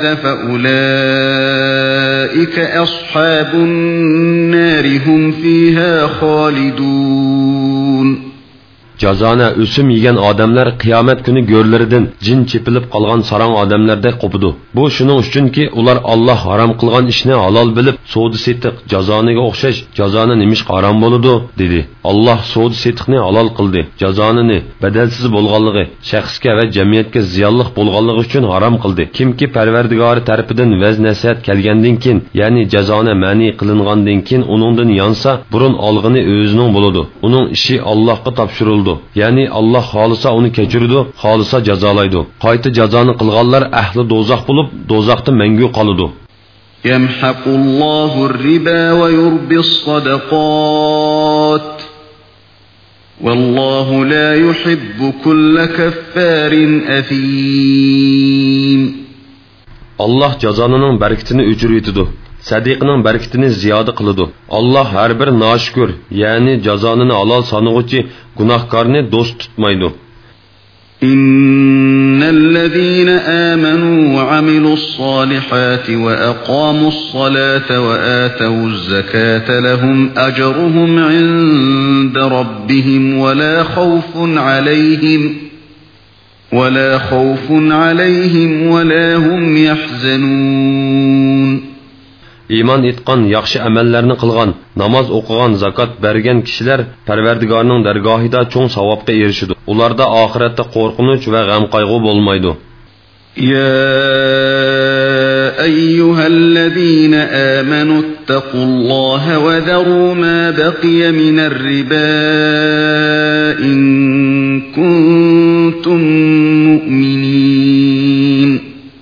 فأولئك أصحاب النار هم فيها خالدون. Jazana ösüm yiyen adamlar kıyamet günü görlerinden cin çepilip kalgan saran adamlarda kopudu. Bu şunun üçün ki ular Allah haram kılgan işini halal bilip soğudu setik cazanıga okşaş cazanı nimiş haram boludu dedi. Allah soğudu setikni halal kıldı. Cazanını bedelsiz bolğanlığı şəxsке ve cemiyetke ziyallık bolğanlığı üçün haram kıldı. Kim ki Parvardigori tarafından vez nasihat kelgenden kin yani cazana mani kılıngandan kin onundan yansa burun algını özünün boludu. Onun işi Allah'a tapşırıldı. Yani Allah xolisa uni kechirdi, xolisa jazolaydi. Qayta jazoni qilganlar ahli do'zax bo'lib, do'zaxda mangu qoladi. Yamhaqullohu ar-riba va yurbis sadaqat. Vallohu la yuhibbu kulla kaffarin athim. Allah jazonining barakatini o'chirib sadiqning barakatini ziyoda qiladi. Allah har bir noshukr, ya'ni jazonini halol sanig'uchi gunohkorni do'st tutmaydi. Innallazina amanu va amilus solihati va aqamus solata va atawuz zakata lahum ajruhum 'inda rabbihim va la khawfun 'alayhim ولا خوف عليهم ولا هم يحزنون. İman etgan, yaxshi amallarni qilgan, namoz o'qigan, zakot bergan kishilar Parvardigorning dargohida cho'ng savobga erishadi. Ularda oxiratda qo'rqinch va g'am qayg'u bo'lmaydi. Ya ayyuhallazina amanu ittaqulloha va zaru ma baqiya minar riba in kuntum mu'minin.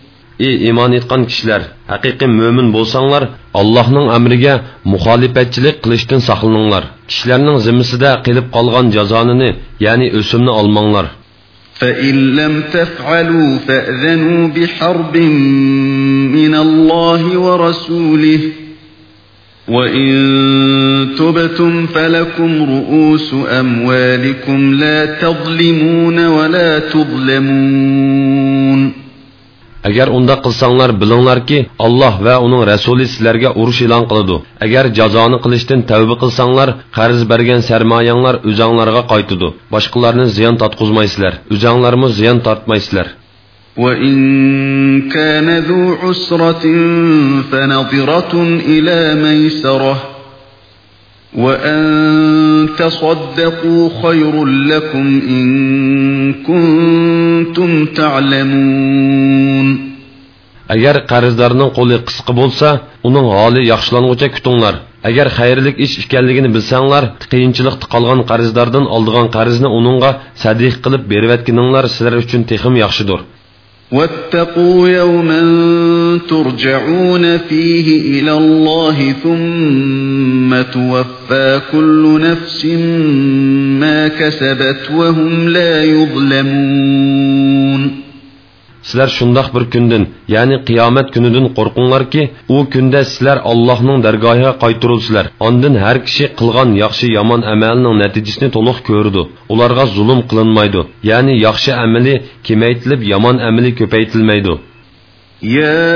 Ey iman etgan kishilar, haqiqiy mo'min bo'lsanglar, Allohning amriga muxolifatchilik qilishdan saqlaninglar. Kishilarning zimmisida qilib qolgan jazonini, ya'ni o'simni olmanglar. فَإِن لَّمْ تَفْعَلُوا فَأْذَنُوا بِحَرْبٍ مِّنَ اللَّهِ وَرَسُولِهِ وَإِن تُبْتُمْ فَلَكُمْ رُءُوسُ أَمْوَالِكُمْ لَا تَظْلِمُونَ وَلَا تُظْلَمُونَ. Agar unda qilsanglar bilinglarki, Alloh va uning rasuli sizlarga urush e'lon qiladi. Agar jazoni qilishdan tavba qilsanglar, qarz bergan sarmoyanglar o'zinglarga qaytadi. Boshqalarni ziyon tatqizmaysizlar, o'zinglarmi ziyon tortmaysizlar. وَإِن كَانَ ذُو عُسْرَةٍ فَنَظِرَةٌ إِلَى مَيْسَرَةٍ وَأَن تَصَدَّقُوا خَيْرٌ لَّكُمْ إِن كُنتُمْ تَعْلَمُونَ. Agar qarzdorning qo'li qisqa bo'lsa, uning holi yaxshilanguncha kutinglar. Agar xayrlik ish ekanligini bilsanglar, qiyinchilikda qolgan qarzdordan oldigan qarzni uningga sadiq qilib berayotganinglar sizlar uchun texim yaxshidir. وَاتَّقُوا يَوْمًا تُرْجَعُونَ فِيهِ إِلَى اللَّهِ ثُمَّ تُوَفَّى كُلُّ نَفْسٍ مَا كَسَبَتْ وَهُمْ لَا يُظْلَمُونَ. Sizlar shundoq bir kundan, ya'ni qiyomat kunidan qo'rqinglarki, u kunda sizlar Allohning dargohiga qaytarilsizlar. Ondan har kishi qilgan yaxshi yomon amalining natijasini to'liq ko'rdi. Ularga zulm qilinmaydi. Ya'ni yaxshi amali kemaytilib, yomon amali ko'paytilmaydi. Ya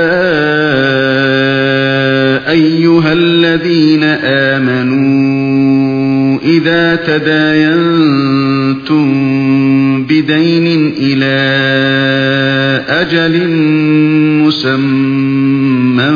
ayyuhallazina amanu idza tadayantum bidaynin ila أجل مسمى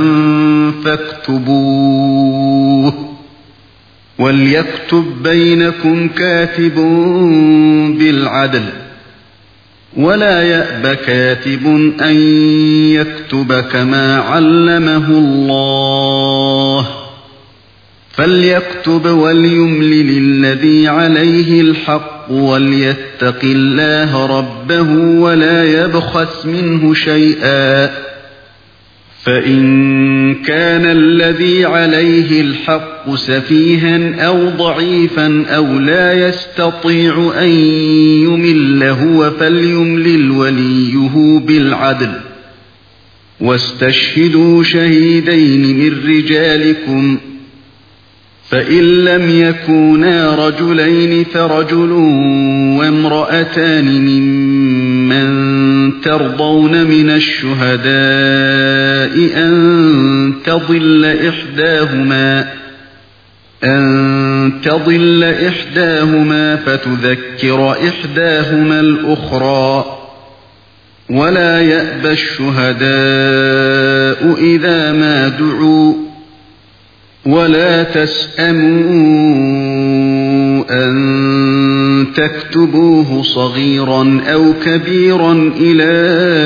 فاكتبوه وليكتب بينكم كاتب بالعدل ولا يأب كاتب أن يكتب كما علمه الله فليكتب وليملل الذي عليه الحق وليتق الله ربه ولا يبخس منه شيئا فإن كان الذي عليه الحق سفيها أو ضعيفا أو لا يستطيع أن يمل هو فليملل وليه بالعدل واستشهدوا شهيدين من رجالكم فإن لم يكونا رجلين فرجل وامرأتان ممن ترضون من الشهداء أن تضل إحداهما أن تضل إحداهما فتذكر إحداهما الأخرى ولا يأبى الشهداء إذا ما دعوا ولا تسأموا أن تكتبوه صغيرا أو كبيرا إلى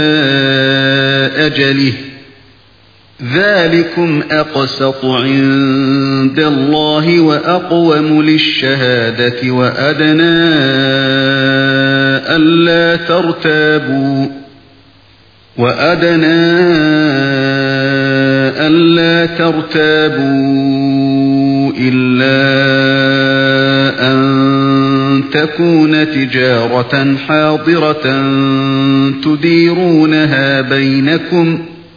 أجله ذلكم أقسط عند الله وأقوم للشهادة وأدنى ألا ترتابوا وأدنى ألا ترتابوا إلا أن تكون تجارة حاضرة تديرونها بينكم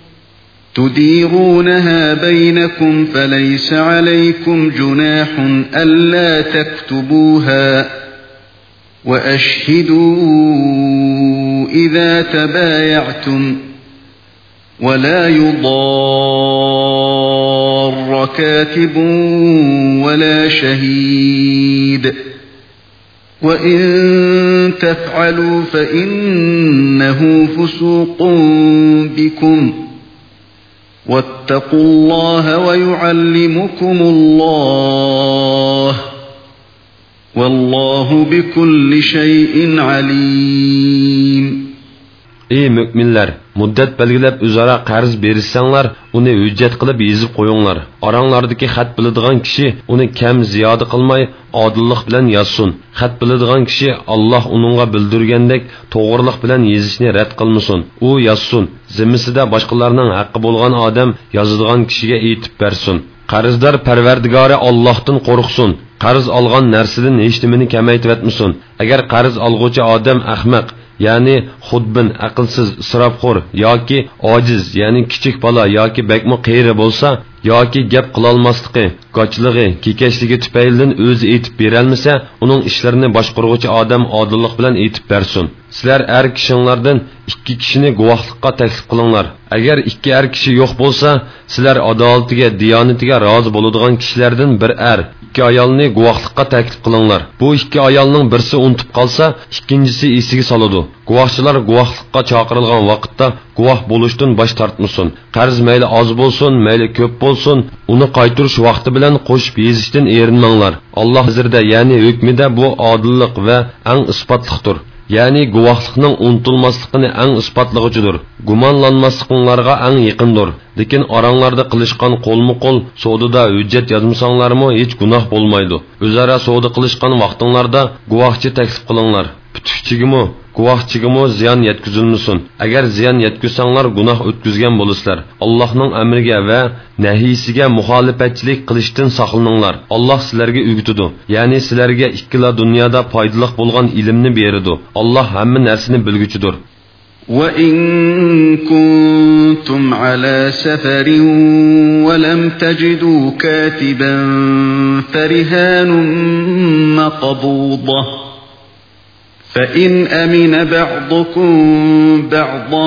تديرونها بينكم فليس عليكم جناح ألا تكتبوها وأشهدوا إذا تبايعتم ولا يضار كاتب ولا شهيد وإن تفعلوا فإنه فسوق بكم واتقوا الله ويعلمكم الله والله بكل شيء عليم. Ey müminler! muddat belgilab o'zaro qarz berishsanglar uni hujjat qilib yezib qo'yinglar. Oranglardagi xat biladigan kishi uni kam ziyoda qilmay odillik bilan yozsin. Xat biladigan kishi Alloh uningga bildirgandek to'g'riliq bilan yezishni rad qilmasin. U yozsin. Zimmisida boshqalarning haqqi bo'lgan odam yozadigan kishiga aytib bersin. Qarzdor Parvardigori Allohdan qo'rqsin. Qarz olgan narsadan hech nimani kamaytirib etmasin. Agar qarz olguvchi odam ahmaq, ya'ni xudbin, aqlsiz, isrofxo'r yoki ojiz, ya'ni kichik bola yoki bakmo qeyri bo'lsa, yoki gap qilolmasligi, qochiligi, kekashligi tufaylidan o'zi aytib berolmasa, uning ishlarini boshqaruvchi odam odillik bilan aytib bersin. Sizlar er kishinglardan ikki kishini guvohlikqa taklif qilinglar. Agar ikki er kishi yo'q bo'lsa, sizlar adolatiga, diyonatiga rozi bo'ladigan kishilardan bir er, ikki ayolni guvohlikqa taklif qilinglar. Bu ikki ayolning birisi unutib qolsa, ikkinchisi esiga soladi. Guvohchilar guvohlikqa chaqirilgan vaqtda guvoh bo'lishdan bosh tortmasin. Qarz mayli oz bo'lsin, mayli ko'p bo'lsin, uni qaytarish vaqti bilan qo'shib yezishdan erinmanglar. Alloh nazarda, ya'ni hukmida bu odillik va eng isbotliqdir. Yani guvohlikning unutilmasligini eng isbotlovchidir. Gumonlanmasliklariga eng yaqindir. Lekin oranglarda qilishgan qo'lma-qo'l savdoda hujjat yozmasanglarmi hech gunoh bo'lmaydi. O'zaro savdo qilishgan vaqtinglarda guvohchi taklif qilinglar. Putukchigimi, guvohchigimi ziyon yetkazilmasin. Agar ziyon yetkazsanglar gunoh o'tkazgan bo'lasizlar. Allohning amriga va nahiysiga muxolifatchilik qilishdan saqlaninglar. Alloh sizlarga o'rgatadi. Ya'ni sizlarga ikkila dunyoda foydali bo'lgan ilmni beradi. Alloh hamma narsani bilguchidir. وَإِن كُنتُمْ عَلَى سَفَرٍ وَلَمْ تَجِدُوا كَاتِبًا فَرِهَانٌ مَّقْبُوضَةٌ فَإِنْ أَمِنَ بَعْضُكُمْ بَعْضًا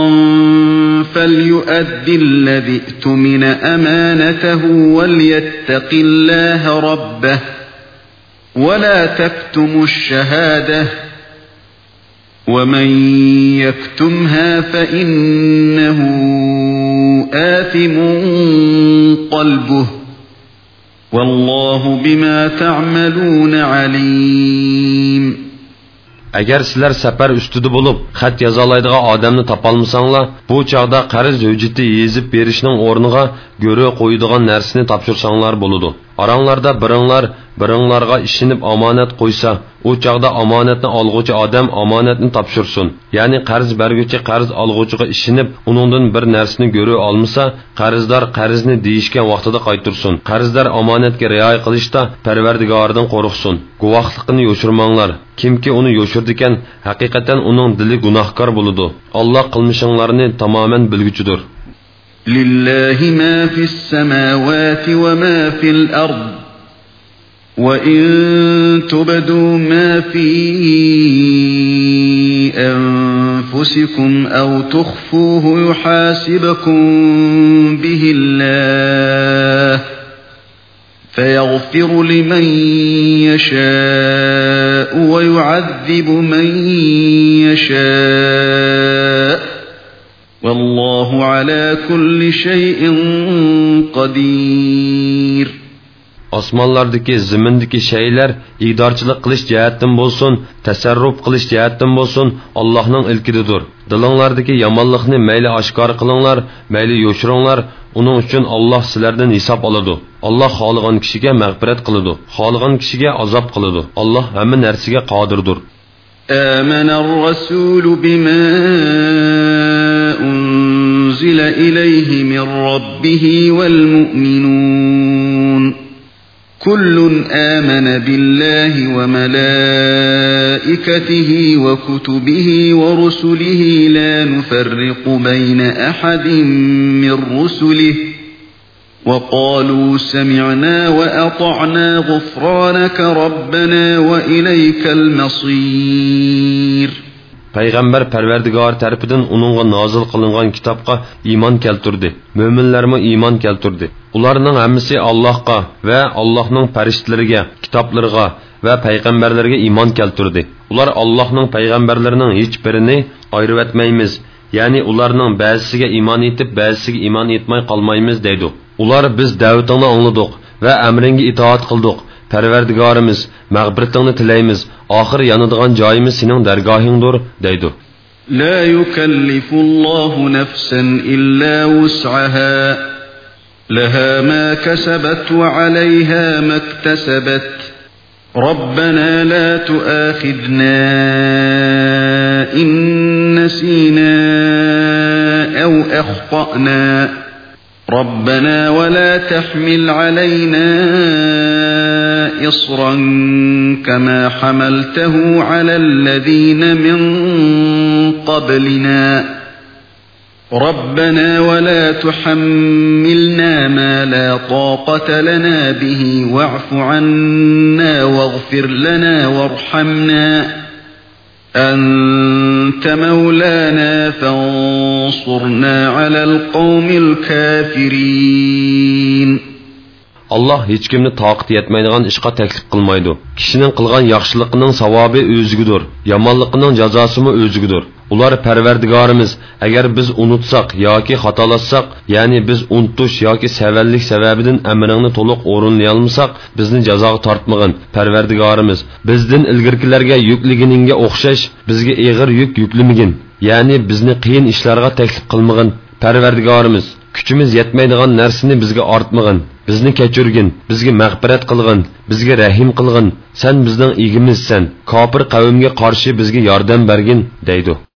فَلْيُؤَدِّ الَّذِي اؤْتُمِنَ أَمَانَتَهُ وَلْيَتَّقِ اللَّهَ رَبَّهُ وَلَا تَكْتُمُوا الشَّهَادَةَ وَمَنْ يَكْتُمْهَا فَإِنَّهُ آثِمٌ قَلْبُهُ وَاللَّهُ بِمَا تَعْمَلُونَ عَلِيمٌ. Agar sizlar safar ustida bo'lib, xat yoza oladigan odamni topolmasanglar, bu chaqda qarz hujjati yezib berishning o'rniga go'ri qo'yadigan narsani topshirsanglar bo'ladi. Oranglarda biringlar biringlarga ishinib omonat qo'ysa, u chaqda omonatni olg'uvchi odam omonatni topshirsin. Ya'ni qarz berguchi qarz olg'uvchiga ishinib, uningdan bir narsani go'ri olmasa, qarzdor qarzni deyishgan vaqtida qaytarsin. Qarzdor omonatga rioya qilishda Parvardigordan qo'rqsin. Guvohlikni yo'shirmanglar. Kimki uni yo'shirdikan, haqiqatan uning dili gunohkor bo'ladi. Alloh qilmishinglarni tamoman bilguchidir. لله ما في السماوات وما في الأرض وإن تبدوا ما في أنفسكم أو تخفوه يحاسبكم به الله فيغفر لمن يشاء ويعذب من يشاء والله على كل شيء قدير. Osmonlardagi, zimindagi şeyler idorchilik qilish jihatdan bo'lsin, tasarruf qilish jihatdan bo'lsin, Allohning ilkididir. Dilinglardagi yomonlikni mayli oshkor qilinglar, mayli yo'shiringlar, uning uchun Alloh sizlardan hisob oladi. Alloh xohlagan kishiga mag'firat qiladi, xohlagan kishiga azob qiladi. Alloh hamma narsaga qodirdir. آمن الرسول بما أنزل إليه من ربه والمؤمنون كل آمن بالله وملائكته وكتبه ورسله لا نفرق بين أحد من رسله وقالوا سمعنا وأطعنا غفرانك ربنا وإليك المصير. Peygamber Parvardigor tarafidan uningga nozil qilingan kitobga iymon keltirdi. Mo'minlarmi iymon keltirdi. Ularning hammasi Allohga va Allohning farishtalariga, kitoblariga va payg'ambarlarga iymon keltirdi. Ular Allohning payg'ambarlarining hech birini ayirib etmaymiz, ya'ni ularning ba'zisiga iymon etib, ba'zisiga iymon etmay qolmaymiz deydi. Ular biz da'vatingni angladik va amringga itoat qildik. Parvardigorimiz, mag'firatingni tilaymiz. Oxir yanadigan joyimiz sening dargohingdir deydi. لا يكلف الله نفسا إلا وسعها لها ما كسبت وعليها ما اكتسبت ربنا لا تؤاخذنا إن نسينا أو أخطأنا ربنا ولا تحمل علينا إصرا كما حملته على الذين من قبلنا ربنا ولا تحملنا ما لا طاقة لنا به واعف عنا واغفر لنا وارحمنا أنت مولانا فانصرنا على القوم الكافرين. Allah hech kimni taqat yetmaydigan ishga taklif qilmaydi. Kishining qilgan yaxshiligining savobi o'zigidir, yomonligining jazosimi o'zigidir. Ular Parvardigorimiz, agar biz unutsak yoki xatolatsak, ya'ni biz unutish yoki savallik sababidan amringni to'liq o'rinlay olmasak, bizni jazoga tortmagin. Parvardigorimiz, bizdan ilgirkilarga yukliginingga o'xshash bizga og'ir yuk yuklamagin. Ya'ni bizni qiyin ishlarga taklif qilmagin. Parvardigorimiz, kuchimiz yetmaydigan narsani bizga ortmagin. Bizni kechirgin, bizga mag'firat qilgin, bizga rahim qilgin. Sen bizning egimizsan. Kofir qavmga qarshi bizga yordam bergin, deydi.